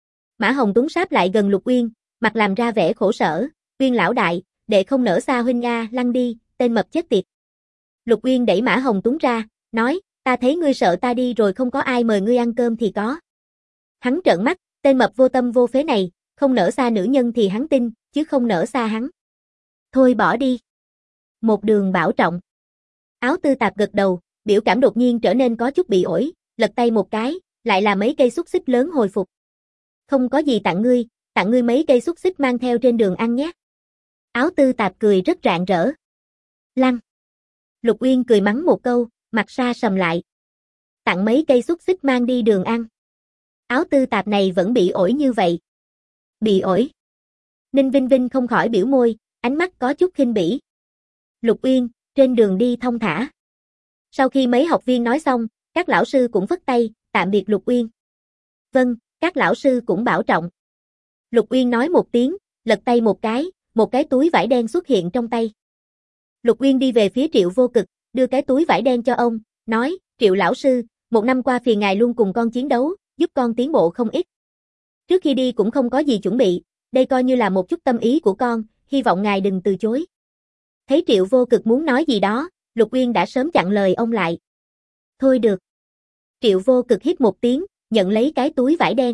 Mã Hồng Tuấn sáp lại gần Lục Uyên, mặt làm ra vẻ khổ sở. Uyên lão đại, đệ không nỡ xa huynh a, lăn đi, tên mập chết tiệt. Lục Uyên đẩy Mã Hồng Tuấn ra, nói, ta thấy ngươi sợ ta đi rồi không có ai mời ngươi ăn cơm thì có. Hắn trợn mắt, tên mập vô tâm vô phế này, không nỡ xa nữ nhân thì hắn tin, chứ không nỡ xa hắn. Thôi bỏ đi. Một đường bảo trọng. Áo Tư Tạp gật đầu, biểu cảm đột nhiên trở nên có chút bị ổi, lật tay một cái, lại là mấy cây xúc xích lớn hồi phục. Không có gì tặng ngươi mấy cây xúc xích mang theo trên đường ăn nhé. Áo Tư Tạp cười rất rạng rỡ. Lăn. Lục Uyên cười mắng một câu, mặt sa sầm lại. Tặng mấy cây xúc xích mang đi đường ăn. Áo Tư Tạp này vẫn bị ổi như vậy. Bị ổi. Ninh Vinh Vinh không khỏi biểu môi, ánh mắt có chút khinh bỉ. Lục Uyên, trên đường đi thong thả. Sau khi mấy học viên nói xong, các lão sư cũng phất tay, tạm biệt Lục Uyên. Vâng, các lão sư cũng bảo trọng. Lục Uyên nói một tiếng, lật tay một cái túi vải đen xuất hiện trong tay. Lục Uyên đi về phía Triệu Vô Cực, đưa cái túi vải đen cho ông, nói, Triệu lão sư, một năm qua phiền ngài luôn cùng con chiến đấu, giúp con tiến bộ không ít. Trước khi đi cũng không có gì chuẩn bị, đây coi như là một chút tâm ý của con, hy vọng ngài đừng từ chối. Thấy Triệu Vô Cực muốn nói gì đó, Lục Uyên đã sớm chặn lời ông lại. Thôi được. Triệu Vô Cực hít một tiếng, nhận lấy cái túi vải đen.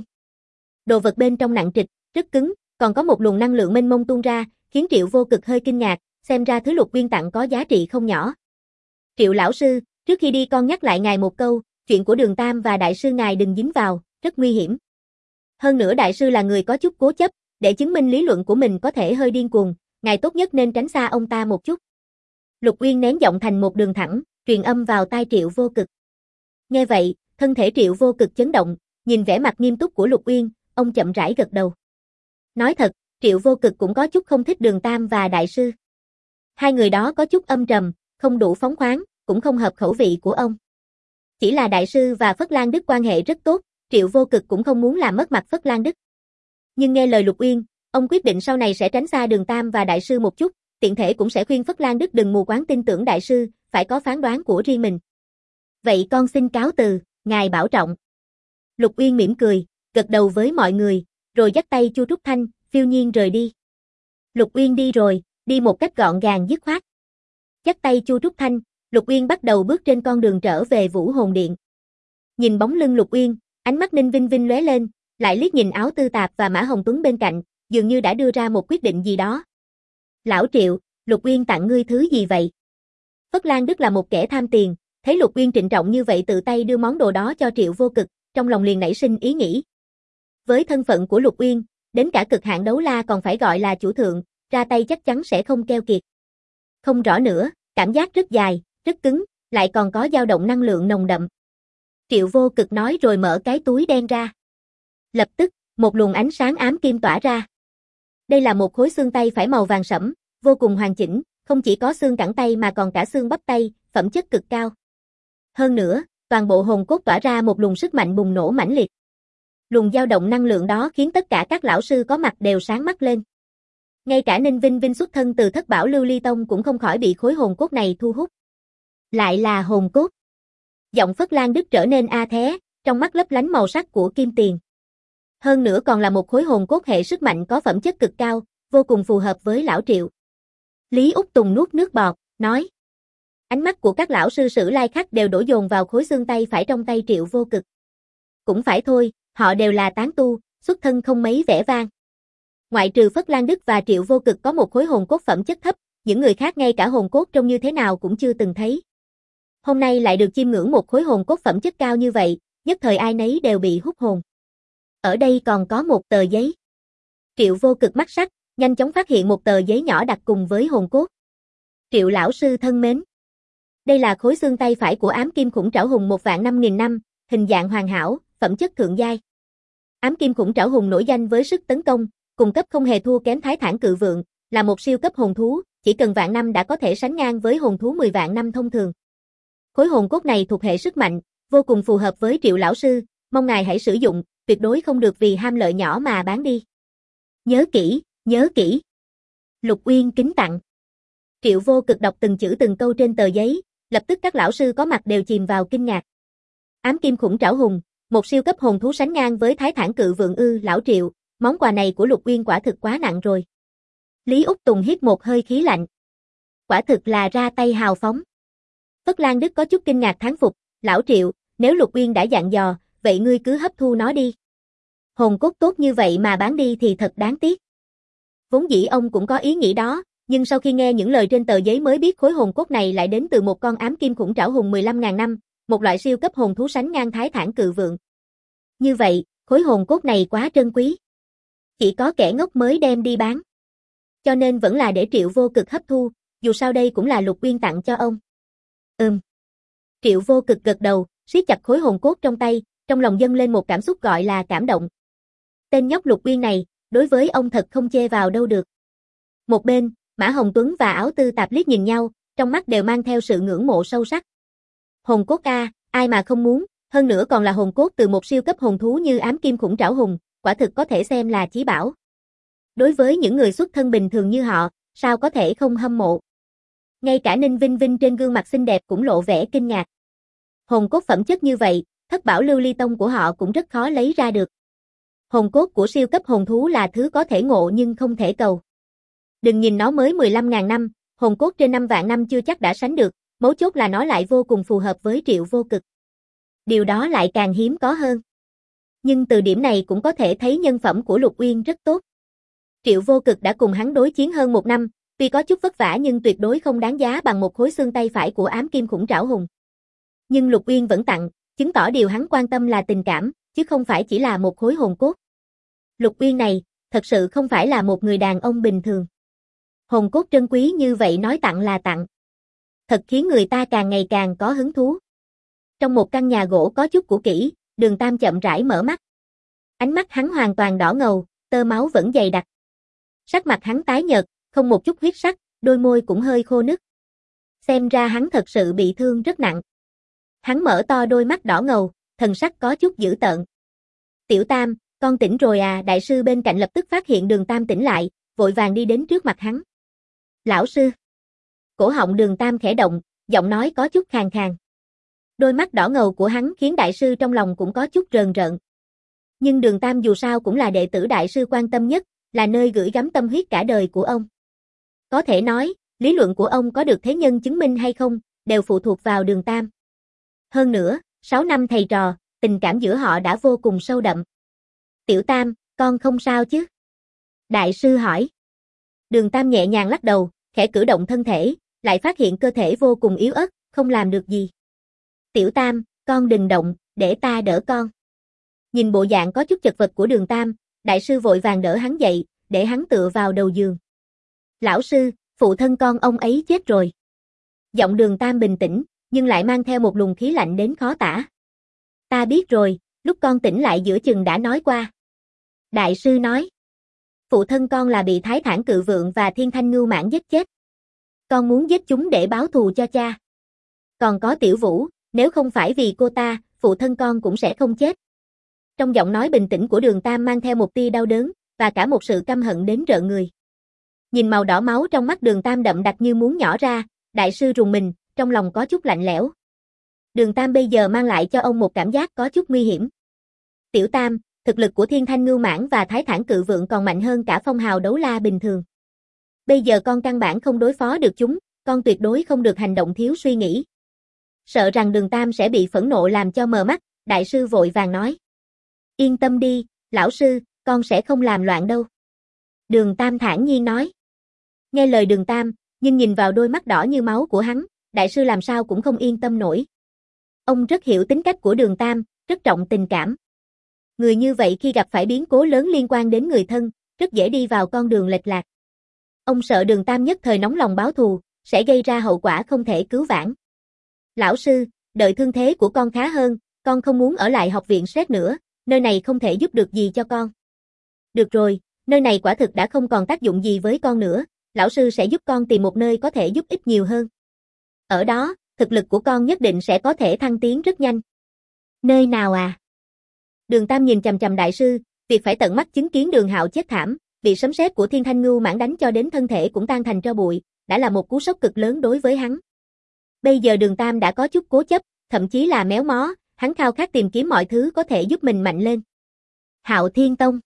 Đồ vật bên trong nặng trịch, rất cứng, còn có một luồng năng lượng mênh mông tuôn ra, khiến Triệu Vô Cực hơi kinh ngạc, xem ra thứ Lục Uyên tặng có giá trị không nhỏ. Triệu lão sư, trước khi đi con nhắc lại ngài một câu, chuyện của Đường Tam và đại sư ngài đừng dính vào, rất nguy hiểm. Hơn nữa đại sư là người có chút cố chấp, để chứng minh lý luận của mình có thể hơi điên cuồng, ngài tốt nhất nên tránh xa ông ta một chút. Lục Uyên nén giọng thành một đường thẳng, truyền âm vào tai Triệu Vô Cực. Nghe vậy, thân thể Triệu Vô Cực chấn động, nhìn vẻ mặt nghiêm túc của Lục Uyên, ông chậm rãi gật đầu. Nói thật, Triệu Vô Cực cũng có chút không thích Đường Tam và đại sư. Hai người đó có chút âm trầm, không đủ phóng khoáng, cũng không hợp khẩu vị của ông. Chỉ là đại sư và Phất Lan Đức quan hệ rất tốt, Triệu Vô Cực cũng không muốn làm mất mặt Phất Lan Đức. Nhưng nghe lời Lục Uyên, ông quyết định sau này sẽ tránh xa Đường Tam và đại sư một chút, tiện thể cũng sẽ khuyên Phất Lan Đức đừng mù quáng tin tưởng đại sư, phải có phán đoán của riêng mình. Vậy con xin cáo từ, ngài bảo trọng. Lục Uyên mỉm cười, gật đầu với mọi người, rồi dắt tay Chu Trúc Thanh, phiêu nhiên rời đi. Lục Uyên đi rồi, đi một cách gọn gàng dứt khoát. Dắt tay Chu Trúc Thanh, Lục Uyên bắt đầu bước trên con đường trở về Vũ Hồn Điện. Nhìn bóng lưng Lục Uyên, ánh mắt Ninh Vinh Vinh lóe lên, lại liếc nhìn Áo Tư Tạp và Mã Hồng Tuấn bên cạnh, dường như đã đưa ra một quyết định gì đó. Lão Triệu, Lục Uyên tặng ngươi thứ gì vậy? Phất Lan Đức là một kẻ tham tiền, thấy Lục Uyên trịnh trọng như vậy tự tay đưa món đồ đó cho Triệu Vô Cực, trong lòng liền nảy sinh ý nghĩ. Với thân phận của Lục Uyên, đến cả cực hạn đấu la còn phải gọi là chủ thượng, ra tay chắc chắn sẽ không keo kiệt. Không rõ nữa, cảm giác rất dài, rất cứng, lại còn có dao động năng lượng nồng đậm. Triệu Vô Cực nói rồi mở cái túi đen ra. Lập tức, một luồng ánh sáng ám kim tỏa ra. Đây là một khối xương tay phải màu vàng sẫm, vô cùng hoàn chỉnh, không chỉ có xương cẳng tay mà còn cả xương bắp tay, phẩm chất cực cao. Hơn nữa, toàn bộ hồn cốt tỏa ra một luồng sức mạnh bùng nổ mãnh liệt. Luồng dao động năng lượng đó khiến tất cả các lão sư có mặt đều sáng mắt lên. Ngay cả Ninh Vinh Vinh xuất thân từ Thất Bảo Lưu Ly Tông cũng không khỏi bị khối hồn cốt này thu hút. Lại là hồn cốt. Giọng Phất Lan Đức trở nên a thé, trong mắt lấp lánh màu sắc của kim tiền. Hơn nữa còn là một khối hồn cốt hệ sức mạnh có phẩm chất cực cao, vô cùng phù hợp với lão Triệu. Lý Úc Tùng nuốt nước bọt, nói. Ánh mắt của các lão sư Sử Lai Khắc đều đổ dồn vào khối xương tay phải trong tay Triệu Vô Cực. Cũng phải thôi, họ đều là tán tu, xuất thân không mấy vẻ vang. Ngoại trừ Phất Lan Đức và Triệu Vô Cực có một khối hồn cốt phẩm chất thấp, những người khác ngay cả hồn cốt trông như thế nào cũng chưa từng thấy. Hôm nay lại được chiêm ngưỡng một khối hồn cốt phẩm chất cao như vậy, nhất thời ai nấy đều bị hút hồn. Ở đây còn có một tờ giấy. Triệu Vô Cực mắt sắc, nhanh chóng phát hiện một tờ giấy nhỏ đặt cùng với hồn cốt. Triệu lão sư thân mến. Đây là khối xương tay phải của ám kim khủng trảo hùng 1.500.000 năm, hình dạng hoàn hảo, phẩm chất thượng giai. Ám kim khủng trảo hùng nổi danh với sức tấn công, cùng cấp không hề thua kém Thái Thản Cự Vượng, là một siêu cấp hồn thú, chỉ cần vạn năm đã có thể sánh ngang với hồn thú 10 vạn năm thông thường. Khối hồn cốt này thuộc hệ sức mạnh, vô cùng phù hợp với Triệu lão sư, mong ngài hãy sử dụng, tuyệt đối không được vì ham lợi nhỏ mà bán đi. Nhớ kỹ, nhớ kỹ. Lục Uyên kính tặng. Triệu Vô Cực đọc từng chữ từng câu trên tờ giấy, lập tức các lão sư có mặt đều chìm vào kinh ngạc. Ám kim khủng trảo hùng, một siêu cấp hồn thú sánh ngang với Thái Thản Cự Vượng ư? Lão Triệu, món quà này của Lục Uyên quả thực quá nặng rồi. Lý Úc Tùng hít một hơi khí lạnh. Quả thực là ra tay hào phóng. Phất Lan Đức có chút kinh ngạc thán phục, lão Triệu, nếu Lục Uyên đã dặn dò, vậy ngươi cứ hấp thu nó đi. Hồn cốt tốt như vậy mà bán đi thì thật đáng tiếc. Vốn dĩ ông cũng có ý nghĩ đó, nhưng sau khi nghe những lời trên tờ giấy mới biết khối hồn cốt này lại đến từ một con ám kim khủng trảo hùng 15.000 năm, một loại siêu cấp hồn thú sánh ngang Thái Thản Cự Vượng. Như vậy, khối hồn cốt này quá trân quý. Chỉ có kẻ ngốc mới đem đi bán. Cho nên vẫn là để Triệu Vô Cực hấp thu, dù sao đây cũng là Lục Uyên tặng cho ông. Triệu Vô Cực gật đầu, siết chặt khối hồn cốt trong tay, trong lòng dâng lên một cảm xúc gọi là cảm động. Tên nhóc Lục Uyên này, đối với ông thật không chê vào đâu được. Một bên, Mã Hồng Tuấn và Áo Tư Tạp liếc nhìn nhau, trong mắt đều mang theo sự ngưỡng mộ sâu sắc. Hồn cốt a, ai mà không muốn, hơn nữa còn là hồn cốt từ một siêu cấp hồn thú như ám kim khủng trảo hùng, quả thực có thể xem là chí bảo. Đối với những người xuất thân bình thường như họ, sao có thể không hâm mộ. Ngay cả Ninh Vinh Vinh trên gương mặt xinh đẹp cũng lộ vẻ kinh ngạc. Hồn cốt phẩm chất như vậy, Thất Bảo Lưu Ly Tông của họ cũng rất khó lấy ra được. Hồn cốt của siêu cấp hồn thú là thứ có thể ngộ nhưng không thể cầu. Đừng nhìn nó mới 15.000 năm, hồn cốt trên 5 vạn năm chưa chắc đã sánh được, mấu chốt là nó lại vô cùng phù hợp với Triệu Vô Cực. Điều đó lại càng hiếm có hơn. Nhưng từ điểm này cũng có thể thấy nhân phẩm của Lục Uyên rất tốt. Triệu Vô Cực đã cùng hắn đối chiến hơn 1 năm, tuy có chút vất vả nhưng tuyệt đối không đáng giá bằng một khối xương tay phải của ám kim khủng trảo hùng. Nhưng Lục Uyên vẫn tặng, chứng tỏ điều hắn quan tâm là tình cảm, chứ không phải chỉ là một khối hồn cốt. Lục Uyên này, thật sự không phải là một người đàn ông bình thường. Hồn cốt trân quý như vậy nói tặng là tặng. Thật khiến người ta càng ngày càng có hứng thú. Trong một căn nhà gỗ có chút cũ kỹ, Đường Tam chậm rãi mở mắt. Ánh mắt hắn hoàn toàn đỏ ngầu, tơ máu vẫn dày đặc. Sắc mặt hắn tái nhợt, không một chút huyết sắc, đôi môi cũng hơi khô nứt. Xem ra hắn thật sự bị thương rất nặng. Hắn mở to đôi mắt đỏ ngầu, thần sắc có chút dữ tợn. Tiểu Tam, con tỉnh rồi à? Đại sư bên cạnh lập tức phát hiện Đường Tam tỉnh lại, vội vàng đi đến trước mặt hắn. Lão sư. Cổ họng Đường Tam khẽ động, giọng nói có chút khàn khàn. Đôi mắt đỏ ngầu của hắn khiến đại sư trong lòng cũng có chút rờn rợn. Nhưng Đường Tam dù sao cũng là đệ tử đại sư quan tâm nhất, là nơi gửi gắm tâm huyết cả đời của ông. Có thể nói, lý luận của ông có được thế nhân chứng minh hay không, đều phụ thuộc vào Đường Tam. Hơn nữa, 6 năm thầy trò, tình cảm giữa họ đã vô cùng sâu đậm. Tiểu Tam, con không sao chứ? Đại sư hỏi. Đường Tam nhẹ nhàng lắc đầu, khẽ cử động thân thể, lại phát hiện cơ thể vô cùng yếu ớt, không làm được gì. Tiểu Tam, con đừng động, để ta đỡ con. Nhìn bộ dạng có chút chật vật của Đường Tam, đại sư vội vàng đỡ hắn dậy, để hắn tựa vào đầu giường. Lão sư, phụ thân con ông ấy chết rồi. Giọng Đường Tam bình tĩnh, nhưng lại mang theo một luồng khí lạnh đến khó tả. Ta biết rồi, lúc con tỉnh lại giữa chừng đã nói qua. Đại sư nói. Phụ thân con là bị Thái Thản Cự Vượng và Thiên Thanh Ngưu Mãng giết chết. Con muốn giết chúng để báo thù cho cha. Còn có Tiểu Vũ, nếu không phải vì cô ta, phụ thân con cũng sẽ không chết. Trong giọng nói bình tĩnh của Đường Tam mang theo một tia đau đớn, và cả một sự căm hận đến rợn người. Nhìn màu đỏ máu trong mắt Đường Tam đậm đặc như muốn nhỏ ra, đại sư rùng mình, trong lòng có chút lạnh lẽo. Đường Tam bây giờ mang lại cho ông một cảm giác có chút nguy hiểm. Tiểu Tam, thực lực của Thiên Thanh Ngưu Mãng và Thái Thản Cự Vượng còn mạnh hơn cả phong hào đấu la bình thường. Bây giờ con căn bản không đối phó được chúng, con tuyệt đối không được hành động thiếu suy nghĩ. Sợ rằng Đường Tam sẽ bị phẫn nộ làm cho mờ mắt, đại sư vội vàng nói. Yên tâm đi, lão sư, con sẽ không làm loạn đâu. Đường Tam thản nhiên nói. Nghe lời Đường Tam, nhưng nhìn vào đôi mắt đỏ như máu của hắn, đại sư làm sao cũng không yên tâm nổi. Ông rất hiểu tính cách của Đường Tam, rất trọng tình cảm. Người như vậy khi gặp phải biến cố lớn liên quan đến người thân, rất dễ đi vào con đường lệch lạc. Ông sợ Đường Tam nhất thời nóng lòng báo thù, sẽ gây ra hậu quả không thể cứu vãn. Lão sư, đợi thương thế của con khá hơn, con không muốn ở lại học viện SRED nữa, nơi này không thể giúp được gì cho con. Được rồi, nơi này quả thực đã không còn tác dụng gì với con nữa, lão sư sẽ giúp con tìm một nơi có thể giúp ích nhiều hơn. Ở đó, thực lực của con nhất định sẽ có thể thăng tiến rất nhanh. Nơi nào à? Đường Tam nhìn chằm chằm đại sư, việc phải tận mắt chứng kiến Đường Hạo chết thảm, bị sấm sét của Thiên Thanh Ngưu Mãng đánh cho đến thân thể cũng tan thành tro bụi, đã là một cú sốc cực lớn đối với hắn. Bây giờ Đường Tam đã có chút cố chấp, thậm chí là méo mó, hắn khao khát tìm kiếm mọi thứ có thể giúp mình mạnh lên. Hạo Thiên Tông.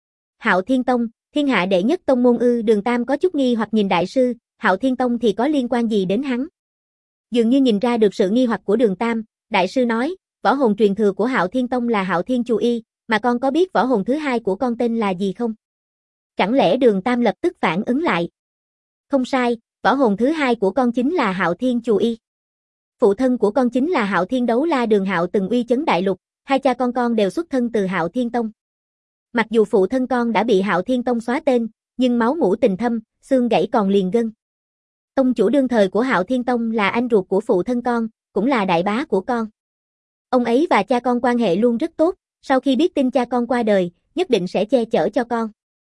Hạo Thiên Tông, thiên hạ đệ nhất tông môn ư? Đường Tam có chút nghi hoặc nhìn đại sư, Hạo Thiên Tông thì có liên quan gì đến hắn? Dường như nhìn ra được sự nghi hoặc của Đường Tam, đại sư nói, võ hồn truyền thừa của Hạo Thiên Tông là Hạo Thiên Chu Y, mà con có biết võ hồn thứ hai của con tên là gì không? Chẳng lẽ Đường Tam lập tức phản ứng lại? Không sai, võ hồn thứ hai của con chính là Hạo Thiên Chu Y. Phụ thân của con chính là Hạo Thiên Đấu La Đường Hạo từng uy chấn đại lục, hai cha con đều xuất thân từ Hạo Thiên Tông. Mặc dù phụ thân con đã bị Hạo Thiên Tông xóa tên, nhưng máu mủ tình thâm, xương gãy còn liền gân. Tông chủ đương thời của Hạo Thiên Tông là anh ruột của phụ thân con, cũng là đại bá của con. Ông ấy và cha con quan hệ luôn rất tốt, sau khi biết tin cha con qua đời, nhất định sẽ che chở cho con.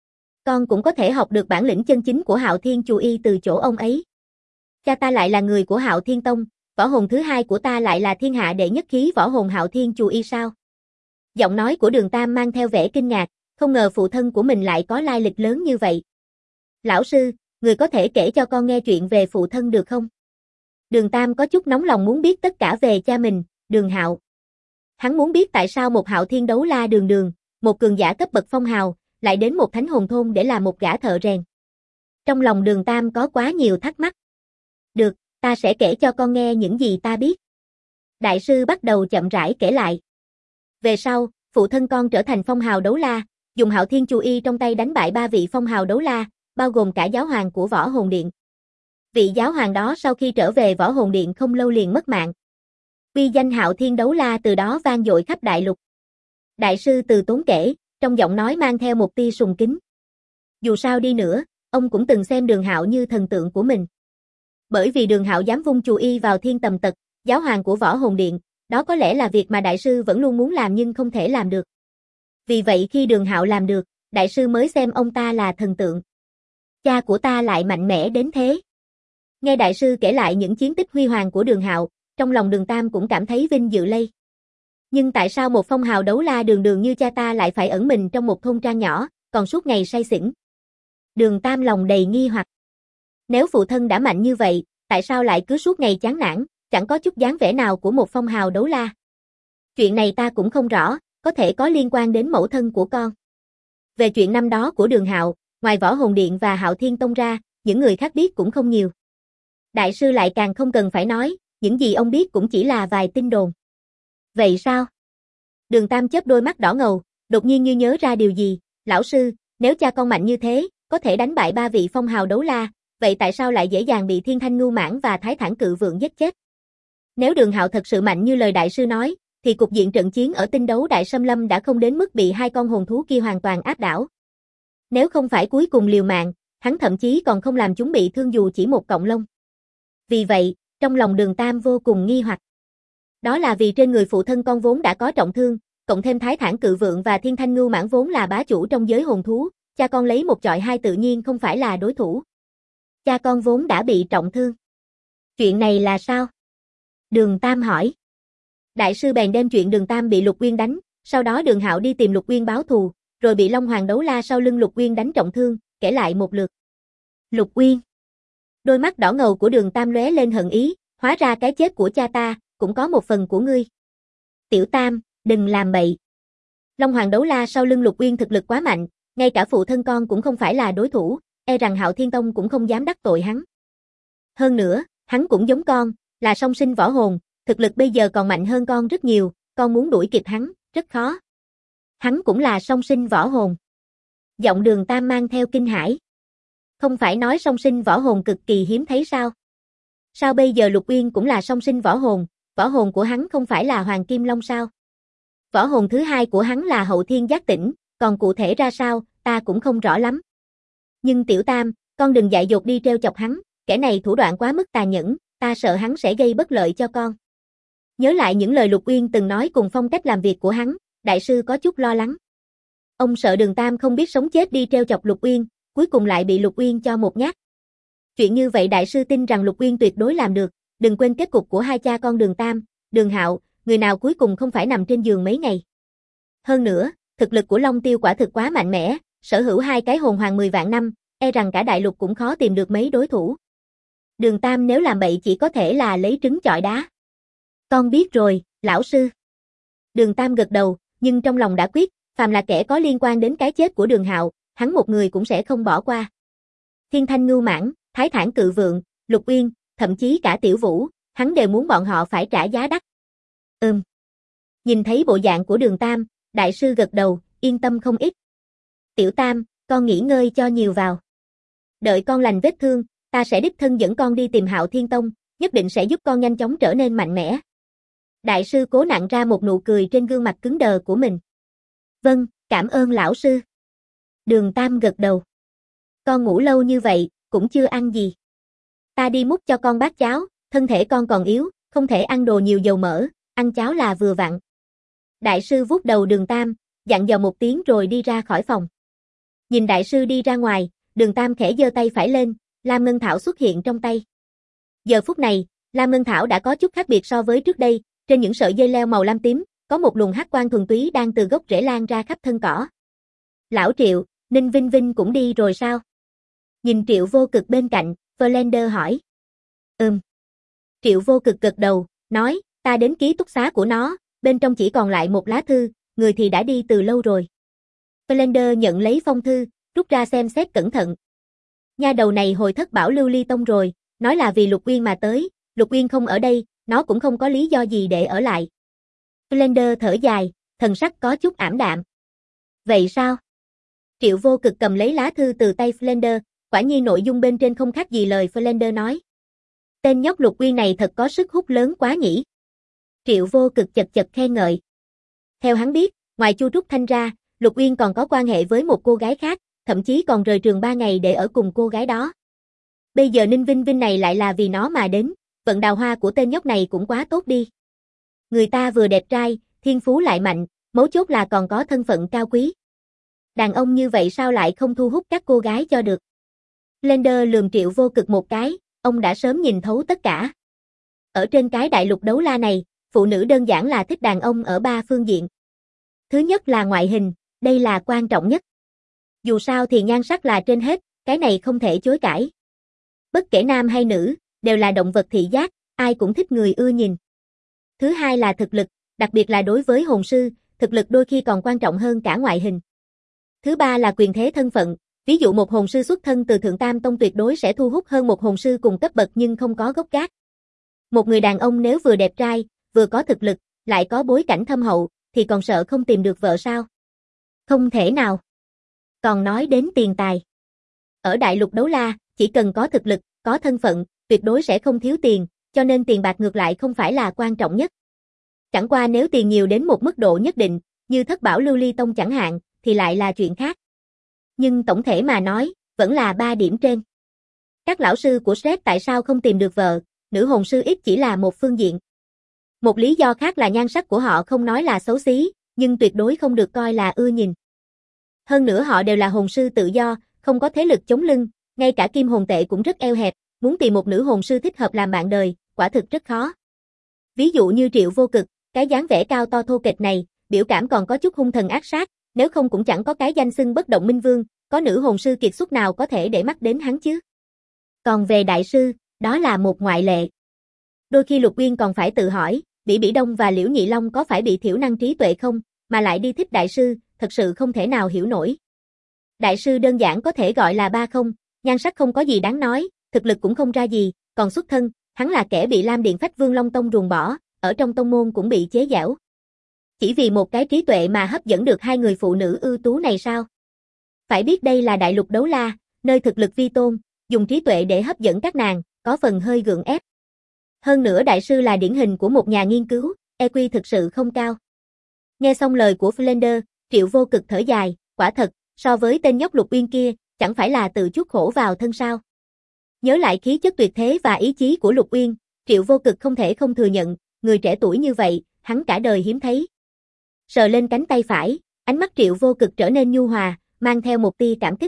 Con cũng có thể học được bản lĩnh chân chính của Hạo Thiên Chu Y từ chỗ ông ấy. Cha ta lại là người của Hạo Thiên Tông, võ hồn thứ hai của ta lại là thiên hạ đệ nhất khí võ hồn Hạo Thiên Chu Y sao? Giọng nói của Đường Tam mang theo vẻ kinh ngạc, không ngờ phụ thân của mình lại có lai lịch lớn như vậy. Lão sư, người có thể kể cho con nghe chuyện về phụ thân được không? Đường Tam có chút nóng lòng muốn biết tất cả về cha mình, Đường Hạo. Hắn muốn biết tại sao một Hạo Thiên Đấu La Đường, một cường giả cấp bậc phong hào, lại đến một thánh hồn thôn để làm một gã thợ rèn. Trong lòng Đường Tam có quá nhiều thắc mắc. Được, ta sẽ kể cho con nghe những gì ta biết. Đại sư bắt đầu chậm rãi kể lại. Về sau, phụ thân con trở thành phong hào đấu la, dùng Hạo Thiên Chu Y trong tay đánh bại 3 vị phong hào đấu la, bao gồm cả giáo hoàng của Võ Hồn Điện. Vị giáo hoàng đó sau khi trở về Võ Hồn Điện không lâu liền mất mạng. Uy danh Hạo Thiên Đấu La từ đó vang dội khắp đại lục. Đại sư từ tốn kể, trong giọng nói mang theo một tia sùng kính. Dù sao đi nữa, ông cũng từng xem Đường Hạo như thần tượng của mình. Bởi vì Đường Hạo dám vung Chu Y vào Thiên Tầm Tật, giáo hoàng của Võ Hồn Điện, đó có lẽ là việc mà đại sư vẫn luôn muốn làm nhưng không thể làm được. Vì vậy khi Đường Hạo làm được, đại sư mới xem ông ta là thần tượng. Cha của ta lại mạnh mẽ đến thế. Nghe đại sư kể lại những chiến tích huy hoàng của Đường Hạo, trong lòng Đường Tam cũng cảm thấy vinh dự lây. Nhưng tại sao một phong hào đấu la đường đường như cha ta lại phải ẩn mình trong một thôn trang nhỏ, còn suốt ngày say xỉn? Đường Tam lòng đầy nghi hoặc. Nếu phụ thân đã mạnh như vậy, tại sao lại cứ suốt ngày chán nản, chẳng có chút dáng vẻ nào của một phong hào đấu la? Chuyện này ta cũng không rõ, có thể có liên quan đến mẫu thân của con. Về chuyện năm đó của Đường Hạo, ngoài Võ Hồn Điện và Hạo Thiên Tông ra, những người khác biết cũng không nhiều. Đại sư lại càng không cần phải nói, những gì ông biết cũng chỉ là vài tin đồn. Vậy sao? Đường Tam chớp đôi mắt đỏ ngầu, đột nhiên như nhớ ra điều gì. Lão sư, nếu cha con mạnh như thế, có thể đánh bại 3 vị phong hào đấu la, vậy tại sao lại dễ dàng bị Thiên Thanh Ngưu Mãng và Thái Thản Cự Vượng giết chết? Nếu Đường Hạo thật sự mạnh như lời đại sư nói, thì cục diện trận chiến ở Tinh Đấu Đại Xâm Lâm đã không đến mức bị 2 con hồn thú kia hoàn toàn áp đảo. Nếu không phải cuối cùng liều mạng, hắn thậm chí còn không làm chúng bị thương dù chỉ một cọng lông. Vì vậy, trong lòng Đường Tam vô cùng nghi hoặc. Đó là vì trên người phụ thân con vốn đã có trọng thương, cộng thêm Thái Thản Cự Vượng và Thiên Thanh Ngưu Mãng vốn là bá chủ trong giới hồn thú, cha con lấy một chọi hai tự nhiên không phải là đối thủ. Cha con vốn đã bị trọng thương. Chuyện này là sao? Đường Tam hỏi. Đại sư bèn đem chuyện Đường Tam bị Lục Uyên đánh, sau đó Đường Hạo đi tìm Lục Uyên báo thù, rồi bị Long Hoàng đấu la sau lưng Lục Uyên đánh trọng thương, kể lại một lượt. Lục Uyên. Đôi mắt đỏ ngầu của Đường Tam lóe lên hận ý, hóa ra cái chết của cha ta cũng có một phần của ngươi. Tiểu Tam, đừng làm bậy. Long Hoàng đấu la sau lưng Lục Uyên thực lực quá mạnh, ngay cả phụ thân con cũng không phải là đối thủ, e rằng Hạo Thiên Tông cũng không dám đắc tội hắn. Hơn nữa, hắn cũng giống con, là song sinh võ hồn, thực lực bây giờ còn mạnh hơn con rất nhiều, con muốn đuổi kịp hắn, rất khó. Hắn cũng là song sinh võ hồn. Giọng Đường Tam mang theo kinh hãi. Không phải nói song sinh võ hồn cực kỳ hiếm thấy sao? Sao bây giờ Lục Uyên cũng là song sinh võ hồn của hắn không phải là Hoàng Kim Long sao? Võ hồn thứ hai của hắn là Hậu Thiên Giác Tỉnh, còn cụ thể ra sao, ta cũng không rõ lắm. Nhưng Tiểu Tam, con đừng dại dột đi trêu chọc hắn, kẻ này thủ đoạn quá mức tà nhẫn, ta sợ hắn sẽ gây bất lợi cho con. Nhớ lại những lời Lục Uyên từng nói cùng phong cách làm việc của hắn, đại sư có chút lo lắng. Ông sợ Đường Tam không biết sống chết đi trêu chọc Lục Uyên, cuối cùng lại bị Lục Uyên cho một nhát. Chuyện như vậy đại sư tin rằng Lục Uyên tuyệt đối làm được, đừng quên kết cục của hai cha con Đường Tam, Đường Hạo, người nào cuối cùng không phải nằm trên giường mấy ngày. Hơn nữa, thực lực của Long Tiêu quả thực quá mạnh mẽ, sở hữu 2 cái hồn hoàng 10 vạn năm, e rằng cả đại lục cũng khó tìm được mấy đối thủ. Đường Tam nếu làm bậy chỉ có thể là lấy trứng chọi đá. Con biết rồi, lão sư. Đường Tam gật đầu, nhưng trong lòng đã quyết, phàm là kẻ có liên quan đến cái chết của Đường Hạo, hắn một người cũng sẽ không bỏ qua. Thiên Thanh Ngưu Mãng, Thái Thản Cự Vượng, Lục Uyên, thậm chí cả Tiểu Vũ, hắn đều muốn bọn họ phải trả giá đắt. Nhìn thấy bộ dạng của Đường Tam, đại sư gật đầu, yên tâm không ít. Tiểu Tam, con nghỉ ngơi cho nhiều vào. Đợi con lành vết thương, ta sẽ đích thân dẫn con đi tìm Hạo Thiên Tông, nhất định sẽ giúp con nhanh chóng trở nên mạnh mẽ. Đại sư cố nặn ra một nụ cười trên gương mặt cứng đờ của mình. Vâng, cảm ơn lão sư. Đường Tam gật đầu. Con ngủ lâu như vậy, cũng chưa ăn gì. Ta đi múc cho con bát cháo, thân thể con còn yếu, không thể ăn đồ nhiều dầu mỡ, ăn cháo là vừa vặn. Đại sư vuốt đầu Đường Tam, dặn dò một tiếng rồi đi ra khỏi phòng. Nhìn đại sư đi ra ngoài, Đường Tam khẽ giơ tay phải lên, Lam Ngân Thảo xuất hiện trong tay. Giờ phút này, Lam Ngân Thảo đã có chút khác biệt so với trước đây, trên những sợi dây leo màu lam tím, có một luồng hắc quang thuần túy đang từ gốc rễ lan ra khắp thân cỏ. Lão Triệu, Ninh Vinh Vinh cũng đi rồi sao? Nhìn Triệu Vô Cực bên cạnh, Flander hỏi. Triệu Vô Cực gật đầu, nói, ta đến ký túc xá của nó, bên trong chỉ còn lại một lá thư, người thì đã đi từ lâu rồi. Flander nhận lấy phong thư, rút ra xem xét cẩn thận. Nha đầu này hồi thất bảo Lưu Ly Tông rồi, nói là vì Lục Uyên mà tới, Lục Uyên không ở đây, nó cũng không có lý do gì để ở lại. Flander thở dài, thần sắc có chút ảm đạm. Vậy sao? Triệu Vô Cực cầm lấy lá thư từ tay Flander, quả nhiên nội dung bên trên không khác gì lời Flander nói. Tên nhóc Lục Uyên này thật có sức hút lớn quá nhỉ. Triệu Vô Cực chật chật khen ngợi. Theo hắn biết, ngoài Chu Trúc Thanh ra, Lục Uyên còn có quan hệ với một cô gái khác, thậm chí còn rời trường 3 ngày để ở cùng cô gái đó. Bây giờ Ninh Vinh Vinh này lại là vì nó mà đến, vận đào hoa của tên nhóc này cũng quá tốt đi. Người ta vừa đẹp trai, thiên phú lại mạnh, mấu chốt là còn có thân phận cao quý. Đàn ông như vậy sao lại không thu hút các cô gái cho được. Blender lườm Triệu Vô Cực một cái, ông đã sớm nhìn thấu tất cả. Ở trên cái đại lục đấu la này, phụ nữ đơn giản là thích đàn ông ở 3 phương diện. Thứ nhất là ngoại hình, đây là quan trọng nhất. Dù sao thì nhan sắc là trên hết, cái này không thể chối cãi. Bất kể nam hay nữ, đều là động vật thị giác, ai cũng thích người ưa nhìn. Thứ hai là thực lực, đặc biệt là đối với hồn sư, thực lực đôi khi còn quan trọng hơn cả ngoại hình. Thứ ba là quyền thế thân phận, ví dụ một hồn sư xuất thân từ Thượng Tam Tông tuyệt đối sẽ thu hút hơn một hồn sư cùng cấp bậc nhưng không có gốc gác. Một người đàn ông nếu vừa đẹp trai, vừa có thực lực, lại có bối cảnh thâm hậu, thì còn sợ không tìm được vợ sao? Không thể nào. Còn nói đến tiền tài. Ở đại lục đấu la, chỉ cần có thực lực, có thân phận, tuyệt đối sẽ không thiếu tiền, cho nên tiền bạc ngược lại không phải là quan trọng nhất. Chẳng qua nếu tiền nhiều đến một mức độ nhất định, như Thất Bảo Lưu Ly Tông chẳng hạn, thì lại là chuyện khác. Nhưng tổng thể mà nói, vẫn là 3 điểm trên. Các lão sư của Shrek tại sao không tìm được vợ, nữ hồn sư ít chỉ là một phương diện. Một lý do khác là nhan sắc của họ không nói là xấu xí, nhưng tuyệt đối không được coi là ưa nhìn. Hơn nữa họ đều là hồn sư tự do, không có thế lực chống lưng, ngay cả kim hồn tệ cũng rất eo hẹp, muốn tìm một nữ hồn sư thích hợp làm bạn đời, quả thực rất khó. Ví dụ như Triệu Vô Cực, cái dáng vẻ cao to thô kệch này, biểu cảm còn có chút hung thần ác sát, nếu không cũng chẳng có cái danh xưng bất động minh vương, có nữ hồn sư kiệt xuất nào có thể để mắt đến hắn chứ. Còn về đại sư, đó là một ngoại lệ. Đôi khi Lục Uyên còn phải tự hỏi, Bỉ Bỉ Đông và Liễu Nhị Long có phải bị thiểu năng trí tuệ không, mà lại đi thích đại sư, thật sự không thể nào hiểu nổi. Đại sư đơn giản có thể gọi là ba không, nhan sắc không có gì đáng nói, thực lực cũng không ra gì, còn xuất thân, hắn là kẻ bị Lam Điện Phách Vương Long Tông ruồng bỏ, ở trong tông môn cũng bị chế giễu. Chỉ vì một cái trí tuệ mà hấp dẫn được 2 người phụ nữ ưu tú này sao? Phải biết đây là đại lục đấu la, nơi thực lực vi tôn, dùng trí tuệ để hấp dẫn các nàng, có phần hơi gượng ép. Hơn nữa đại sư là điển hình của một nhà nghiên cứu, EQ thực sự không cao. Nghe xong lời của Flander, Triệu Vô Cực thở dài, quả thật, so với tên nhóc Lục Uyên kia, chẳng phải là tự chuốc khổ vào thân sao. Nhớ lại khí chất tuyệt thế và ý chí của Lục Uyên, Triệu Vô Cực không thể không thừa nhận, người trẻ tuổi như vậy, hắn cả đời hiếm thấy. Sờ lên cánh tay phải, ánh mắt Triệu Vô Cực trở nên nhu hòa, mang theo một tia cảm kích.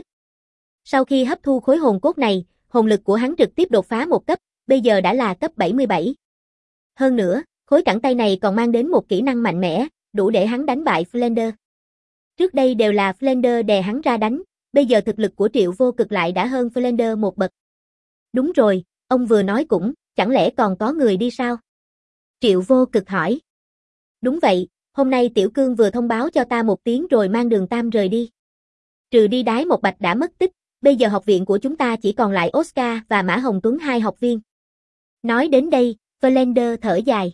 Sau khi hấp thu khối hồn cốt này, hồn lực của hắn trực tiếp đột phá một cấp, bây giờ đã là cấp 77. Hơn nữa, khối cẳng tay này còn mang đến một kỹ năng mạnh mẽ, đủ để hắn đánh bại Flander. Trước đây đều là Flander đè hắn ra đánh, bây giờ thực lực của Triệu Vô Cực lại đã hơn Flander một bậc. Đúng rồi, ông vừa nói cũng, chẳng lẽ còn có người đi sao? Triệu Vô Cực hỏi. Đúng vậy, hôm nay Tiểu Cương vừa thông báo cho ta một tiếng rồi mang Đường Tam rời đi. Trừ đi Đái Một Bạch đã mất tích, bây giờ học viện của chúng ta chỉ còn lại Oscar và Mã Hồng Tuấn 2 học viên. Nói đến đây, Flander thở dài.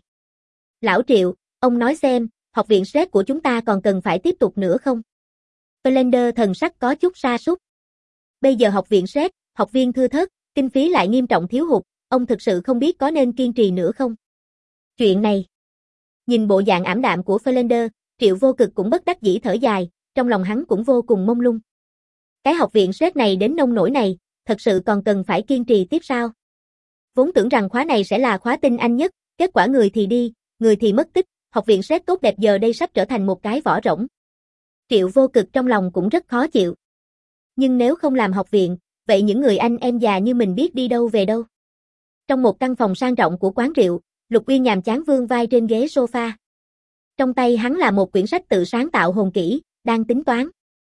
Lão Triệu, ông nói xem, học viện Shrek của chúng ta còn cần phải tiếp tục nữa không? Flander thần sắc có chút sa sút. Bây giờ học viện Shrek, học viên thưa thớt, kinh phí lại nghiêm trọng thiếu hụt, ông thực sự không biết có nên kiên trì nữa không? Chuyện này. Nhìn bộ dạng ảm đạm của Flander, Triệu Vô Cực cũng bất đắc dĩ thở dài, trong lòng hắn cũng vô cùng mông lung. Cái học viện Shrek này đến nông nỗi này, thật sự còn cần phải kiên trì tiếp sao? Vốn tưởng rằng khóa này sẽ là khóa tinh anh nhất, kết quả người thì đi, người thì mất tích, học viện Shrek tốt đẹp giờ đây sắp trở thành một cái vỏ rỗng. Triệu Vô Cực trong lòng cũng rất khó chịu. Nhưng nếu không làm học viện, vậy những người anh em già như mình biết đi đâu về đâu? Trong một căn phòng sang trọng của quán rượu, Lục Uyên nhàm chán vươn vai trên ghế sofa. Trong tay hắn là một quyển sách tự sáng tạo hồn kỹ, đang tính toán.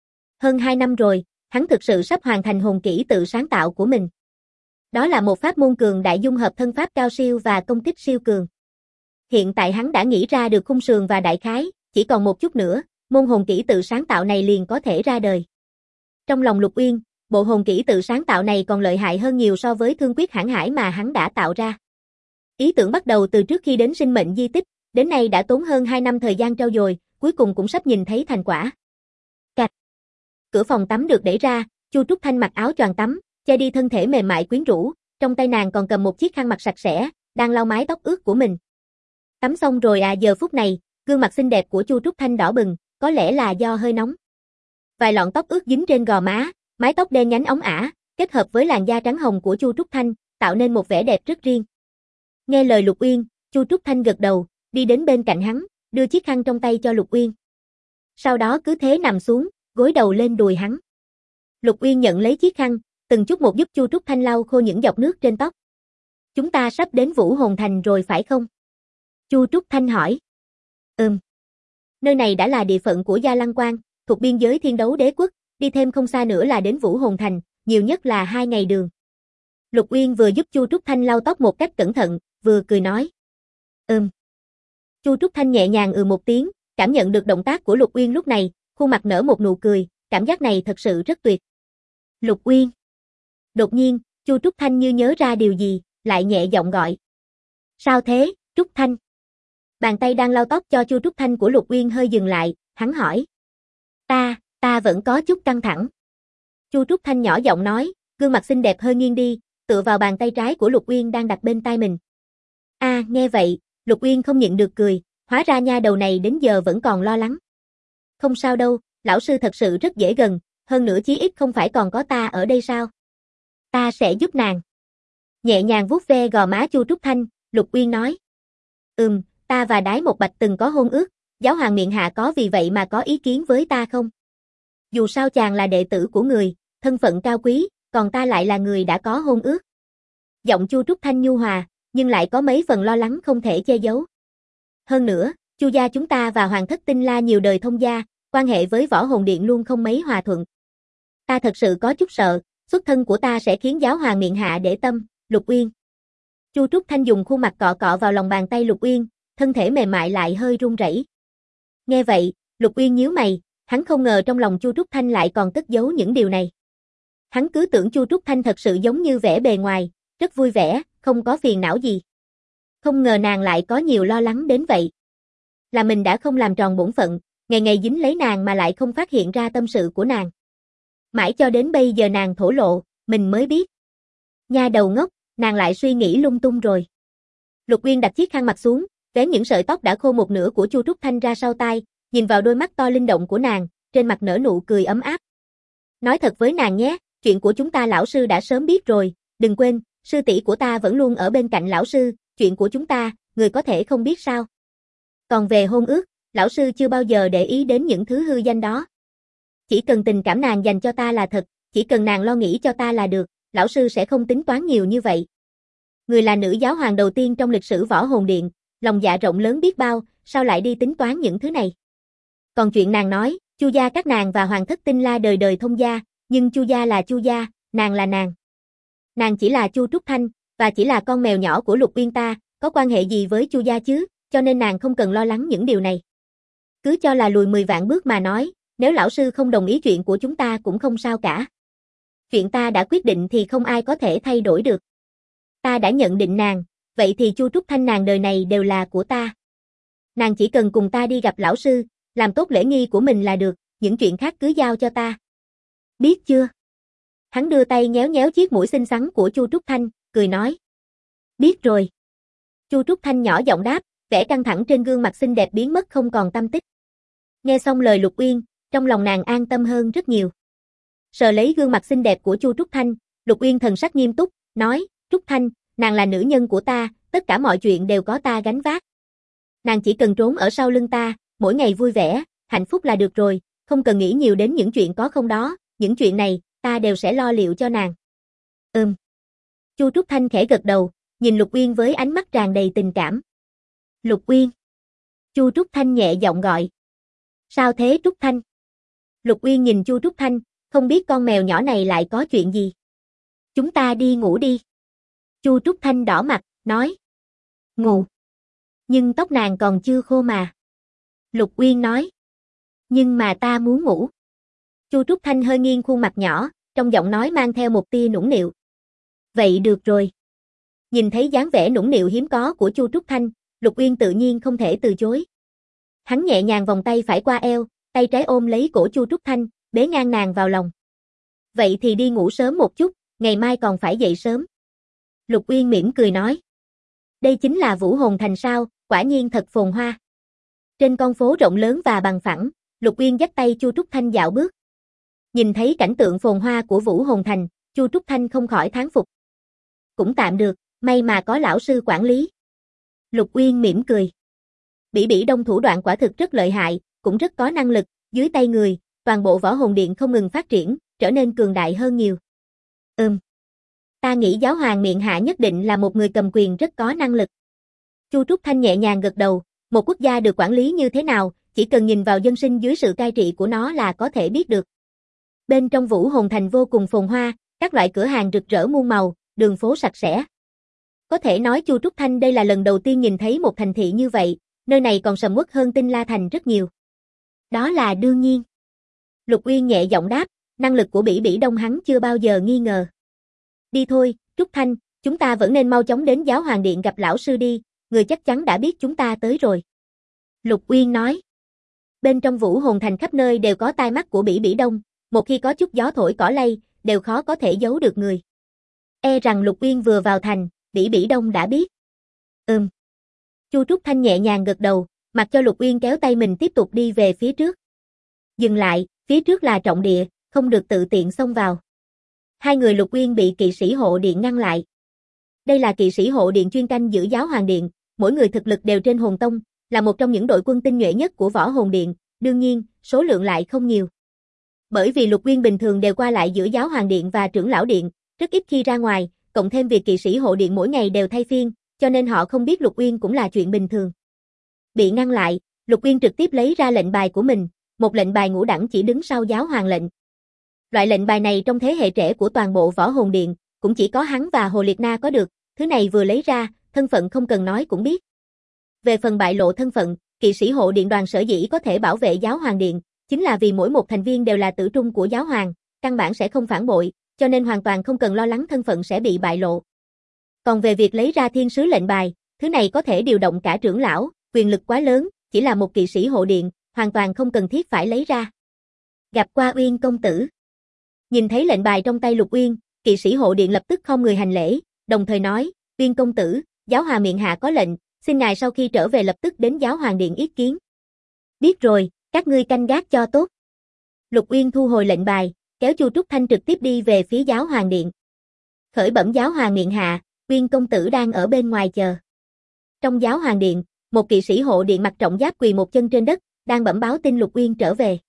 Hơn 2 năm rồi, hắn thực sự sắp hoàn thành hồn kỹ tự sáng tạo của mình. Đó là một pháp môn cường đại dung hợp thân pháp cao siêu và công kích siêu cường. Hiện tại hắn đã nghĩ ra được khung sườn và đại khái, chỉ còn một chút nữa, môn hồn kỹ tự sáng tạo này liền có thể ra đời. Trong lòng Lục Uyên, bộ hồn kỹ tự sáng tạo này còn lợi hại hơn nhiều so với thương quyết hãn hải mà hắn đã tạo ra. Ý tưởng bắt đầu từ trước khi đến sinh mệnh di tích, đến nay đã tốn hơn 2 năm thời gian trau dồi, cuối cùng cũng sắp nhìn thấy thành quả. Cạch. Cửa phòng tắm được đẩy ra, Chu Trúc Thanh mặc áo choàng tắm, che đi thân thể mềm mại quyến rũ, trong tay nàng còn cầm một chiếc khăn mặt sạch sẽ, đang lau mái tóc ướt của mình. Tắm xong rồi à, giờ phút này, gương mặt xinh đẹp của Chu Trúc Thanh đỏ bừng, có lẽ là do hơi nóng. Vài lọn tóc ướt dính trên gò má, mái tóc đen nhánh óng ả, kết hợp với làn da trắng hồng của Chu Trúc Thanh, tạo nên một vẻ đẹp rất riêng. Nghe lời Lục Uyên, Chu Trúc Thanh gật đầu, đi đến bên cạnh hắn, đưa chiếc khăn trong tay cho Lục Uyên. Sau đó cứ thế nằm xuống, gối đầu lên đùi hắn. Lục Uyên nhận lấy chiếc khăn, từng chút một giúp Chu Trúc Thanh lau khô những giọt nước trên tóc. Chúng ta sắp đến Vũ Hồn Thành rồi phải không? Chu Trúc Thanh hỏi. Nơi này đã là địa phận của Gia Lăng Quan, thuộc biên giới Thiên Đấu Đế Quốc, đi thêm không xa nữa là đến Vũ Hồn Thành, nhiều nhất là 2 ngày đường. Lục Uyên vừa giúp Chu Trúc Thanh lau tóc một cách cẩn thận, vừa cười nói. Chu Trúc Thanh nhẹ nhàng một tiếng, cảm nhận được động tác của Lục Uyên lúc này, khuôn mặt nở một nụ cười, cảm giác này thật sự rất tuyệt. Lục Uyên. Đột nhiên, Chu Trúc Thanh như nhớ ra điều gì, lại nhẹ giọng gọi. Sao thế, Trúc Thanh? Bàn tay đang lau tóc cho Chu Trúc Thanh của Lục Uyên hơi dừng lại, hắn hỏi. Ta vẫn có chút căng thẳng. Chu Trúc Thanh nhỏ giọng nói, gương mặt xinh đẹp hơi nghiêng đi, tựa vào bàn tay trái của Lục Uyên đang đặt bên tai mình. Nghe vậy, Lục Uyên không nhịn được cười, hóa ra nha đầu này đến giờ vẫn còn lo lắng. Không sao đâu, lão sư thật sự rất dễ gần, hơn nữa chí ít không phải còn có ta ở đây sao? Ta sẽ giúp nàng. Nhẹ nhàng vuốt ve gò má Chu Trúc Thanh, Lục Uyên nói. Ta và Đái Một Bạch từng có hôn ước, giáo hoàng miện hạ có vì vậy mà có ý kiến với ta không? Dù sao chàng là đệ tử của người, thân phận cao quý, còn ta lại là người đã có hôn ước. Giọng Chu Trúc Thanh nhu hòa, nhưng lại có mấy phần lo lắng không thể che giấu. Hơn nữa, Chu gia chúng ta và Hoàng thất Tinh La nhiều đời thông gia, quan hệ với Võ Hồn Điện luôn không mấy hòa thuận. Ta thật sự có chút sợ, xuất thân của ta sẽ khiến giáo hoàng miện hạ để tâm, Lục Uyên. Chu Trúc Thanh dùng khuôn mặt cọ cọ vào lòng bàn tay Lục Uyên, thân thể mềm mại lại hơi run rẩy. Nghe vậy, Lục Uyên nhíu mày, hắn không ngờ trong lòng Chu Trúc Thanh lại còn cất giấu những điều này. Hắn cứ tưởng Chu Trúc Thanh thật sự giống như vẻ bề ngoài, rất vui vẻ, không có phiền não gì. Không ngờ nàng lại có nhiều lo lắng đến vậy. Là mình đã không làm tròn bổn phận, ngày ngày dính lấy nàng mà lại không phát hiện ra tâm sự của nàng. Mãi cho đến bây giờ nàng thổ lộ, mình mới biết. Nha đầu ngốc, nàng lại suy nghĩ lung tung rồi. Lục Uyên đặt chiếc khăn mặt xuống, vén những sợi tóc đã khô một nửa của Chu Trúc Thanh ra sau tai, nhìn vào đôi mắt to linh động của nàng, trên mặt nở nụ cười ấm áp. Nói thật với nàng nhé, chuyện của chúng ta lão sư đã sớm biết rồi, đừng quên, sư tỷ của ta vẫn luôn ở bên cạnh lão sư, chuyện của chúng ta, người có thể không biết sao. Còn về hôn ước, lão sư chưa bao giờ để ý đến những thứ hư danh đó. Chỉ cần tình cảm nàng dành cho ta là thật, chỉ cần nàng lo nghĩ cho ta là được, lão sư sẽ không tính toán nhiều như vậy. Người là nữ giáo hoàng đầu tiên trong lịch sử Võ Hồn Điện, lòng dạ rộng lớn biết bao, sao lại đi tính toán những thứ này. Còn chuyện nàng nói, Chu gia các nàng và Hoàng thất Tinh La đời đời thông gia, nhưng Chu gia là Chu gia, nàng là nàng. Nàng chỉ là Chu Trúc Thanh, và chỉ là con mèo nhỏ của Lục Uyên ta, có quan hệ gì với Chu gia chứ, cho nên nàng không cần lo lắng những điều này. Cứ cho là lùi 10 vạn bước mà nói, nếu lão sư không đồng ý chuyện của chúng ta cũng không sao cả. Chuyện ta đã quyết định thì không ai có thể thay đổi được. Ta đã nhận định nàng, vậy thì Chu Trúc Thanh nàng đời này đều là của ta. Nàng chỉ cần cùng ta đi gặp lão sư, làm tốt lễ nghi của mình là được, những chuyện khác cứ giao cho ta. Biết chưa? Hắn đưa tay nhéo nhéo chiếc mũi xinh xắn của Chu Trúc Thanh, cười nói. Biết rồi. Chu Trúc Thanh nhỏ giọng đáp, vẻ căng thẳng trên gương mặt xinh đẹp biến mất không còn tăm tích. Nghe xong lời Lục Uyên, trong lòng nàng an tâm hơn rất nhiều. Sờ lấy gương mặt xinh đẹp của Chu Trúc Thanh, Lục Uyên thần sắc nghiêm túc, nói, Trúc Thanh, nàng là nữ nhân của ta, tất cả mọi chuyện đều có ta gánh vác. Nàng chỉ cần trốn ở sau lưng ta, mỗi ngày vui vẻ, hạnh phúc là được rồi, không cần nghĩ nhiều đến những chuyện có không đó, những chuyện này, ta đều sẽ lo liệu cho nàng. Chu Trúc Thanh khẽ gật đầu, nhìn Lục Uyên với ánh mắt tràn đầy tình cảm. Lục Uyên. Chu Trúc Thanh nhẹ giọng gọi. Sao thế Trúc Thanh? Lục Uyên nhìn Chu Trúc Thanh, không biết con mèo nhỏ này lại có chuyện gì. Chúng ta đi ngủ đi. Chu Trúc Thanh đỏ mặt, nói. Ngủ. Nhưng tóc nàng còn chưa khô mà. Lục Uyên nói. Nhưng mà ta muốn ngủ. Chu Trúc Thanh hơi nghiêng khuôn mặt nhỏ, trong giọng nói mang theo một tia nũng nịu. Vậy được rồi. Nhìn thấy dáng vẻ nũng nịu hiếm có của Chu Trúc Thanh, Lục Uyên tự nhiên không thể từ chối. Hắn nhẹ nhàng vòng tay phải qua eo, tay trái ôm lấy cổ Chu Trúc Thanh, bế ngang nàng vào lòng. Vậy thì đi ngủ sớm một chút, ngày mai còn phải dậy sớm. Lục Uyên mỉm cười nói. Đây chính là Vũ Hồn Thành sao, quả nhiên thật phồn hoa. Trên con phố rộng lớn và bằng phẳng, Lục Uyên dắt tay Chu Trúc Thanh dạo bước. Nhìn thấy cảnh tượng phồn hoa của Vũ Hồn Thành, Chu Trúc Thanh không khỏi thán phục. Cũng tạm được, may mà có lão sư quản lý. Lục Uyên mỉm cười. Bỉ Bỉ Đông thủ đoạn quả thực rất lợi hại, cũng rất có năng lực, dưới tay người, toàn bộ Võ Hồn Điện không ngừng phát triển, trở nên cường đại hơn nhiều. Ta nghĩ giáo hoàng miện hạ nhất định là một người cầm quyền rất có năng lực. Chu Trúc Thanh nhẹ nhàng gật đầu, một quốc gia được quản lý như thế nào, chỉ cần nhìn vào dân sinh dưới sự cai trị của nó là có thể biết được. Bên trong Vũ Hồn Thành vô cùng phồn hoa, các loại cửa hàng rực rỡ muôn màu, đường phố sạch sẽ. Có thể nói Chu Trúc Thanh đây là lần đầu tiên nhìn thấy một thành thị như vậy, nơi này còn sầm uất hơn Tinh La Thành rất nhiều. Đó là đương nhiên. Lục Uyên nhẹ giọng đáp, năng lực của Bỉ Bỉ Đông hắn chưa bao giờ nghi ngờ. Đi thôi, Trúc Thanh, chúng ta vẫn nên mau chóng đến Giáo Hoàng Điện gặp lão sư đi, người chắc chắn đã biết chúng ta tới rồi. Lục Uyên nói. Bên trong Vũ Hồn Thành khắp nơi đều có tai mắt của Bỉ Bỉ Đông, một khi có chút gió thổi cỏ lay, đều khó có thể giấu được người. E rằng Lục Uyên vừa vào thành, Bỉ Bỉ Đông đã biết. Chu Trúc Thanh nhẹ nhàng gật đầu, mặc cho Lục Uyên kéo tay mình tiếp tục đi về phía trước. Dừng lại, phía trước là trọng địa, không được tự tiện xông vào. Hai người Lục Uyên bị kỵ sĩ hộ điện ngăn lại. Đây là kỵ sĩ hộ điện chuyên canh giữ Giáo Hoàng Điện, mỗi người thực lực đều trên hồn tông, là một trong những đội quân tinh nhuệ nhất của Võ Hồn Điện, đương nhiên, số lượng lại không nhiều. Bởi vì Lục Uyên bình thường đều qua lại giữa Giáo Hoàng Điện và Trưởng Lão Điện, rất ít khi ra ngoài, cộng thêm việc kỵ sĩ hộ điện mỗi ngày đều thay phiên, cho nên họ không biết Lục Uyên cũng là chuyện bình thường. Bị ngăn lại, Lục Uyên trực tiếp lấy ra lệnh bài của mình, một lệnh bài ngũ đẳng chỉ đứng sau Giáo Hoàng lệnh. Loại lệnh bài này trong thế hệ trẻ của toàn bộ Võ Hồn Điện, cũng chỉ có hắn và Hồ Liệt Na có được, thứ này vừa lấy ra, thân phận không cần nói cũng biết. Về phần bại lộ thân phận, kỵ sĩ hộ điện đoàn sở dĩ có thể bảo vệ Giáo Hoàng Điện, chính là vì mỗi một thành viên đều là tử trung của Giáo Hoàng, căn bản sẽ không phản bội, cho nên hoàn toàn không cần lo lắng thân phận sẽ bị bại lộ. Còn về việc lấy ra thiên sứ lệnh bài, thứ này có thể điều động cả trưởng lão, quyền lực quá lớn, chỉ là một kỵ sĩ hộ điện, hoàn toàn không cần thiết phải lấy ra. Gặp qua Uyên công tử. Nhìn thấy lệnh bài trong tay Lục Uyên, kỵ sĩ hộ điện lập tức khom người hành lễ, đồng thời nói, Uyên công tử, Giáo Hoàng miện hạ có lệnh, xin ngài sau khi trở về lập tức đến Giáo Hoàng Điện ý kiến. Biết rồi, các ngươi canh gác cho tốt. Lục Uyên thu hồi lệnh bài, kéo Chu Trúc Thanh trực tiếp đi về phía Giáo Hoàng Điện. Khởi bẩm Giáo Hoàng miện hạ, Uyên công tử đang ở bên ngoài chờ. Trong Giáo Hoàng Điện, một kỵ sĩ hộ điện mặc trọng giáp quỳ một chân trên đất, đang bẩm báo tin Lục Uyên trở về.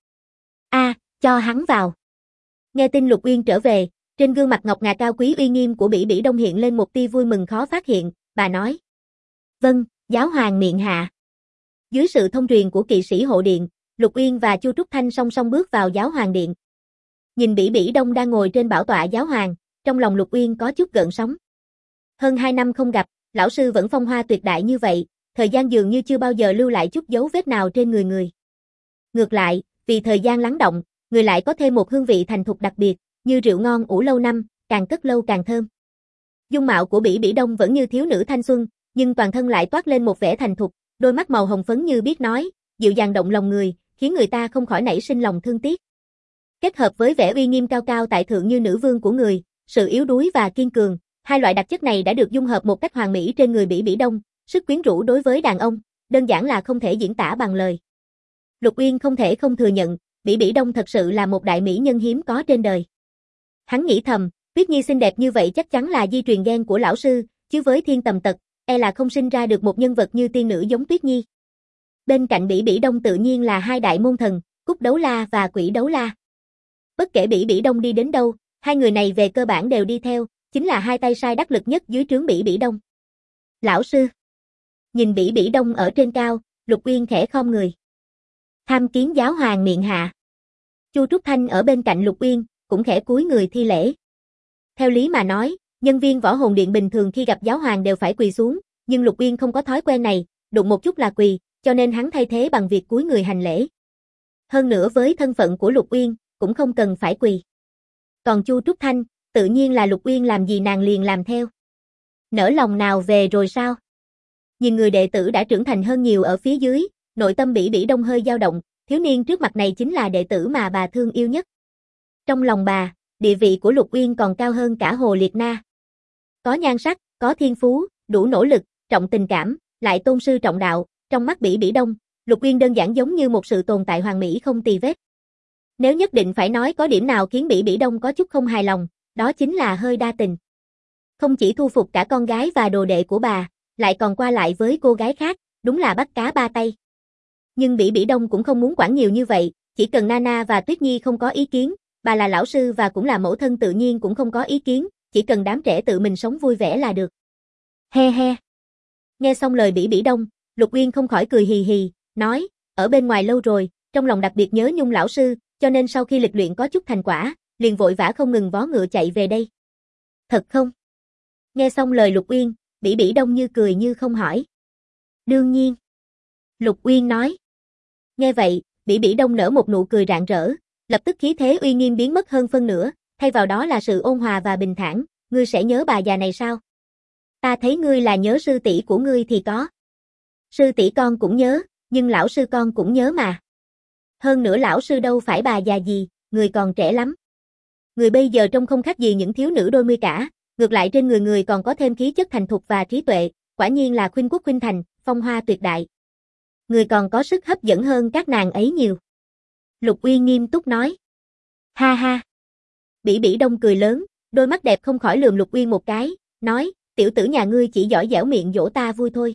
Cho hắn vào. Nghe tin Lục Uyên trở về, trên gương mặt ngọc ngà cao quý uy nghiêm của Bỉ Bỉ Đông hiện lên một tia vui mừng khó phát hiện, bà nói. Vâng, Giáo Hoàng miện hạ. Dưới sự thông truyền của kỵ sĩ hộ điện, Lục Uyên và Chu Trúc Thanh song song bước vào Giáo Hoàng Điện. Nhìn Bỉ Bỉ Đông đang ngồi trên bảo tọa Giáo Hoàng, trong lòng Lục Uyên có chút gợn sóng. Hơn 2 năm không gặp, lão sư vẫn phong hoa tuyệt đại như vậy, thời gian dường như chưa bao giờ lưu lại chút dấu vết nào trên người. Ngược lại, vì thời gian lắng động, người lại có thêm một hương vị thành thục đặc biệt, như rượu ngon ủ lâu năm, càng cất lâu càng thơm. Dung mạo của Bỉ Bỉ Đông vẫn như thiếu nữ thanh xuân, nhưng toàn thân lại toát lên một vẻ thành thục, đôi mắt màu hồng phấn như biết nói, dịu dàng động lòng người, khiến người ta không khỏi nảy sinh lòng thương tiếc. Kết hợp với vẻ uy nghiêm cao cao tại thượng như nữ vương của người, sự yếu đuối và kiên cường, hai loại đặc chất này đã được dung hợp một cách hoàn mỹ trên người Bỉ Bỉ Đông, sức quyến rũ đối với đàn ông, đơn giản là không thể diễn tả bằng lời. Lục Uyên không thể không thừa nhận, Bỉ Bỉ Đông thật sự là một đại mỹ nhân hiếm có trên đời. Hắn nghĩ thầm, Tuyết Nhi xinh đẹp như vậy chắc chắn là di truyền gen của lão sư, chứ với thiên tầm tật, e là không sinh ra được một nhân vật như tiên nữ giống Tuyết Nhi. Bên cạnh Bỉ Bỉ Đông tự nhiên là hai đại môn thần, Cúc Đấu La và Quỷ Đấu La. Bất kể Bỉ Bỉ Đông đi đến đâu, hai người này về cơ bản đều đi theo, chính là hai tay sai đắc lực nhất dưới trướng Bỉ Bỉ Đông. Lão sư. Nhìn Bỉ Bỉ Đông ở trên cao, Lục Uyên khẽ khom người. Tham kiến Giáo Hoàng miện hạ. Chu Trúc Thanh ở bên cạnh Lục Uyên, cũng khẽ cúi người thi lễ. Theo lý mà nói, nhân viên Võ Hồn Điện bình thường khi gặp Giáo Hoàng đều phải quỳ xuống, nhưng Lục Uyên không có thói quen này, đụng một chút là quỳ, cho nên hắn thay thế bằng việc cúi người hành lễ. Hơn nữa với thân phận của Lục Uyên, cũng không cần phải quỳ. Còn Chu Trúc Thanh, tự nhiên là Lục Uyên làm gì nàng liền làm theo. Nỡ lòng nào về rồi sao? Nhìn người đệ tử đã trưởng thành hơn nhiều ở phía dưới, nội tâm Bỉ Bỉ Đông hơi dao động, thiếu niên trước mặt này chính là đệ tử mà bà thương yêu nhất. Trong lòng bà, địa vị của Lục Uyên còn cao hơn cả Hồ Liệt Na. Có nhan sắc, có thiên phú, đủ nỗ lực, trọng tình cảm, lại tôn sư trọng đạo, trong mắt Bỉ Bỉ Đông, Lục Uyên đơn giản giống như một sự tồn tại hoàn mỹ không tì vết. Nếu nhất định phải nói có điểm nào khiến Bỉ Bỉ Đông có chút không hài lòng, đó chính là hơi đa tình. Không chỉ thu phục cả con gái và đồ đệ của bà, lại còn qua lại với cô gái khác, đúng là bắt cá ba tay. Nhưng Bỉ Bỉ Đông cũng không muốn quản nhiều như vậy, chỉ cần Nana và Tuyết Nhi không có ý kiến, bà là lão sư và cũng là mẫu thân tự nhiên cũng không có ý kiến, chỉ cần đám trẻ tự mình sống vui vẻ là được. He he. Nghe xong lời Bỉ Bỉ Đông, Lục Uyên không khỏi cười hì hì, nói, ở bên ngoài lâu rồi, trong lòng đặc biệt nhớ Nhung lão sư, cho nên sau khi lịch luyện có chút thành quả, liền vội vã không ngừng vó ngựa chạy về đây. Thật không? Nghe xong lời Lục Uyên, Bỉ Bỉ Đông như cười như không hỏi. Đương nhiên. Lục Uyên nói. Nghe vậy, Bỉ Bỉ Đông nở một nụ cười rạng rỡ, lập tức khí thế uy nghiêm biến mất hơn phân nửa, thay vào đó là sự ôn hòa và bình thản, ngươi sẽ nhớ bà già này sao? Ta thấy ngươi là nhớ sư tỷ của ngươi thì có. Sư tỷ con cũng nhớ, nhưng lão sư con cũng nhớ mà. Hơn nữa lão sư đâu phải bà già gì, người còn trẻ lắm. Người bây giờ trông không khác gì những thiếu nữ đôi mươi cả, ngược lại trên người người còn có thêm khí chất thành thục và trí tuệ, quả nhiên là khuynh quốc khuynh thành, phong hoa tuyệt đại. Người còn có sức hấp dẫn hơn các nàng ấy nhiều. Lục Uyên nghiêm túc nói. Ha ha. Bỉ Bỉ Đông cười lớn, đôi mắt đẹp không khỏi lườm Lục Uyên một cái, nói, tiểu tử nhà ngươi chỉ giỏi dẻo miệng dỗ ta vui thôi.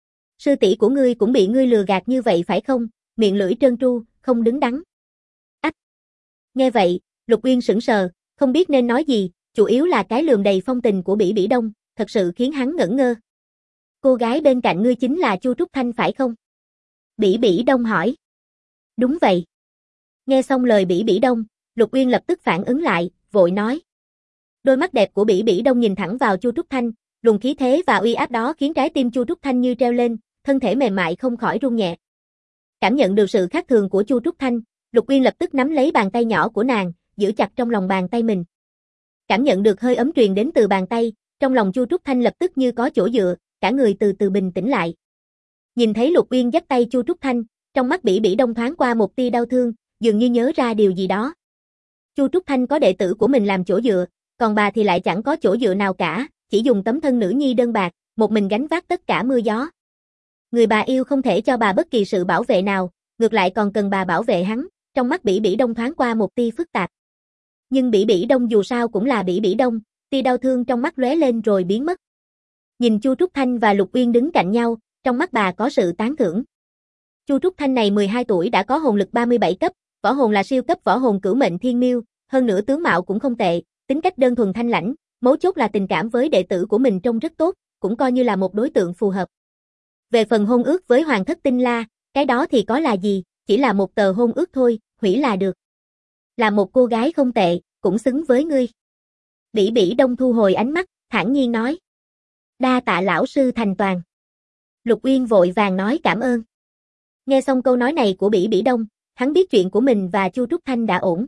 Sư tỷ của ngươi cũng bị ngươi lừa gạt như vậy phải không, miệng lưỡi trơn tru, không đứng đắn. Ách. Nghe vậy, Lục Uyên sững sờ, không biết nên nói gì, chủ yếu là cái lườm đầy phong tình của Bỉ Bỉ Đông, thật sự khiến hắn ngẩn ngơ. Cô gái bên cạnh ngươi chính là Chu Trúc Thanh phải không? Bỉ Bỉ Đông hỏi. Đúng vậy. Nghe xong lời Bỉ Bỉ Đông, Lục Uyên lập tức phản ứng lại, vội nói. Đôi mắt đẹp của Bỉ Bỉ Đông nhìn thẳng vào Chu Trúc Thanh, luồng khí thế và uy áp đó khiến trái tim Chu Trúc Thanh như treo lên, thân thể mềm mại không khỏi rung nhẹ. Cảm nhận được sự khác thường của Chu Trúc Thanh, Lục Uyên lập tức nắm lấy bàn tay nhỏ của nàng, giữ chặt trong lòng bàn tay mình. Cảm nhận được hơi ấm truyền đến từ bàn tay, trong lòng Chu Trúc Thanh lập tức như có chỗ dựa, cả người từ từ bình tĩnh lại. Nhìn thấy Lục Uyên dắt tay Chu Trúc Thanh, trong mắt Bỉ Bỉ Đông thoáng qua một tia đau thương, dường như nhớ ra điều gì đó. Chu Trúc Thanh có đệ tử của mình làm chỗ dựa, còn bà thì lại chẳng có chỗ dựa nào cả, chỉ dùng tấm thân nữ nhi đơn bạc, một mình gánh vác tất cả mưa gió. Người bà yêu không thể cho bà bất kỳ sự bảo vệ nào, ngược lại còn cần bà bảo vệ hắn, trong mắt Bỉ Bỉ Đông thoáng qua một tia phức tạp. Nhưng Bỉ Bỉ Đông dù sao cũng là Bỉ Bỉ Đông, tia đau thương trong mắt lóe lên rồi biến mất. Nhìn Chu Trúc Thanh và Lục Uyên đứng cạnh nhau, trong mắt bà có sự tán thưởng. Chu Trúc Thanh này 12 tuổi đã có hồn lực 37 cấp, võ hồn là siêu cấp võ hồn cửu mệnh thiên miêu, hơn nữa tướng mạo cũng không tệ, tính cách đơn thuần thanh lãnh, mấu chốt là tình cảm với đệ tử của mình trông rất tốt, cũng coi như là một đối tượng phù hợp. Về phần hôn ước với Hoàng thất Tinh La, cái đó thì có là gì, chỉ là một tờ hôn ước thôi, hủy là được. Là một cô gái không tệ, cũng xứng với ngươi. Bỉ Bỉ Đông thu hồi ánh mắt, thản nhiên nói. Đa tạ lão sư thành toàn. Lục Uyên vội vàng nói cảm ơn. Nghe xong câu nói này của Bỉ Bỉ Đông, hắn biết chuyện của mình và Chu Trúc Thanh đã ổn.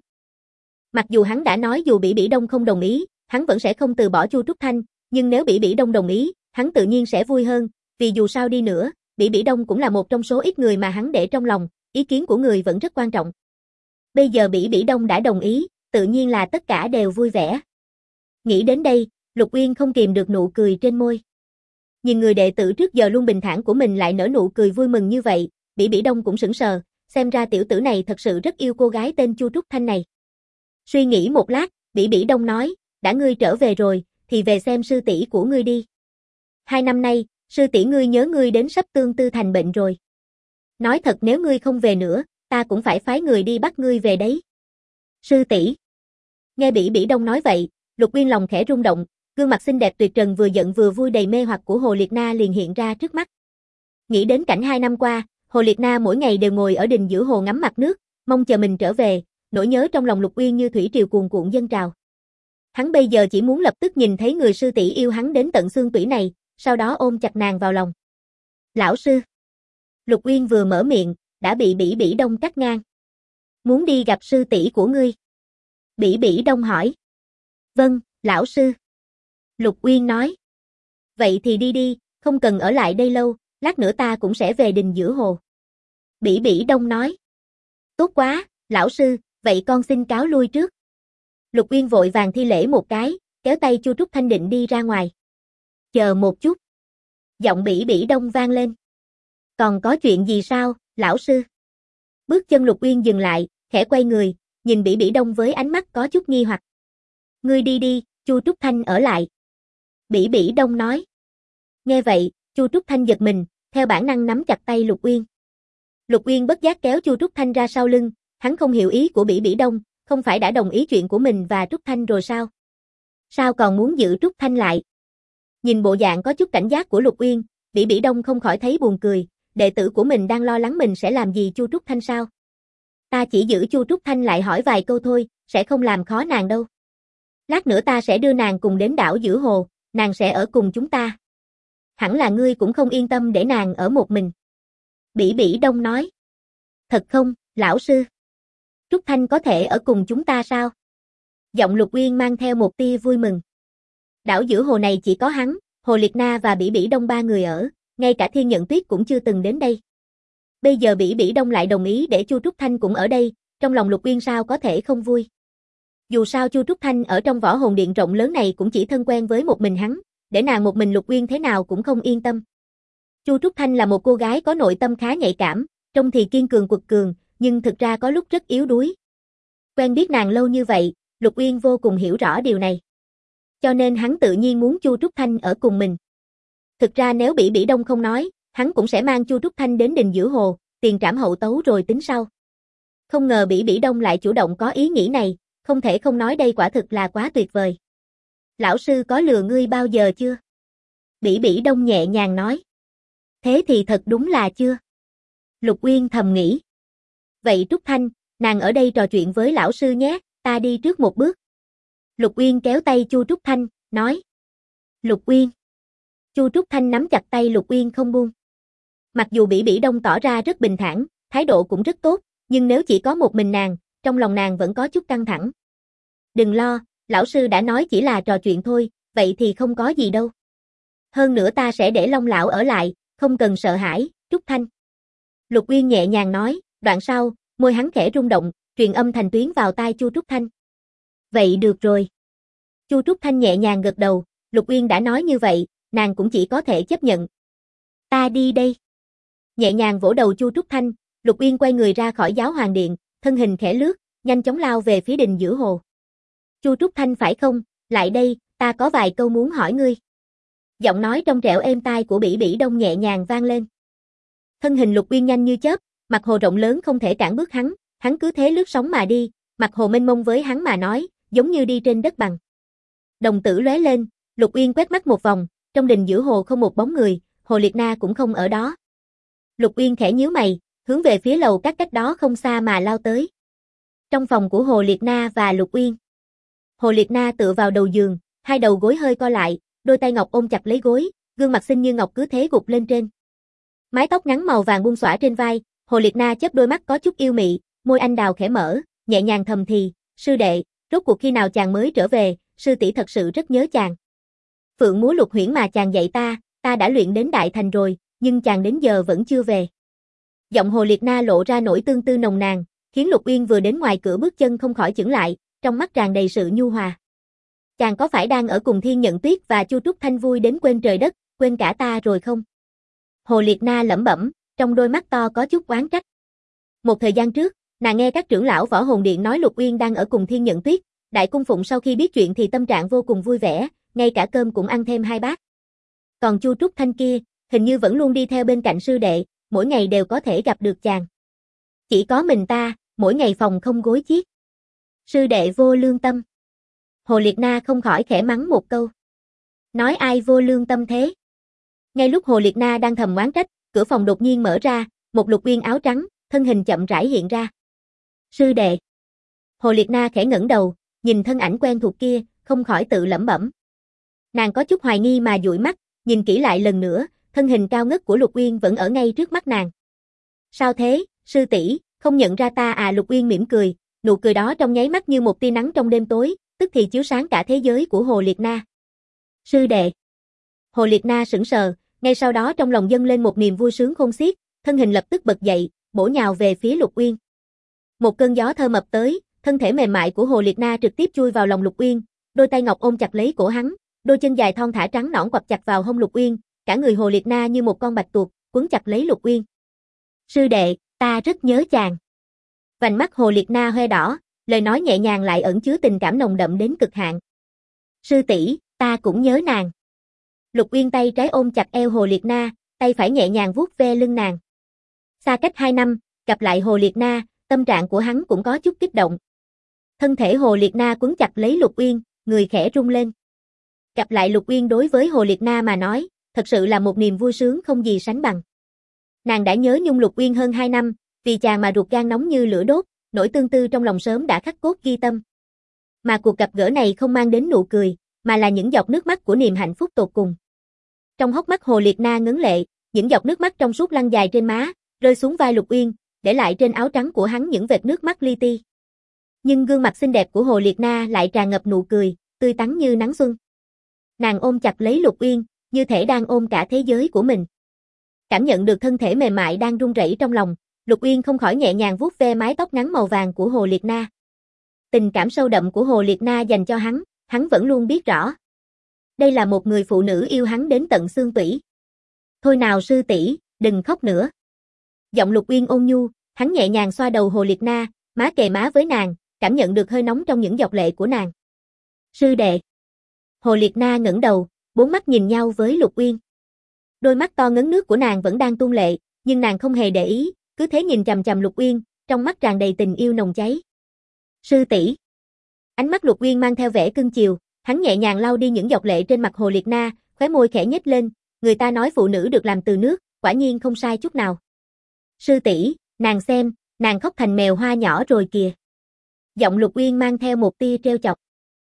Mặc dù hắn đã nói dù Bỉ Bỉ Đông không đồng ý, hắn vẫn sẽ không từ bỏ Chu Trúc Thanh, nhưng nếu Bỉ Bỉ Đông đồng ý, hắn tự nhiên sẽ vui hơn, vì dù sao đi nữa, Bỉ Bỉ Đông cũng là một trong số ít người mà hắn để trong lòng, ý kiến của người vẫn rất quan trọng. Bây giờ Bỉ Bỉ Đông đã đồng ý, tự nhiên là tất cả đều vui vẻ. Nghĩ đến đây, Lục Uyên không kìm được nụ cười trên môi. Nhìn người đệ tử trước giờ luôn bình thản của mình lại nở nụ cười vui mừng như vậy, Bỉ Bỉ Đông cũng sững sờ, xem ra tiểu tử này thật sự rất yêu cô gái tên Chu Trúc Thanh này. Suy nghĩ một lát, Bỉ Bỉ Đông nói, đã ngươi trở về rồi, thì về xem sư tỷ của ngươi đi. 2 năm nay, sư tỷ ngươi nhớ ngươi đến sắp tương tư thành bệnh rồi. Nói thật nếu ngươi không về nữa, ta cũng phải phái người đi bắt ngươi về đấy. Sư tỷ. Nghe Bỉ Bỉ Đông nói vậy, Lục Uyên lòng khẽ rung động, gương mặt xinh đẹp tuyệt trần vừa giận vừa vui đầy mê hoặc của Hồ Liệt Na liền hiện ra trước mắt. Nghĩ đến cảnh 2 năm qua, Hồ Liệt Na mỗi ngày đều ngồi ở đình giữa hồ ngắm mặt nước, mong chờ mình trở về, nỗi nhớ trong lòng Lục Uyên như thủy triều cuồn cuộn dâng trào. Hắn bây giờ chỉ muốn lập tức nhìn thấy người sư tỷ yêu hắn đến tận xương tủy này, sau đó ôm chặt nàng vào lòng. Lão sư. Lục Uyên vừa mở miệng, đã bị Bỉ Bỉ Đông cắt ngang. Muốn đi gặp sư tỷ của ngươi? Bỉ Bỉ Đông hỏi. Vâng, lão sư. Lục Uyên nói. Vậy thì đi đi, không cần ở lại đây lâu, lát nữa ta cũng sẽ về đình giữa hồ. Bỉ Bỉ Đông nói. Tốt quá, lão sư, vậy con xin cáo lui trước. Lục Uyên vội vàng thi lễ một cái, kéo tay Chu Trúc Thanh định đi ra ngoài. Chờ một chút. Giọng Bỉ Bỉ Đông vang lên. Còn có chuyện gì sao, lão sư? Bước chân Lục Uyên dừng lại, khẽ quay người, nhìn Bỉ Bỉ Đông với ánh mắt có chút nghi hoặc. Ngươi đi đi, Chu Trúc Thanh ở lại. Bỉ Bỉ Đông nói. Nghe vậy, Chu Trúc Thanh giật mình, theo bản năng nắm chặt tay Lục Uyên. Lục Uyên bất giác kéo Chu Trúc Thanh ra sau lưng, hắn không hiểu ý của Bỉ Bỉ Đông, không phải đã đồng ý chuyện của mình và Trúc Thanh rồi sao? Sao còn muốn giữ Trúc Thanh lại? Nhìn bộ dạng có chút cảnh giác của Lục Uyên, Bỉ Bỉ Đông không khỏi thấy buồn cười, đệ tử của mình đang lo lắng mình sẽ làm gì Chu Trúc Thanh sao? Ta chỉ giữ Chu Trúc Thanh lại hỏi vài câu thôi, sẽ không làm khó nàng đâu. Lát nữa ta sẽ đưa nàng cùng đến đảo giữa hồ, nàng sẽ ở cùng chúng ta. Hẳn là ngươi cũng không yên tâm để nàng ở một mình. Bỉ Bỉ Đông nói. Thật không, lão sư? Trúc Thanh có thể ở cùng chúng ta sao? Giọng Lục Uyên mang theo một tia vui mừng. Đảo giữa hồ này chỉ có hắn, Hồ Liệt Na và Bỉ Bỉ Đông ba người ở, ngay cả Thiên Nhận Tuyết cũng chưa từng đến đây. Bây giờ Bỉ Bỉ Đông lại đồng ý để Chu Trúc Thanh cũng ở đây, trong lòng Lục Uyên sao có thể không vui. Dù sao Chu Trúc Thanh ở trong võ hồn điện rộng lớn này cũng chỉ thân quen với một mình hắn, để nàng một mình Lục Uyên thế nào cũng không yên tâm. Chu Trúc Thanh là một cô gái có nội tâm khá nhạy cảm, trông thì kiên cường quật cường, nhưng thực ra có lúc rất yếu đuối. Quen biết nàng lâu như vậy, Lục Uyên vô cùng hiểu rõ điều này. Cho nên hắn tự nhiên muốn Chu Trúc Thanh ở cùng mình. Thực ra nếu Bỉ Bỉ Đông không nói, hắn cũng sẽ mang Chu Trúc Thanh đến đình giữa hồ, tiền trảm hậu tấu rồi tính sau. Không ngờ Bỉ Bỉ Đông lại chủ động có ý nghĩ này, không thể không nói đây quả thực là quá tuyệt vời. Lão sư có lừa ngươi bao giờ chưa? Bỉ Bỉ Đông nhẹ nhàng nói. Thế thì thật đúng là chưa. Lục Uyên thầm nghĩ. Vậy Trúc Thanh, nàng ở đây trò chuyện với lão sư nhé, ta đi trước một bước. Lục Uyên kéo tay Chu Trúc Thanh, nói. Lục Uyên. Chu Trúc Thanh nắm chặt tay Lục Uyên không buông. Mặc dù Bỉ Bỉ Đông tỏ ra rất bình thản, thái độ cũng rất tốt, nhưng nếu chỉ có một mình nàng, trong lòng nàng vẫn có chút căng thẳng. Đừng lo, lão sư đã nói chỉ là trò chuyện thôi, vậy thì không có gì đâu. Hơn nữa ta sẽ để Long lão ở lại, không cần sợ hãi, Trúc Thanh. Lục Uyên nhẹ nhàng nói, đoạn sau, môi hắn khẽ rung động, truyền âm thành tuyến vào tai Chu Trúc Thanh. Vậy được rồi. Chu Trúc Thanh nhẹ nhàng gật đầu, Lục Uyên đã nói như vậy, nàng cũng chỉ có thể chấp nhận. Ta đi đây. Nhẹ nhàng vỗ đầu Chu Trúc Thanh, Lục Uyên quay người ra khỏi giáo hoàng điện, thân hình khẽ lướt, nhanh chóng lao về phía đình giữa hồ. Chu Trúc Thanh phải không, lại đây, ta có vài câu muốn hỏi ngươi. Giọng nói trong trẻo êm tai của Bỉ Bỉ Đông nhẹ nhàng vang lên. Thân hình Lục Uyên nhanh như chớp, mặt hồ rộng lớn không thể cản bước hắn cứ thế lướt sóng mà đi, mặt hồ mênh mông với hắn mà nói, giống như đi trên đất bằng. Đồng tử lóe lên, Lục Uyên quét mắt một vòng, trong đình giữa hồ không một bóng người, Hồ Liệt Na cũng không ở đó. Lục Uyên khẽ nhíu mày, hướng về phía lầu các cách đó không xa mà lao tới. Trong phòng của Hồ Liệt Na và Lục Uyên. Hồ Liệt Na tựa vào đầu giường, hai đầu gối hơi co lại, đôi tay ngọc ôm chặt lấy gối, gương mặt xinh như ngọc cứ thế gục lên trên. Mái tóc ngắn màu vàng buông xõa trên vai, Hồ Liệt Na chớp đôi mắt có chút yêu mị, môi anh đào khẽ mở, nhẹ nhàng thầm thì, sư đệ, rốt cuộc khi nào chàng mới trở về, sư tỷ thật sự rất nhớ chàng. Phượng múa Lục Huyễn mà chàng dạy ta đã luyện đến đại thành rồi, nhưng chàng đến giờ vẫn chưa về. Giọng Hồ Liệt Na lộ ra nỗi tương tư nồng nàn, khiến Lục Uyên vừa đến ngoài cửa bước chân không khỏi chững lại, trong mắt tràn đầy sự nhu hòa. Chàng có phải đang ở cùng Thiên Nhận Tuyết và Chu Trúc Thanh vui đến quên trời đất, quên cả ta rồi không? Hồ Liệt Na lẩm bẩm, trong đôi mắt to có chút oán trách. Một thời gian trước, nàng nghe các trưởng lão võ hồn điện nói Lục Uyên đang ở cùng Thiên Nhận Tuyết, Đại Cung Phụng sau khi biết chuyện thì tâm trạng vô cùng vui vẻ, ngay cả cơm cũng ăn thêm 2 bát. Còn Chu Trúc Thanh kia, hình như vẫn luôn đi theo bên cạnh sư đệ, mỗi ngày đều có thể gặp được chàng. Chỉ có mình ta, mỗi ngày phòng không gối chiếc. Sư đệ vô lương tâm. Hồ Liệt Na không khỏi khẽ mắng một câu. Nói ai vô lương tâm thế? Ngay lúc Hồ Liệt Na đang thầm oán trách, cửa phòng đột nhiên mở ra, một Lục Uyên áo trắng, thân hình chậm rãi hiện ra. Sư đệ. Hồ Liệt Na khẽ ngẩng đầu, nhìn thân ảnh quen thuộc kia, không khỏi tự lẩm bẩm. Nàng có chút hoài nghi mà dụi mắt, nhìn kỹ lại lần nữa, thân hình cao ngất của Lục Uyên vẫn ở ngay trước mắt nàng. Sao thế, sư tỷ, không nhận ra ta à? Lục Uyên mỉm cười, nụ cười đó trong nháy mắt như một tia nắng trong đêm tối, tức thì chiếu sáng cả thế giới của Hồ Liệt Na. Sư đệ. Hồ Liệt Na sững sờ, ngay sau đó trong lòng dâng lên một niềm vui sướng khôn xiết, thân hình lập tức bật dậy, bổ nhào về phía Lục Uyên. Một cơn gió thơm ập tới, thân thể mềm mại của Hồ Liệt Na trực tiếp chui vào lòng Lục Uyên, đôi tay ngọc ôm chặt lấy cổ hắn, đôi chân dài thon thả trắng nõn quặp chặt vào hông Lục Uyên, cả người Hồ Liệt Na như một con bạch tuộc, quấn chặt lấy Lục Uyên. Sư đệ, ta rất nhớ chàng. Vành mắt Hồ Liệt Na hoe đỏ, lời nói nhẹ nhàng lại ẩn chứa tình cảm nồng đậm đến cực hạn. Sư tỷ, ta cũng nhớ nàng. Lục Uyên tay trái ôm chặt eo Hồ Liệt Na, tay phải nhẹ nhàng vuốt ve lưng nàng. Xa cách 2 năm, gặp lại Hồ Liệt Na, tâm trạng của hắn cũng có chút kích động. Thân thể Hồ Liệt Na quấn chặt lấy Lục Uyên, người khẽ rung lên. Gặp lại Lục Uyên đối với Hồ Liệt Na mà nói, thật sự là một niềm vui sướng không gì sánh bằng. Nàng đã nhớ nhung Lục Uyên hơn 2 năm, vì chàng mà ruột gan nóng như lửa đốt, nỗi tương tư trong lòng sớm đã khắc cốt ghi tâm. Mà cuộc gặp gỡ này không mang đến nụ cười, mà là những giọt nước mắt của niềm hạnh phúc tột cùng. Trong hốc mắt Hồ Liệt Na ngấn lệ, những giọt nước mắt trong suốt lăn dài trên má, rơi xuống vai Lục Uyên, để lại trên áo trắng của hắn những vệt nước mắt li ti. Nhưng gương mặt xinh đẹp của Hồ Liệt Na lại tràn ngập nụ cười, tươi tắn như nắng xuân. Nàng ôm chặt lấy Lục Uyên, như thể đang ôm cả thế giới của mình. Cảm nhận được thân thể mềm mại đang run rẩy trong lòng, Lục Uyên không khỏi nhẹ nhàng vuốt ve mái tóc ngắn màu vàng của Hồ Liệt Na. Tình cảm sâu đậm của Hồ Liệt Na dành cho hắn vẫn luôn biết rõ. Đây là một người phụ nữ yêu hắn đến tận xương tủy. Thôi nào sư tỷ, đừng khóc nữa. Giọng Lục Uyên ôn nhu, hắn nhẹ nhàng xoa đầu Hồ Liệt Na, má kề má với nàng, cảm nhận được hơi nóng trong những giọt lệ của nàng. Sư đệ. Hồ Liệt Na ngẩng đầu, bốn mắt nhìn nhau với Lục Uyên. Đôi mắt to ngấn nước của nàng vẫn đang tuôn lệ, nhưng nàng không hề để ý, cứ thế nhìn chằm chằm Lục Uyên, trong mắt tràn đầy tình yêu nồng cháy. Sư tỷ. Ánh mắt Lục Uyên mang theo vẻ cưng chiều, hắn nhẹ nhàng lau đi những giọt lệ trên mặt Hồ Liệt Na, khóe môi khẽ nhếch lên, người ta nói phụ nữ được làm từ nước, quả nhiên không sai chút nào. Sư tỷ, nàng xem, nàng khóc thành mèo hoa nhỏ rồi kìa. Giọng Lục Uyên mang theo một tia trêu chọc.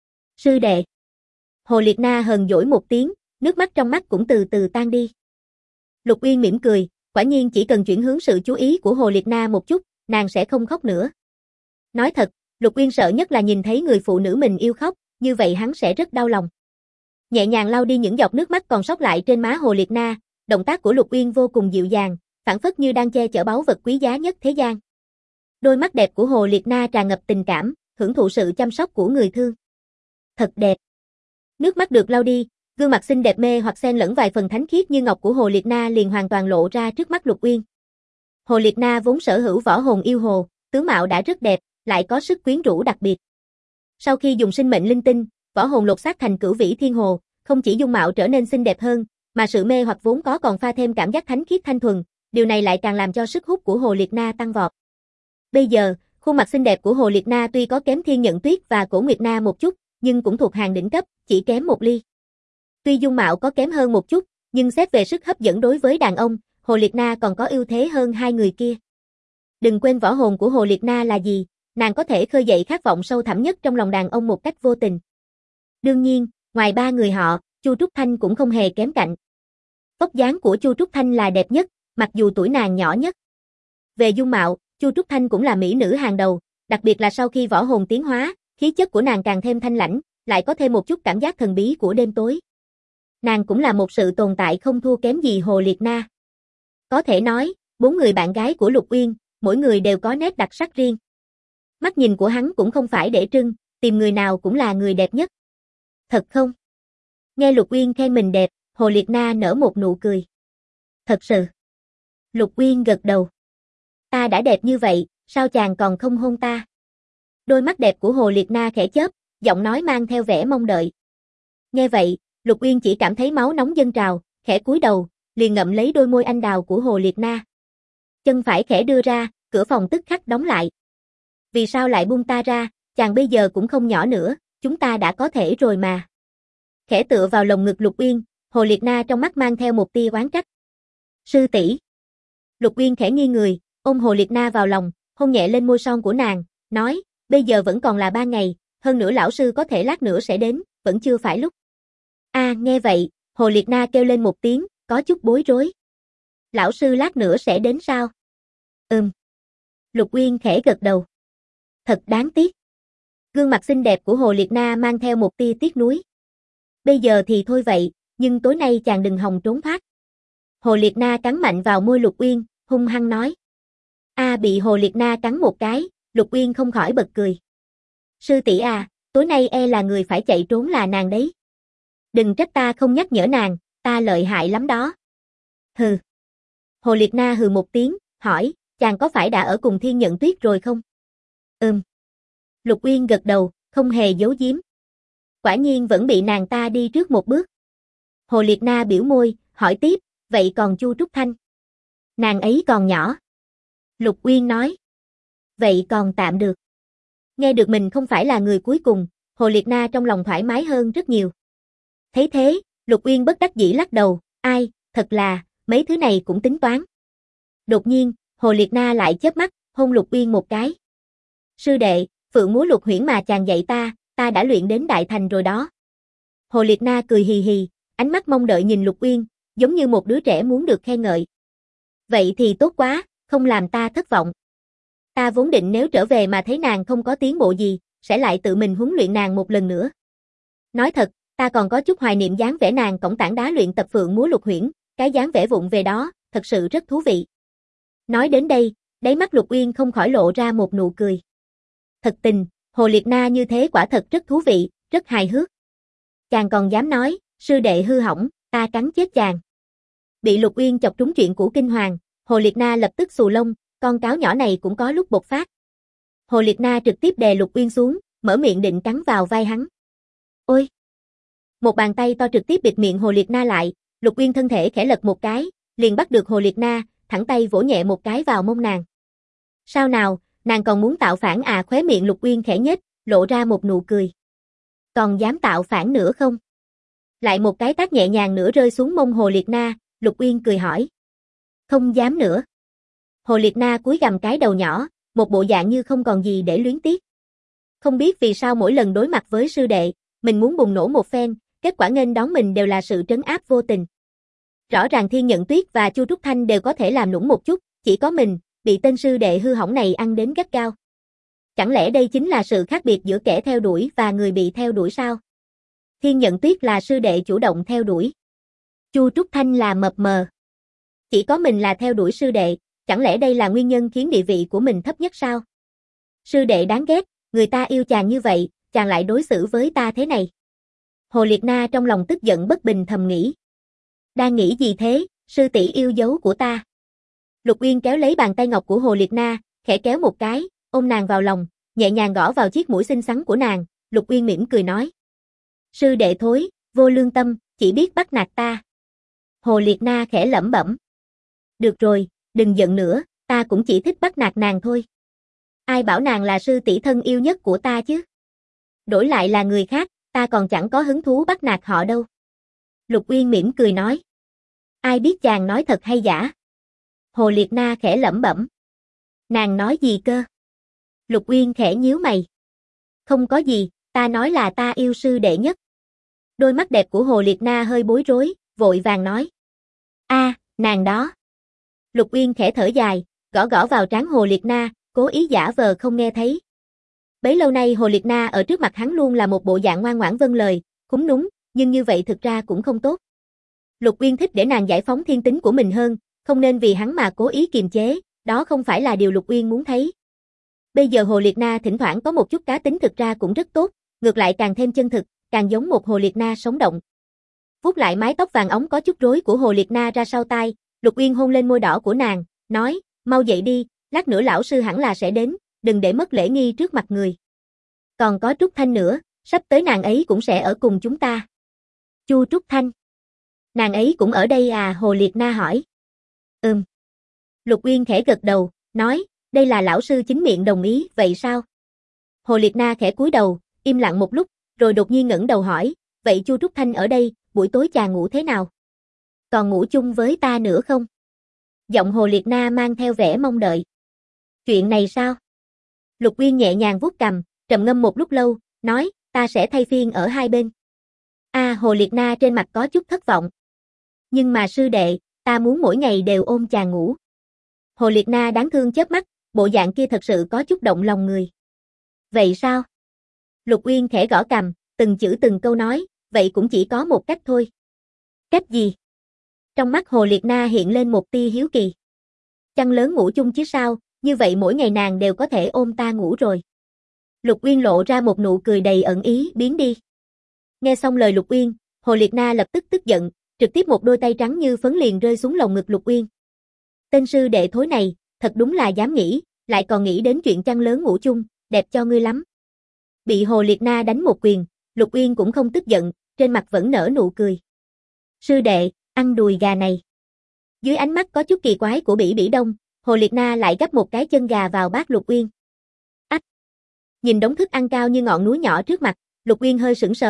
Sư đệ. Hồ Liệt Na hờn dỗi một tiếng, nước mắt trong mắt cũng từ từ tan đi. Lục Uyên mỉm cười, quả nhiên chỉ cần chuyển hướng sự chú ý của Hồ Liệt Na một chút, nàng sẽ không khóc nữa. Nói thật, Lục Uyên sợ nhất là nhìn thấy người phụ nữ mình yêu khóc, như vậy hắn sẽ rất đau lòng. Nhẹ nhàng lau đi những giọt nước mắt còn sót lại trên má Hồ Liệt Na, động tác của Lục Uyên vô cùng dịu dàng, phảng phất như đang che chở báu vật quý giá nhất thế gian. Đôi mắt đẹp của Hồ Liệt Na tràn ngập tình cảm, hưởng thụ sự chăm sóc của người thương. Thật đẹp. Nước mắt được lau đi, gương mặt xinh đẹp mê hoặc xen lẫn vài phần thánh khiết như ngọc của Hồ Liệt Na liền hoàn toàn lộ ra trước mắt Lục Uyên. Hồ Liệt Na vốn sở hữu võ hồn yêu hồ, tướng mạo đã rất đẹp, lại có sức quyến rũ đặc biệt. Sau khi dùng sinh mệnh linh tinh, võ hồn lột xác thành Cửu Vĩ Thiên Hồ, không chỉ dung mạo trở nên xinh đẹp hơn, mà sự mê hoặc vốn có còn pha thêm cảm giác thánh khiết thanh thuần, điều này lại càng làm cho sức hút của Hồ Liệt Na tăng vọt. Bây giờ, khuôn mặt xinh đẹp của Hồ Liệt Na tuy có kém Thiên Nhận Tuyết và Cổ Nguyệt Na một chút, nhưng cũng thuộc hàng đỉnh cấp, chỉ kém một ly. Tuy dung mạo có kém hơn một chút, nhưng xét về sức hấp dẫn đối với đàn ông, Hồ Liệt Na còn có ưu thế hơn hai người kia. Đừng quên võ hồn của Hồ Liệt Na là gì, nàng có thể khơi dậy khát vọng sâu thẳm nhất trong lòng đàn ông một cách vô tình. Đương nhiên, ngoài ba người họ, Chu Trúc Thanh cũng không hề kém cạnh. Vóc dáng của Chu Trúc Thanh là đẹp nhất, mặc dù tuổi nàng nhỏ nhất. Về dung mạo, Chu Trúc Thanh cũng là mỹ nữ hàng đầu, đặc biệt là sau khi võ hồn tiến hóa, khí chất của nàng càng thêm thanh lãnh, lại có thêm một chút cảm giác thần bí của đêm tối. Nàng cũng là một sự tồn tại không thua kém gì Hồ Liệt Na. Có thể nói, 4 người bạn gái của Lục Uyên, mỗi người đều có nét đặc sắc riêng. Mắt nhìn của hắn cũng không phải để trưng, tìm người nào cũng là người đẹp nhất. Thật không? Nghe Lục Uyên khen mình đẹp, Hồ Liệt Na nở một nụ cười. Thật sự. Lục Uyên gật đầu. Ta đã đẹp như vậy, sao chàng còn không hôn ta? Đôi mắt đẹp của Hồ Liệt Na khẽ chớp, giọng nói mang theo vẻ mong đợi. Nghe vậy, Lục Uyên chỉ cảm thấy máu nóng dâng trào, khẽ cúi đầu, liền ngậm lấy đôi môi anh đào của Hồ Liệt Na. Chân phải khẽ đưa ra, cửa phòng tức khắc đóng lại. Vì sao lại buông ta ra, chàng bây giờ cũng không nhỏ nữa, chúng ta đã có thể rồi mà. Khẽ tựa vào lồng ngực Lục Uyên, Hồ Liệt Na trong mắt mang theo một tia oán trách. Sư tỷ. Lục Uyên khẽ nghiêng người, ôm Hồ Liệt Na vào lòng, hôn nhẹ lên môi son của nàng, nói, bây giờ vẫn còn là 3 ngày, hơn nữa lão sư có thể lát nữa sẽ đến, vẫn chưa phải lúc. Nghe vậy, Hồ Liệt Na kêu lên một tiếng, có chút bối rối. Lão sư lát nữa sẽ đến sao? Lục Uyên khẽ gật đầu. Thật đáng tiếc. Gương mặt xinh đẹp của Hồ Liệt Na mang theo một tia tiếc nuối. Bây giờ thì thôi vậy, nhưng tối nay chàng đừng hòng trốn thoát. Hồ Liệt Na cắn mạnh vào môi Lục Uyên, hung hăng nói. Bị Hồ Liệt Na cắn một cái, Lục Uyên không khỏi bật cười. Sư tỷ tối nay là người phải chạy trốn là nàng đấy. Đừng trách ta không nhắc nhở nàng, ta lợi hại lắm đó. Hừ. Hồ Liệt Na hừ một tiếng, hỏi, chàng có phải đã ở cùng Thiên Nhận Tuyết rồi không? Lục Uyên gật đầu, không hề giấu giếm. Quả nhiên vẫn bị nàng ta đi trước một bước. Hồ Liệt Na biểu môi, hỏi tiếp, vậy còn Chu Trúc Thanh? Nàng ấy còn nhỏ. Lục Uyên nói. Vậy còn tạm được. Nghe được mình không phải là người cuối cùng, Hồ Liệt Na trong lòng thoải mái hơn rất nhiều. Thấy thế, Lục Uyên bất đắc dĩ lắc đầu, ai, thật là, mấy thứ này cũng tính toán. Đột nhiên, Hồ Liệt Na lại chớp mắt, hôn Lục Uyên một cái. Sư đệ, Phượng múa Lục Huyễn mà chàng dạy ta đã luyện đến đại thành rồi đó. Hồ Liệt Na cười hì hì, ánh mắt mong đợi nhìn Lục Uyên, giống như một đứa trẻ muốn được khen ngợi. Vậy thì tốt quá, không làm ta thất vọng. Ta vốn định nếu trở về mà thấy nàng không có tiến bộ gì, sẽ lại tự mình huấn luyện nàng một lần nữa. Nói thật, ta còn có chút hoài niệm dáng vẻ nàng cõng tảng đá luyện tập Phượng múa Lục Huyễn, cái dáng vẻ vụng về đó, thật sự rất thú vị. Nói đến đây, đáy mắt Lục Uyên không khỏi lộ ra một nụ cười. Thật tình, Hồ Liệt Na như thế quả thật rất thú vị, rất hài hước. Chàng còn dám nói, sư đệ hư hỏng, ta cắn chết chàng. Bị Lục Uyên chọc trúng chuyện cũ kinh hoàng, Hồ Liệt Na lập tức xù lông, con cáo nhỏ này cũng có lúc bộc phát. Hồ Liệt Na trực tiếp đè Lục Uyên xuống, mở miệng định cắn vào vai hắn. Ôi! Một bàn tay to trực tiếp bịt miệng Hồ Liệt Na lại, Lục Uyên thân thể khẽ lật một cái, liền bắt được Hồ Liệt Na, thẳng tay vỗ nhẹ một cái vào mông nàng. Sao nào, nàng còn muốn tạo phản à? Khóe miệng Lục Uyên khẽ nhếch, lộ ra một nụ cười. Còn dám tạo phản nữa không? Lại một cái tát nhẹ nhàng nữa rơi xuống mông Hồ Liệt Na, Lục Uyên cười hỏi. Không dám nữa. Hồ Liệt Na cúi gằm cái đầu nhỏ, một bộ dạng như không còn gì để luyến tiếc. Không biết vì sao mỗi lần đối mặt với sư đệ, mình muốn bùng nổ một phen, kết quả nghênh đón mình đều là sự trấn áp vô tình. Rõ ràng Thiên Nhận Tuyết và Chu Trúc Thanh đều có thể làm nũng một chút, chỉ có mình, bị tên sư đệ hư hỏng này ăn đến gắt gao. Chẳng lẽ đây chính là sự khác biệt giữa kẻ theo đuổi và người bị theo đuổi sao? Thiên Nhận Tuyết là sư đệ chủ động theo đuổi. Chu Trúc Thanh là mập mờ. Chỉ có mình là theo đuổi sư đệ, chẳng lẽ đây là nguyên nhân khiến địa vị của mình thấp nhất sao? Sư đệ đáng ghét, người ta yêu chàng như vậy, chàng lại đối xử với ta thế này. Hồ Liệt Na trong lòng tức giận bất bình thầm nghĩ. Đang nghĩ gì thế, sư tỷ yêu dấu của ta? Lục Uyên kéo lấy bàn tay ngọc của Hồ Liệt Na, khẽ kéo một cái, ôm nàng vào lòng, nhẹ nhàng gõ vào chiếc mũi xinh xắn của nàng, Lục Uyên mỉm cười nói. Sư đệ thối, vô lương tâm, chỉ biết bắt nạt ta. Hồ Liệt Na khẽ lẩm bẩm. Được rồi, đừng giận nữa, ta cũng chỉ thích bắt nạt nàng thôi. Ai bảo nàng là sư tỷ thân yêu nhất của ta chứ? Đổi lại là người khác, ta còn chẳng có hứng thú bắt nạt họ đâu. Lục Uyên mỉm cười nói. Ai biết chàng nói thật hay giả? Hồ Liệt Na khẽ lẩm bẩm. Nàng nói gì cơ? Lục Uyên khẽ nhíu mày. Không có gì, ta nói là ta yêu sư đệ nhất. Đôi mắt đẹp của Hồ Liệt Na hơi bối rối, vội vàng nói. Nàng đó. Lục Uyên khẽ thở dài, gõ gõ vào trán Hồ Liệt Na, cố ý giả vờ không nghe thấy. Bấy lâu nay Hồ Liệt Na ở trước mặt hắn luôn là một bộ dạng ngoan ngoãn vâng lời, cúng núm, nhưng như vậy thực ra cũng không tốt. Lục Uyên thích để nàng giải phóng thiên tính của mình hơn, không nên vì hắn mà cố ý kiềm chế, đó không phải là điều Lục Uyên muốn thấy. Bây giờ Hồ Liệt Na thỉnh thoảng có một chút cá tính thực ra cũng rất tốt, ngược lại càng thêm chân thực, càng giống một Hồ Liệt Na sống động. Vuốt lại mái tóc vàng óng có chút rối của Hồ Liệt Na ra sau tai, Lục Uyên hôn lên môi đỏ của nàng, nói, mau dậy đi, lát nữa lão sư hẳn là sẽ đến, đừng để mất lễ nghi trước mặt người. Còn có Trúc Thanh nữa, sắp tới nàng ấy cũng sẽ ở cùng chúng ta. Chu Trúc Thanh. Nàng ấy cũng ở đây à? Hồ Liệt Na hỏi. Lục Uyên khẽ gật đầu, nói, đây là lão sư chính miệng đồng ý, vậy sao? Hồ Liệt Na khẽ cúi đầu, im lặng một lúc, rồi đột nhiên ngẩng đầu hỏi, vậy Chu Trúc Thanh ở đây, buổi tối chàng ngủ thế nào? Còn ngủ chung với ta nữa không? Giọng Hồ Liệt Na mang theo vẻ mong đợi. Chuyện này sao? Lục Uyên nhẹ nhàng vuốt cằm, trầm ngâm một lúc lâu, nói, ta sẽ thay phiên ở hai bên. Hồ Liệt Na trên mặt có chút thất vọng. Nhưng mà sư đệ, ta muốn mỗi ngày đều ôm chàng ngủ. Hồ Liệt Na đáng thương chớp mắt, bộ dạng kia thật sự có chút động lòng người. Vậy sao? Lục Uyên khẽ gõ cằm, từng chữ từng câu nói, vậy cũng chỉ có một cách thôi. Cách gì? Trong mắt Hồ Liệt Na hiện lên một tia hiếu kỳ. Chăn lớn ngủ chung chứ sao, như vậy mỗi ngày nàng đều có thể ôm ta ngủ rồi. Lục Uyên lộ ra một nụ cười đầy ẩn ý, biến đi. Nghe xong lời Lục Uyên, Hồ Liệt Na lập tức tức giận, trực tiếp một đôi tay trắng như phấn liền rơi xuống lồng ngực Lục Uyên. Tên sư đệ thối này, thật đúng là dám nghĩ, lại còn nghĩ đến chuyện chăn lớn ngủ chung, đẹp cho ngươi lắm. Bị Hồ Liệt Na đánh một quyền, Lục Uyên cũng không tức giận, trên mặt vẫn nở nụ cười. Sư đệ, ăn đùi gà này. Dưới ánh mắt có chút kỳ quái của Bỉ Bỉ Đông, Hồ Liệt Na lại gắp một cái chân gà vào bát Lục Uyên. Ách! Nhìn đống thức ăn cao như ngọn núi nhỏ trước mặt, Lục Uyên hơi sững sờ,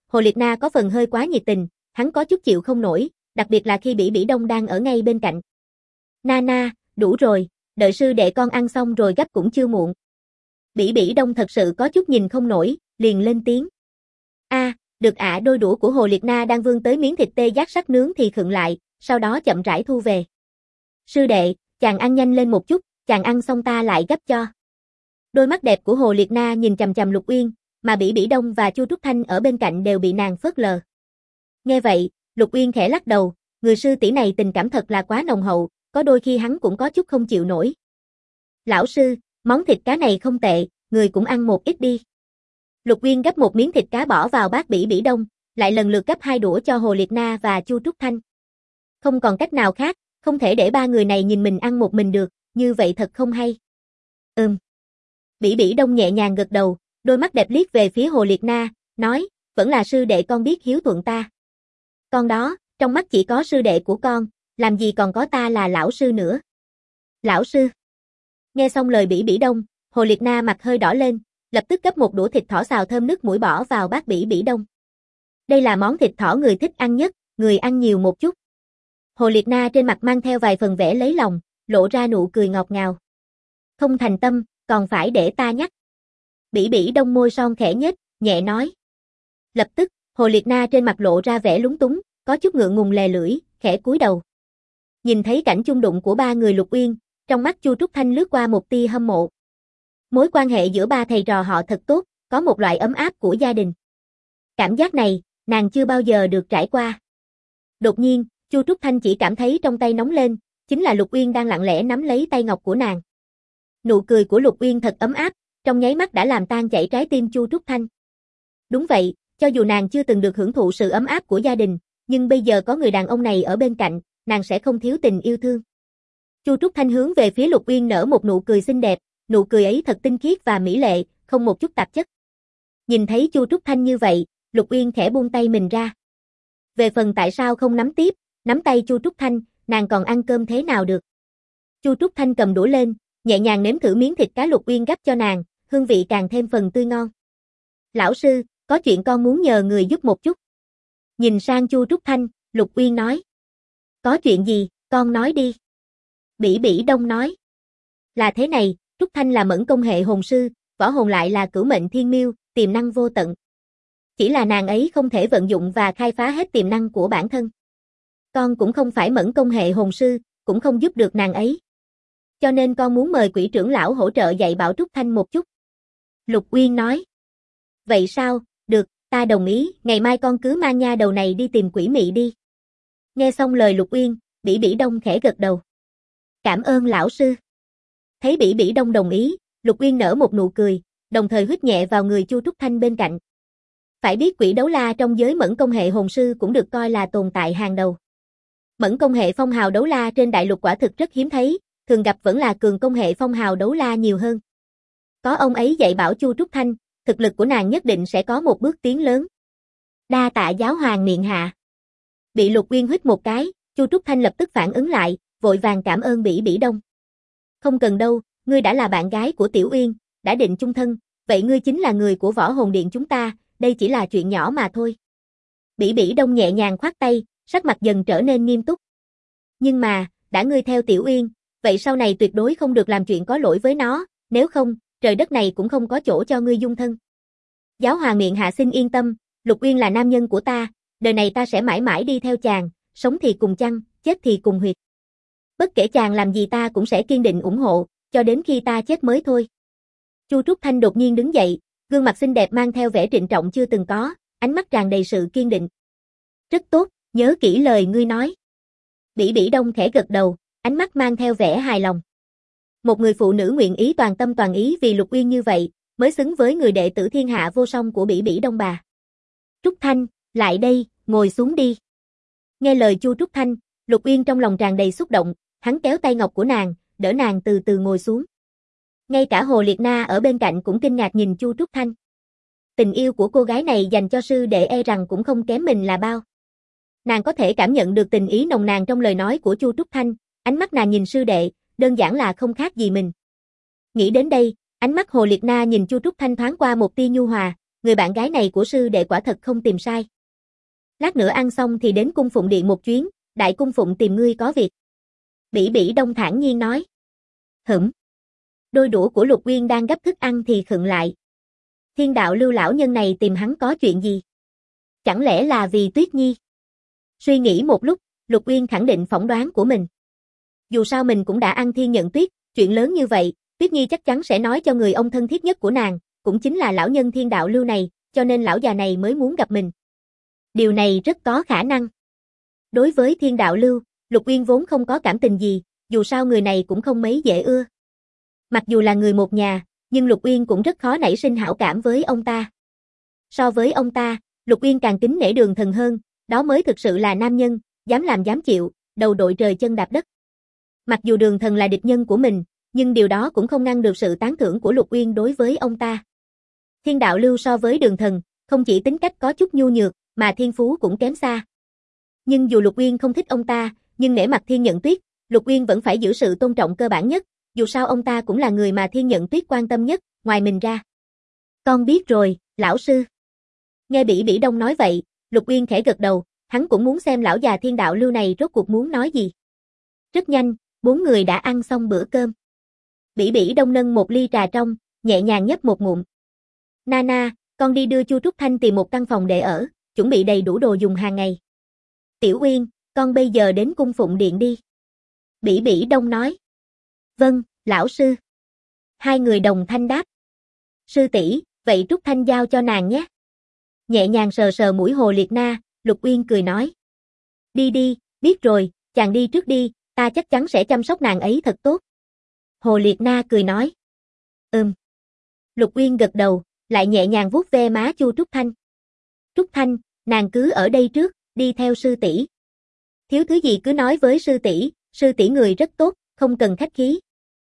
Hồ Liệt Na có phần hơi quá nhiệt tình, hắn có chút chịu không nổi, đặc biệt là khi Bỉ Bỉ Đông đang ở ngay bên cạnh. Na, đủ rồi, đợi sư đệ con ăn xong rồi gấp cũng chưa muộn. Bỉ Bỉ Đông thật sự có chút nhìn không nổi, liền lên tiếng. Được ạ. Đôi đũa của Hồ Liệt Na đang vươn tới miếng thịt tê giác sắt nướng thì khựng lại, sau đó chậm rãi thu về. Sư đệ, chàng ăn nhanh lên một chút, chàng ăn xong ta lại gấp cho. Đôi mắt đẹp của Hồ Liệt Na nhìn chằm chằm Lục Uyên, mà Bỉ Bỉ Đông và Chu Trúc Thanh ở bên cạnh đều bị nàng phớt lờ. Nghe vậy, Lục Uyên khẽ lắc đầu, người sư tỷ này tình cảm thật là quá nồng hậu, có đôi khi hắn cũng có chút không chịu nổi. Lão sư, món thịt cá này không tệ, người cũng ăn một ít đi. Lục Uyên gấp một miếng thịt cá bỏ vào bát Bỉ Bỉ Đông, lại lần lượt gấp 2 đũa cho Hồ Liệt Na và Chu Trúc Thanh. Không còn cách nào khác, không thể để ba người này nhìn mình ăn một mình được, như vậy thật không hay. Bỉ Bỉ Đông nhẹ nhàng gật đầu, đôi mắt đẹp liếc về phía Hồ Liệt Na, nói, vẫn là sư đệ con biết hiếu thuận ta. Con đó, trong mắt chỉ có sư đệ của con, làm gì còn có ta là lão sư nữa. Lão sư. Nghe xong lời Bỉ Bỉ Đông, Hồ Liệt Na mặt hơi đỏ lên, lập tức gấp một đũa thịt thỏ xào thơm nước mũi bỏ vào bát Bỉ Bỉ Đông. Đây là món thịt thỏ người thích ăn nhất, người ăn nhiều một chút. Hồ Liệt Na trên mặt mang theo vài phần vẻ lấy lòng, lộ ra nụ cười ngọt ngào. Không thành tâm, còn phải để ta nhắc. Bỉ Bỉ Đông môi son khẽ nhếch, nhẹ nói. Lập tức, Hồ Liệt Na trên mặt lộ ra vẻ lúng túng, có chút ngượng ngùng lè lưỡi, khẽ cúi đầu. Nhìn thấy cảnh chung đụng của ba người Lục Uyên, trong mắt Chu Trúc Thanh lướt qua một tia hâm mộ. Mối quan hệ giữa ba thầy trò họ thật tốt, có một loại ấm áp của gia đình. Cảm giác này, nàng chưa bao giờ được trải qua. Đột nhiên, Chu Trúc Thanh chỉ cảm thấy trong tay nóng lên, chính là Lục Uyên đang lặng lẽ nắm lấy tay ngọc của nàng. Nụ cười của Lục Uyên thật ấm áp, trong nháy mắt đã làm tan chảy trái tim Chu Trúc Thanh. Đúng vậy, cho dù nàng chưa từng được hưởng thụ sự ấm áp của gia đình, nhưng bây giờ có người đàn ông này ở bên cạnh, nàng sẽ không thiếu tình yêu thương. Chu Trúc Thanh hướng về phía Lục Uyên nở một nụ cười xinh đẹp, nụ cười ấy thật tinh khiết và mỹ lệ, không một chút tạp chất. Nhìn thấy Chu Trúc Thanh như vậy, Lục Uyên khẽ buông tay mình ra. Về phần tại sao không nắm tiếp, nắm tay Chu Trúc Thanh, nàng còn ăn cơm thế nào được. Chu Trúc Thanh cầm đũa lên, nhẹ nhàng nếm thử miếng thịt cá Lục Uyên gắp cho nàng, hương vị càng thêm phần tươi ngon. Lão sư, có chuyện con muốn nhờ người giúp một chút. Nhìn sang Chu Trúc Thanh, Lục Uyên nói. Có chuyện gì, con nói đi. Bỉ Bỉ Đông nói. Là thế này, Trúc Thanh là mẫn công hệ hồn sư, võ hồn lại là cửu mệnh thiên miêu, tiềm năng vô tận. Chỉ là nàng ấy không thể vận dụng và khai phá hết tiềm năng của bản thân. Con cũng không phải mẫn công hệ hồn sư, cũng không giúp được nàng ấy. Cho nên con muốn mời quỷ trưởng lão hỗ trợ dạy bảo Trúc Thanh một chút. Lục Uyên nói. Vậy sao, được, ta đồng ý, ngày mai con cứ mang nha đầu này đi tìm quỷ mị đi. Nghe xong lời Lục Uyên, Bỉ Bỉ Đông khẽ gật đầu. Cảm ơn lão sư. Thấy Bỉ Bỉ Đông đồng ý, Lục Uyên nở một nụ cười, đồng thời huýt nhẹ vào người Chu Trúc Thanh bên cạnh. Phải biết quỷ đấu la trong giới mẫn công hệ hồn sư cũng được coi là tồn tại hàng đầu. Mẫn công hệ phong hào đấu la trên đại lục quả thực rất hiếm thấy, thường gặp vẫn là cường công hệ phong hào đấu la nhiều hơn. Có ông ấy dạy bảo Chu Trúc Thanh, thực lực của nàng nhất định sẽ có một bước tiến lớn. Đa tạ giáo hoàng miệng hạ. Bị Lục Uyên huýt một cái, Chu Trúc Thanh lập tức phản ứng lại, vội vàng cảm ơn Bỉ Bỉ Đông. Không cần đâu, ngươi đã là bạn gái của Tiểu Uyên, đã định chung thân, vậy ngươi chính là người của võ hồn điện chúng ta, đây chỉ là chuyện nhỏ mà thôi. Bỉ Bỉ Đông nhẹ nhàng khoát tay, sắc mặt dần trở nên nghiêm túc. Nhưng mà, đã ngươi theo Tiểu Uyên, vậy sau này tuyệt đối không được làm chuyện có lỗi với nó, nếu không, trời đất này cũng không có chỗ cho ngươi dung thân. Giáo hoàng miệng hạ xin yên tâm, Lục Uyên là nam nhân của ta, đời này ta sẽ mãi mãi đi theo chàng, sống thì cùng chăng, chết thì cùng huyệt. Bất kể chàng làm gì ta cũng sẽ kiên định ủng hộ, cho đến khi ta chết mới thôi. Chu Trúc Thanh đột nhiên đứng dậy, gương mặt xinh đẹp mang theo vẻ trịnh trọng chưa từng có, ánh mắt tràn đầy sự kiên định. Rất tốt, nhớ kỹ lời ngươi nói. Bỉ Bỉ Đông khẽ gật đầu, ánh mắt mang theo vẻ hài lòng. Một người phụ nữ nguyện ý toàn tâm toàn ý vì Lục Uyên như vậy, mới xứng với người đệ tử thiên hạ vô song của Bỉ Bỉ Đông bà. Trúc Thanh, lại đây, ngồi xuống đi. Nghe lời Chu Trúc Thanh, Lục Uyên trong lòng tràn đầy xúc động, hắn kéo tay ngọc của nàng, đỡ nàng từ từ ngồi xuống. Ngay cả Hồ Liệt Na ở bên cạnh cũng kinh ngạc nhìn Chu Trúc Thanh. Tình yêu của cô gái này dành cho sư đệ e rằng cũng không kém mình là bao. Nàng có thể cảm nhận được tình ý nồng nàn trong lời nói của Chu Trúc Thanh, ánh mắt nàng nhìn sư đệ, đơn giản là không khác gì mình. Nghĩ đến đây, ánh mắt Hồ Liệt Na nhìn Chu Trúc Thanh thoáng qua một tia nhu hòa, người bạn gái này của sư đệ quả thật không tìm sai. Lát nữa ăn xong thì đến cung phụng điện một chuyến, đại cung phụng tìm ngươi có việc. Bỉ Bỉ Đông thản nhiên nói. Hửm. Đôi đũa của Lục Uyên đang gấp thức ăn thì khựng lại. Thiên đạo lưu lão nhân này tìm hắn có chuyện gì? Chẳng lẽ là vì Tuyết Nhi? Suy nghĩ một lúc, Lục Uyên khẳng định phỏng đoán của mình. Dù sao mình cũng đã ăn thiên nhận tuyết, chuyện lớn như vậy, Tuyết Nhi chắc chắn sẽ nói cho người ông thân thiết nhất của nàng, cũng chính là lão nhân thiên đạo lưu này, cho nên lão già này mới muốn gặp mình. Điều này rất có khả năng. Đối với thiên đạo lưu, Lục Uyên vốn không có cảm tình gì, dù sao người này cũng không mấy dễ ưa. Mặc dù là người một nhà, nhưng Lục Uyên cũng rất khó nảy sinh hảo cảm với ông ta. So với ông ta, Lục Uyên càng kính nể Đường Thần hơn, đó mới thực sự là nam nhân, dám làm dám chịu, đầu đội trời chân đạp đất. Mặc dù Đường Thần là địch nhân của mình, nhưng điều đó cũng không ngăn được sự tán thưởng của Lục Uyên đối với ông ta. Thiên đạo lưu so với Đường Thần, không chỉ tính cách có chút nhu nhược, mà thiên phú cũng kém xa. Nhưng dù Lục Uyên không thích ông ta, nhưng nể mặt Thiên Nhận Tuyết, Lục Uyên vẫn phải giữ sự tôn trọng cơ bản nhất, dù sao ông ta cũng là người mà Thiên Nhận Tuyết quan tâm nhất, ngoài mình ra. Con biết rồi, lão sư. Nghe Bỉ Bỉ Đông nói vậy, Lục Uyên khẽ gật đầu, hắn cũng muốn xem lão già thiên đạo lưu này rốt cuộc muốn nói gì. Rất nhanh, 4 người đã ăn xong bữa cơm. Bỉ Bỉ Đông nâng một ly trà trong, nhẹ nhàng nhấp một ngụm. Nana, con đi đưa Chu Trúc Thanh tìm một căn phòng để ở, chuẩn bị đầy đủ đồ dùng hàng ngày. Tiểu Uyên, con bây giờ đến cung phụng điện đi. Bỉ Bỉ Đông nói. Vâng, lão sư. Hai người đồng thanh đáp. Sư tỷ, vậy Trúc Thanh giao cho nàng nhé. Nhẹ nhàng sờ sờ mũi Hồ Liệt Na, Lục Uyên cười nói. Đi đi, biết rồi, chàng đi trước đi, ta chắc chắn sẽ chăm sóc nàng ấy thật tốt. Hồ Liệt Na cười nói. Lục Uyên gật đầu, lại nhẹ nhàng vuốt ve má Chu Trúc Thanh. Trúc Thanh, nàng cứ ở đây trước, đi theo sư tỷ. Thiếu thứ gì cứ nói với sư tỷ người rất tốt, không cần khách khí.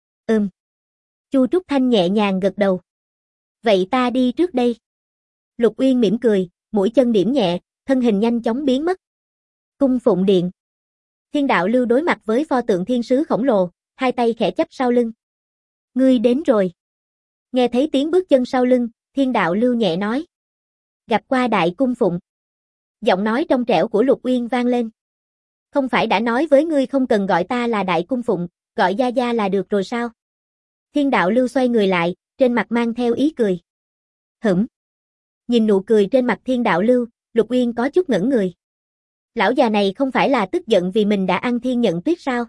Chu Trúc Thanh nhẹ nhàng gật đầu. Vậy ta đi trước đây. Lục Uyên mỉm cười, mũi chân điểm nhẹ, thân hình nhanh chóng biến mất. Cung phụng điện. Thiên đạo lưu đối mặt với pho tượng thiên sứ khổng lồ, hai tay khẽ chắp sau lưng. Ngươi đến rồi. Nghe thấy tiếng bước chân sau lưng, thiên đạo lưu nhẹ nói. Gặp qua đại cung phụng. Giọng nói trong trẻo của Lục Uyên vang lên. Không phải đã nói với ngươi không cần gọi ta là đại cung phụng, gọi gia gia là được rồi sao? Thiên đạo lưu xoay người lại, trên mặt mang theo ý cười. Hửm. Nhìn nụ cười trên mặt thiên đạo lưu, Lục Uyên có chút ngẩn người. Lão già này không phải là tức giận vì mình đã ăn thiên nhận tuyết sao?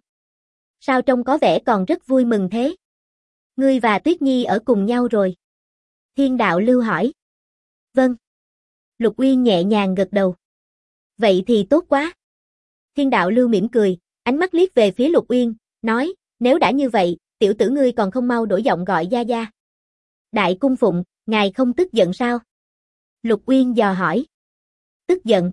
Sao trông có vẻ còn rất vui mừng thế? Ngươi và Tuyết Nhi ở cùng nhau rồi. Thiên đạo lưu hỏi. Vâng. Lục Uyên nhẹ nhàng gật đầu. Vậy thì tốt quá. Thiên đạo lưu mỉm cười, ánh mắt liếc về phía Lục Uyên, nói, nếu đã như vậy, tiểu tử ngươi còn không mau đổi giọng gọi gia gia. Đại cung phụng, ngài không tức giận sao? Lục Uyên dò hỏi. Tức giận?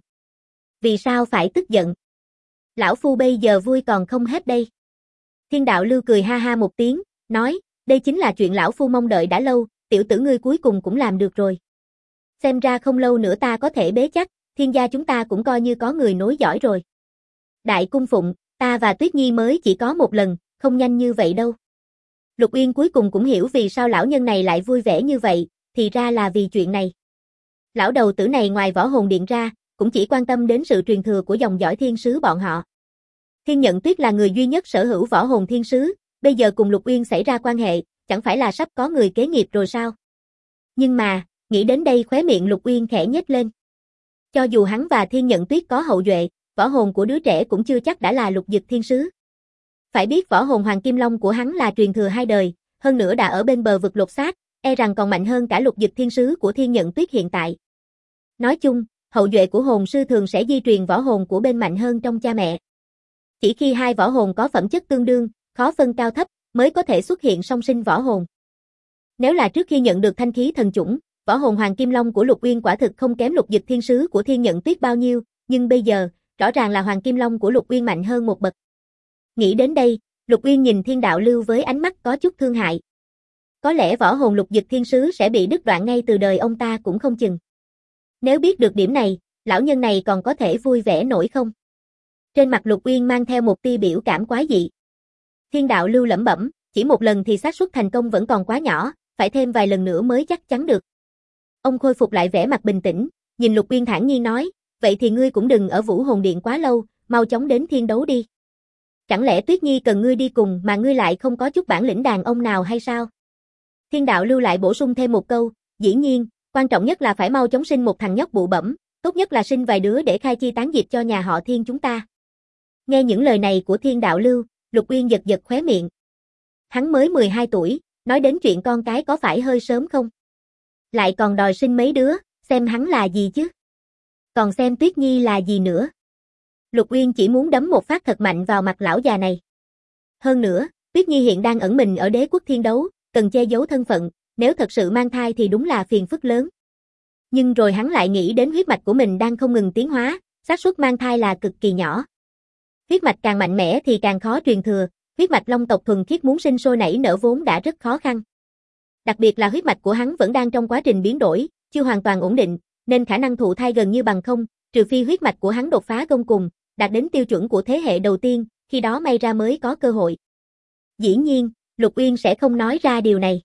Vì sao phải tức giận? Lão phu bây giờ vui còn không hết đây. Thiên đạo lưu cười ha ha một tiếng, nói, đây chính là chuyện lão phu mong đợi đã lâu, tiểu tử ngươi cuối cùng cũng làm được rồi. Xem ra không lâu nữa ta có thể bế chắc, thiên gia chúng ta cũng coi như có người nối dõi rồi. Đại cung phụng, ta và Tuyết Nhi mới chỉ có một lần, không nhanh như vậy đâu. Lục Uyên cuối cùng cũng hiểu vì sao lão nhân này lại vui vẻ như vậy, thì ra là vì chuyện này. Lão đầu tử này ngoài võ hồn điện ra, cũng chỉ quan tâm đến sự truyền thừa của dòng dõi thiên sứ bọn họ. Thiên Nhận Tuyết là người duy nhất sở hữu võ hồn thiên sứ, bây giờ cùng Lục Uyên xảy ra quan hệ, chẳng phải là sắp có người kế nghiệp rồi sao? Nhưng mà, nghĩ đến đây khóe miệng Lục Uyên khẽ nhếch lên. Cho dù hắn và Thiên Nhận Tuyết có hậu duệ, võ hồn của đứa trẻ cũng chưa chắc đã là lục dực thiên sứ. Phải biết võ hồn Hoàng Kim Long của hắn là truyền thừa 2 đời, hơn nữa đã ở bên bờ vực lột xác, e rằng còn mạnh hơn cả lục dực thiên sứ của Thiên Nhận Tuyết hiện tại. Nói chung, hậu duệ của hồn sư thường sẽ di truyền võ hồn của bên mạnh hơn trong cha mẹ. Chỉ khi hai võ hồn có phẩm chất tương đương, khó phân cao thấp, mới có thể xuất hiện song sinh võ hồn. Nếu là trước khi nhận được thanh khí thần chủng, võ hồn Hoàng Kim Long của Lục Uyên quả thực không kém lục dực thiên sứ của Thiên Nhận Tuyết bao nhiêu, nhưng bây giờ, rõ ràng là Hoàng Kim Long của Lục Uyên mạnh hơn một bậc. Nghĩ đến đây, Lục Uyên nhìn Thiên đạo lưu với ánh mắt có chút thương hại. Có lẽ võ hồn lục dực thiên sứ sẽ bị đứt đoạn ngay từ đời ông ta cũng không chừng. Nếu biết được điểm này, lão nhân này còn có thể vui vẻ nổi không? Trên mặt Lục Uyên mang theo một tia biểu cảm quái dị. Thiên đạo lưu lẩm bẩm, chỉ một lần thì xác suất thành công vẫn còn quá nhỏ, phải thêm vài lần nữa mới chắc chắn được. Ông khôi phục lại vẻ mặt bình tĩnh, nhìn Lục Uyên thản nhiên nói, vậy thì ngươi cũng đừng ở Vũ Hồn Điện quá lâu, mau chóng đến thiên đấu đi. Chẳng lẽ Tuyết Nhi cần ngươi đi cùng mà ngươi lại không có chút bản lĩnh đàn ông nào hay sao? Thiên đạo lưu lại bổ sung thêm một câu, dĩ nhiên, quan trọng nhất là phải mau chóng sinh một thằng nhóc bụ bẫm, tốt nhất là sinh vài đứa để khai chi tán diệt cho nhà họ Thiên chúng ta. Nghe những lời này của Thiên đạo lưu, Lục Uyên giật giật khóe miệng. Hắn mới 12 tuổi, nói đến chuyện con cái có phải hơi sớm không? Lại còn đòi sinh mấy đứa, xem hắn là gì chứ? Còn xem Tuyết Nhi là gì nữa? Lục Uyên chỉ muốn đấm một phát thật mạnh vào mặt lão già này. Hơn nữa, Tuyết Nhi hiện đang ẩn mình ở đế quốc thiên đấu, cần che giấu thân phận, nếu thật sự mang thai thì đúng là phiền phức lớn. Nhưng rồi hắn lại nghĩ đến huyết mạch của mình đang không ngừng tiến hóa, xác suất mang thai là cực kỳ nhỏ. Huyết mạch càng mạnh mẽ thì càng khó truyền thừa, huyết mạch long tộc thuần khiết muốn sinh sôi nảy nở vốn đã rất khó khăn. Đặc biệt là huyết mạch của hắn vẫn đang trong quá trình biến đổi, chưa hoàn toàn ổn định, nên khả năng thụ thai gần như bằng không, trừ phi huyết mạch của hắn đột phá gông cùng, đạt đến tiêu chuẩn của thế hệ đầu tiên, khi đó may ra mới có cơ hội. Dĩ nhiên, Lục Uyên sẽ không nói ra điều này.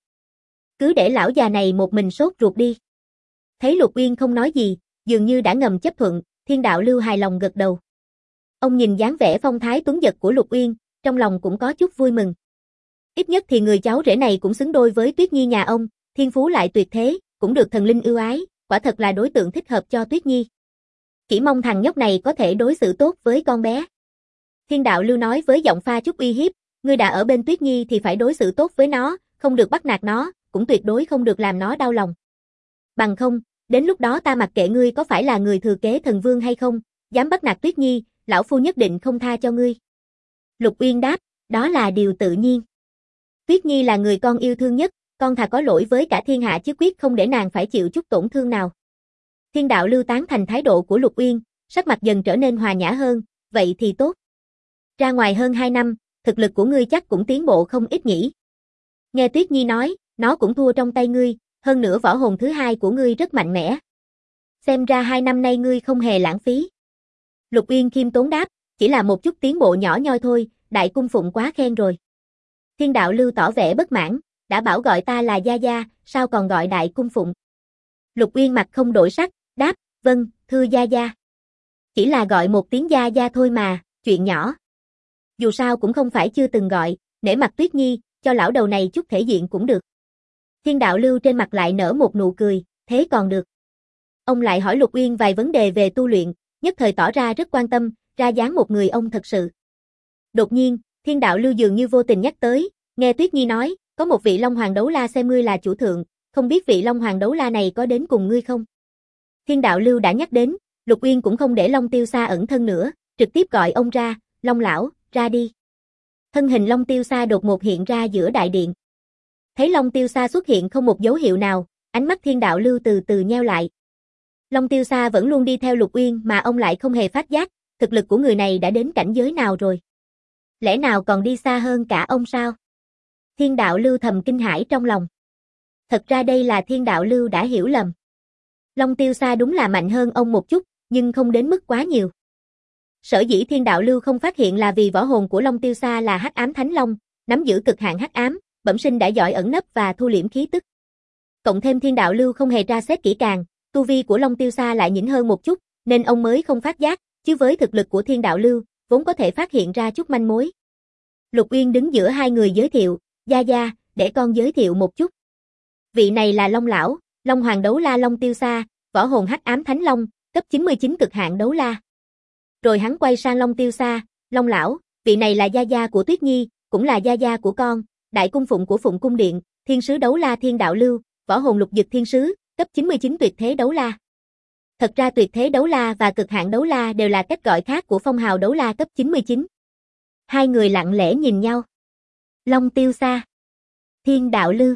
Cứ để lão già này một mình sốt ruột đi. Thấy Lục Uyên không nói gì, dường như đã ngầm chấp thuận, Thiên đạo lưu hài lòng gật đầu. Ông nhìn dáng vẻ phong thái tuấn giật của Lục Uyên, trong lòng cũng có chút vui mừng. Ít nhất thì người cháu rể này cũng xứng đôi với Tuyết Nhi nhà ông, thiên phú lại tuyệt thế, cũng được thần linh ưu ái, quả thật là đối tượng thích hợp cho Tuyết Nhi. Chỉ mong thằng nhóc này có thể đối xử tốt với con bé. Thiên đạo lưu nói với giọng pha chút uy hiếp, ngươi đã ở bên Tuyết Nhi thì phải đối xử tốt với nó, không được bắt nạt nó, cũng tuyệt đối không được làm nó đau lòng. Bằng không, đến lúc đó ta mặc kệ ngươi có phải là người thừa kế thần vương hay không, dám bắt nạt Tuyết Nhi, lão phu nhất định không tha cho ngươi. Lục Uyên đáp, đó là điều tự nhiên. Tuyết Nhi là người con yêu thương nhất, con thà có lỗi với cả thiên hạ chứ quyết không để nàng phải chịu chút tổn thương nào. Thiên đạo lưu tán thành thái độ của Lục Uyên, sắc mặt dần trở nên hòa nhã hơn, vậy thì tốt. Ra ngoài hơn 2 năm, thực lực của ngươi chắc cũng tiến bộ không ít nhỉ. Nghe Tuyết Nhi nói, nó cũng thua trong tay ngươi, hơn nữa võ hồn thứ hai của ngươi rất mạnh mẽ. Xem ra 2 năm nay ngươi không hề lãng phí. Lục Uyên khiêm tốn đáp, chỉ là một chút tiến bộ nhỏ nhoi thôi, đại cung phụng quá khen rồi. Thiên đạo lưu tỏ vẻ bất mãn, đã bảo gọi ta là gia gia, sao còn gọi đại cung phụng. Lục Uyên mặt không đổi sắc, đáp, vâng, thưa gia gia. Chỉ là gọi một tiếng gia gia thôi mà, chuyện nhỏ. Dù sao cũng không phải chưa từng gọi, nể mặt Tuyết Nhi, cho lão đầu này chút thể diện cũng được. Thiên đạo lưu trên mặt lại nở một nụ cười, thế còn được. Ông lại hỏi Lục Uyên vài vấn đề về tu luyện, nhất thời tỏ ra rất quan tâm, ra dáng một người ông thật sự. Đột nhiên, Thiên đạo lưu dường như vô tình nhắc tới, nghe Tuyết Nhi nói, có một vị Long Hoàng đấu la xem ngươi là chủ thượng, không biết vị Long Hoàng đấu la này có đến cùng ngươi không? Thiên đạo lưu đã nhắc đến, Lục Uyên cũng không để Long Tiêu Sa ẩn thân nữa, trực tiếp gọi ông ra, Long lão, ra đi. Thân hình Long Tiêu Sa đột ngột hiện ra giữa đại điện. Thấy Long Tiêu Sa xuất hiện không một dấu hiệu nào, ánh mắt Thiên đạo lưu từ từ nheo lại. Long Tiêu Sa vẫn luôn đi theo Lục Uyên mà ông lại không hề phát giác, thực lực của người này đã đến cảnh giới nào rồi? Lẽ nào còn đi xa hơn cả ông sao? Thiên đạo lưu thầm kinh hãi trong lòng. Thật ra đây là Thiên đạo lưu đã hiểu lầm. Long Tiêu Sa đúng là mạnh hơn ông một chút, nhưng không đến mức quá nhiều. Sở dĩ Thiên đạo lưu không phát hiện là vì võ hồn của Long Tiêu Sa là Hắc Ám Thánh Long, nắm giữ cực hạn hắc ám, bẩm sinh đã giỏi ẩn nấp và thu liễm khí tức. Cộng thêm Thiên đạo lưu không hề tra xét kỹ càng, tu vi của Long Tiêu Sa lại nhỉnh hơn một chút, nên ông mới không phát giác, chứ với thực lực của Thiên đạo lưu, vốn có thể phát hiện ra chút manh mối. Lục Uyên đứng giữa hai người giới thiệu, gia gia, để con giới thiệu một chút. Vị này là Long lão, Long Hoàng đấu la Long Tiêu Sa, võ hồn Hắc Ám Thánh Long, cấp 99 cực hạn đấu la. Rồi hắn quay sang Long Tiêu Sa, Long lão, vị này là gia gia của Tuyết Nhi, cũng là gia gia của con, đại cung phụng của Phụng Cung Điện, thiên sứ đấu la Thiên đạo lưu, võ hồn lục dực thiên sứ, cấp 99 tuyệt thế đấu la. Thật ra tuyệt thế đấu la và cực hạn đấu la đều là cách gọi khác của phong hào đấu la cấp 99. Hai người lặng lẽ nhìn nhau. Long Tiêu Sa, Thiên đạo lưu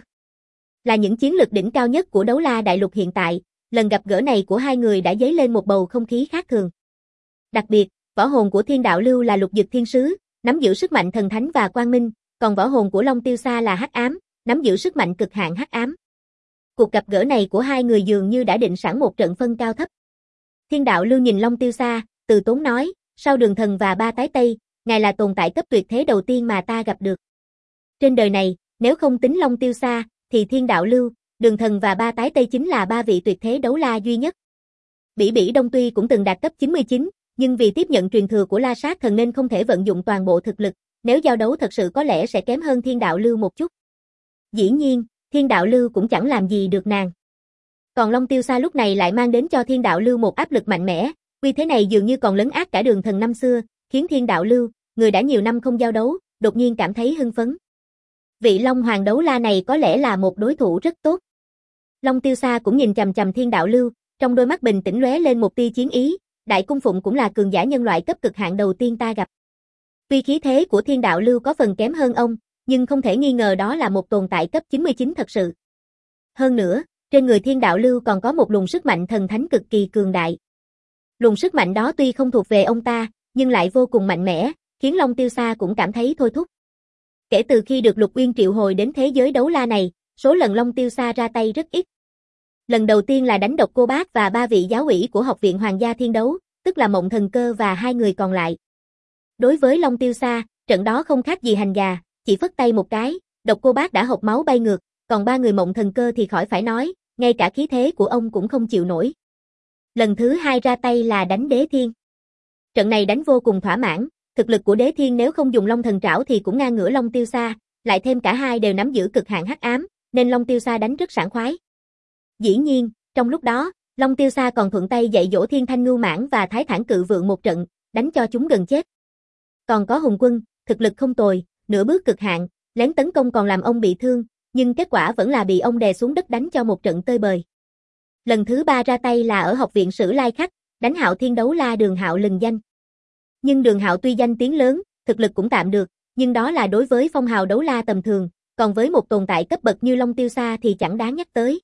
là những chiến lực đỉnh cao nhất của đấu la đại lục hiện tại, lần gặp gỡ này của hai người đã dấy lên một bầu không khí khác thường. Đặc biệt, võ hồn của Thiên đạo lưu là lục dực thiên sứ, nắm giữ sức mạnh thần thánh và quang minh, còn võ hồn của Long Tiêu Sa là hắc ám, nắm giữ sức mạnh cực hạn hắc ám. Cuộc gặp gỡ này của hai người dường như đã định sẵn một trận phân cao thấp. Thiên đạo lưu nhìn Long Tiêu Sa, từ tốn nói, sau Đường Thần và Ba Tái Tây, ngài là tồn tại cấp tuyệt thế đầu tiên mà ta gặp được. Trên đời này, nếu không tính Long Tiêu Sa, thì Thiên đạo lưu, Đường Thần và ba tái Tây chính là ba vị tuyệt thế đấu la duy nhất. Bỉ Bỉ Đông tuy cũng từng đạt cấp 99, nhưng vì tiếp nhận truyền thừa của La Sát Thần nên không thể vận dụng toàn bộ thực lực, nếu giao đấu thật sự có lẽ sẽ kém hơn Thiên Đạo Lưu một chút. Dĩ nhiên, Thiên Đạo Lưu cũng chẳng làm gì được nàng. Còn Long Tiêu Sa lúc này lại mang đến cho Thiên Đạo Lưu một áp lực mạnh mẽ, uy thế này dường như còn lấn át cả Đường Thần năm xưa, khiến Thiên Đạo Lưu, người đã nhiều năm không giao đấu, đột nhiên cảm thấy hưng phấn. Vị Long Hoàng đấu la này có lẽ là một đối thủ rất tốt. Long Tiêu Sa cũng nhìn chằm chằm Thiên Đạo Lưu, trong đôi mắt bình tĩnh lóe lên một tia chiến ý, Đại Cung Phụng cũng là cường giả nhân loại cấp cực hạn đầu tiên ta gặp. Tuy khí thế của Thiên Đạo Lưu có phần kém hơn ông, nhưng không thể nghi ngờ đó là một tồn tại cấp 99 thật sự. Hơn nữa, trên người Thiên Đạo Lưu còn có một luồng sức mạnh thần thánh cực kỳ cường đại. Luồng sức mạnh đó tuy không thuộc về ông ta, nhưng lại vô cùng mạnh mẽ, khiến Long Tiêu Sa cũng cảm thấy thôi thúc. Kể từ khi được Lục Uyên triệu hồi đến thế giới đấu la này, số lần Long Tiêu Sa ra tay rất ít. Lần đầu tiên là đánh Độc Cô Bác và ba vị giáo ủy của Học viện Hoàng gia Thiên Đấu, tức là Mộng Thần Cơ và hai người còn lại. Đối với Long Tiêu Sa, trận đó không khác gì hành gà, chỉ phất tay một cái, Độc Cô Bác đã hộc máu bay ngược, còn ba người Mộng Thần Cơ thì khỏi phải nói, ngay cả khí thế của ông cũng không chịu nổi. Lần thứ hai ra tay là đánh Đế Thiên. Trận này đánh vô cùng thỏa mãn, thực lực của Đế Thiên nếu không dùng Long Thần Trảo thì cũng ngang ngửa Long Tiêu Sa, lại thêm cả hai đều nắm giữ cực hạn hắc ám, nên Long Tiêu Sa đánh rất sảng khoái. Dĩ nhiên, trong lúc đó, Long Tiêu Sa còn thuận tay dạy dỗ Thiên Thanh Ngưu Mãng và Thái Thản Cự Vượng một trận, đánh cho chúng gần chết. Còn có Hùng Quân, thực lực không tồi, nửa bước cực hạn, lén tấn công còn làm ông bị thương, nhưng kết quả vẫn là bị ông đè xuống đất đánh cho một trận tơi bời. Lần thứ ba ra tay là ở Học viện Sử Lai Khắc, đánh Hạo Thiên đấu la Đường Hạo lừng danh. Nhưng Đường Hạo tuy danh tiếng lớn, thực lực cũng tạm được, nhưng đó là đối với phong hào đấu la tầm thường, còn với một tồn tại cấp bậc như Long Tiêu Sa thì chẳng đáng nhắc tới.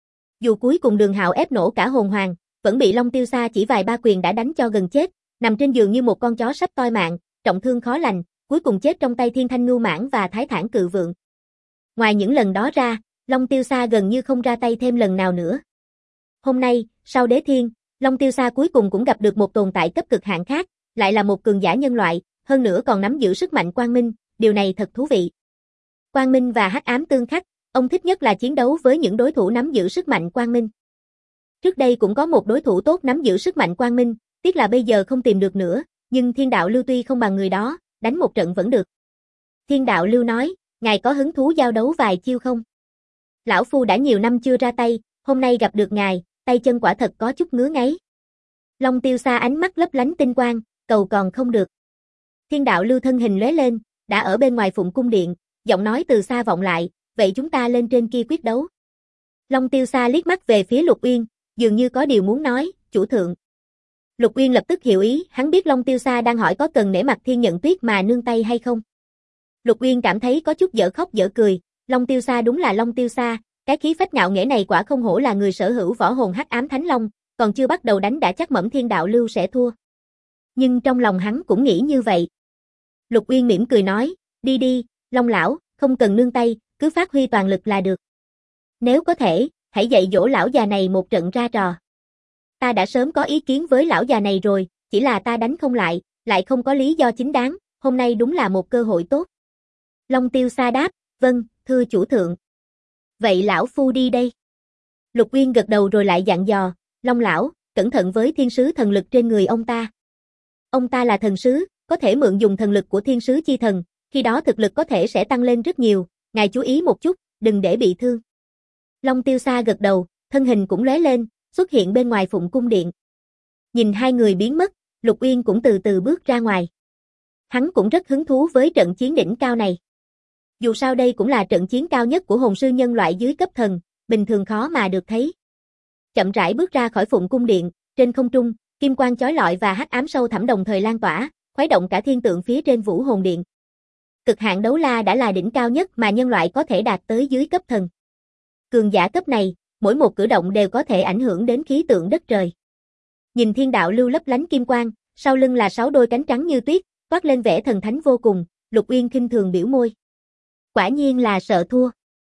Dù cuối cùng Đường Hạo ép nổ cả hồn hoàng, vẫn bị Long Tiêu Sa chỉ vài ba quyền đã đánh cho gần chết, nằm trên giường như một con chó sắp toi mạng, trọng thương khó lành, cuối cùng chết trong tay Thiên Thanh Ngưu Mãng và Thái Thản Cự Vượng. Ngoài những lần đó ra, Long Tiêu Sa gần như không ra tay thêm lần nào nữa. Hôm nay, sau Đế Thiên, Long Tiêu Sa cuối cùng cũng gặp được một tồn tại cấp cực hạn khác, lại là một cường giả nhân loại, hơn nữa còn nắm giữ sức mạnh quang minh, điều này thật thú vị. Quang minh và hắc ám tương khắc, ông thích nhất là chiến đấu với những đối thủ nắm giữ sức mạnh quang minh. Trước đây cũng có một đối thủ tốt nắm giữ sức mạnh quang minh, tiếc là bây giờ không tìm được nữa, nhưng Thiên Đạo Lưu tuy không bằng người đó, đánh một trận vẫn được. Thiên Đạo Lưu nói, ngài có hứng thú giao đấu vài chiêu không? Lão Phu đã nhiều năm chưa ra tay, hôm nay gặp được ngài, tay chân quả thật có chút ngứa ngáy. Long Tiêu Sa ánh mắt lấp lánh tinh quang, cầu còn không được. Thiên Đạo Lưu thân hình lóe lên, đã ở bên ngoài Phụng Cung Điện, giọng nói từ xa vọng lại, vậy chúng ta lên trên kia quyết đấu. Long Tiêu Sa liếc mắt về phía Lục Uyên, dường như có điều muốn nói, chủ thượng. Lục Uyên lập tức hiểu ý, hắn biết Long Tiêu Sa đang hỏi có cần nể mặt Thiên Nhận Tuyết mà nương tay hay không. Lục Uyên cảm thấy có chút dở khóc dở cười, Long Tiêu Sa đúng là Long Tiêu Sa, cái khí phách ngạo nghễ này quả không hổ là người sở hữu võ hồn hắc ám thánh long, còn chưa bắt đầu đánh đã chắc mẩm Thiên Đạo Lưu sẽ thua. Nhưng trong lòng hắn cũng nghĩ như vậy. Lục Uyên mỉm cười nói, đi đi, Long lão, không cần nương tay, cứ phát huy toàn lực là được. Nếu có thể, hãy dạy dỗ lão già này một trận ra trò. Ta đã sớm có ý kiến với lão già này rồi, chỉ là ta đánh không lại không có lý do chính đáng, hôm nay đúng là một cơ hội tốt. Long Tiêu Sa đáp, vâng, thưa chủ thượng. Vậy lão phu đi đây. Lục Uyên gật đầu rồi lại dặn dò, Long lão, cẩn thận với thiên sứ thần lực trên người ông ta. Ông ta là thần sứ, có thể mượn dùng thần lực của thiên sứ chi thần, khi đó thực lực có thể sẽ tăng lên rất nhiều, ngài chú ý một chút, đừng để bị thương. Long Tiêu Sa gật đầu, thân hình cũng lóe lên, xuất hiện bên ngoài Phụng Cung Điện. Nhìn hai người biến mất, Lục Uyên cũng từ từ bước ra ngoài. Hắn cũng rất hứng thú với trận chiến đỉnh cao này. Dù sao đây cũng là trận chiến cao nhất của hồn sư nhân loại dưới cấp thần, bình thường khó mà được thấy. Chậm rãi bước ra khỏi Phụng Cung Điện, trên không trung, kim quang chói lọi và hắc ám sâu thẳm đồng thời lan tỏa, khuấy động cả thiên tượng phía trên Vũ Hồn Điện. Cực hạn đấu la đã là đỉnh cao nhất mà nhân loại có thể đạt tới dưới cấp thần. Cường giả cấp này, mỗi một cử động đều có thể ảnh hưởng đến khí tượng đất trời. Nhìn Thiên Đạo Lưu lấp lánh kim quang, sau lưng là 6 đôi cánh trắng như tuyết, toát lên vẻ thần thánh vô cùng, Lục Uyên khinh thường biểu môi. Quả nhiên là sợ thua.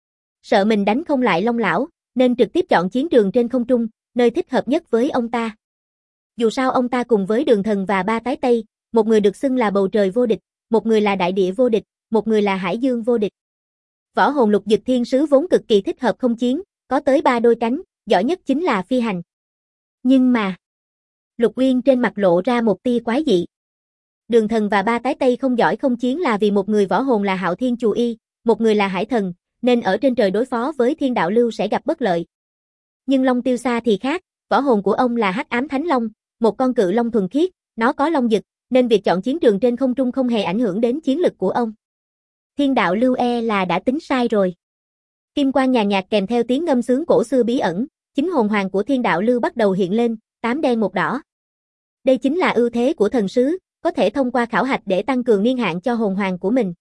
Sợ mình đánh không lại Long lão, nên trực tiếp chọn chiến trường trên không trung, nơi thích hợp nhất với ông ta. Dù sao ông ta cùng với Đường Thần và ba tái Tây, một người được xưng là bầu trời vô địch, một người là đại địa vô địch, một người là hải dương vô địch. Võ hồn lục dịch thiên sứ vốn cực kỳ thích hợp không chiến, có tới 3 đôi cánh, giỏi nhất chính là phi hành. Nhưng mà, Lục Uyên trên mặt lộ ra một tia quái dị. Đường Thần và ba tái Tây không giỏi không chiến là vì một người võ hồn là Hạo Thiên Chù Y, một người là Hải Thần, nên ở trên trời đối phó với Thiên Đạo Lưu sẽ gặp bất lợi. Nhưng Long Tiêu Sa thì khác, võ hồn của ông là Hắc Ám Thánh Long, một con cự long thuần khiết, nó có long dực, nên việc chọn chiến trường trên không trung không hề ảnh hưởng đến chiến lực của ông. Thiên Đạo Lưu là đã tính sai rồi. Kim quang nhàn nhạt kèm theo tiếng ngâm sướng cổ xưa bí ẩn, chính hồn hoàng của Thiên Đạo Lưu bắt đầu hiện lên, 8 đen một đỏ. Đây chính là ưu thế của thần sứ, có thể thông qua khảo hạch để tăng cường niên hạn cho hồn hoàng của mình.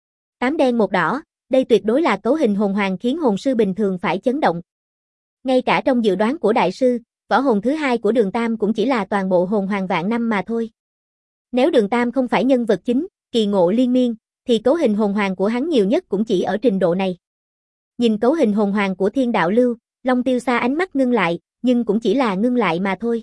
8 đen một đỏ, đây tuyệt đối là cấu hình hồn hoàng khiến hồn sư bình thường phải chấn động. Ngay cả trong dự đoán của đại sư, võ hồn thứ hai của Đường Tam cũng chỉ là toàn bộ hồn hoàng vạn năm mà thôi. Nếu Đường Tam không phải nhân vật chính, kỳ ngộ liên miên, thì cấu hình hồn hoàng của hắn nhiều nhất cũng chỉ ở trình độ này. Nhìn cấu hình hồn hoàng của Thiên Đạo Lưu, Long Tiêu Sa ánh mắt ngưng lại, nhưng cũng chỉ là ngưng lại mà thôi.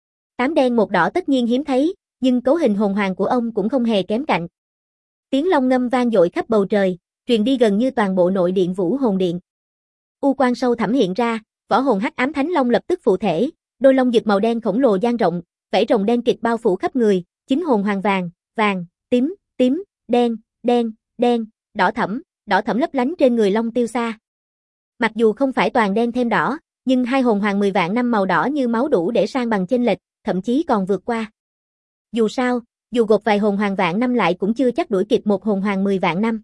8 đen một đỏ tất nhiên hiếm thấy, nhưng cấu hình hồn hoàng của ông cũng không hề kém cạnh. Tiếng long ngâm vang dội khắp bầu trời, truyền đi gần như toàn bộ nội điện Vũ Hồn Điện. U quang sâu thẳm hiện ra, võ hồn Hắc Ám Thánh Long lập tức phụ thể, đôi lông dực màu đen khổng lồ dang rộng, vảy rồng đen kịt bao phủ khắp người, chính hồn hoàng vàng, vàng, tím, tím, đen, đen, đen, đỏ thẫm lấp lánh trên người Long Tiêu Sa. Mặc dù không phải toàn đen thêm đỏ, nhưng hai hồn hoàng 10 vạn năm màu đỏ như máu đủ để san bằng chênh lệch, thậm chí còn vượt qua. Dù sao, dù gộp vài hồn hoàng vạn năm lại cũng chưa chắc đuổi kịp một hồn hoàng 10 vạn năm.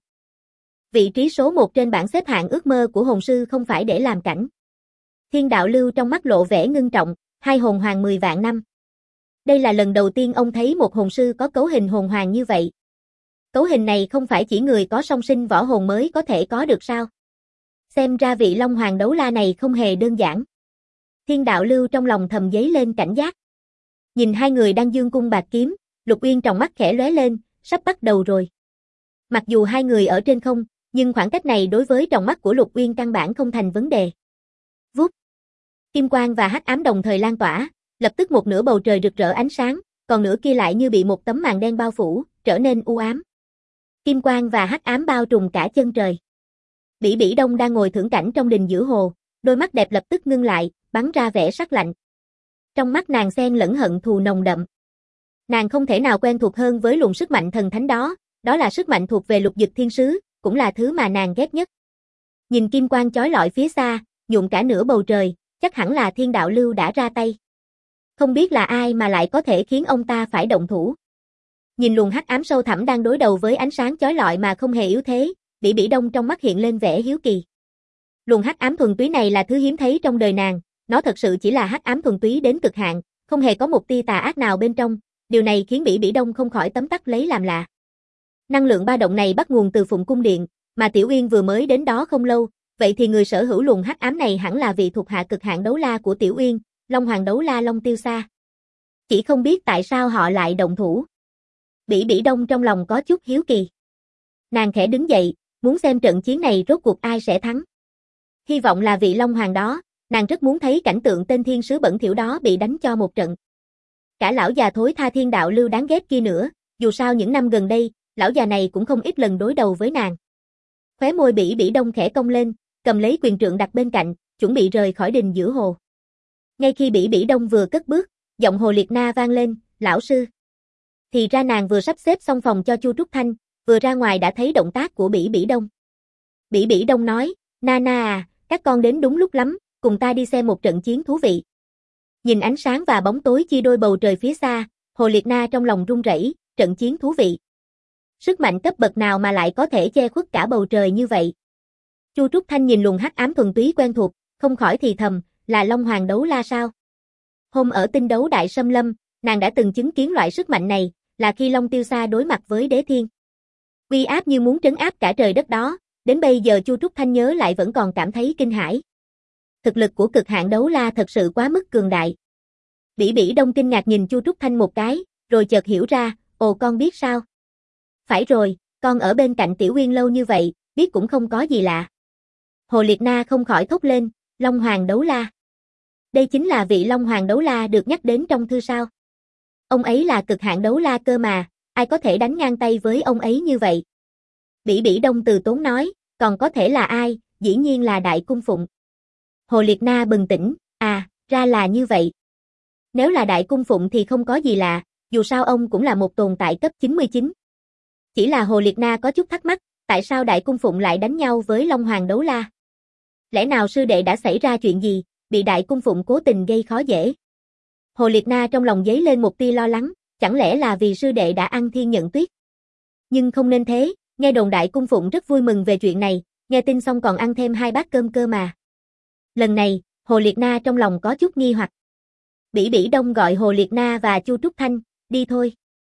Vị trí số 1 trên bảng xếp hạng ước mơ của hồn sư không phải để làm cảnh. Thiên Đạo Lưu trong mắt lộ vẻ ngưng trọng, hai hồn hoàng 10 vạn năm. Đây là lần đầu tiên ông thấy một hồn sư có cấu hình hồn hoàng như vậy. Cấu hình này không phải chỉ người có song sinh võ hồn mới có thể có được sao? Xem ra vị Long Hoàng đấu la này không hề đơn giản. Thiên Đạo Lưu trong lòng thầm dấy lên cảnh giác. Nhìn hai người đang dương cung bạt kiếm, Lục Uyên trong mắt khẽ lóe lên, sắp bắt đầu rồi. Mặc dù hai người ở trên không, nhưng khoảng cách này đối với trong mắt của Lục Uyên căn bản không thành vấn đề. Vút. Kim quang và hắc ám đồng thời lan tỏa, lập tức một nửa bầu trời rực rỡ ánh sáng, còn nửa kia lại như bị một tấm màn đen bao phủ, trở nên u ám. Kim quang và hắc ám bao trùm cả chân trời. Bỉ Bỉ Đông đang ngồi thưởng cảnh trong đình giữa hồ, đôi mắt đẹp lập tức ngưng lại, bắn ra vẻ sắc lạnh. Trong mắt nàng xen lẫn hận thù nồng đậm. Nàng không thể nào quen thuộc hơn với luồng sức mạnh thần thánh đó, đó là sức mạnh thuộc về Lục Dực Thiên Sứ, cũng là thứ mà nàng ghét nhất. Nhìn kim quang chói lọi phía xa, nhuộm cả nửa bầu trời, chắc hẳn là Thiên Đạo Lưu đã ra tay. Không biết là ai mà lại có thể khiến ông ta phải động thủ. Nhìn luồng hắc ám sâu thẳm đang đối đầu với ánh sáng chói lọi mà không hề yếu thế, Bỉ Bỉ Đông trong mắt hiện lên vẻ hiếu kỳ. Luồng hắc ám thuần túy này là thứ hiếm thấy trong đời nàng, nó thật sự chỉ là hắc ám thuần túy đến cực hạn, không hề có một tia tà ác nào bên trong, điều này khiến Bỉ Bỉ Đông không khỏi tấm tắc lấy làm lạ. Năng lượng ba động này bắt nguồn từ Phụng Cung Điện, mà Tiểu Uyên vừa mới đến đó không lâu, vậy thì người sở hữu luồng hắc ám này hẳn là vị thuộc hạ cực hạn đấu la của Tiểu Uyên, Long Hoàng đấu la Long Tiêu Sa. Chỉ không biết tại sao họ lại động thủ. Bỉ Bỉ Đông trong lòng có chút hiếu kỳ. Nàng khẽ đứng dậy, muốn xem trận chiến này rốt cuộc ai sẽ thắng. Hy vọng là vị Long Hoàng đó, nàng rất muốn thấy cảnh tượng tên thiên sứ bẩn thỉu đó bị đánh cho một trận. Cả lão già thối tha Thiên Đạo Lưu đáng ghét kia nữa, dù sao những năm gần đây, lão già này cũng không ít lần đối đầu với nàng. Khóe môi Bỉ Bỉ Đông khẽ cong lên, cầm lấy quyền trượng đặt bên cạnh, chuẩn bị rời khỏi đình giữa hồ. Ngay khi Bỉ Bỉ Đông vừa cất bước, giọng Hồ Liệt Na vang lên, "Lão sư." Thì ra nàng vừa sắp xếp xong phòng cho Chu Trúc Thanh, vừa ra ngoài đã thấy động tác của Bỉ Bỉ Đông. Bỉ Bỉ Đông nói, "Nana à, các con đến đúng lúc lắm, cùng ta đi xem một trận chiến thú vị." Nhìn ánh sáng và bóng tối chia đôi bầu trời phía xa, Hồ Liệt Na trong lòng run rẩy, trận chiến thú vị. Sức mạnh cấp bậc nào mà lại có thể che khuất cả bầu trời như vậy? Chu Trúc Thanh nhìn luồng hắc ám thuần túy quen thuộc, không khỏi thì thầm, là Long Hoàng đấu la sao? Hôm ở tinh đấu Đại Sâm Lâm, nàng đã từng chứng kiến loại sức mạnh này, là khi Long Tiêu Sa đối mặt với Đế Thiên. Uy áp như muốn trấn áp cả trời đất đó, đến bây giờ Chu Trúc Thanh nhớ lại vẫn còn cảm thấy kinh hãi. Thực lực của cực hạn đấu la thật sự quá mức cường đại. Bỉ Bỉ Đông kinh ngạc nhìn Chu Trúc Thanh một cái, rồi chợt hiểu ra, ồ con biết sao? Phải rồi, con ở bên cạnh Tiểu Uyên lâu như vậy, biết cũng không có gì lạ. Hồ Liệt Na không khỏi thốt lên, Long Hoàng đấu la. Đây chính là vị Long Hoàng đấu la được nhắc đến trong thư sao? Ông ấy là cực hạn đấu la cơ mà, ai có thể đánh ngang tay với ông ấy như vậy? Bỉ Bỉ Đông từ tốn nói, còn có thể là ai, dĩ nhiên là Đại Cung Phụng. Hồ Liệt Na bừng tỉnh, ra là như vậy. Nếu là Đại Cung Phụng thì không có gì lạ, dù sao ông cũng là một tồn tại cấp 99. Chỉ là Hồ Liệt Na có chút thắc mắc, tại sao Đại Cung Phụng lại đánh nhau với Long Hoàng Đấu La? Lẽ nào sư đệ đã xảy ra chuyện gì, bị Đại Cung Phụng cố tình gây khó dễ? Hồ Liệt Na trong lòng dấy lên một tia lo lắng, chẳng lẽ là vì sư đệ đã ăn thiên nhận tuyết? Nhưng không nên thế, nghe đồn Đại Cung Phụng rất vui mừng về chuyện này, nghe tin xong còn ăn thêm 2 bát cơm cơ mà. Lần này, Hồ Liệt Na trong lòng có chút nghi hoặc. Bỉ Bỉ Đông gọi Hồ Liệt Na và Chu Trúc Thanh, đi thôi.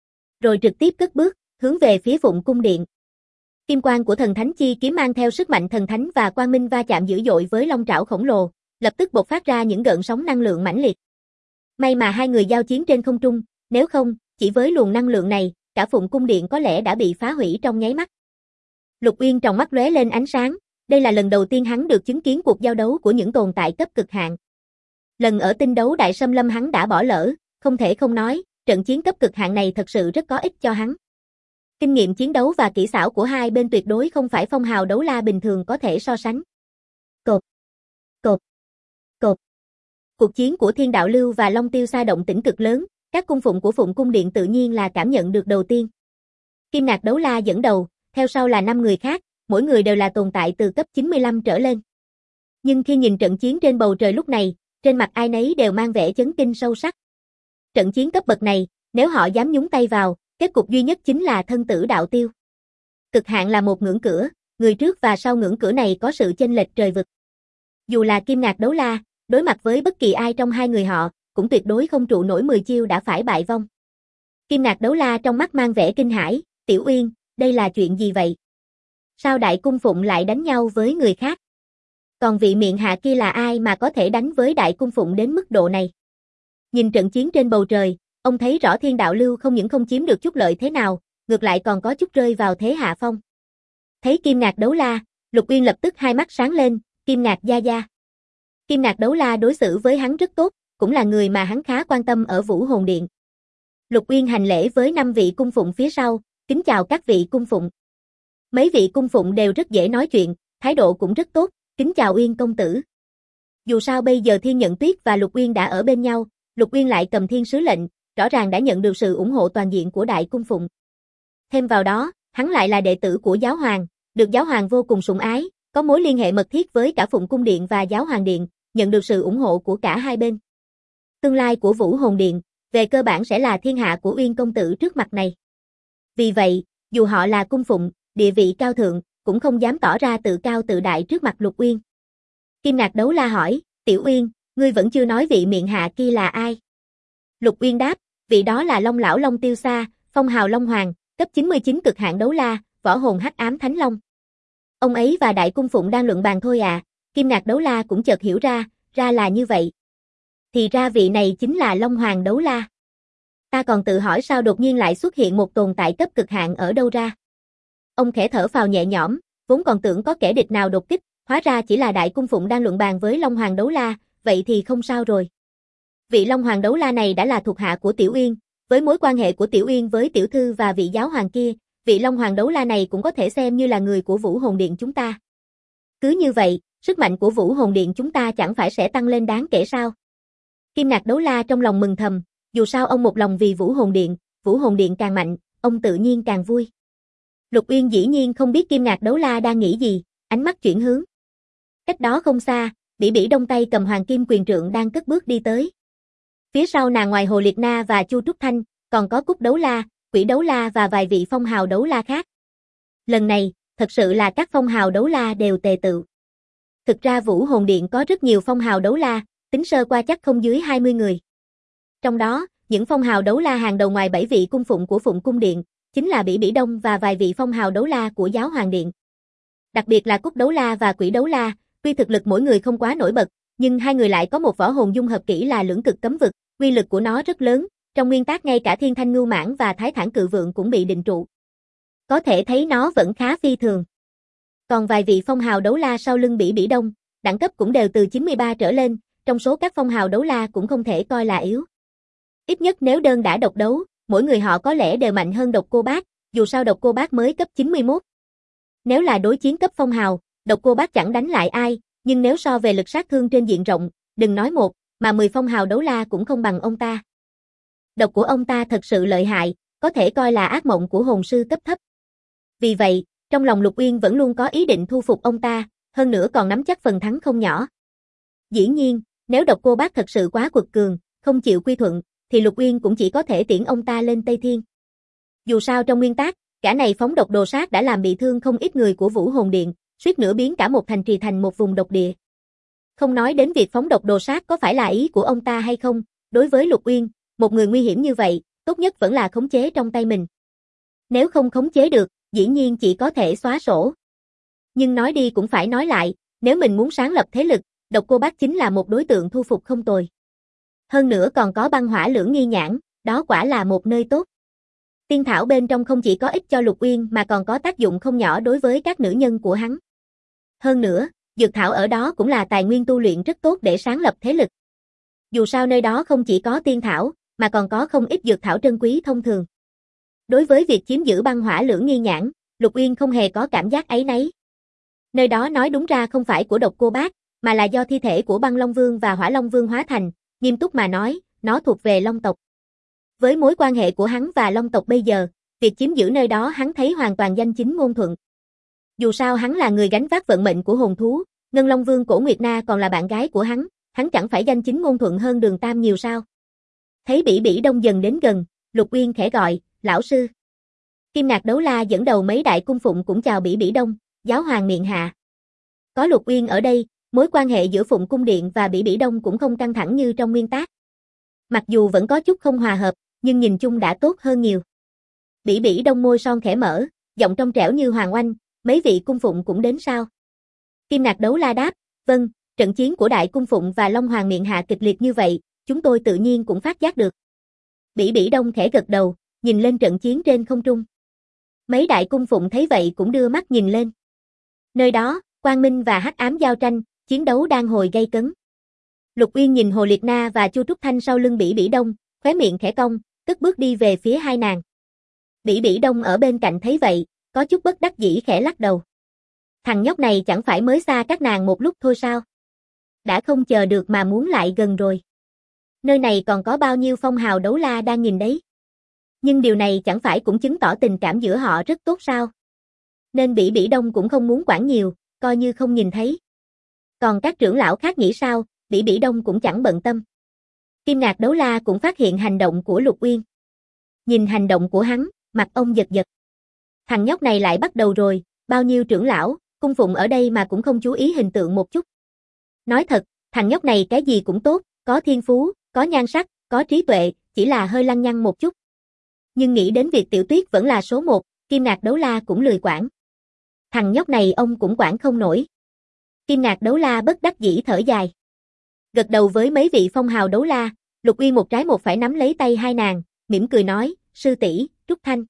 Rồi trực tiếp cất bước, hướng về phía Phụng Cung Điện. Kim quang của thần thánh chi kiếm mang theo sức mạnh thần thánh và quang minh va chạm dữ dội với long trảo khổng lồ, lập tức bộc phát ra những gợn sóng năng lượng mãnh liệt. May mà hai người giao chiến trên không trung, nếu không, chỉ với luồng năng lượng này, cả Phụng Cung Điện có lẽ đã bị phá hủy trong nháy mắt. Lục Uyên trong mắt lóe lên ánh sáng, đây là lần đầu tiên hắn được chứng kiến cuộc giao đấu của những tồn tại cấp cực hạn. Lần ở tinh đấu Đại Xâm Lâm hắn đã bỏ lỡ, không thể không nói, trận chiến cấp cực hạn này thật sự rất có ích cho hắn. Kinh nghiệm chiến đấu và kỹ xảo của hai bên tuyệt đối không phải phong hào đấu la bình thường có thể so sánh. Cột, cột, cột. Cuộc chiến của Thiên Đạo Lưu và Long Tiêu Sa động tĩnh cực lớn, các cung phụng của Phụng Cung Điện tự nhiên là cảm nhận được đầu tiên. Kim Ngạc Đấu La dẫn đầu, theo sau là 5 người khác, mỗi người đều là tồn tại từ cấp 95 trở lên. Nhưng khi nhìn trận chiến trên bầu trời lúc này, trên mặt ai nấy đều mang vẻ chấn kinh sâu sắc. Trận chiến cấp bậc này, nếu họ dám nhúng tay vào, kết cục duy nhất chính là thân tử đạo tiêu. Cực hạn là một ngưỡng cửa, người trước và sau ngưỡng cửa này có sự chênh lệch trời vực. Dù là Kim Ngạc Đấu La, đối mặt với bất kỳ ai trong hai người họ, cũng tuyệt đối không trụ nổi 10 chiêu đã phải bại vong. Kim Ngạc Đấu La trong mắt mang vẻ kinh hãi, Tiểu Uyên, đây là chuyện gì vậy? Sao Đại Cung Phụng lại đánh nhau với người khác? Còn vị miệng hạ kia là ai mà có thể đánh với Đại Cung Phụng đến mức độ này? Nhìn trận chiến trên bầu trời, ông thấy rõ Thiên Đạo Lưu không những không chiếm được chút lợi thế nào, ngược lại còn có chút rơi vào thế hạ phong. Thấy Kim Ngạc Đấu La, Lục Uyên lập tức hai mắt sáng lên, Kim Ngạc gia gia. Kim Ngạc Đấu La đối xử với hắn rất tốt, cũng là người mà hắn khá quan tâm ở Vũ Hồn Điện. Lục Uyên hành lễ với 5 vị cung phụng phía sau, kính chào các vị cung phụng. Mấy vị cung phụng đều rất dễ nói chuyện, thái độ cũng rất tốt, kính chào Uyên công tử. Dù sao bây giờ Thiên Nhận Tuyết và Lục Uyên đã ở bên nhau, Lục Uyên lại cầm thiên sứ lệnh, rõ ràng đã nhận được sự ủng hộ toàn diện của Đại Cung Phụng. Thêm vào đó, hắn lại là đệ tử của Giáo Hoàng, được Giáo Hoàng vô cùng sủng ái, có mối liên hệ mật thiết với cả Phụng Cung Điện và Giáo Hoàng Điện, nhận được sự ủng hộ của cả hai bên. Tương lai của Vũ Hồn Điện, về cơ bản sẽ là thiên hạ của Uyên công tử trước mặt này. Vì vậy, dù họ là cung phụng, địa vị cao thượng, cũng không dám tỏ ra tự cao tự đại trước mặt Lục Uyên. Kim Ngạc Đấu La hỏi, Tiểu Uyên, ngươi vẫn chưa nói vị miệng hạ kia là ai? Lục Uyên đáp, vị đó là Long Lão Long Tiêu Sa, phong hào Long Hoàng, cấp 99 cực hạn đấu la, võ hồn hắc ám thánh long. Ông ấy và Đại Cung Phụng đang luận bàn thôi à, Kim Ngạc Đấu La cũng chợt hiểu ra là như vậy. Thì ra vị này chính là Long Hoàng Đấu La. Ta còn tự hỏi sao đột nhiên lại xuất hiện một tồn tại cấp cực hạn ở đâu ra. Ông khẽ thở phào nhẹ nhõm, vốn còn tưởng có kẻ địch nào đột kích, hóa ra chỉ là Đại Cung Phụng đang luận bàn với Long Hoàng Đấu La, vậy thì không sao rồi. Vị Long Hoàng Đấu La này đã là thuộc hạ của Tiểu Uyên, với mối quan hệ của Tiểu Uyên với tiểu thư và vị giáo hoàng kia, vị Long Hoàng Đấu La này cũng có thể xem như là người của Vũ Hồn Điện chúng ta. Cứ như vậy, sức mạnh của Vũ Hồn Điện chúng ta chẳng phải sẽ tăng lên đáng kể sao? Kim Ngạc Đấu La trong lòng mừng thầm, dù sao ông một lòng vì Vũ Hồn Điện càng mạnh, ông tự nhiên càng vui. Lục Uyên dĩ nhiên không biết Kim Ngạc Đấu La đang nghĩ gì, ánh mắt chuyển hướng. Cách đó không xa, Bỉ Bỉ Đông tay cầm Hoàng Kim Quyền Trượng đang cất bước đi tới. Phía sau nàng ngoài Hồ Liệt Na và Chu Trúc Thanh, còn có Cúc Đấu La, Quỷ Đấu La và vài vị phong hào đấu la khác. Lần này, thật sự là các phong hào đấu la đều tề tựu. Thực ra Vũ Hồn Điện có rất nhiều phong hào đấu la, tính sơ qua chắc không dưới 20 người. Trong đó, những phong hào đấu la hàng đầu ngoài 7 vị cung phụng của Phụng Cung Điện, chính là Bỉ Bỉ Đông và vài vị phong hào đấu la của Giáo Hoàng Điện. Đặc biệt là Cúc Đấu La và Quỷ Đấu La, tuy thực lực mỗi người không quá nổi bật, nhưng hai người lại có một võ hồn dung hợp kỹ là Lưỡng Cực Cấm Vực, uy lực của nó rất lớn, trong nguyên tắc ngay cả Thiên Thanh Ngưu Mãng và Thái Thản Cự Vượng cũng bị định trụ. Có thể thấy nó vẫn khá phi thường. Còn vài vị phong hào đấu la sau lưng Bỉ Bỉ Đông, đẳng cấp cũng đều từ 93 trở lên, trong số các phong hào đấu la cũng không thể coi là yếu. Ít nhất nếu đơn đã độc đấu, mỗi người họ có lẽ đều mạnh hơn Độc Cô Bác, dù sao Độc Cô Bác mới cấp 91. Nếu là đối chiến cấp phong hào, Độc Cô Bác chẳng đánh lại ai, nhưng nếu so về lực sát thương trên diện rộng, đừng nói một, mà 10 phong hào đấu la cũng không bằng ông ta. Độc của ông ta thật sự lợi hại, có thể coi là ác mộng của hồn sư cấp thấp. Vì vậy, trong lòng Lục Uyên vẫn luôn có ý định thu phục ông ta, hơn nữa còn nắm chắc phần thắng không nhỏ. Dĩ nhiên, nếu Độc Cô Bác thật sự quá quật cường, không chịu quy thuận, thì Lục Uyên cũng chỉ có thể tiễn ông ta lên Tây Thiên. Dù sao trong nguyên tắc, gã này phóng độc đồ sát đã làm bị thương không ít người của Vũ Hồn Điện, suýt nữa biến cả một thành trì thành một vùng độc địa. Không nói đến việc phóng độc đồ sát có phải là ý của ông ta hay không, đối với Lục Uyên, một người nguy hiểm như vậy, tốt nhất vẫn là khống chế trong tay mình. Nếu không khống chế được, dĩ nhiên chỉ có thể xóa sổ. Nhưng nói đi cũng phải nói lại, nếu mình muốn sáng lập thế lực, Độc Cô Bác chính là một đối tượng thu phục không tồi. Hơn nữa còn có băng hỏa lưỡng nghi nhãn, đó quả là một nơi tốt. Tiên thảo bên trong không chỉ có ích cho Lục Uyên mà còn có tác dụng không nhỏ đối với các nữ nhân của hắn. Hơn nữa, dược thảo ở đó cũng là tài nguyên tu luyện rất tốt để sáng lập thế lực. Dù sao nơi đó không chỉ có tiên thảo, mà còn có không ít dược thảo trân quý thông thường. Đối với việc chiếm giữ băng hỏa lưỡng nghi nhãn, Lục Uyên không hề có cảm giác áy náy. Nơi đó nói đúng ra không phải của Độc Cô Bác, mà là do thi thể của Băng Long Vương và Hỏa Long Vương hóa thành, nghiêm túc mà nói, nó thuộc về Long tộc. Với mối quan hệ của hắn và Long tộc bây giờ, việc chiếm giữ nơi đó hắn thấy hoàn toàn danh chính ngôn thuận. Dù sao hắn là người gánh vác vận mệnh của hồn thú, Ngân Long Vương Cổ Nguyệt Na còn là bạn gái của hắn chẳng phải danh chính ngôn thuận hơn Đường Tam nhiều sao. Thấy Bỉ Bỉ Đông dần đến gần, Lục Uyên khẽ gọi, lão sư. Kim Nạc Đấu La dẫn đầu mấy đại cung phụng cũng chào Bỉ Bỉ Đông, giáo hoàng miệng hạ. Có Lục Uyên ở đây, mối quan hệ giữa Phụng Cung Điện và Bỉ Bỉ Đông cũng không căng thẳng như trong nguyên tác. Mặc dù vẫn có chút không hòa hợp, nhưng nhìn chung đã tốt hơn nhiều. Bỉ Bỉ Đông môi son khẽ mở, giọng trong trẻo như hoàng oanh, mấy vị cung phụng cũng đến sao? Kim Nạc Đấu La đáp, vâng, trận chiến của đại cung phụng và Long Hoàng miệng hạ kịch liệt như vậy, chúng tôi tự nhiên cũng phát giác được. Bỉ Bỉ Đông khẽ gật đầu, nhìn lên trận chiến trên không trung. Mấy đại cung phụng thấy vậy cũng đưa mắt nhìn lên. Nơi đó, Quang Minh và Hắc Ám giao tranh, chiến đấu đang hồi gay cấn. Lục Uyên nhìn Hồ Liệt Na và Chu Trúc Thanh sau lưng Bỉ Bỉ Đông, khóe miệng khẽ cong, cất bước đi về phía hai nàng. Bỉ Bỉ Đông ở bên cạnh thấy vậy, có chút bất đắc dĩ khẽ lắc đầu. Thằng nhóc này chẳng phải mới xa các nàng một lúc thôi sao? Đã không chờ được mà muốn lại gần rồi. Nơi này còn có bao nhiêu phong hào đấu la đang nhìn đấy. Nhưng điều này chẳng phải cũng chứng tỏ tình cảm giữa họ rất tốt sao? Nên Bỉ Bỉ Đông cũng không muốn quản nhiều, coi như không nhìn thấy. Còn các trưởng lão khác nghĩ sao, Bỉ Bỉ Đông cũng chẳng bận tâm. Kim Nạc Đấu La cũng phát hiện hành động của Lục Uyên. Nhìn hành động của hắn, mặt ông giật giật. Thằng nhóc này lại bắt đầu rồi, bao nhiêu trưởng lão, cung phụng ở đây mà cũng không chú ý hình tượng một chút. Nói thật, thằng nhóc này cái gì cũng tốt, có thiên phú, có nhan sắc, có trí tuệ, chỉ là hơi lăng nhăng một chút. Nhưng nghĩ đến việc Tiểu Tuyết vẫn là số 1, Kim Nạc Đấu La cũng lười quản. Thằng nhóc này ông cũng quản không nổi. Kim Nạc Đấu La bất đắc dĩ thở dài. Gật đầu với mấy vị phong hào đấu la, Lục Uyên một trái một phải nắm lấy tay hai nàng, mỉm cười nói, sư tỷ, Trúc Thanh.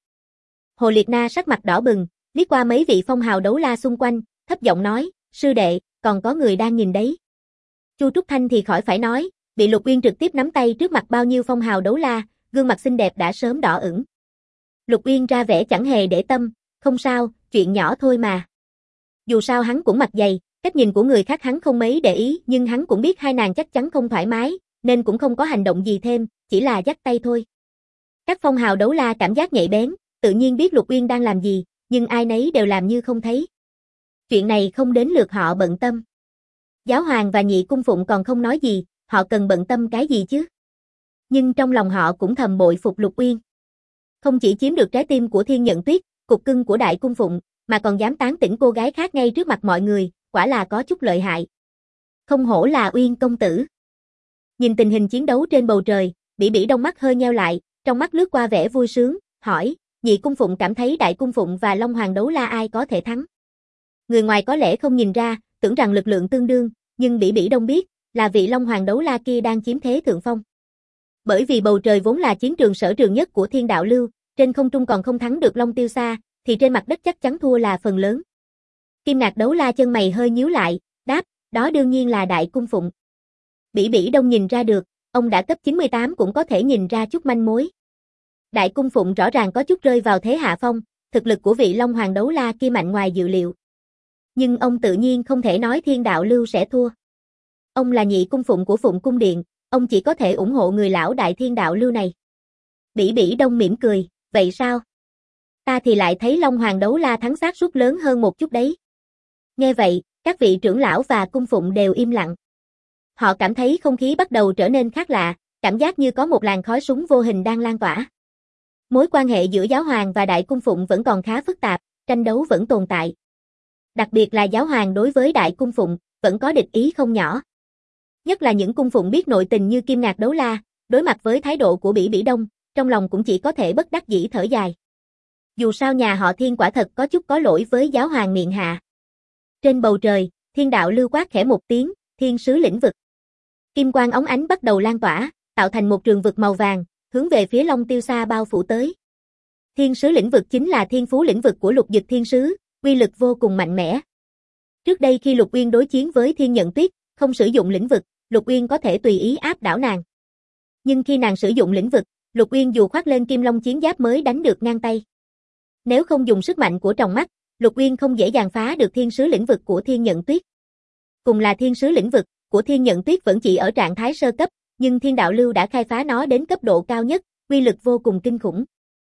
Hồ Liệt Na sắc mặt đỏ bừng, liếc qua mấy vị phong hào đấu la xung quanh, thấp giọng nói, sư đệ, còn có người đang nhìn đấy. Chu Trúc Thanh thì khỏi phải nói, bị Lục Uyên trực tiếp nắm tay trước mặt bao nhiêu phong hào đấu la, gương mặt xinh đẹp đã sớm đỏ ửng. Lục Uyên ra vẻ chẳng hề để tâm, không sao, chuyện nhỏ thôi mà. Dù sao hắn cũng mặt dày, cách nhìn của người khác hắn không mấy để ý, nhưng hắn cũng biết hai nàng chắc chắn không thoải mái, nên cũng không có hành động gì thêm, chỉ là dắt tay thôi. Các phong hào đấu la cảm giác nhạy bén, tự nhiên biết Lục Uyên đang làm gì, nhưng ai nấy đều làm như không thấy. Chuyện này không đến lượt họ bận tâm. Giáo hoàng và nhị cung phụng còn không nói gì, họ cần bận tâm cái gì chứ? Nhưng trong lòng họ cũng thầm bội phục Lục Uyên. Không chỉ chiếm được trái tim của Thiên Nhận Tuyết, cục cưng của đại cung phụng, mà còn dám tán tỉnh cô gái khác ngay trước mặt mọi người, quả là có chút lợi hại. Không hổ là Uyên công tử. Nhìn tình hình chiến đấu trên bầu trời, Bỉ Bỉ Đông mắt hơi nheo lại, trong mắt lướt qua vẻ vui sướng, hỏi, nhị cung phụng cảm thấy đại cung phụng và Long Hoàng đấu la ai có thể thắng? Người ngoài có lẽ không nhìn ra, tưởng rằng lực lượng tương đương, nhưng Bỉ Bỉ Đông biết, là vị Long Hoàng đấu la kia đang chiếm thế thượng phong. Bởi vì bầu trời vốn là chiến trường sở trường nhất của Thiên Đạo Lưu, trên không trung còn không thắng được Long Tiêu Sa, thì trên mặt đất chắc chắn thua là phần lớn. Kim Nạc Đấu La chân mày hơi nhíu lại, đáp, đó đương nhiên là đại cung phụng. Bỉ Bỉ Đông nhìn ra được, ông đã cấp 98 cũng có thể nhìn ra chút manh mối. Đại cung phụng rõ ràng có chút rơi vào thế hạ phong, thực lực của vị Long Hoàng đấu la kia mạnh ngoài dự liệu. Nhưng ông tự nhiên không thể nói Thiên Đạo Lưu sẽ thua. Ông là nhị cung phụng của Phụng Cung Điện, ông chỉ có thể ủng hộ người lão đại Thiên Đạo Lưu này. Bỉ Bỉ Đông mỉm cười, vậy sao? Ta thì lại thấy Long Hoàng đấu la thắng xác suất lớn hơn một chút đấy. Nghe vậy, các vị trưởng lão và cung phụng đều im lặng. Họ cảm thấy không khí bắt đầu trở nên khác lạ, cảm giác như có một làn khói súng vô hình đang lan tỏa. Mối quan hệ giữa giáo hoàng và đại cung phụng vẫn còn khá phức tạp, tranh đấu vẫn tồn tại. Đặc biệt là giáo hoàng đối với đại cung phụng, vẫn có địch ý không nhỏ. Nhất là những cung phụng biết nội tình như Kim Ngạc Đấu La, đối mặt với thái độ của Bỉ Bỉ Đông, trong lòng cũng chỉ có thể bất đắc dĩ thở dài. Dù sao nhà họ Thiên quả thật có chút có lỗi với giáo hoàng miệng hạ. Trên bầu trời, Thiên Đạo Lưu quát khẽ một tiếng, thiên sứ lĩnh vực. Kim quang óng ánh bắt đầu lan tỏa, tạo thành một trường vực màu vàng, hướng về phía Long Tiêu Sa bao phủ tới. Thiên sứ lĩnh vực chính là thiên phú lĩnh vực của Lục Dực Thiên Sứ, uy lực vô cùng mạnh mẽ. Trước đây khi Lục Uyên đối chiến với Thiên Nhận Tuyết, không sử dụng lĩnh vực, Lục Uyên có thể tùy ý áp đảo nàng. Nhưng khi nàng sử dụng lĩnh vực, Lục Uyên dù khoác lên Kim Long chiến giáp mới đánh được ngang tay. Nếu không dùng sức mạnh của tròng mắt, Lục Uyên không dễ dàng phá được thiên sứ lĩnh vực của Thiên Nhận Tuyết. Cùng là thiên sứ lĩnh vực, của Thiên Nhận Tuyết vẫn chỉ ở trạng thái sơ cấp, nhưng Thiên Đạo Lưu đã khai phá nó đến cấp độ cao nhất, uy lực vô cùng kinh khủng.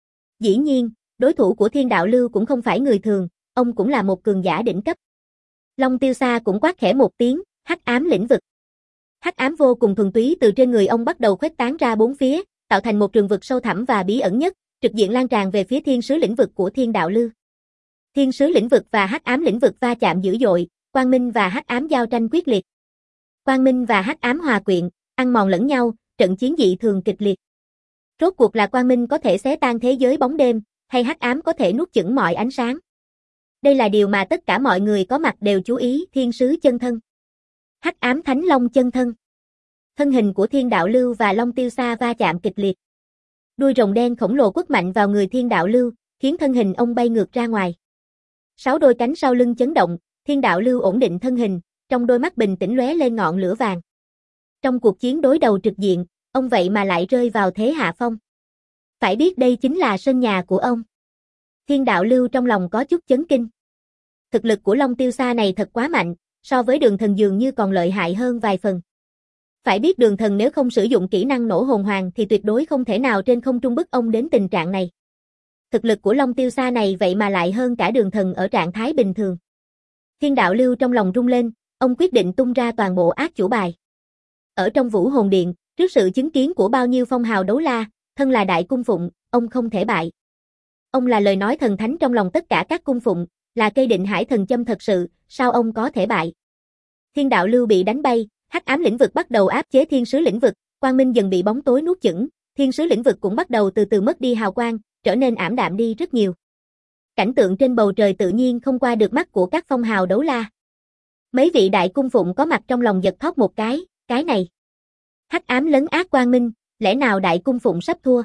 Dĩ nhiên, đối thủ của Thiên Đạo Lưu cũng không phải người thường, ông cũng là một cường giả đỉnh cấp. Long Tiêu Sa cũng quát khẽ một tiếng, hắc ám lĩnh vực. Hắc ám vô cùng thuần túy từ trên người ông bắt đầu khuếch tán ra bốn phía, tạo thành một trường vực sâu thẳm và bí ẩn nhất, trực diện lan tràn về phía thiên sứ lĩnh vực của Thiên Đạo Lưu. Thiên sứ lĩnh vực và hắc ám lĩnh vực va chạm dữ dội, quang minh và hắc ám giao tranh quyết liệt. Quang minh và hắc ám hòa quyện, ăn mòn lẫn nhau, trận chiến dị thường kịch liệt. Rốt cuộc là quang minh có thể xé tan thế giới bóng đêm, hay hắc ám có thể nuốt chửng mọi ánh sáng. Đây là điều mà tất cả mọi người có mặt đều chú ý. Thiên sứ chân thân, hắc ám thánh long chân thân. Thân hình của Thiên Đạo Lưu và Long Tiêu Sa va chạm kịch liệt. Đuôi rồng đen khổng lồ quất mạnh vào người Thiên Đạo Lưu, khiến thân hình ông bay ngược ra ngoài. 6 đôi cánh sau lưng chấn động, Thiên Đạo Lưu ổn định thân hình, trong đôi mắt bình tĩnh lóe lên ngọn lửa vàng. Trong cuộc chiến đối đầu trực diện, ông vậy mà lại rơi vào thế hạ phong. Phải biết đây chính là sân nhà của ông. Thiên Đạo Lưu trong lòng có chút chấn kinh. Thực lực của Long Tiêu Sa này thật quá mạnh, so với Đường Thần dường như còn lợi hại hơn vài phần. Phải biết Đường Thần nếu không sử dụng kỹ năng nổ hồn hoàng thì tuyệt đối không thể nào trên không trung bức ông đến tình trạng này. Thực lực của Long Tiêu Sa này vậy mà lại hơn cả Đường Thần ở trạng thái bình thường. Thiên Đạo Lưu trong lòng rung lên, ông quyết định tung ra toàn bộ ác chủ bài. Ở trong Vũ Hồn Điện, trước sự chứng kiến của bao nhiêu phong hào đấu la, thân là đại cung phụng, ông không thể bại. Ông là lời nói thần thánh trong lòng tất cả các cung phụng, là cây định hải thần châm thật sự, sao ông có thể bại? Thiên Đạo Lưu bị đánh bay, hắc ám lĩnh vực bắt đầu áp chế thiên sứ lĩnh vực, quang minh dần bị bóng tối nuốt chửng, thiên sứ lĩnh vực cũng bắt đầu từ từ mất đi hào quang, trở nên ảm đạm đi rất nhiều. Cảnh tượng trên bầu trời tự nhiên không qua được mắt của các phong hào đấu la. Mấy vị đại cung phụng có mặt trong lòng giật thót một cái này. Hắc ám lấn át quang minh, lẽ nào đại cung phụng sắp thua?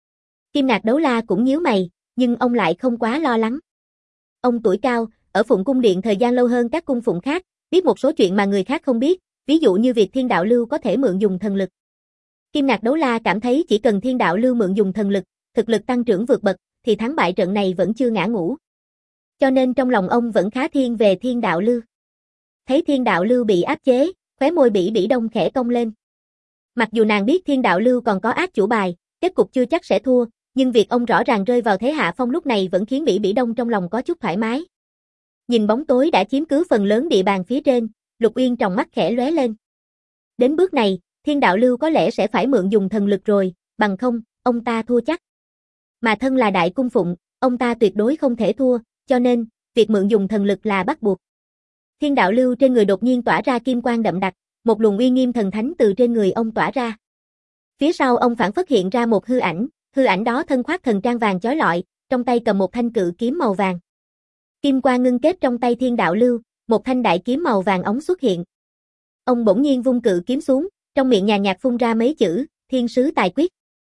Kim Ngạc Đấu La cũng nhíu mày, nhưng ông lại không quá lo lắng. Ông tuổi cao, ở Phụng Cung Điện thời gian lâu hơn các cung phụng khác, biết một số chuyện mà người khác không biết, ví dụ như việc Thiên Đạo Lưu có thể mượn dùng thần lực. Kim Ngạc Đấu La cảm thấy chỉ cần Thiên Đạo Lưu mượn dùng thần lực, thực lực tăng trưởng vượt bậc, thì thắng bại trận này vẫn chưa ngã ngũ. Cho nên trong lòng ông vẫn khá thiên về Thiên Đạo Lưu. Thấy Thiên Đạo Lưu bị áp chế, khóe môi Bỉ Bỉ Đông khẽ cong lên. Mặc dù nàng biết Thiên Đạo Lưu còn có ác chủ bài, kết cục chưa chắc sẽ thua, nhưng việc ông rõ ràng rơi vào thế hạ phong lúc này vẫn khiến Bỉ Bỉ Đông trong lòng có chút thoải mái. Nhìn bóng tối đã chiếm cứ phần lớn địa bàn phía trên, Lục Uyên trong mắt khẽ lóe lên. Đến bước này, Thiên Đạo Lưu có lẽ sẽ phải mượn dùng thần lực rồi, bằng không, ông ta thua chắc. Mà thân là đại cung phụng, ông ta tuyệt đối không thể thua, cho nên, việc mượn dùng thần lực là bắt buộc. Thiên Đạo Lưu trên người đột nhiên tỏa ra kim quang đậm đặc, một luồng uy nghiêm thần thánh từ trên người ông tỏa ra. Phía sau ông phản phất hiện ra một hư ảnh đó thân khoác thần trang vàng chói lọi, trong tay cầm một thanh cự kiếm màu vàng. Kim quang ngưng kết trong tay Thiên Đạo Lưu, một thanh đại kiếm màu vàng óng xuất hiện. Ông bỗng nhiên vung cự kiếm xuống, trong miệng nhàn nhạt phun ra mấy chữ, Thiên Sứ Tài Quyết.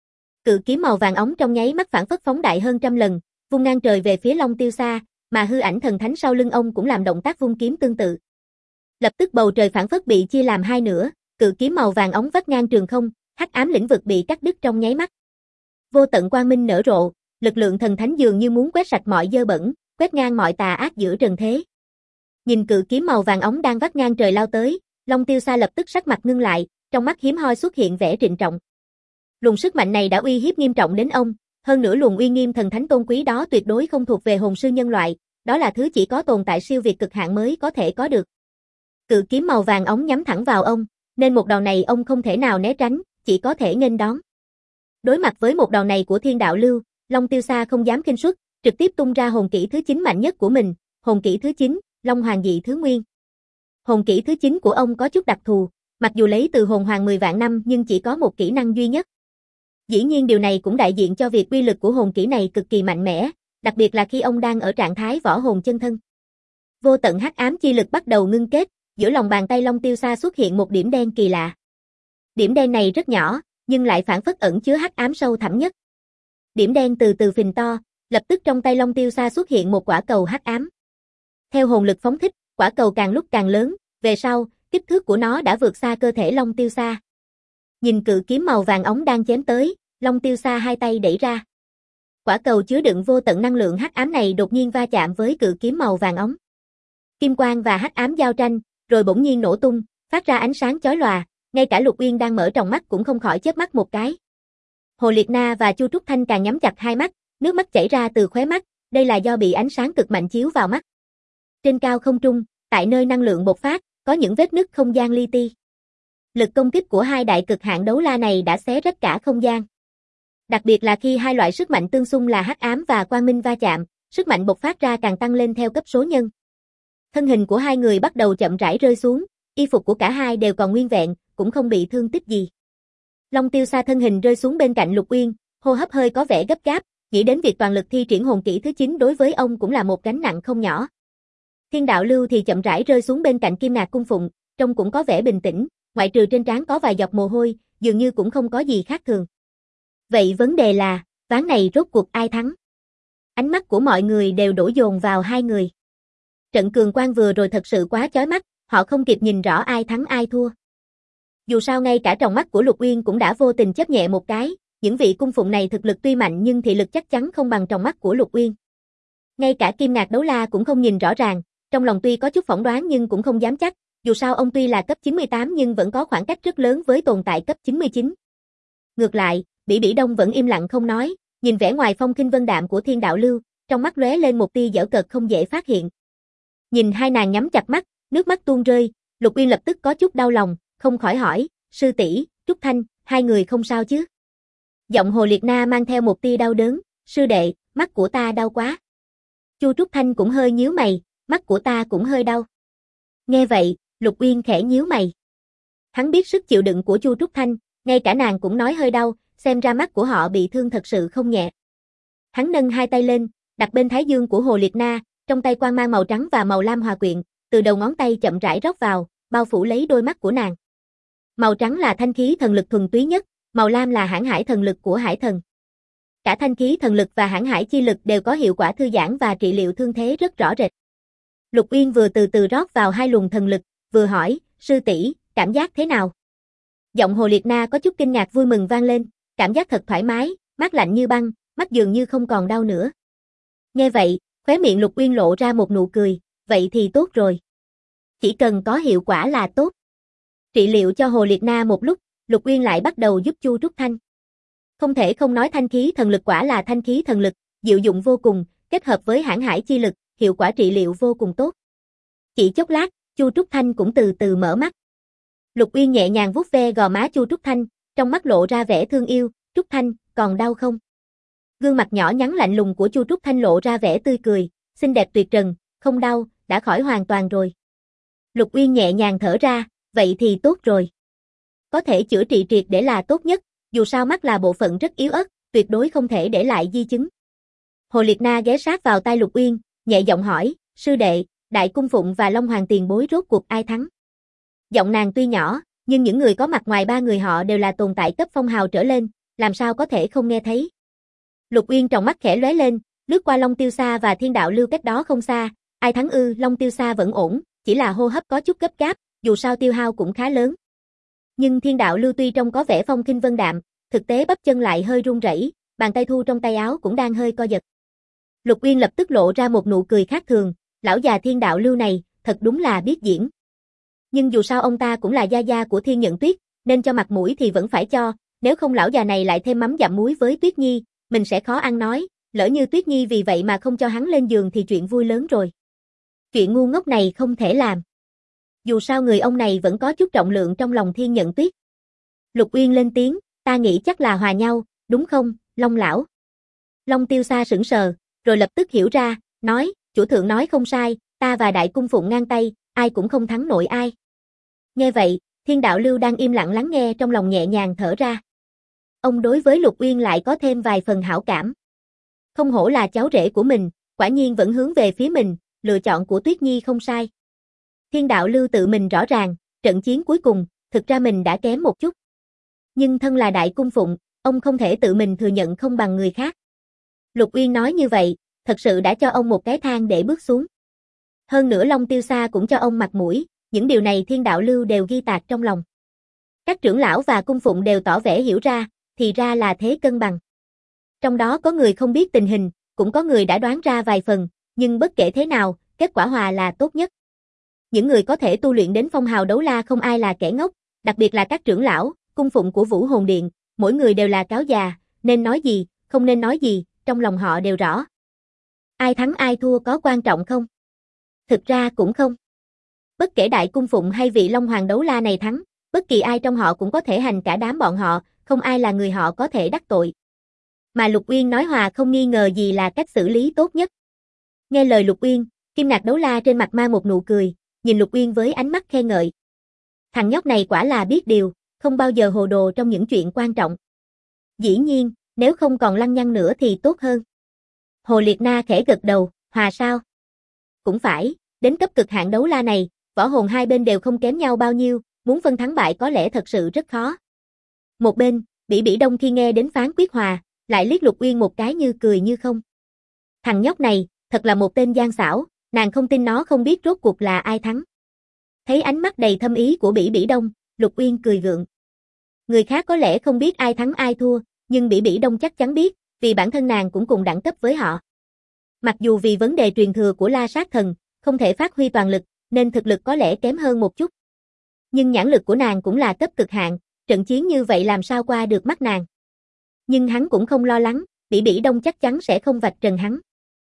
Cự kiếm màu vàng óng trong nháy mắt phản phất phóng đại hơn trăm lần, vung ngang trời về phía Long Tiêu Sa, mà hư ảnh thần thánh sau lưng ông cũng làm động tác vung kiếm tương tự. Lập tức bầu trời phản phất bị chia làm hai nửa, cự kiếm màu vàng óng vắt ngang trường không, hắc ám lĩnh vực bị cắt đứt trong nháy mắt. Vô tận quang minh nở rộ, lực lượng thần thánh dường như muốn quét sạch mọi dơ bẩn, quét ngang mọi tà ác giữa trần thế. Nhìn cự kiếm màu vàng óng đang vắt ngang trời lao tới, Long Tiêu Sa lập tức sắc mặt ngưng lại, trong mắt hiếm hoi xuất hiện vẻ trịnh trọng. Luồng sức mạnh này đã uy hiếp nghiêm trọng đến ông, hơn nữa luồng uy nghiêm thần thánh tôn quý đó tuyệt đối không thuộc về hồn sư nhân loại, đó là thứ chỉ có tồn tại siêu việt cực hạn mới có thể có được. Cự kiếm màu vàng óng nhắm thẳng vào ông, nên một đòn này ông không thể nào né tránh, chỉ có thể nghênh đón. Đối mặt với một đòn này của Thiên Đạo Lưu, Long Tiêu Sa không dám khinh suất, trực tiếp tung ra hồn kỹ thứ 9 mạnh nhất của mình, hồn kỹ thứ 9, Long Hoàng Dị Thứ Nguyên. Hồn kỹ thứ 9 của ông có chút đặc thù, mặc dù lấy từ hồn hoàng 10 vạn năm nhưng chỉ có một kỹ năng duy nhất. Dĩ nhiên điều này cũng đại diện cho việc uy lực của hồn kỹ này cực kỳ mạnh mẽ, đặc biệt là khi ông đang ở trạng thái võ hồn chân thân. Vô tận hắc ám chi lực bắt đầu ngưng kết, giữa lòng bàn tay Long Tiêu Sa xuất hiện một điểm đen kỳ lạ. Điểm đen này rất nhỏ, nhưng lại phảng phất ẩn chứa hắc ám sâu thẳm nhất. Điểm đen từ từ phình to, lập tức trong tay Long Tiêu Sa xuất hiện một quả cầu hắc ám. Theo hồn lực phóng thích, quả cầu càng lúc càng lớn, về sau, kích thước của nó đã vượt xa cơ thể Long Tiêu Sa. Nhìn cự kiếm màu vàng óng đang chém tới, Long Tiêu Sa hai tay đẩy ra. Quả cầu chứa đựng vô tận năng lượng hắc ám này đột nhiên va chạm với cự kiếm màu vàng óng. Kim quang và hắc ám giao tranh, rồi bỗng nhiên nổ tung, phát ra ánh sáng chói lòa, ngay cả Lục Uyên đang mở tròng mắt cũng không khỏi chớp mắt một cái. Hồ Liệt Na và Chu Trúc Thanh càng nhắm chặt hai mắt, nước mắt chảy ra từ khóe mắt, đây là do bị ánh sáng cực mạnh chiếu vào mắt. Trên cao không trung, tại nơi năng lượng bộc phát, có những vết nứt không gian li ti. Lực công kích của hai đại cực hạn đấu la này đã xé rách cả không gian. Đặc biệt là khi hai loại sức mạnh tương xung là hắc ám và quang minh va chạm, sức mạnh bộc phát ra càng tăng lên theo cấp số nhân. Thân hình của hai người bắt đầu chậm rãi rơi xuống, y phục của cả hai đều còn nguyên vẹn, cũng không bị thương tích gì. Long Tiêu Sa thân hình rơi xuống bên cạnh Lục Uyên, hô hấp hơi có vẻ gấp gáp, nghĩ đến việc toàn lực thi triển hồn kỹ thứ 9 đối với ông cũng là một gánh nặng không nhỏ. Thiên Đạo Lưu thì chậm rãi rơi xuống bên cạnh Kim Ngạc Cung Phụng, trông cũng có vẻ bình tĩnh, ngoại trừ trên trán có vài giọt mồ hôi, dường như cũng không có gì khác thường. Vậy vấn đề là, ván này rốt cuộc ai thắng? Ánh mắt của mọi người đều đổ dồn vào hai người. Trận cường quang vừa rồi thật sự quá chói mắt, họ không kịp nhìn rõ ai thắng ai thua. Dù sao ngay cả tròng mắt của Lục Uyên cũng đã vô tình chớp nhẹ một cái, những vị cung phụng này thực lực tuy mạnh nhưng thị lực chắc chắn không bằng tròng mắt của Lục Uyên. Ngay cả Kim Ngạc Đấu La cũng không nhìn rõ ràng, trong lòng tuy có chút phỏng đoán nhưng cũng không dám chắc, dù sao ông tuy là cấp 98 nhưng vẫn có khoảng cách rất lớn với tồn tại cấp 99. Ngược lại, Bỉ Bỉ Đông vẫn im lặng không nói, nhìn vẻ ngoài phong khinh vân đạm của Thiên Đạo Lưu, trong mắt lóe lên một tia giễu cợt không dễ phát hiện. Nhìn hai nàng nhắm chặt mắt, nước mắt tuôn rơi, Lục Uyên lập tức có chút đau lòng, không khỏi hỏi, sư tỷ, Trúc Thanh, hai người không sao chứ? Giọng Hồ Liệt Na mang theo một tia đau đớn, sư đệ, mắt của ta đau quá. Chu Trúc Thanh cũng hơi nhíu mày, mắt của ta cũng hơi đau. Nghe vậy, Lục Uyên khẽ nhíu mày. Hắn biết sức chịu đựng của Chu Trúc Thanh, ngay cả nàng cũng nói hơi đau, xem ra mắt của họ bị thương thật sự không nhẹ. Hắn nâng hai tay lên, đặt bên thái dương của Hồ Liệt Na, trong tay quang mang màu trắng và màu lam hòa quyện, từ đầu ngón tay chậm rãi rót vào, bao phủ lấy đôi mắt của nàng. Màu trắng là thanh khí thần lực thuần túy nhất, màu lam là hãn hải thần lực của hải thần. Cả thanh khí thần lực và hãn hải chi lực đều có hiệu quả thư giãn và trị liệu thương thế rất rõ rệt. Lục Uyên vừa từ từ rót vào hai luồng thần lực, vừa hỏi, sư tỷ, cảm giác thế nào? Giọng Hồ Liệt Na có chút kinh ngạc vui mừng vang lên, cảm giác thật thoải mái, mát lạnh như băng, mắt dường như không còn đau nữa. Nghe vậy, khóe miệng Lục Uyên lộ ra một nụ cười, vậy thì tốt rồi. Chỉ cần có hiệu quả là tốt. Trị liệu cho Hồ Liệt Na một lúc, Lục Uyên lại bắt đầu giúp Chu Trúc Thanh. Không thể không nói thanh khí thần lực quả là thanh khí thần lực, diệu dụng vô cùng, kết hợp với hãn hải chi lực, hiệu quả trị liệu vô cùng tốt. Chỉ chốc lát, Chu Trúc Thanh cũng từ từ mở mắt. Lục Uyên nhẹ nhàng vuốt ve gò má Chu Trúc Thanh, trong mắt lộ ra vẻ thương yêu, Trúc Thanh, còn đau không? Gương mặt nhỏ nhắn lạnh lùng của Chu Trúc Thanh lộ ra vẻ tươi cười, xinh đẹp tuyệt trần, không đau, đã khỏi hoàn toàn rồi. Lục Uyên nhẹ nhàng thở ra, vậy thì tốt rồi. Có thể chữa trị triệt để là tốt nhất, dù sao mắt là bộ phận rất yếu ớt, tuyệt đối không thể để lại di chứng. Hồ Liệt Na ghé sát vào tai Lục Uyên, nhẹ giọng hỏi, sư đệ, Đại Cung Phụng và Long Hoàng tiền bối rốt cuộc ai thắng? Giọng nàng tuy nhỏ, nhưng những người có mặt ngoài ba người họ đều là tồn tại cấp phong hào trở lên, làm sao có thể không nghe thấy. Lục Uyên trong mắt khẽ lóe lên, lướt qua Long Tiêu Sa và Thiên Đạo Lưu cách đó không xa, ai thắng ư? Long Tiêu Sa vẫn ổn, chỉ là hô hấp có chút gấp gáp, dù sao tiêu hao cũng khá lớn. Nhưng Thiên Đạo Lưu tuy trông có vẻ phong khinh vân đạm, thực tế bắp chân lại hơi run rẩy, bàn tay thu trong tay áo cũng đang hơi co giật. Lục Uyên lập tức lộ ra một nụ cười khác thường, lão già Thiên Đạo Lưu này, thật đúng là biết diễn. Nhưng dù sao ông ta cũng là gia gia của Thiên Nhận Tuyết, nên cho mặt mũi thì vẫn phải cho, nếu không lão già này lại thêm mắm dặm muối với Tuyết Nhi, mình sẽ khó ăn nói, lỡ như Tuyết Nhi vì vậy mà không cho hắn lên giường thì chuyện vui lớn rồi. Chuyện ngu ngốc này không thể làm. Dù sao người ông này vẫn có chút trọng lượng trong lòng Thiên Nhận Tuyết. Lục Uyên lên tiếng, ta nghĩ chắc là hòa nhau, đúng không, Long lão? Long Tiêu Sa sững sờ, rồi lập tức hiểu ra, nói, chủ thượng nói không sai, ta và Đại Cung Phụng ngang tay, ai cũng không thắng nổi ai. Nghe vậy, Thiên Đạo Lưu đang im lặng lắng nghe trong lòng nhẹ nhàng thở ra. Ông đối với Lục Uyên lại có thêm vài phần hảo cảm. Không hổ là cháu rể của mình, quả nhiên vẫn hướng về phía mình, lựa chọn của Tuyết Nhi không sai. Thiên Đạo Lưu tự mình rõ ràng, trận chiến cuối cùng, thực ra mình đã kém một chút. Nhưng thân là Đại Cung Phụng, ông không thể tự mình thừa nhận không bằng người khác. Lục Uyên nói như vậy, thật sự đã cho ông một cái thang để bước xuống. Hơn nữa Long Tiêu Sa cũng cho ông mặt mũi, những điều này Thiên Đạo Lưu đều ghi tạc trong lòng. Các trưởng lão và cung phụng đều tỏ vẻ hiểu ra, thì ra là thế cân bằng. Trong đó có người không biết tình hình, cũng có người đã đoán ra vài phần, nhưng bất kể thế nào, kết quả hòa là tốt nhất. Những người có thể tu luyện đến phong hào đấu la không ai là kẻ ngốc, đặc biệt là các trưởng lão, cung phụng của Vũ Hồn Điện, mỗi người đều là cáo già, nên nói gì, không nên nói gì, trong lòng họ đều rõ. Ai thắng ai thua có quan trọng không? Thực ra cũng không. Bất kể Đại Cung Phụng hay vị Long Hoàng đấu la này thắng, bất kỳ ai trong họ cũng có thể hành cả đám bọn họ, không ai là người họ có thể đắc tội. Mà Lục Uyên nói hòa không nghi ngờ gì là cách xử lý tốt nhất. Nghe lời Lục Uyên, Kim Ngạc đấu la trên mặt mang một nụ cười, nhìn Lục Uyên với ánh mắt khen ngợi. Thằng nhóc này quả là biết điều, không bao giờ hồ đồ trong những chuyện quan trọng. Dĩ nhiên, nếu không còn lăng nhăng nữa thì tốt hơn. Hồ Liệt Na khẽ gật đầu, hòa sao? Cũng phải, đến cấp cực hạn đấu la này, võ hồn hai bên đều không kém nhau bao nhiêu, muốn phân thắng bại có lẽ thật sự rất khó. Một bên, Bỉ Bỉ Đông khi nghe đến phán quyết hòa, lại liếc Lục Uyên một cái như cười như không. Thằng nhóc này, thật là một tên gian xảo, nàng không tin nó không biết rốt cuộc là ai thắng. Thấy ánh mắt đầy thâm ý của Bỉ Bỉ Đông, Lục Uyên cười gượng. Người khác có lẽ không biết ai thắng ai thua, nhưng Bỉ Bỉ Đông chắc chắn biết, vì bản thân nàng cũng cùng đẳng cấp với họ. Mặc dù vì vấn đề truyền thừa của La Sát Thần, không thể phát huy toàn lực, nên thực lực có lẽ kém hơn một chút. Nhưng nhãn lực của nàng cũng là cấp cực hạn, trận chiến như vậy làm sao qua được mắt nàng. Nhưng hắn cũng không lo lắng, Bỉ Bỉ Đông chắc chắn sẽ không vạch trần hắn.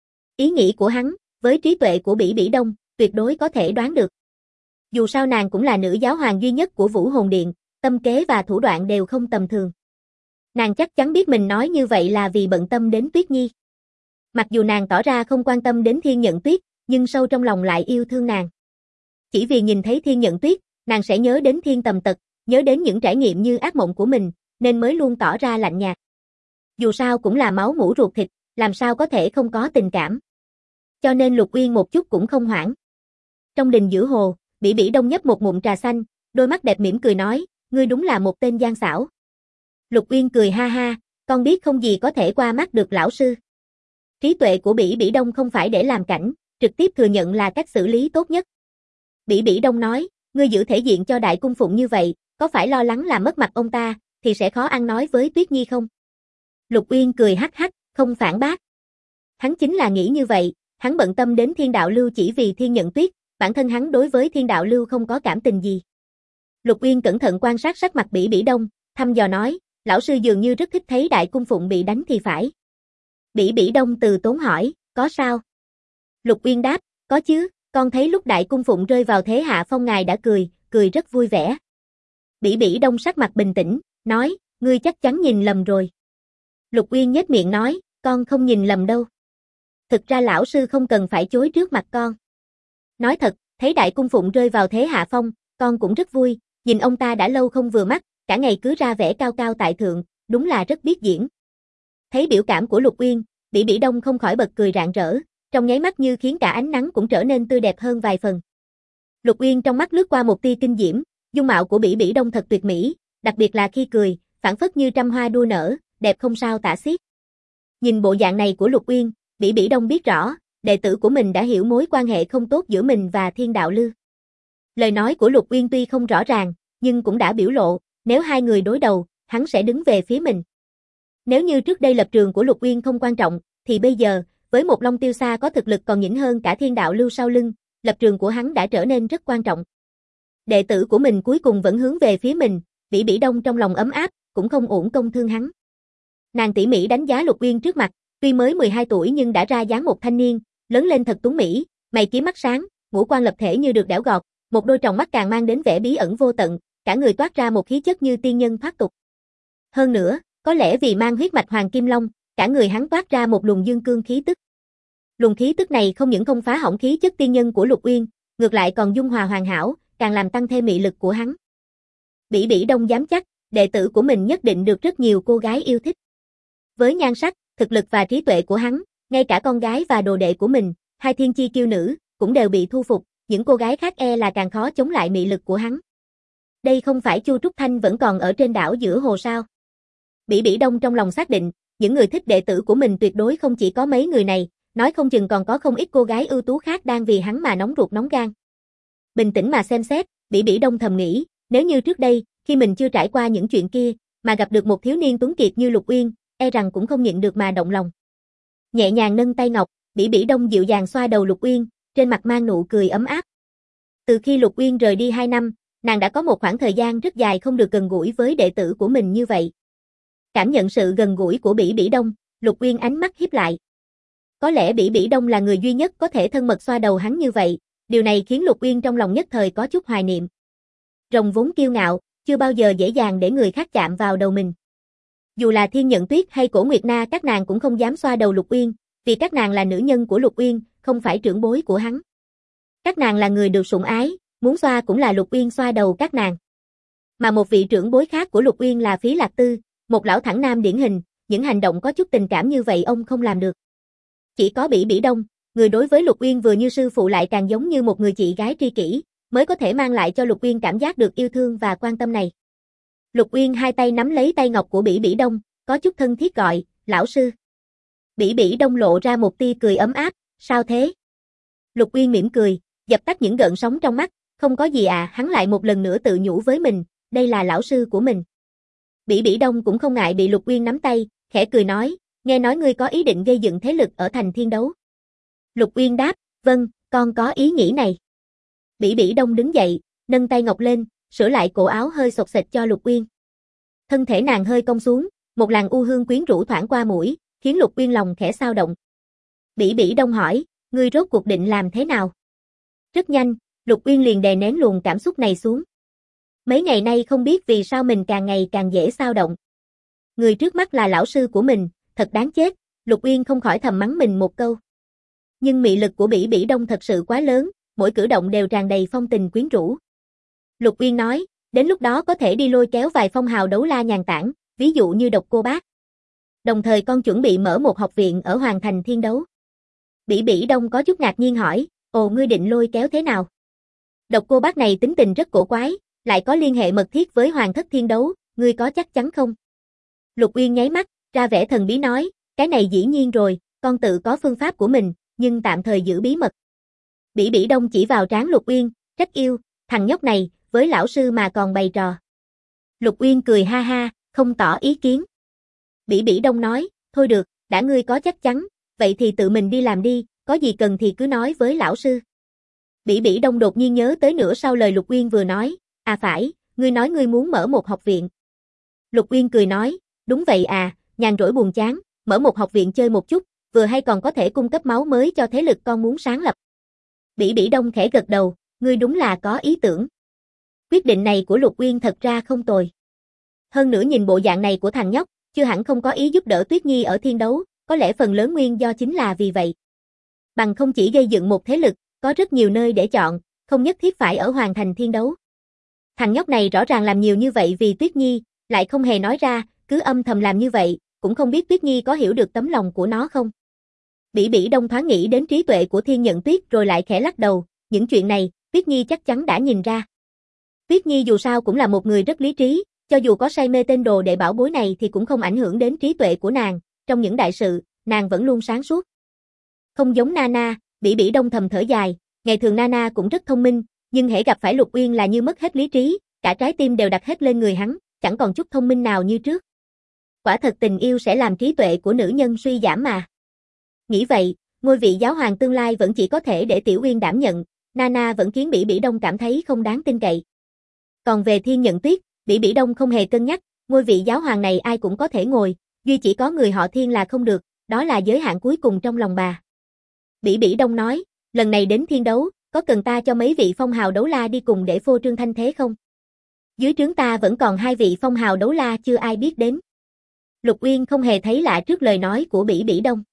Ý nghĩ của hắn, với trí tuệ của Bỉ Bỉ Đông, tuyệt đối có thể đoán được. Dù sao nàng cũng là nữ giáo hoàng duy nhất của Vũ Hồn Điện, tâm kế và thủ đoạn đều không tầm thường. Nàng chắc chắn biết mình nói như vậy là vì bận tâm đến Tuyết Nhi. Mặc dù nàng tỏ ra không quan tâm đến Thiên Nhận Tuyết, nhưng sâu trong lòng lại yêu thương nàng. Chỉ vì nhìn thấy Thiên Nhận Tuyết, nàng sẽ nhớ đến Thiên Tầm Tật, nhớ đến những trải nghiệm như ác mộng của mình, nên mới luôn tỏ ra lạnh nhạt. Dù sao cũng là máu mủ ruột thịt, làm sao có thể không có tình cảm. Cho nên Lục Uyên một chút cũng không hoảng. Trong đình giữa hồ, Bỉ Bỉ Đông nhấp một ngụm trà xanh, đôi mắt đẹp mỉm cười nói, ngươi đúng là một tên gian xảo. Lục Uyên cười ha ha, con biết không gì có thể qua mắt được lão sư. Trí tuệ của Bỉ Bỉ Đông không phải để làm cảnh, trực tiếp thừa nhận là cách xử lý tốt nhất. Bỉ Bỉ Đông nói, ngươi giữ thể diện cho Đại Cung Phụng như vậy, có phải lo lắng làm mất mặt ông ta, thì sẽ khó ăn nói với Tuyết Nhi không? Lục Uyên cười hắc hắc, không phản bác. Hắn chính là nghĩ như vậy, hắn bận tâm đến Thiên Đạo Lưu chỉ vì Thiên Nhận Tuyết, bản thân hắn đối với Thiên Đạo Lưu không có cảm tình gì. Lục Uyên cẩn thận quan sát sắc mặt Bỉ Bỉ Đông, thăm dò nói, lão sư dường như rất thích thấy Đại Cung Phụng bị đánh thì phải. Bỉ Bỉ Đông từ tốn hỏi, có sao? Lục Uyên đáp, có chứ, con thấy lúc Đại Cung Phụng rơi vào thế hạ phong ngài đã cười rất vui vẻ. Bỉ Bỉ Đông sắc mặt bình tĩnh, nói, ngươi chắc chắn nhìn lầm rồi. Lục Uyên nhếch miệng nói, con không nhìn lầm đâu. Thực ra lão sư không cần phải chối trước mặt con. Nói thật, thấy Đại Cung Phụng rơi vào thế hạ phong, con cũng rất vui, nhìn ông ta đã lâu không vừa mắt, cả ngày cứ ra vẻ cao cao tại thượng, đúng là rất biết diễn. Thấy biểu cảm của Lục Uyên, Bỉ Bỉ Đông không khỏi bật cười rạng rỡ, trong nháy mắt như khiến cả ánh nắng cũng trở nên tươi đẹp hơn vài phần. Lục Uyên trong mắt lướt qua một tia kinh diễm, dung mạo của Bỉ Bỉ Đông thật tuyệt mỹ, đặc biệt là khi cười, phảng phất như trăm hoa đua nở, đẹp không sao tả xiết. Nhìn bộ dạng này của Lục Uyên, Bỉ Bỉ Đông biết rõ, đệ tử của mình đã hiểu mối quan hệ không tốt giữa mình và Thiên Đạo Lưu. Lời nói của Lục Uyên tuy không rõ ràng, nhưng cũng đã biểu lộ, nếu hai người đối đầu, hắn sẽ đứng về phía mình. Nếu như trước đây lập trường của Lục Uyên không quan trọng, thì bây giờ, với một Long Tiêu Sa có thực lực còn nhỉnh hơn cả Thiên Đạo Lưu sau lưng, lập trường của hắn đã trở nên rất quan trọng. Đệ tử của mình cuối cùng vẫn hướng về phía mình, Bỉ Bỉ Đông trong lòng ấm áp, cũng không uổng công thương hắn. Nàng tỉ mỉ đánh giá Lục Uyên trước mặt, tuy mới 12 tuổi nhưng đã ra dáng một thanh niên, lớn lên thật tuấn mỹ, mày kiếm mắt sáng, ngũ quan lập thể như được đẽo gọt, một đôi tròng mắt càng mang đến vẻ bí ẩn vô tận, cả người toát ra một khí chất như tiên nhân thoát tục. Hơn nữa, có lẽ vì mang huyết mạch Hoàng Kim Long, cả người hắn toát ra một luồng dương cương khí tức. Luồng khí tức này không những không phá hỏng khí chất tiên nhân của Lục Uyên, ngược lại còn dung hòa hoàn hảo, càng làm tăng thêm mị lực của hắn. Bỉ Bỉ Đông dám chắc, đệ tử của mình nhất định được rất nhiều cô gái yêu thích. Với nhan sắc, thực lực và trí tuệ của hắn, ngay cả con gái và đồ đệ của mình, hai thiên chi kiêu nữ, cũng đều bị thu phục, những cô gái khác e là càng khó chống lại mị lực của hắn. Đây không phải Chu Trúc Thanh vẫn còn ở trên đảo giữa hồ sao? Bỉ Bỉ Đông trong lòng xác định, những người thích đệ tử của mình tuyệt đối không chỉ có mấy người này, nói không chừng còn có không ít cô gái ưu tú khác đang vì hắn mà nóng ruột nóng gan. Bình tĩnh mà xem xét, Bỉ Bỉ Đông thầm nghĩ, nếu như trước đây, khi mình chưa trải qua những chuyện kia, mà gặp được một thiếu niên tuấn kiệt như Lục Uyên, e rằng cũng không nhịn được mà động lòng. Nhẹ nhàng nâng tay ngọc, Bỉ Bỉ Đông dịu dàng xoa đầu Lục Uyên, trên mặt mang nụ cười ấm áp. Từ khi Lục Uyên rời đi 2 năm, nàng đã có một khoảng thời gian rất dài không được gần gũi với đệ tử của mình như vậy. Cảm nhận sự gần gũi của Bỉ Bỉ Đông, Lục Uyên ánh mắt híp lại. Có lẽ Bỉ Bỉ Đông là người duy nhất có thể thân mật xoa đầu hắn như vậy, điều này khiến Lục Uyên trong lòng nhất thời có chút hoài niệm. Rồng vốn kiêu ngạo, chưa bao giờ dễ dàng để người khác chạm vào đầu mình. Dù là Thiên Nhận Tuyết hay Cổ Nguyệt Na các nàng cũng không dám xoa đầu Lục Uyên, vì các nàng là nữ nhân của Lục Uyên, không phải trưởng bối của hắn. Các nàng là người được sủng ái, muốn xoa cũng là Lục Uyên xoa đầu các nàng. Mà một vị trưởng bối khác của Lục Uyên là Phí Lạc Tư, một lão thẳng nam điển hình, những hành động có chút tình cảm như vậy ông không làm được. Chỉ có Bỉ Bỉ Đông, người đối với Lục Uyên vừa như sư phụ lại càng giống như một người chị gái tri kỷ, mới có thể mang lại cho Lục Uyên cảm giác được yêu thương và quan tâm này. Lục Uyên hai tay nắm lấy tay ngọc của Bỉ Bỉ Đông, có chút thân thiết gọi, lão sư. Bỉ Bỉ Đông lộ ra một tia cười ấm áp, sao thế? Lục Uyên mỉm cười, dập tắt những gợn sóng trong mắt, không có gì à, hắn lại một lần nữa tự nhủ với mình, đây là lão sư của mình. Bỉ Bỉ Đông cũng không ngại bị Lục Uyên nắm tay, khẽ cười nói, nghe nói ngươi có ý định gây dựng thế lực ở thành Thiên Đấu. Lục Uyên đáp, vâng, con có ý nghĩ này. Bỉ Bỉ Đông đứng dậy, nâng tay ngọc lên, sửa lại cổ áo hơi xộc xệch cho Lục Uyên. Thân thể nàng hơi cong xuống, một làn u hương quyến rũ thoảng qua mũi, khiến Lục Uyên lòng khẽ xao động. Bỉ Bỉ Đông hỏi, ngươi rốt cuộc định làm thế nào? Rất nhanh, Lục Uyên liền đè nén luồng cảm xúc này xuống. Mấy ngày nay không biết vì sao mình càng ngày càng dễ xao động. Người trước mắt là lão sư của mình, thật đáng chết, Lục Uyên không khỏi thầm mắng mình một câu. Nhưng mị lực của Bỉ Bỉ Đông thật sự quá lớn, mỗi cử động đều tràn đầy phong tình quyến rũ. Lục Uyên nói, đến lúc đó có thể đi lôi kéo vài phong hào đấu la nhàn tản, ví dụ như Độc Cô Bác. Đồng thời con chuẩn bị mở một học viện ở Hoàng Thành Thiên Đấu. Bỉ Bỉ Đông có chút ngạc nhiên hỏi, ồ ngươi định lôi kéo thế nào? Độc Cô Bác này tính tình rất cổ quái, lại có liên hệ mật thiết với Hoàng Thất Thiên Đấu, ngươi có chắc chắn không? Lục Uyên nháy mắt, ra vẻ thần bí nói, cái này dĩ nhiên rồi, con tự có phương pháp của mình, nhưng tạm thời giữ bí mật. Bỉ Bỉ Đông chỉ vào trán Lục Uyên, trách yêu, thằng nhóc này, với lão sư mà còn bày trò. Lục Uyên cười ha ha, không tỏ ý kiến. Bỉ Bỉ Đông nói, thôi được, đã ngươi có chắc chắn, vậy thì tự mình đi làm đi, có gì cần thì cứ nói với lão sư. Bỉ Bỉ Đông đột nhiên nhớ tới nửa sau lời Lục Uyên vừa nói, à phải, ngươi nói ngươi muốn mở một học viện. Lục Uyên cười nói, đúng vậy à, nhàn rỗi buồn chán, mở một học viện chơi một chút, vừa hay còn có thể cung cấp máu mới cho thế lực con muốn sáng lập. Bỉ Bỉ Đông khẽ gật đầu, ngươi đúng là có ý tưởng. Quyết định này của Lục Uyên thật ra không tồi. Hơn nữa nhìn bộ dạng này của thằng nhóc, chưa hẳn không có ý giúp đỡ Tuyết Nhi ở Thiên Đấu, có lẽ phần lớn nguyên do chính là vì vậy. Bằng không chỉ gây dựng một thế lực, có rất nhiều nơi để chọn, không nhất thiết phải ở Hoàng Thành Thiên Đấu. Thằng nhóc này rõ ràng làm nhiều như vậy vì Tuyết Nhi, lại không hề nói ra, cứ âm thầm làm như vậy, cũng không biết Tuyết Nhi có hiểu được tấm lòng của nó không. Bỉ Bỉ Đông thoáng nghĩ đến trí tuệ của Thiên Nhận Tuyết rồi lại khẽ lắc đầu, những chuyện này, Tuyết Nhi chắc chắn đã nhìn ra. Tuyết Nhi dù sao cũng là một người rất lý trí, cho dù có say mê tên đồ đệ bảo bối này thì cũng không ảnh hưởng đến trí tuệ của nàng, trong những đại sự, nàng vẫn luôn sáng suốt. Không giống Nana, Bỉ Bỉ Đông thầm thở dài, ngày thường Nana cũng rất thông minh, nhưng hễ gặp phải Lục Uyên là như mất hết lý trí, cả trái tim đều đặt hết lên người hắn, chẳng còn chút thông minh nào như trước. Quả thật tình yêu sẽ làm trí tuệ của nữ nhân suy giảm mà. Nghĩ vậy, ngôi vị giáo hoàng tương lai vẫn chỉ có thể để Tiểu Uyên đảm nhận, Nana vẫn khiến Bỉ Bỉ Đông cảm thấy không đáng tin cậy. Còn về Thiên Nhận Tuyết, Bỉ Bỉ Đông không hề cân nhắc, ngôi vị giáo hoàng này ai cũng có thể ngồi, duy chỉ có người họ Thiên là không được, đó là giới hạn cuối cùng trong lòng bà. Bỉ Bỉ Đông nói, lần này đến thiên đấu, có cần ta cho mấy vị phong hào đấu la đi cùng để phô trương thanh thế không? Dưới trướng ta vẫn còn 2 vị phong hào đấu la chưa ai biết đến. Lục Uyên không hề thấy lạ trước lời nói của Bỉ Bỉ Đông.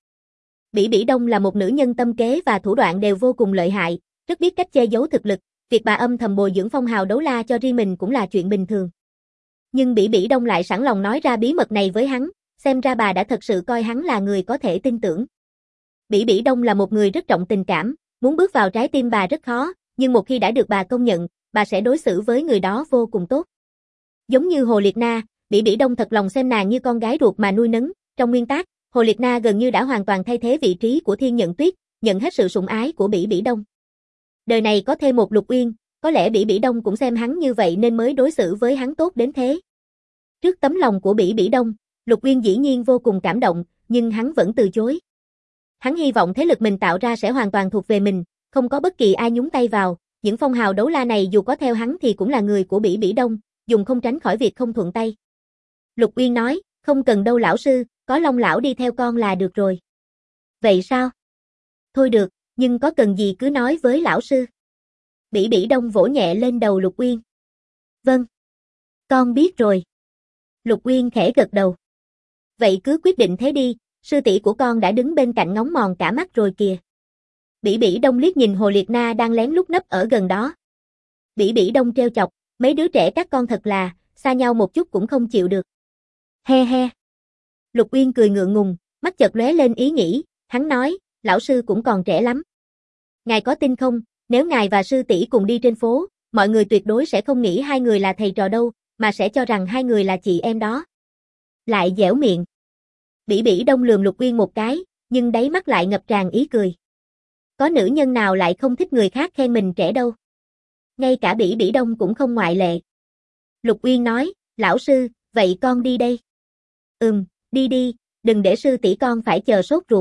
Bỉ Bỉ Đông là một nữ nhân tâm kế và thủ đoạn đều vô cùng lợi hại, rất biết cách che giấu thực lực, việc bà âm thầm bồi dưỡng phong hào đấu la cho riêng mình cũng là chuyện bình thường. Nhưng Bỉ Bỉ Đông lại sẵn lòng nói ra bí mật này với hắn, xem ra bà đã thật sự coi hắn là người có thể tin tưởng. Bỉ Bỉ Đông là một người rất trọng tình cảm, muốn bước vào trái tim bà rất khó, nhưng một khi đã được bà công nhận, bà sẽ đối xử với người đó vô cùng tốt. Giống như Hồ Liệt Na, Bỉ Bỉ Đông thật lòng xem nàng như con gái ruột mà nuôi nấng, trong nguyên tác, Hồ Liệt Na gần như đã hoàn toàn thay thế vị trí của Thiên Nhận Tuyết, nhận hết sự sủng ái của Bỉ Bỉ Đông. Đời này có thêm một Lục Uyên, có lẽ Bỉ Bỉ Đông cũng xem hắn như vậy nên mới đối xử với hắn tốt đến thế. Trước tấm lòng của Bỉ Bỉ Đông, Lục Uyên dĩ nhiên vô cùng cảm động, nhưng hắn vẫn từ chối. Hắn hy vọng thế lực mình tạo ra sẽ hoàn toàn thuộc về mình, không có bất kỳ ai nhúng tay vào, những phong hào đấu la này dù có theo hắn thì cũng là người của Bỉ Bỉ Đông, dùng không tránh khỏi việc không thuận tay. Lục Uyên nói, không cần đâu lão sư, có Long lão đi theo con là được rồi. Vậy sao? Thôi được, nhưng có cần gì cứ nói với lão sư. Bỉ Bỉ Đông vỗ nhẹ lên đầu Lục Uyên. Vâng. Con biết rồi. Lục Uyên khẽ gật đầu. Vậy cứ quyết định thế đi, sư tỷ của con đã đứng bên cạnh ngóng mòn cả mắt rồi kìa. Bỉ Bỉ Đông liếc nhìn Hồ Liệt Na đang lén lút nấp ở gần đó. Bỉ Bỉ Đông trêu chọc, mấy đứa trẻ các con thật là, xa nhau một chút cũng không chịu được. He he. Lục Uyên cười ngượng ngùng, mắt chợt lóe lên ý nghĩ, hắn nói, lão sư cũng còn trẻ lắm. Ngài có tin không, nếu ngài và sư tỷ cùng đi trên phố, mọi người tuyệt đối sẽ không nghĩ hai người là thầy trò đâu, mà sẽ cho rằng hai người là chị em đó. Lại dẻo miệng. Bỉ Bỉ Đông lườm Lục Uyên một cái, nhưng đáy mắt lại ngập tràn ý cười. Có nữ nhân nào lại không thích người khác khen mình trẻ đâu. Ngay cả Bỉ Bỉ Đông cũng không ngoại lệ. Lục Uyên nói, lão sư, vậy con đi đây. Đi đi, đừng để sư tỷ con phải chờ sốt ruột.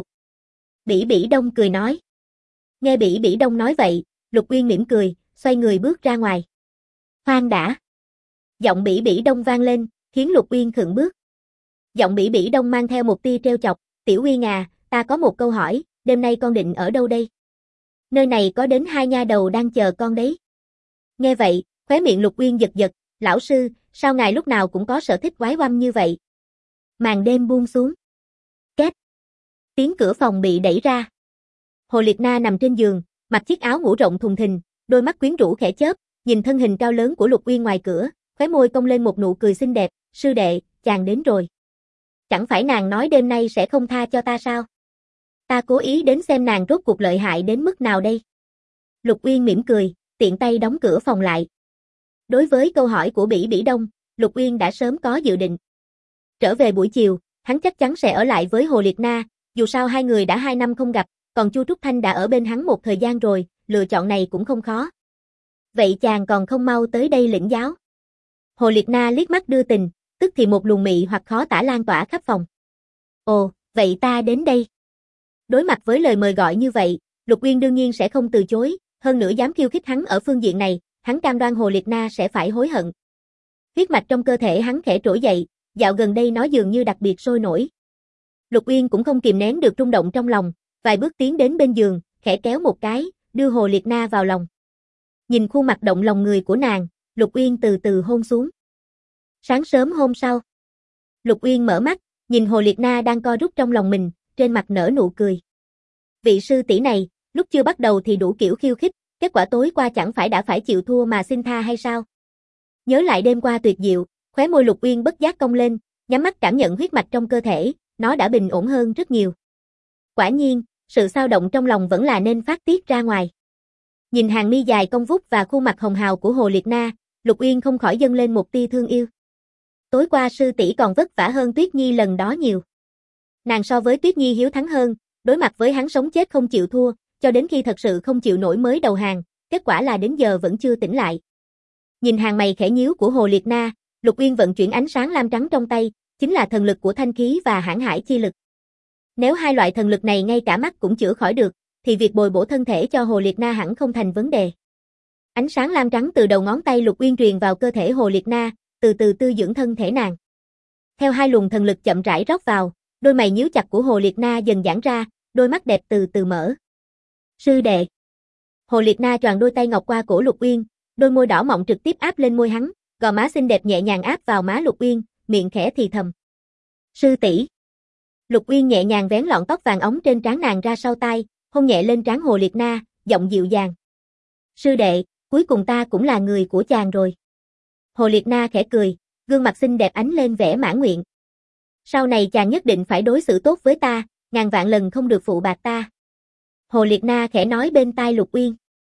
Bỉ Bỉ Đông cười nói. Nghe Bỉ Bỉ Đông nói vậy, Lục Uyên mỉm cười, xoay người bước ra ngoài. Khoan đã. Giọng Bỉ Bỉ Đông vang lên, khiến Lục Uyên khựng bước. Giọng Bỉ Bỉ Đông mang theo một tia trêu chọc, Tiểu Uyên à, ta có một câu hỏi, đêm nay con định ở đâu đây? Nơi này có đến 2 nha đầu đang chờ con đấy. Nghe vậy, khóe miệng Lục Uyên giật giật, lão sư, sao ngài lúc nào cũng có sở thích quái oăm như vậy? Màn đêm buông xuống. Két. Tiếng cửa phòng bị đẩy ra. Hồ Liệt Na nằm trên giường, mặc chiếc áo ngủ rộng thùng thình, đôi mắt quyến rũ khẽ chớp, nhìn thân hình cao lớn của Lục Uyên ngoài cửa, khóe môi cong lên một nụ cười xinh đẹp, sư đệ, chàng đến rồi. Chẳng phải nàng nói đêm nay sẽ không tha cho ta sao? Ta cố ý đến xem nàng rốt cuộc lợi hại đến mức nào đây. Lục Uyên mỉm cười, tiện tay đóng cửa phòng lại. Đối với câu hỏi của Bỉ Bỉ Đông, Lục Uyên đã sớm có dự định. Trở về buổi chiều, hắn chắc chắn sẽ ở lại với Hồ Liệt Na, dù sao hai người đã 2 năm không gặp, còn Chu Trúc Thanh đã ở bên hắn một thời gian rồi, lựa chọn này cũng không khó. Vậy chàng còn không mau tới đây lĩnh giáo. Hồ Liệt Na liếc mắt đưa tình, tức thì một luồng mị hoặc khó tả lan tỏa khắp phòng. Ồ, vậy ta đến đây. Đối mặt với lời mời gọi như vậy, Lục Uyên đương nhiên sẽ không từ chối, hơn nữa dám khiêu khích hắn ở phương diện này, hắn cam đoan Hồ Liệt Na sẽ phải hối hận. Huyết mạch trong cơ thể hắn khẽ trỗi dậy, dạo gần đây nó dường như đặc biệt sôi nổi. Lục Uyên cũng không kìm nén được rung động trong lòng, vài bước tiến đến bên giường, khẽ kéo một cái, đưa Hồ Liệt Na vào lòng. Nhìn khuôn mặt động lòng người của nàng, Lục Uyên từ từ hôn xuống. Sáng sớm hôm sau, Lục Uyên mở mắt, nhìn Hồ Liệt Na đang co rút trong lòng mình, trên mặt nở nụ cười. Vị sư tỷ này, lúc chưa bắt đầu thì đủ kiểu khiêu khích, kết quả tối qua chẳng phải đã phải chịu thua mà xin tha hay sao? Nhớ lại đêm qua tuyệt diệu, khóe môi Lục Uyên bất giác cong lên, nhắm mắt cảm nhận huyết mạch trong cơ thể, nó đã bình ổn hơn rất nhiều. Quả nhiên, sự xao động trong lòng vẫn là nên phát tiết ra ngoài. Nhìn hàng mi dài cong vút và khuôn mặt hồng hào của Hồ Liệt Na, Lục Uyên không khỏi dâng lên một tia thương yêu. Tối qua sư tỷ còn vất vả hơn Tuyết Nhi lần đó nhiều. Nàng so với Tuyết Nhi hiếu thắng hơn, đối mặt với hắn sống chết không chịu thua, cho đến khi thật sự không chịu nổi mới đầu hàng, kết quả là đến giờ vẫn chưa tỉnh lại. Nhìn hàng mày khẽ nhíu của Hồ Liệt Na, Lục Uyên vận chuyển ánh sáng lam trắng trong tay, chính là thần lực của thanh khí và hãn hải chi lực. Nếu hai loại thần lực này ngay cả mắt cũng chữa khỏi được, thì việc bồi bổ thân thể cho Hồ Liệt Na hẳn không thành vấn đề. Ánh sáng lam trắng từ đầu ngón tay Lục Uyên truyền vào cơ thể Hồ Liệt Na, từ từ tư dưỡng thân thể nàng. Theo hai luồng thần lực chậm rãi rót vào, đôi mày nhíu chặt của Hồ Liệt Na dần giãn ra, đôi mắt đẹp từ từ mở. Sư đệ. Hồ Liệt Na choàng đôi tay ngọc qua cổ Lục Uyên, đôi môi đỏ mọng trực tiếp áp lên môi hắn, gò má xinh đẹp nhẹ nhàng áp vào má Lục Uyên, miệng khẽ thì thầm. Sư tỷ. Lục Uyên nhẹ nhàng vén lọn tóc vàng óng trên trán nàng ra sau tai, hôn nhẹ lên trán Hồ Liệt Na, giọng dịu dàng. Sư đệ, cuối cùng ta cũng là người của chàng rồi. Hồ Liệt Na khẽ cười, gương mặt xinh đẹp ánh lên vẻ mãn nguyện. Sau này chàng nhất định phải đối xử tốt với ta, ngàn vạn lần không được phụ bạc ta. Hồ Liệt Na khẽ nói bên tai Lục Uyên.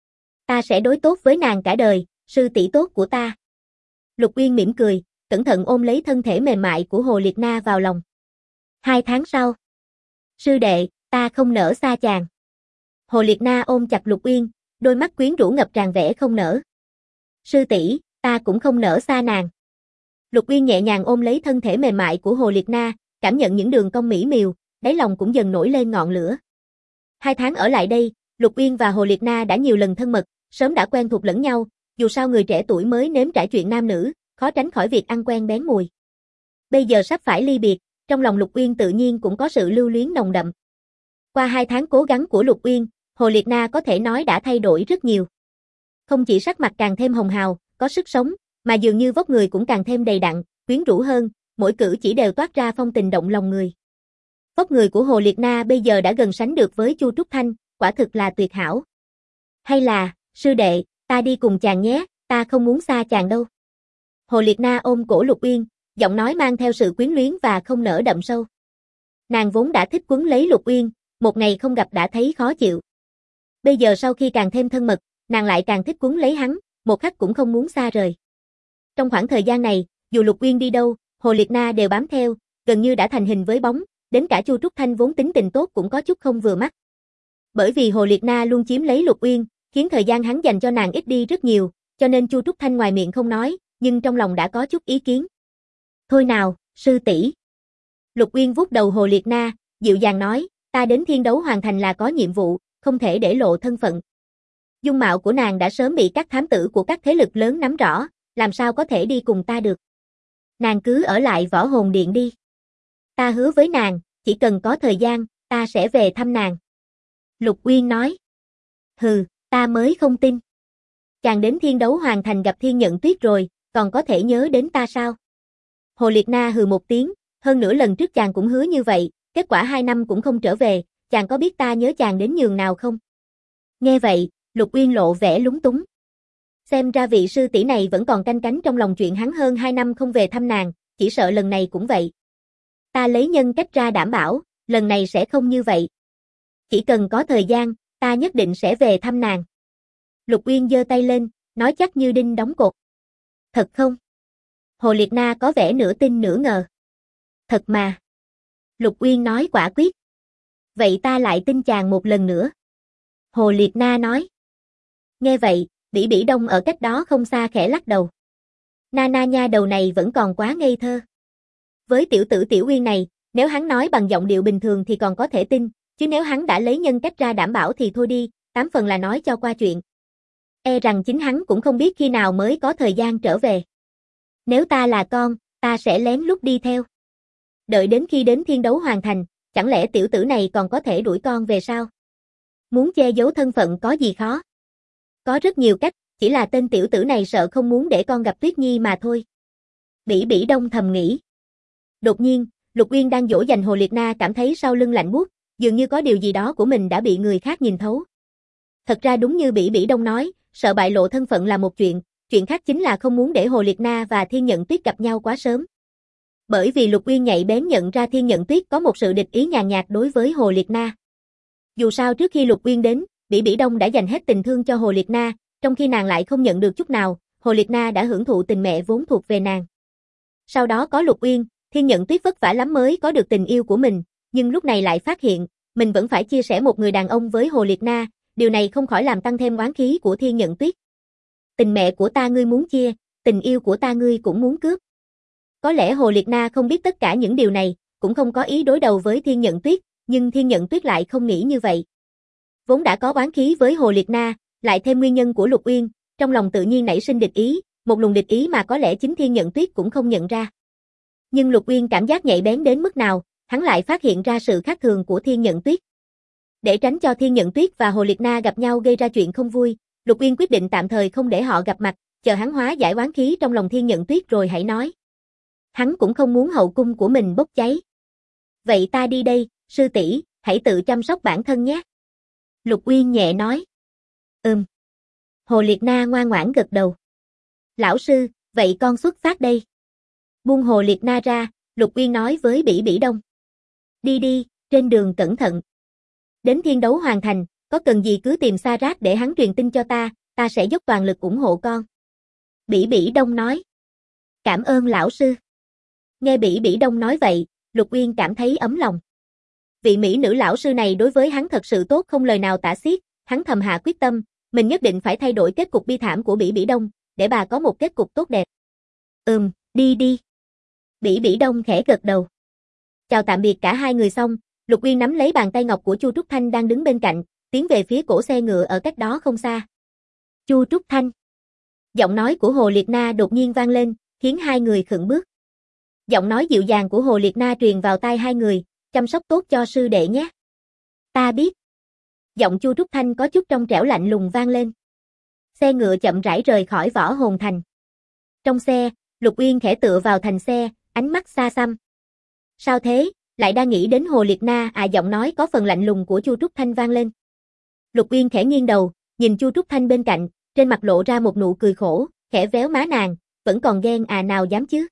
Ta sẽ đối tốt với nàng cả đời, sư tỷ tốt của ta. Lục Uyên mỉm cười, cẩn thận ôm lấy thân thể mềm mại của Hồ Liệt Na vào lòng. 2 tháng sau. Sư đệ, ta không nỡ xa chàng. Hồ Liệt Na ôm chặt Lục Uyên, đôi mắt quyến rũ ngập tràn vẻ không nỡ. Sư tỷ, ta cũng không nỡ xa nàng. Lục Uyên nhẹ nhàng ôm lấy thân thể mềm mại của Hồ Liệt Na, cảm nhận những đường cong mỹ miều, đáy lòng cũng dần nổi lên ngọn lửa. 2 tháng ở lại đây, Lục Uyên và Hồ Liệt Na đã nhiều lần thân mật, sớm đã quen thuộc lẫn nhau, dù sao người trẻ tuổi mới nếm trải chuyện nam nữ, khó tránh khỏi việc ăn quen bén mùi. Bây giờ sắp phải ly biệt, trong lòng Lục Uyên tự nhiên cũng có sự lưu luyến nồng đậm. Qua 2 tháng cố gắng của Lục Uyên, Hồ Liệt Na có thể nói đã thay đổi rất nhiều. Không chỉ sắc mặt càng thêm hồng hào, có sức sống, mà dường như vóc người cũng càng thêm đầy đặn, quyến rũ hơn, mỗi cử chỉ đều toát ra phong tình động lòng người. Vóc người của Hồ Liệt Na bây giờ đã gần sánh được với Chu Trúc Thanh, quả thực là tuyệt hảo. Hay là, sư đệ, ta đi cùng chàng nhé, ta không muốn xa chàng đâu. Hồ Liệt Na ôm cổ Lục Uyên, giọng nói mang theo sự quyến luyến và không nỡ đậm sâu. Nàng vốn đã thích quấn lấy Lục Uyên, một ngày không gặp đã thấy khó chịu. Bây giờ sau khi càng thêm thân mật, nàng lại càng thích quấn lấy hắn, một khắc cũng không muốn xa rời. Trong khoảng thời gian này, dù Lục Uyên đi đâu, Hồ Liệt Na đều bám theo, gần như đã thành hình với bóng, đến cả Chu Trúc Thanh vốn tính tình tốt cũng có chút không vừa mắt. Bởi vì Hồ Liệt Na luôn chiếm lấy Lục Uyên, khiến thời gian hắn dành cho nàng ít đi rất nhiều, cho nên Chu Trúc Thanh ngoài miệng không nói, nhưng trong lòng đã có chút ý kiến. Thôi nào, sư tỷ. Lục Uyên vuốt đầu Hồ Liệt Na, dịu dàng nói, ta đến Thiên Đấu Hoàng Thành là có nhiệm vụ, không thể để lộ thân phận. Dung mạo của nàng đã sớm bị các thám tử của các thế lực lớn nắm rõ, làm sao có thể đi cùng ta được. Nàng cứ ở lại Võ Hồn Điện đi. Ta hứa với nàng, chỉ cần có thời gian, ta sẽ về thăm nàng. Lục Uyên nói. Hừ, ta mới không tin. Chàng đến Thiên Đấu Hoàng Thành gặp Thiên Nhận Tuyết rồi, còn có thể nhớ đến ta sao? Hồ Liệt Na hừ một tiếng, hơn nữa lần trước chàng cũng hứa như vậy, kết quả 2 năm cũng không trở về, chàng có biết ta nhớ chàng đến nhường nào không? Nghe vậy, Lục Uyên lộ vẻ lúng túng. Xem ra vị sư tỷ này vẫn còn canh cánh trong lòng chuyện hắn hơn 2 năm không về thăm nàng, chỉ sợ lần này cũng vậy. Ta lấy nhân cách ra đảm bảo, lần này sẽ không như vậy. Chỉ cần có thời gian, ta nhất định sẽ về thăm nàng. Lục Uyên giơ tay lên, nói chắc như đinh đóng cột. Thật không? Hồ Liệt Na có vẻ nửa tin nửa ngờ. Thật mà. Lục Uyên nói quả quyết. Vậy ta lại tin chàng một lần nữa. Hồ Liệt Na nói. Nghe vậy, Bỉ Bỉ Đông ở cách đó không xa khẽ lắc đầu. Na nha đầu này vẫn còn quá ngây thơ. Với tiểu tử Tiểu Uyên này, nếu hắn nói bằng giọng điệu bình thường thì còn có thể tin, chứ nếu hắn đã lấy nhân cách ra đảm bảo thì thôi đi, 8 phần là nói cho qua chuyện. E rằng chính hắn cũng không biết khi nào mới có thời gian trở về. Nếu ta là con, ta sẽ lén lút đi theo. Đợi đến khi đến Thiên Đấu Hoàng Thành, chẳng lẽ tiểu tử này còn có thể đuổi con về sao? Muốn che giấu thân phận có gì khó? Có rất nhiều cách, chỉ là tên tiểu tử này sợ không muốn để con gặp Tuyết Nhi mà thôi. Bỉ Bỉ Đông thầm nghĩ. Đột nhiên, Lục Uyên đang dỗ dành Hồ Liệt Na cảm thấy sau lưng lạnh buốt, dường như có điều gì đó của mình đã bị người khác nhìn thấu. Thật ra đúng như Bỉ Bỉ Đông nói, sợ bại lộ thân phận là một chuyện khác chính là không muốn để Hồ Liệt Na và Thiên Nhận Tuyết gặp nhau quá sớm. Bởi vì Lục Uyên nhạy bén nhận ra Thiên Nhận Tuyết có một sự địch ý nhàn nhạt đối với Hồ Liệt Na. Dù sao trước khi Lục Uyên đến, Bỉ Bỉ Đông đã dành hết tình thương cho Hồ Liệt Na, trong khi nàng lại không nhận được chút nào, Hồ Liệt Na đã hưởng thụ tình mẹ vốn thuộc về nàng. Sau đó có Lục Uyên, Thiên Nhận Tuyết vất vả lắm mới có được tình yêu của mình, nhưng lúc này lại phát hiện, mình vẫn phải chia sẻ một người đàn ông với Hồ Liệt Na, điều này không khỏi làm tăng thêm oán khí của Thiên Nhận Tuyết. Tình mẹ của ta ngươi muốn chia, tình yêu của ta ngươi cũng muốn cướp. Có lẽ Hồ Liệt Na không biết tất cả những điều này, cũng không có ý đối đầu với Thiên Nhận Tuyết, nhưng Thiên Nhận Tuyết lại không nghĩ như vậy. Vốn đã có oán khí với Hồ Liệt Na, lại thêm nguyên nhân của Lục Uyên, trong lòng tự nhiên nảy sinh địch ý, một luồng địch ý mà có lẽ chính Thiên Nhận Tuyết cũng không nhận ra. Nhưng Lục Uyên cảm giác nhạy bén đến mức nào, hắn lại phát hiện ra sự khác thường của Thiên Nhận Tuyết. Để tránh cho Thiên Nhận Tuyết và Hồ Liệt Na gặp nhau gây ra chuyện không vui, Lục Uyên quyết định tạm thời không để họ gặp mặt, chờ hắn hóa giải oán khí trong lòng Thiên Nhận Tuyết rồi hãy nói. Hắn cũng không muốn hậu cung của mình bốc cháy. Vậy ta đi đây, sư tỷ, hãy tự chăm sóc bản thân nhé. Lục Uyên nhẹ nói. Hồ Liệt Na ngoan ngoãn gật đầu. Lão sư, vậy con xuất phát đây. Buông Hồ Liệt Na ra, Lục Uyên nói với Bỉ Bỉ Đông. Đi đi, trên đường cẩn thận. Đến Thiên Đấu Hoàng Thành, có cần gì cứ tìm Sa Rát để hắn truyền tin cho ta sẽ dốc toàn lực ủng hộ con. Bỉ Bỉ Đông nói. Cảm ơn lão sư. Nghe Bỉ Bỉ Đông nói vậy, Lục Uyên cảm thấy ấm lòng. Vị mỹ nữ lão sư này đối với hắn thật sự tốt không lời nào tả xiết, hắn thầm hạ quyết tâm, mình nhất định phải thay đổi kết cục bi thảm của Bỉ Bỉ Đông, để bà có một kết cục tốt đẹp. Đi đi. Bỉ Bỉ Đông khẽ gật đầu. Chào tạm biệt cả hai người xong, Lục Uyên nắm lấy bàn tay ngọc của Chu Trúc Thanh đang đứng bên cạnh, tiến về phía cổ xe ngựa ở cách đó không xa. Chu Trúc Thanh. Giọng nói của Hồ Liệt Na đột nhiên vang lên, khiến hai người khựng bước. Giọng nói dịu dàng của Hồ Liệt Na truyền vào tai hai người, chăm sóc tốt cho sư đệ nhé. Ta biết. Giọng Chu Trúc Thanh có chút trong trẻo lạnh lùng vang lên. Xe ngựa chậm rãi rời khỏi Võ Hồn Thành. Trong xe, Lục Uyên khẽ tựa vào thành xe, ánh mắt xa xăm. Sao thế, lại đang nghĩ đến Hồ Liệt Na giọng nói có phần lạnh lùng của Chu Trúc Thanh vang lên. Lục Uyên khẽ nghiêng đầu, nhìn Chu Trúc Thanh bên cạnh, trên mặt lộ ra một nụ cười khổ, khẽ véo má nàng, vẫn còn ghen nào dám chứ.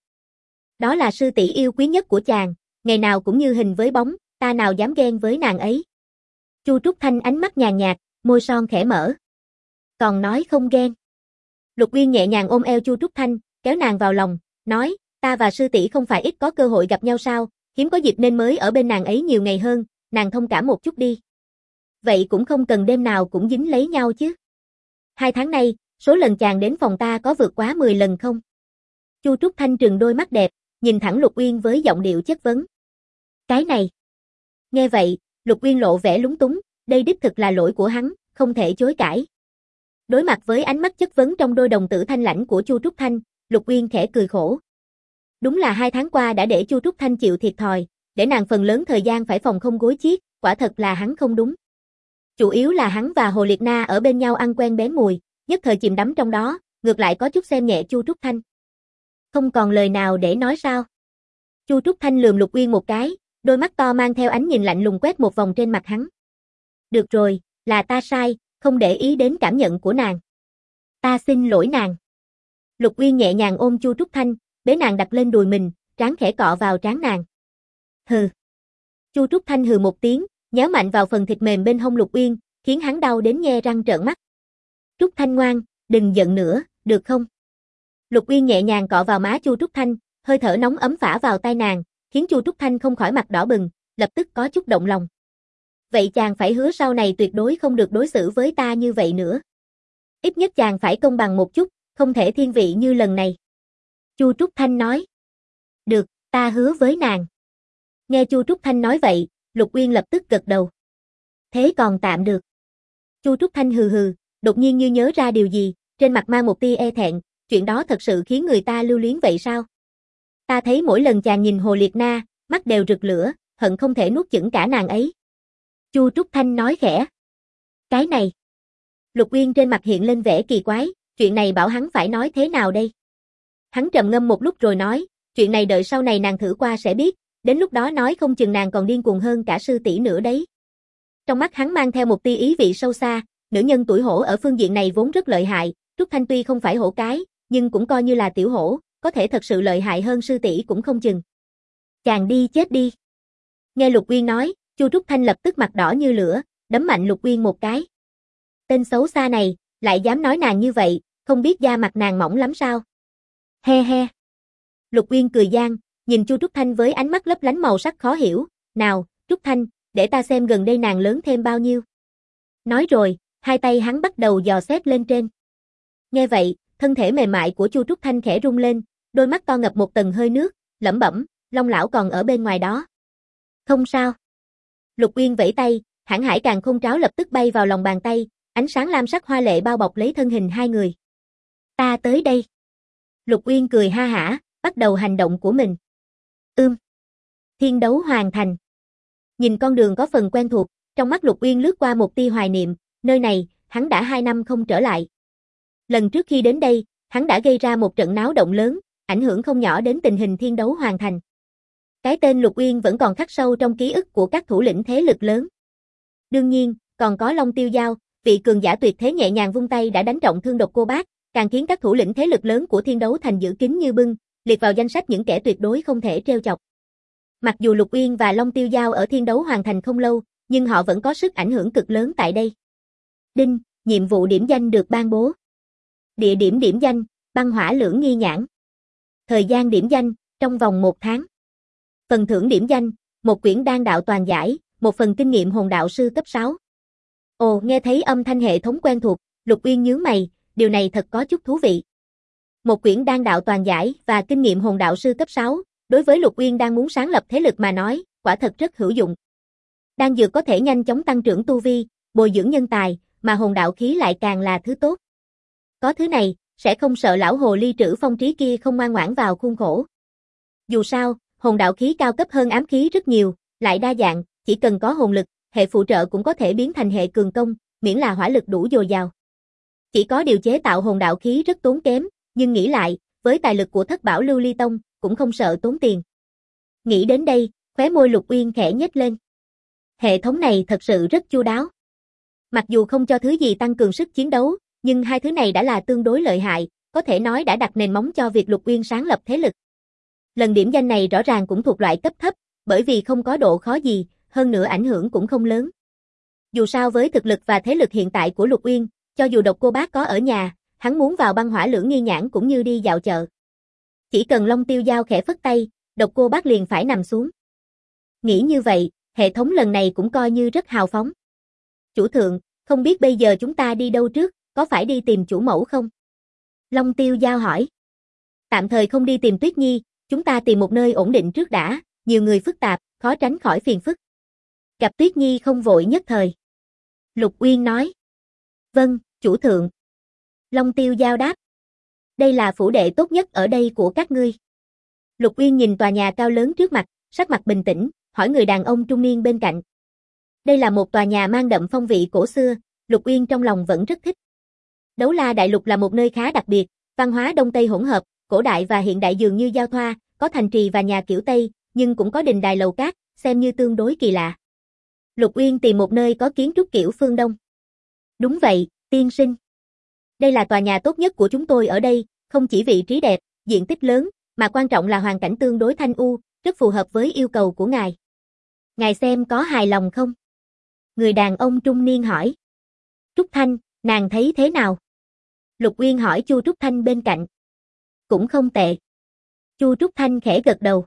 Đó là sư tỷ yêu quý nhất của chàng, ngày nào cũng như hình với bóng, ta nào dám ghen với nàng ấy. Chu Trúc Thanh ánh mắt nhàn nhạt, môi son khẽ mở. Còn nói không ghen. Lục Uyên nhẹ nhàng ôm eo Chu Trúc Thanh, kéo nàng vào lòng, nói, ta và sư tỷ không phải ít có cơ hội gặp nhau sao, hiếm có dịp nên mới ở bên nàng ấy nhiều ngày hơn, nàng thông cảm một chút đi. Vậy cũng không cần đêm nào cũng dính lấy nhau chứ. 2 tháng nay, số lần chàng đến phòng ta có vượt quá 10 lần không? Chu Trúc Thanh trừng đôi mắt đẹp, nhìn thẳng Lục Uyên với giọng điệu chất vấn. Cái này. Nghe vậy, Lục Uyên lộ vẻ lúng túng, đây đích thực là lỗi của hắn, không thể chối cãi. Đối mặt với ánh mắt chất vấn trong đôi đồng tử thanh lãnh của Chu Trúc Thanh, Lục Uyên khẽ cười khổ. Đúng là 2 tháng qua đã để Chu Trúc Thanh chịu thiệt thòi, để nàng phần lớn thời gian phải phòng không gối chiếc, quả thật là hắn không đúng. Chủ yếu là hắn và Hồ Liệt Na ở bên nhau ăn quen bén mùi, nhất thời chìm đắm trong đó, ngược lại có chút xem nhẹ Chu Trúc Thanh. Không còn lời nào để nói sao? Chu Trúc Thanh lườm Lục Uyên một cái, đôi mắt to mang theo ánh nhìn lạnh lùng quét một vòng trên mặt hắn. Được rồi, là ta sai, không để ý đến cảm nhận của nàng. Ta xin lỗi nàng. Lục Uyên nhẹ nhàng ôm Chu Trúc Thanh, bế nàng đặt lên đùi mình, trán khẽ cọ vào trán nàng. Hừ. Chu Trúc Thanh hừ một tiếng, nhéo mạnh vào phần thịt mềm bên hông Lục Uyên, khiến hắn đau đến nhe răng trợn mắt. Trúc Thanh ngoan, đừng giận nữa, được không? Lục Uyên nhẹ nhàng cọ vào má Chu Trúc Thanh, hơi thở nóng ấm phả vào tai nàng, khiến Chu Trúc Thanh không khỏi mặt đỏ bừng, lập tức có chút động lòng. Vậy chàng phải hứa sau này tuyệt đối không được đối xử với ta như vậy nữa. Ít nhất chàng phải công bằng một chút, không thể thiên vị như lần này. Chu Trúc Thanh nói. Được, ta hứa với nàng. Nghe Chu Trúc Thanh nói vậy, Lục Uyên lập tức gật đầu. Thế còn tạm được. Chu Trúc Thanh hừ hừ, đột nhiên như nhớ ra điều gì, trên mặt mang một tia e thẹn, chuyện đó thật sự khiến người ta lưu luyến vậy sao? Ta thấy mỗi lần chàng nhìn Hồ Liệt Na, mắt đều rực lửa, hận không thể nuốt chửng cả nàng ấy. Chu Trúc Thanh nói khẽ. Cái này. Lục Uyên trên mặt hiện lên vẻ kỳ quái, chuyện này bảo hắn phải nói thế nào đây? Hắn trầm ngâm một lúc rồi nói, chuyện này đợi sau này nàng thử qua sẽ biết, đến lúc đó nói không chừng nàng còn điên cuồng hơn cả sư tỷ nữa đấy. Trong mắt hắn mang theo một tia ý vị sâu xa, nữ nhân tuổi hổ ở phương diện này vốn rất lợi hại, Trúc Thanh tuy không phải hổ cái, nhưng cũng coi như là tiểu hổ, có thể thật sự lợi hại hơn sư tỷ cũng không chừng. Chàng đi chết đi. Nghe Lục Uyên nói, Chu Trúc Thanh lập tức mặt đỏ như lửa, đấm mạnh Lục Uyên một cái. Tên xấu xa này, lại dám nói nàng như vậy, không biết da mặt nàng mỏng lắm sao? He he. Lục Uyên cười gian, nhìn Chu Trúc Thanh với ánh mắt lấp lánh màu sắc khó hiểu, nào, Trúc Thanh, để ta xem gần đây nàng lớn thêm bao nhiêu. Nói rồi, hai tay hắn bắt đầu dò xét lên trên. Nghe vậy, thân thể mềm mại của Chu Trúc Thanh khẽ rung lên, đôi mắt to ngập một tầng hơi nước, lẩm bẩm, Long lão còn ở bên ngoài đó. Không sao. Lục Uyên vẫy tay, hãn hải càng khôn tráo lập tức bay vào lòng bàn tay, ánh sáng lam sắc hoa lệ bao bọc lấy thân hình hai người. Ta tới đây. Lục Uyên cười ha hả, bắt đầu hành động của mình. Thiên đấu hoàn thành. Nhìn con đường có phần quen thuộc, trong mắt Lục Uyên lướt qua một tia hoài niệm, nơi này, hắn đã 2 năm không trở lại. Lần trước khi đến đây, hắn đã gây ra một trận náo động lớn, ảnh hưởng không nhỏ đến tình hình thiên đấu hoàn thành. Cái tên Lục Uyên vẫn còn khắc sâu trong ký ức của các thủ lĩnh thế lực lớn. Đương nhiên, còn có Long Tiêu Giao, vị cường giả tuyệt thế nhẹ nhàng vung tay đã đánh trọng thương Độc Cô Bác, càng khiến các thủ lĩnh thế lực lớn của thiên đấu thành giữ kín như bưng, liệt vào danh sách những kẻ tuyệt đối không thể trêu chọc. Mặc dù Lục Uyên và Long Tiêu Giao ở thiên đấu hoàn thành không lâu, nhưng họ vẫn có sức ảnh hưởng cực lớn tại đây. Đinh, nhiệm vụ điểm danh được ban bố. Địa điểm điểm danh, băng hỏa lưỡng nghi nhãn. Thời gian điểm danh, trong vòng 1 tháng. Phần thưởng điểm danh, một quyển đan đạo toàn giải, một phần kinh nghiệm hồn đạo sư cấp 6. Ồ, nghe thấy âm thanh hệ thống quen thuộc, Lục Uyên nhướng mày, điều này thật có chút thú vị. Một quyển đan đạo toàn giải và kinh nghiệm hồn đạo sư cấp 6, đối với Lục Uyên đang muốn sáng lập thế lực mà nói, quả thật rất hữu dụng. Đan dược có thể nhanh chóng tăng trưởng tu vi, bồi dưỡng nhân tài, mà hồn đạo khí lại càng là thứ tốt. Có thứ này, sẽ không sợ lão hồ ly Trữ Phong Trí kia không ngoan ngoãn vào khuôn khổ. Dù sao, hồn đạo khí cao cấp hơn ám khí rất nhiều, lại đa dạng, chỉ cần có hồn lực, hệ phụ trợ cũng có thể biến thành hệ cường công, miễn là hỏa lực đủ dồi dào. Chỉ có điều chế tạo hồn đạo khí rất tốn kém, nhưng nghĩ lại, với tài lực của Thất Bảo Lưu Ly Tông, cũng không sợ tốn tiền. Nghĩ đến đây, khóe môi Lục Uyên khẽ nhếch lên. Hệ thống này thật sự rất chu đáo. Mặc dù không cho thứ gì tăng cường sức chiến đấu, nhưng hai thứ này đã là tương đối lợi hại, có thể nói đã đặt nền móng cho việc Lục Uyên sáng lập thế lực. Lần điểm danh này rõ ràng cũng thuộc loại cấp thấp, bởi vì không có độ khó gì, hơn nữa ảnh hưởng cũng không lớn. Dù sao với thực lực và thế lực hiện tại của Lục Uyên, cho dù Độc Cô Bác có ở nhà, hắn muốn vào băng hỏa lưỡng nghi nhãn cũng như đi dạo chợ. Chỉ cần Long Tiêu Giao khẽ phất tay, Độc Cô Bác liền phải nằm xuống. Nghĩ như vậy, hệ thống lần này cũng coi như rất hào phóng. Chủ thượng, không biết bây giờ chúng ta đi đâu trước, có phải đi tìm chủ mẫu không? Long Tiêu Giao hỏi. Tạm thời không đi tìm Tuyết Nhi, chúng ta tìm một nơi ổn định trước đã, nhiều người phức tạp, khó tránh khỏi phiền phức. Gặp Tuyết Nhi không vội nhất thời. Lục Uyên nói. Vâng, chủ thượng. Long Tiêu Giao đáp. Đây là phủ đệ tốt nhất ở đây của các ngươi. Lục Uyên nhìn tòa nhà cao lớn trước mặt, sắc mặt bình tĩnh, hỏi người đàn ông trung niên bên cạnh. Đây là một tòa nhà mang đậm phong vị cổ xưa, Lục Uyên trong lòng vẫn rất thích. Đấu La Đại Lục là một nơi khá đặc biệt, văn hóa Đông Tây hỗn hợp, cổ đại và hiện đại dường như giao thoa, có thành trì và nhà kiểu Tây, nhưng cũng có đình đài lầu cát, xem như tương đối kỳ lạ. Lục Uyên tìm một nơi có kiến trúc kiểu phương Đông. Đúng vậy, tiên sinh. Đây là tòa nhà tốt nhất của chúng tôi ở đây, không chỉ vị trí đẹp, diện tích lớn, mà quan trọng là hoàn cảnh tương đối thanh u, rất phù hợp với yêu cầu của ngài. Ngài xem có hài lòng không? Người đàn ông trung niên hỏi. Trúc Thanh, nàng thấy thế nào? Lục Uyên hỏi Chu Trúc Thanh bên cạnh. Cũng không tệ. Chu Trúc Thanh khẽ gật đầu.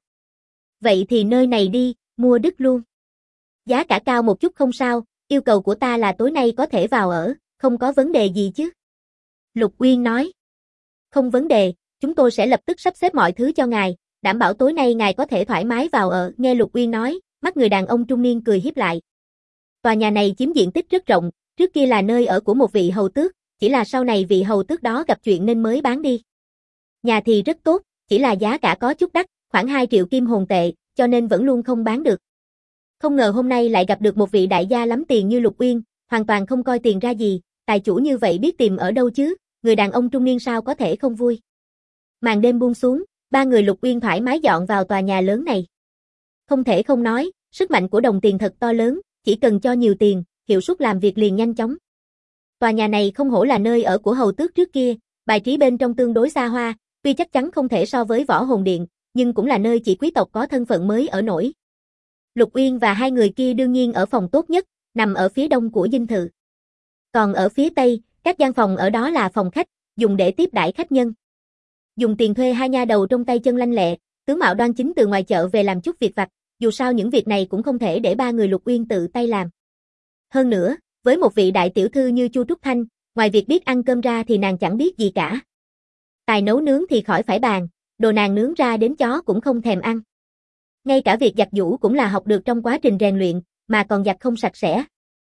Vậy thì nơi này đi, mua đứt luôn. Giá cả cao một chút không sao, yêu cầu của ta là tối nay có thể vào ở, không có vấn đề gì chứ? Lục Uyên nói. Không vấn đề, chúng tôi sẽ lập tức sắp xếp mọi thứ cho ngài, đảm bảo tối nay ngài có thể thoải mái vào ở. Nghe Lục Uyên nói, mắt người đàn ông trung niên cười hiếp lại. Tòa nhà này chiếm diện tích rất rộng, trước kia là nơi ở của một vị hầu tước, chỉ là sau này vị hầu tước đó gặp chuyện nên mới bán đi. Nhà thì rất tốt, chỉ là giá cả có chút đắt, khoảng 2 triệu kim hồn tệ, cho nên vẫn luôn không bán được. Không ngờ hôm nay lại gặp được một vị đại gia lắm tiền như Lục Uyên, hoàn toàn không coi tiền ra gì, tài chủ như vậy biết tìm ở đâu chứ, người đàn ông trung niên sao có thể không vui. Màn đêm buông xuống, ba người Lục Uyên thoải mái dọn vào tòa nhà lớn này. Không thể không nói, sức mạnh của đồng tiền thật to lớn, chỉ cần cho nhiều tiền, hiệu suất làm việc liền nhanh chóng. Tòa nhà này không hổ là nơi ở của hầu tước trước kia, bài trí bên trong tương đối xa hoa, tuy chắc chắn không thể so với Võ Hồn Điện, nhưng cũng là nơi chỉ quý tộc có thân phận mới ở nổi. Lục Uyên và hai người kia đương nhiên ở phòng tốt nhất, nằm ở phía đông của dinh thự. Còn ở phía tây, các gian phòng ở đó là phòng khách, dùng để tiếp đãi khách nhân. Dùng tiền thuê hai nha đầu trong tay chân lanh lẹ, tướng mạo đoan chính từ ngoài chợ về làm chút việc vặt, dù sao những việc này cũng không thể để ba người Lục Uyên tự tay làm. Hơn nữa, với một vị đại tiểu thư như Chu Trúc Thanh, ngoài việc biết ăn cơm ra thì nàng chẳng biết gì cả. Tài nấu nướng thì khỏi phải bàn, đồ nàng nướng ra đến chó cũng không thèm ăn. Ngay cả việc giặt giũ cũng là học được trong quá trình rèn luyện, mà còn giặt không sạch sẽ.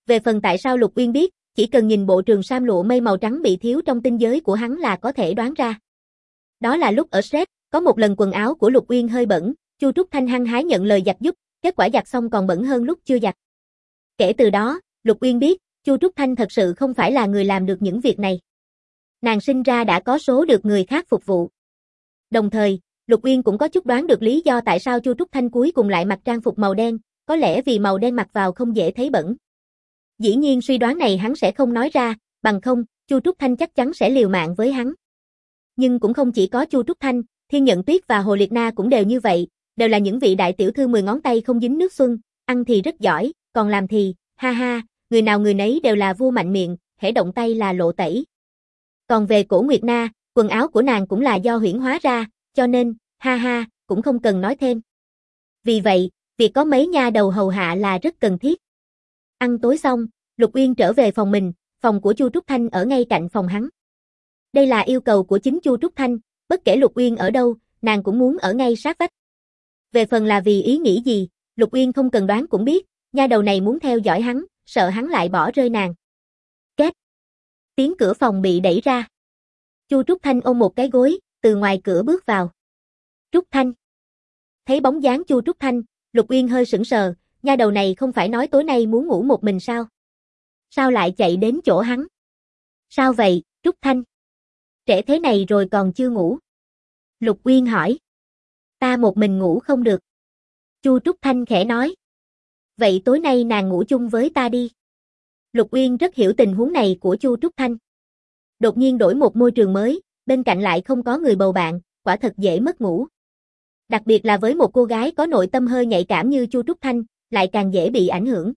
Về phần tại sao Lục Uyên biết, chỉ cần nhìn bộ trường sam lụa mây màu trắng bị thiếu trong tinh giới của hắn là có thể đoán ra. Đó là lúc ở Sret, có một lần quần áo của Lục Uyên hơi bẩn, Chu Trúc Thanh hăng hái nhận lời giặt giúp, kết quả giặt xong còn bẩn hơn lúc chưa giặt. Kể từ đó, Lục Uyên biết, Chu Trúc Thanh thật sự không phải là người làm được những việc này. Nàng sinh ra đã có số được người khác phục vụ. Đồng thời, Lục Uyên cũng có chút đoán được lý do tại sao Chu Trúc Thanh cuối cùng lại mặc trang phục màu đen, có lẽ vì màu đen mặc vào không dễ thấy bẩn. Dĩ nhiên suy đoán này hắn sẽ không nói ra, bằng không, Chu Trúc Thanh chắc chắn sẽ liều mạng với hắn. Nhưng cũng không chỉ có Chu Trúc Thanh, Thiên Nhận Tuyết và Hồ Liệt Na cũng đều như vậy, đều là những vị đại tiểu thư 10 ngón tay không dính nước xuân, ăn thì rất giỏi, còn làm thì, ha ha, người nào người nấy đều là vua mạnh miệng, hễ động tay là lộ tẩy. Còn về Cổ Nguyệt Na, quần áo của nàng cũng là do huyễn hóa ra, cho nên, ha ha, cũng không cần nói thêm. Vì vậy, việc có mấy nha đầu hầu hạ là rất cần thiết. Ăn tối xong, Lục Uyên trở về phòng mình, phòng của Chu Trúc Thanh ở ngay cạnh phòng hắn. Đây là yêu cầu của chính Chu Trúc Thanh, bất kể Lục Uyên ở đâu, nàng cũng muốn ở ngay sát vách. Về phần là vì ý nghĩ gì, Lục Uyên không cần đoán cũng biết, nha đầu này muốn theo dõi hắn, sợ hắn lại bỏ rơi nàng. Két. Tiếng cửa phòng bị đẩy ra. Chu Trúc Thanh ôm một cái gối, từ ngoài cửa bước vào. Trúc Thanh. Thấy bóng dáng Chu Trúc Thanh, Lục Uyên hơi sững sờ, nha đầu này không phải nói tối nay muốn ngủ một mình sao? Sao lại chạy đến chỗ hắn? Sao vậy, Trúc Thanh? Trễ thế này rồi còn chưa ngủ. Lục Uyên hỏi. Ta một mình ngủ không được. Chu Trúc Thanh khẽ nói. Vậy tối nay nàng ngủ chung với ta đi. Lục Uyên rất hiểu tình huống này của Chu Trúc Thanh. Đột nhiên đổi một môi trường mới, bên cạnh lại không có người bầu bạn, quả thật dễ mất ngủ. Đặc biệt là với một cô gái có nội tâm hơi nhạy cảm như Chu Trúc Thanh, lại càng dễ bị ảnh hưởng.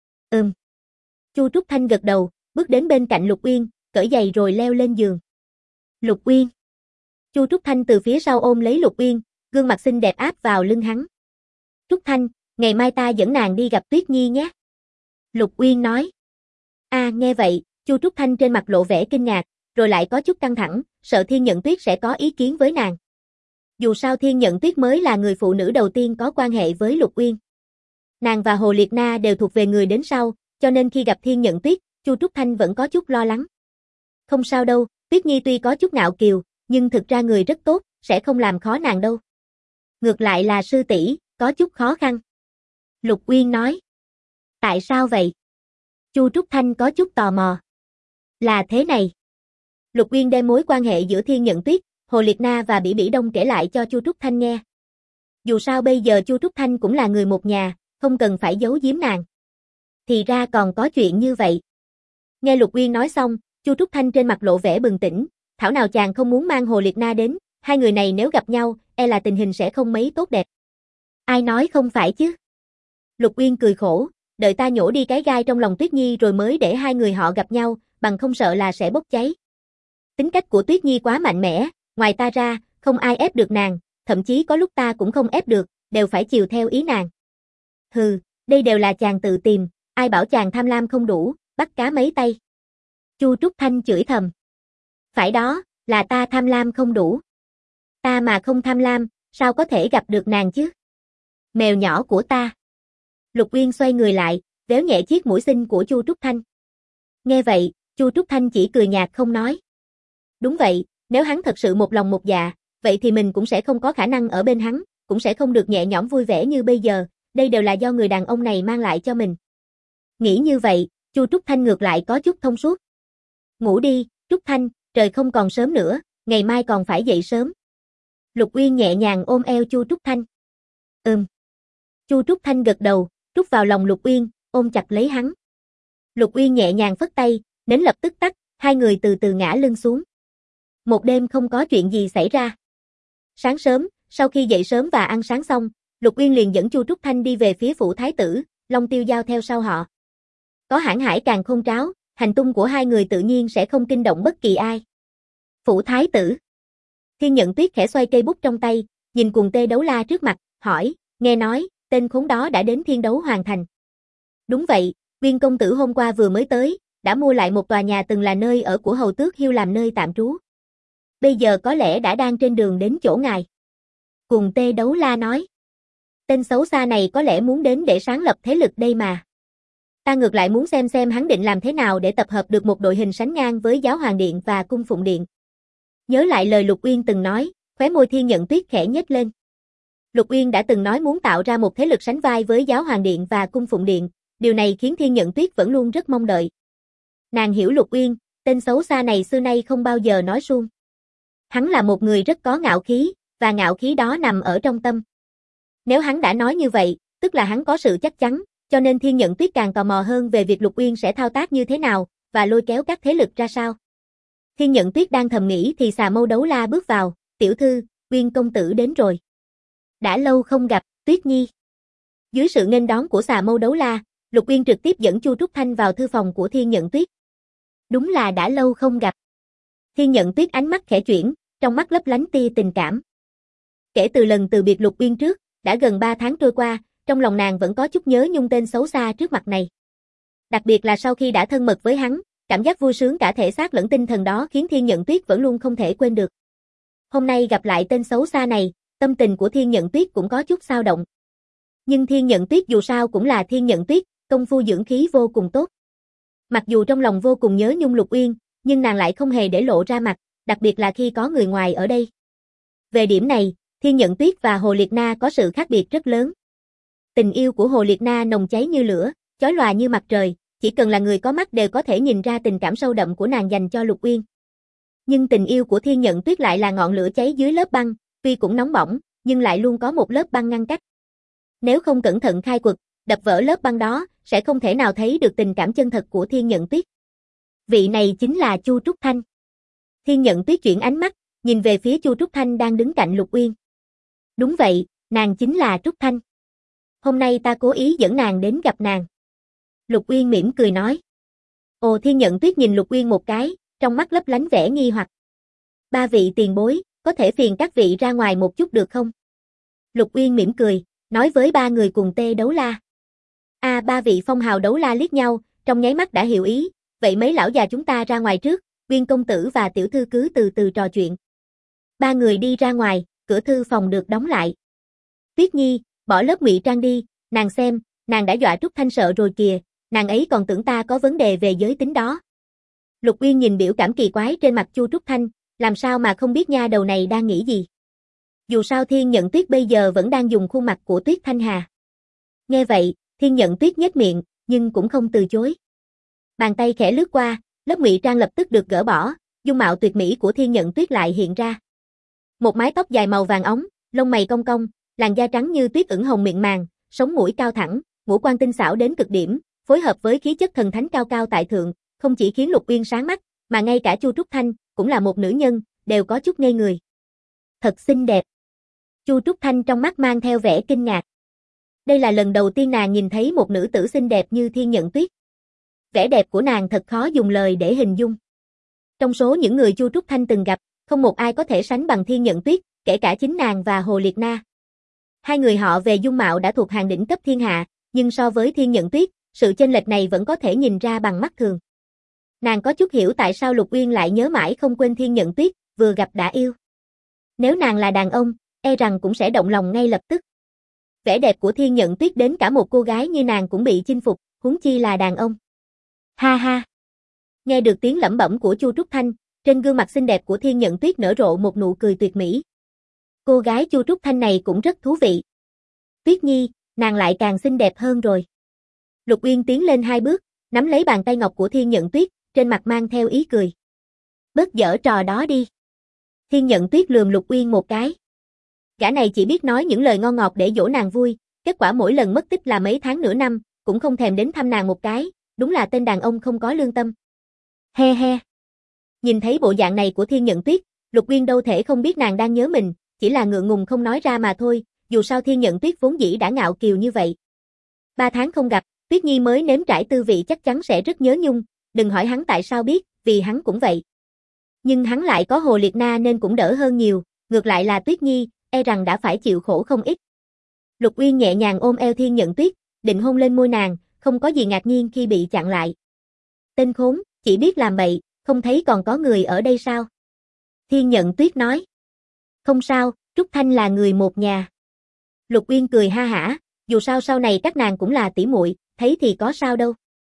Chu Trúc Thanh gật đầu, bước đến bên cạnh Lục Uyên, cởi giày rồi leo lên giường. Lục Uyên. Chu Trúc Thanh từ phía sau ôm lấy Lục Uyên, gương mặt xinh đẹp áp vào lưng hắn. Trúc Thanh, ngày mai ta dẫn nàng đi gặp Tuyết Nhi nhé. Lục Uyên nói. Nghe vậy, Chu Trúc Thanh trên mặt lộ vẻ kinh ngạc, rồi lại có chút căng thẳng, sợ Thiên Nhận Tuyết sẽ có ý kiến với nàng. Dù sao Thiên Nhận Tuyết mới là người phụ nữ đầu tiên có quan hệ với Lục Uyên. Nàng và Hồ Liệt Na đều thuộc về người đến sau, cho nên khi gặp Thiên Nhận Tuyết, Chu Trúc Thanh vẫn có chút lo lắng. Không sao đâu, Tuyết Nhi tuy có chút ngạo kiều, nhưng thực ra người rất tốt, sẽ không làm khó nàng đâu. Ngược lại là sư tỷ, có chút khó khăn. Lục Uyên nói. Tại sao vậy? Chu Trúc Thanh có chút tò mò. Là thế này. Lục Uyên đem mối quan hệ giữa Thiên Nhận Tuyết, Hồ Liệt Na và Bỉ Bỉ Đông kể lại cho Chu Trúc Thanh nghe. Dù sao bây giờ Chu Trúc Thanh cũng là người một nhà, không cần phải giấu giếm nàng. Thì ra còn có chuyện như vậy. Nghe Lục Uyên nói xong, Chu Trúc Thanh trên mặt lộ vẻ bừng tỉnh, thảo nào chàng không muốn mang Hồ Liệt Na đến, hai người này nếu gặp nhau, e là tình hình sẽ không mấy tốt đẹp. Ai nói không phải chứ? Lục Uyên cười khổ, đợi ta nhổ đi cái gai trong lòng Tuyết Nhi rồi mới để hai người họ gặp nhau, bằng không sợ là sẽ bốc cháy. Tính cách của Tuyết Nhi quá mạnh mẽ, ngoài ta ra, không ai ép được nàng, thậm chí có lúc ta cũng không ép được, đều phải chiều theo ý nàng. Hừ, đây đều là chàng tự tìm, ai bảo chàng tham lam không đủ, bắt cá mấy tay. Chu Trúc Thanh chửi thầm. Phải đó, là ta tham lam không đủ. Ta mà không tham lam, sao có thể gặp được nàng chứ? Mèo nhỏ của ta. Lục Uyên xoay người lại, véo nhẹ chiếc mũi xinh của Chu Trúc Thanh. Nghe vậy, Chu Trúc Thanh chỉ cười nhạt không nói. Đúng vậy, nếu hắn thật sự một lòng một dạ, vậy thì mình cũng sẽ không có khả năng ở bên hắn, cũng sẽ không được nhẹ nhõm vui vẻ như bây giờ, đây đều là do người đàn ông này mang lại cho mình. Nghĩ như vậy, Chu Trúc Thanh ngược lại có chút thông suốt. Ngủ đi, Trúc Thanh, trời không còn sớm nữa, ngày mai còn phải dậy sớm. Lục Uyên nhẹ nhàng ôm eo Chu Trúc Thanh. Chu Trúc Thanh gật đầu, rút vào lòng Lục Uyên, ôm chặt lấy hắn. Lục Uyên nhẹ nhàng phất tay, nến lập tức tắt, hai người từ từ ngã lưng xuống. Một đêm không có chuyện gì xảy ra. Sáng sớm, sau khi dậy sớm và ăn sáng xong, Lục Uyên liền dẫn Chu Trúc Thanh đi về phía phủ thái tử, Long Tiêu Giao theo sau họ. Có Hãn Hải Càn Khôn Tráo, hành tung của hai người tự nhiên sẽ không kinh động bất kỳ ai. Phủ thái tử. Thiên Nhận Tuyết khẽ xoay cây bút trong tay, nhìn Cuồng Tê Đấu La trước mặt, hỏi, nghe nói, tên khốn đó đã đến Thiên Đấu Hoàng Thành. Đúng vậy, Viên công tử hôm qua vừa mới tới, đã mua lại một tòa nhà từng là nơi ở của hầu tước Hiêu làm nơi tạm trú. Bây giờ có lẽ đã đang trên đường đến chỗ ngài. Cuồng Tê Đấu La nói. Tên xấu xa này có lẽ muốn đến để sáng lập thế lực đây mà. Ta ngược lại muốn xem hắn định làm thế nào để tập hợp được một đội hình sánh ngang với Giáo Hoàng Điện và Cung Phụng Điện. Nhớ lại lời Lục Uyên từng nói, khóe môi Thiên Nhận Tuyết khẽ nhếch lên. Lục Uyên đã từng nói muốn tạo ra một thế lực sánh vai với Giáo Hoàng Điện và Cung Phụng Điện, điều này khiến Thiên Nhận Tuyết vẫn luôn rất mong đợi. Nàng hiểu Lục Uyên, tên xấu xa này xưa nay không bao giờ nói suông. Hắn là một người rất có ngạo khí, và ngạo khí đó nằm ở trong tâm. Nếu hắn đã nói như vậy, tức là hắn có sự chắc chắn, cho nên Thiên Nhận Tuyết càng tò mò hơn về việc Lục Uyên sẽ thao tác như thế nào, và lôi kéo các thế lực ra sao. Thiên Nhận Tuyết đang thầm nghĩ thì Xà Mâu Đấu La bước vào, "Tiểu thư, Uyên công tử đến rồi." "Đã lâu không gặp, Tuyết Nhi." Dưới sự nghênh đón của Xà Mâu Đấu La, Lục Uyên trực tiếp dẫn Chu Trúc Thanh vào thư phòng của Thiên Nhận Tuyết. "Đúng là đã lâu không gặp." Thiên Nhận Tuyết ánh mắt khẽ chuyển, trong mắt lấp lánh tia tình cảm. Kể từ lần từ biệt Lục Uyên trước, đã gần 3 tháng trôi qua, trong lòng nàng vẫn có chút nhớ nhung tên xấu xa trước mặt này. Đặc biệt là sau khi đã thân mật với hắn, cảm giác vui sướng cả thể xác lẫn tinh thần đó khiến Thiên Nhận Tuyết vẫn luôn không thể quên được. Hôm nay gặp lại tên xấu xa này, tâm tình của Thiên Nhận Tuyết cũng có chút xao động. Nhưng Thiên Nhận Tuyết dù sao cũng là Thiên Nhận Tuyết, công phu dưỡng khí vô cùng tốt. Mặc dù trong lòng vô cùng nhớ nhung Lục Uyên, nhưng nàng lại không hề để lộ ra mặt, đặc biệt là khi có người ngoài ở đây. Về điểm này, Thiên Nhận Tuyết và Hồ Liệt Na có sự khác biệt rất lớn. Tình yêu của Hồ Liệt Na nồng cháy như lửa, chói lòa như mặt trời, chỉ cần là người có mắt đều có thể nhìn ra tình cảm sâu đậm của nàng dành cho Lục Uyên. Nhưng tình yêu của Thiên Nhận Tuyết lại là ngọn lửa cháy dưới lớp băng, tuy cũng nóng bỏng, nhưng lại luôn có một lớp băng ngăn cách. Nếu không cẩn thận khai quật, đập vỡ lớp băng đó, sẽ không thể nào thấy được tình cảm chân thật của Thiên Nhận Tuyết. Vị này chính là Chu Trúc Thanh. Thiên Nhận Tuyết chuyển ánh mắt, nhìn về phía Chu Trúc Thanh đang đứng cạnh Lục Uyên. Đúng vậy, nàng chính là Trúc Thanh. Hôm nay ta cố ý dẫn nàng đến gặp nàng. Lục Uyên mỉm cười nói. Ồ, Thiên Nhận Tuyết nhìn Lục Uyên một cái, trong mắt lấp lánh vẻ nghi hoặc. "Ba vị tiền bối, có thể phiền các vị ra ngoài một chút được không?" Lục Uyên mỉm cười, nói với ba người cùng Tê Đấu La. Ba vị phong hào đấu la liếc nhau, trong nháy mắt đã hiểu ý, vậy mấy lão già chúng ta ra ngoài trước, Uyên công tử và tiểu thư cứ từ từ trò chuyện. Ba người đi ra ngoài, cửa thư phòng được đóng lại. Tuyết Nhi, bỏ lớp ngụy trang đi, nàng xem, nàng đã dọa Trúc Thanh sợ rồi kìa, nàng ấy còn tưởng ta có vấn đề về giới tính đó. Lục Uyên nhìn biểu cảm kỳ quái trên mặt Chu Trúc Thanh, làm sao mà không biết nha đầu này đang nghĩ gì. Dù sao Thiên Nhận Tuyết bây giờ vẫn đang dùng khuôn mặt của Tuyết Thanh Hà. Nghe vậy, Thiên Nhận Tuyết nhếch miệng, nhưng cũng không từ chối. Bàn tay khẽ lướt qua, lớp ngụy trang lập tức được gỡ bỏ, dung mạo tuyệt mỹ của Thiên Nhận Tuyết lại hiện ra. Một mái tóc dài màu vàng óng, lông mày cong cong, làn da trắng như tuyết ửng hồng miệng màng, sống mũi cao thẳng, ngũ quan tinh xảo đến cực điểm, phối hợp với khí chất thần thánh cao cao tại thượng, không chỉ khiến Lục Uyên sáng mắt, mà ngay cả Chu Trúc Thanh, cũng là một nữ nhân, đều có chút ngây người. Thật xinh đẹp. Chu Trúc Thanh trong mắt mang theo vẻ kinh ngạc. Đây là lần đầu tiên nàng nhìn thấy một nữ tử xinh đẹp như Thiên Nhận Tuyết. Vẻ đẹp của nàng thật khó dùng lời để hình dung. Trong số những người Chu Trúc Thanh từng gặp, không một ai có thể sánh bằng Thiên Nhận Tuyết, kể cả chính nàng và Hồ Liệt Na. Hai người họ về dung mạo đã thuộc hàng đỉnh cấp thiên hạ, nhưng so với Thiên Nhận Tuyết, sự chênh lệch này vẫn có thể nhìn ra bằng mắt thường. Nàng có chút hiểu tại sao Lục Uyên lại nhớ mãi không quên Thiên Nhận Tuyết, vừa gặp đã yêu. Nếu nàng là đàn ông, e rằng cũng sẽ động lòng ngay lập tức. Vẻ đẹp của Thiên Nhận Tuyết đến cả một cô gái như nàng cũng bị chinh phục, huống chi là đàn ông. Ha ha. Nghe được tiếng lẩm bẩm của Chu Trúc Thanh, trên gương mặt xinh đẹp của Thiên Nhận Tuyết nở rộ một nụ cười tuyệt mỹ. Cô gái Chu Trúc Thanh này cũng rất thú vị. Tuyết Nhi, nàng lại càng xinh đẹp hơn rồi. Lục Uyên tiến lên 2 bước, nắm lấy bàn tay ngọc của Thiên Nhận Tuyết, trên mặt mang theo ý cười. Bớt giở trò đó đi. Thiên Nhận Tuyết lườm Lục Uyên một cái. Gã này chỉ biết nói những lời ngon ngọt để dỗ nàng vui, kết quả mỗi lần mất tích là mấy tháng nửa năm, cũng không thèm đến thăm nàng một cái, đúng là tên đàn ông không có lương tâm. He he. Nhìn thấy bộ dạng này của Thiên Nhận Tuyết, Lục Uyên đâu thể không biết nàng đang nhớ mình, chỉ là ngượng ngùng không nói ra mà thôi, dù sao Thiên Nhận Tuyết vốn dĩ đã ngạo kiều như vậy. 3 tháng không gặp, Tuyết Nhi mới nếm trải tư vị chắc chắn sẽ rất nhớ nhung, đừng hỏi hắn tại sao biết, vì hắn cũng vậy. Nhưng hắn lại có Hồ Liệt Na nên cũng đỡ hơn nhiều, ngược lại là Tuyết Nhi, e rằng đã phải chịu khổ không ít. Lục Uyên nhẹ nhàng ôm eo Thiên Nhận Tuyết, định hôn lên môi nàng, không có gì ngạc nhiên khi bị chặn lại. Tên khốn, chỉ biết làm bậy, không thấy còn có người ở đây sao? Thiên Nhận Tuyết nói. Không sao, Trúc Thanh là người một nhà. Lục Uyên cười ha hả, dù sao sau này các nàng cũng là tỷ muội, thấy thì có sao đâu.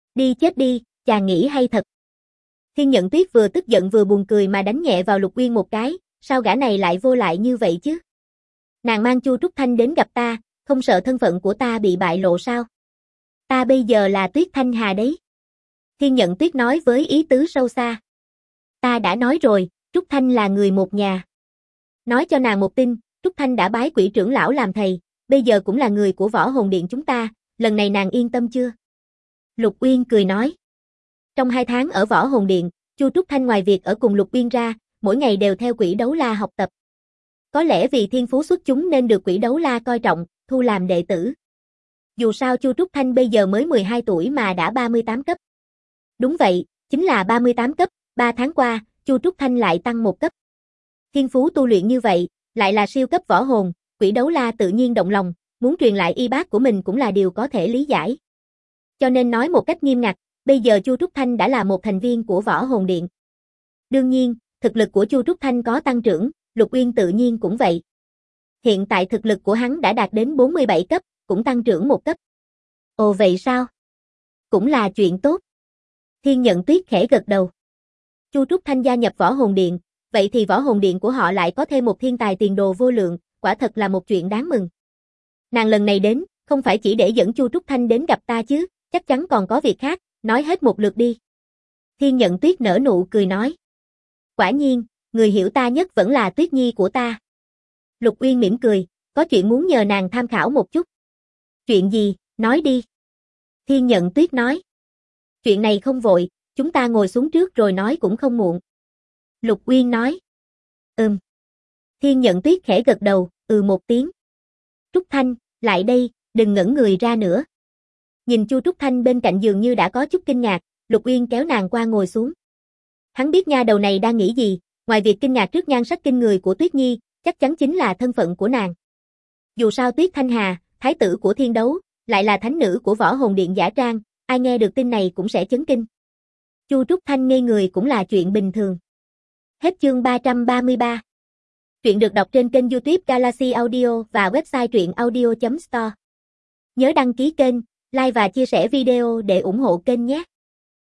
Đi chết đi, chàng nghĩ hay thật. Thiên Nhận Tuyết vừa tức giận vừa buồn cười mà đánh nhẹ vào Lục Uyên một cái, sao gã này lại vô lại như vậy chứ? Nàng mang Chu Trúc Thanh đến gặp ta, không sợ thân phận của ta bị bại lộ sao? Ta bây giờ là Tuyết Thanh Hà đấy. Thiên Nhận Tuyết nói với ý tứ sâu xa. Ta đã nói rồi, Trúc Thanh là người một nhà. Nói cho nàng một tin, Trúc Thanh đã bái Quỷ trưởng lão làm thầy, bây giờ cũng là người của Võ Hồn Điện chúng ta, lần này nàng yên tâm chưa? Lục Uyên cười nói. Trong 2 tháng ở Võ Hồn Điện, Chu Trúc Thanh ngoài việc ở cùng Lục Uyên ra, mỗi ngày đều theo Quỷ Đấu La học tập. Có lẽ vì thiên phú xuất chúng nên được Quỷ Đấu La coi trọng, thu làm đệ tử. Dù sao Chu Trúc Thanh bây giờ mới 12 tuổi mà đã 38 cấp. Đúng vậy, chính là 38 cấp, 3 tháng qua, Chu Trúc Thanh lại tăng 1 cấp. Thiên phú tu luyện như vậy, lại là siêu cấp võ hồn, Quỷ Đấu La tự nhiên động lòng, muốn truyền lại y bát của mình cũng là điều có thể lý giải. Cho nên nói một cách nghiêm ngặt, bây giờ Chu Trúc Thanh đã là một thành viên của Võ Hồn Điện. Đương nhiên, thực lực của Chu Trúc Thanh có tăng trưởng, Lục Uyên tự nhiên cũng vậy. Hiện tại thực lực của hắn đã đạt đến 47 cấp, cũng tăng trưởng 1 cấp. Ồ vậy sao? Cũng là chuyện tốt. Thiên Nhận Tuyết khẽ gật đầu. Chu Trúc Thanh gia nhập Võ Hồn Điện, vậy thì Võ Hồn Điện của họ lại có thêm một thiên tài tiền đồ vô lượng, quả thật là một chuyện đáng mừng. Nàng lần này đến, không phải chỉ để dẫn Chu Trúc Thanh đến gặp ta chứ, chắc chắn còn có việc khác, nói hết một lượt đi. Thiên Nhận Tuyết nở nụ cười nói. Quả nhiên, người hiểu ta nhất vẫn là Tuyết Nhi của ta. Lục Uyên mỉm cười, có chuyện muốn nhờ nàng tham khảo một chút. Chuyện gì, nói đi. Thiên Nhận Tuyết nói. Chuyện này không vội, chúng ta ngồi xuống trước rồi nói cũng không muộn. Lục Uyên nói. Thiên Nhận Tuyết khẽ gật đầu, một tiếng. Trúc Thanh, lại đây, đừng ngẩn người ra nữa. Nhìn Chu Trúc Thanh bên cạnh giường như đã có chút kinh ngạc, Lục Uyên kéo nàng qua ngồi xuống. Hắn biết nha đầu này đang nghĩ gì, ngoài việc kinh ngạc trước nhan sắc kinh người của Tuyết Nhi, chắc chắn chính là thân phận của nàng. Dù sao Tuyết Thanh Hà, thái tử của thiên đấu, lại là thánh nữ của Võ Hồn Điện giả trang, ai nghe được tin này cũng sẽ chấn kinh. Chu Trúc Thanh ngây người cũng là chuyện bình thường. Hết chương 333. Truyện được đọc trên kênh YouTube Galaxy Audio và website truyệnaudio.store. Nhớ đăng ký kênh, like và chia sẻ video để ủng hộ kênh nhé.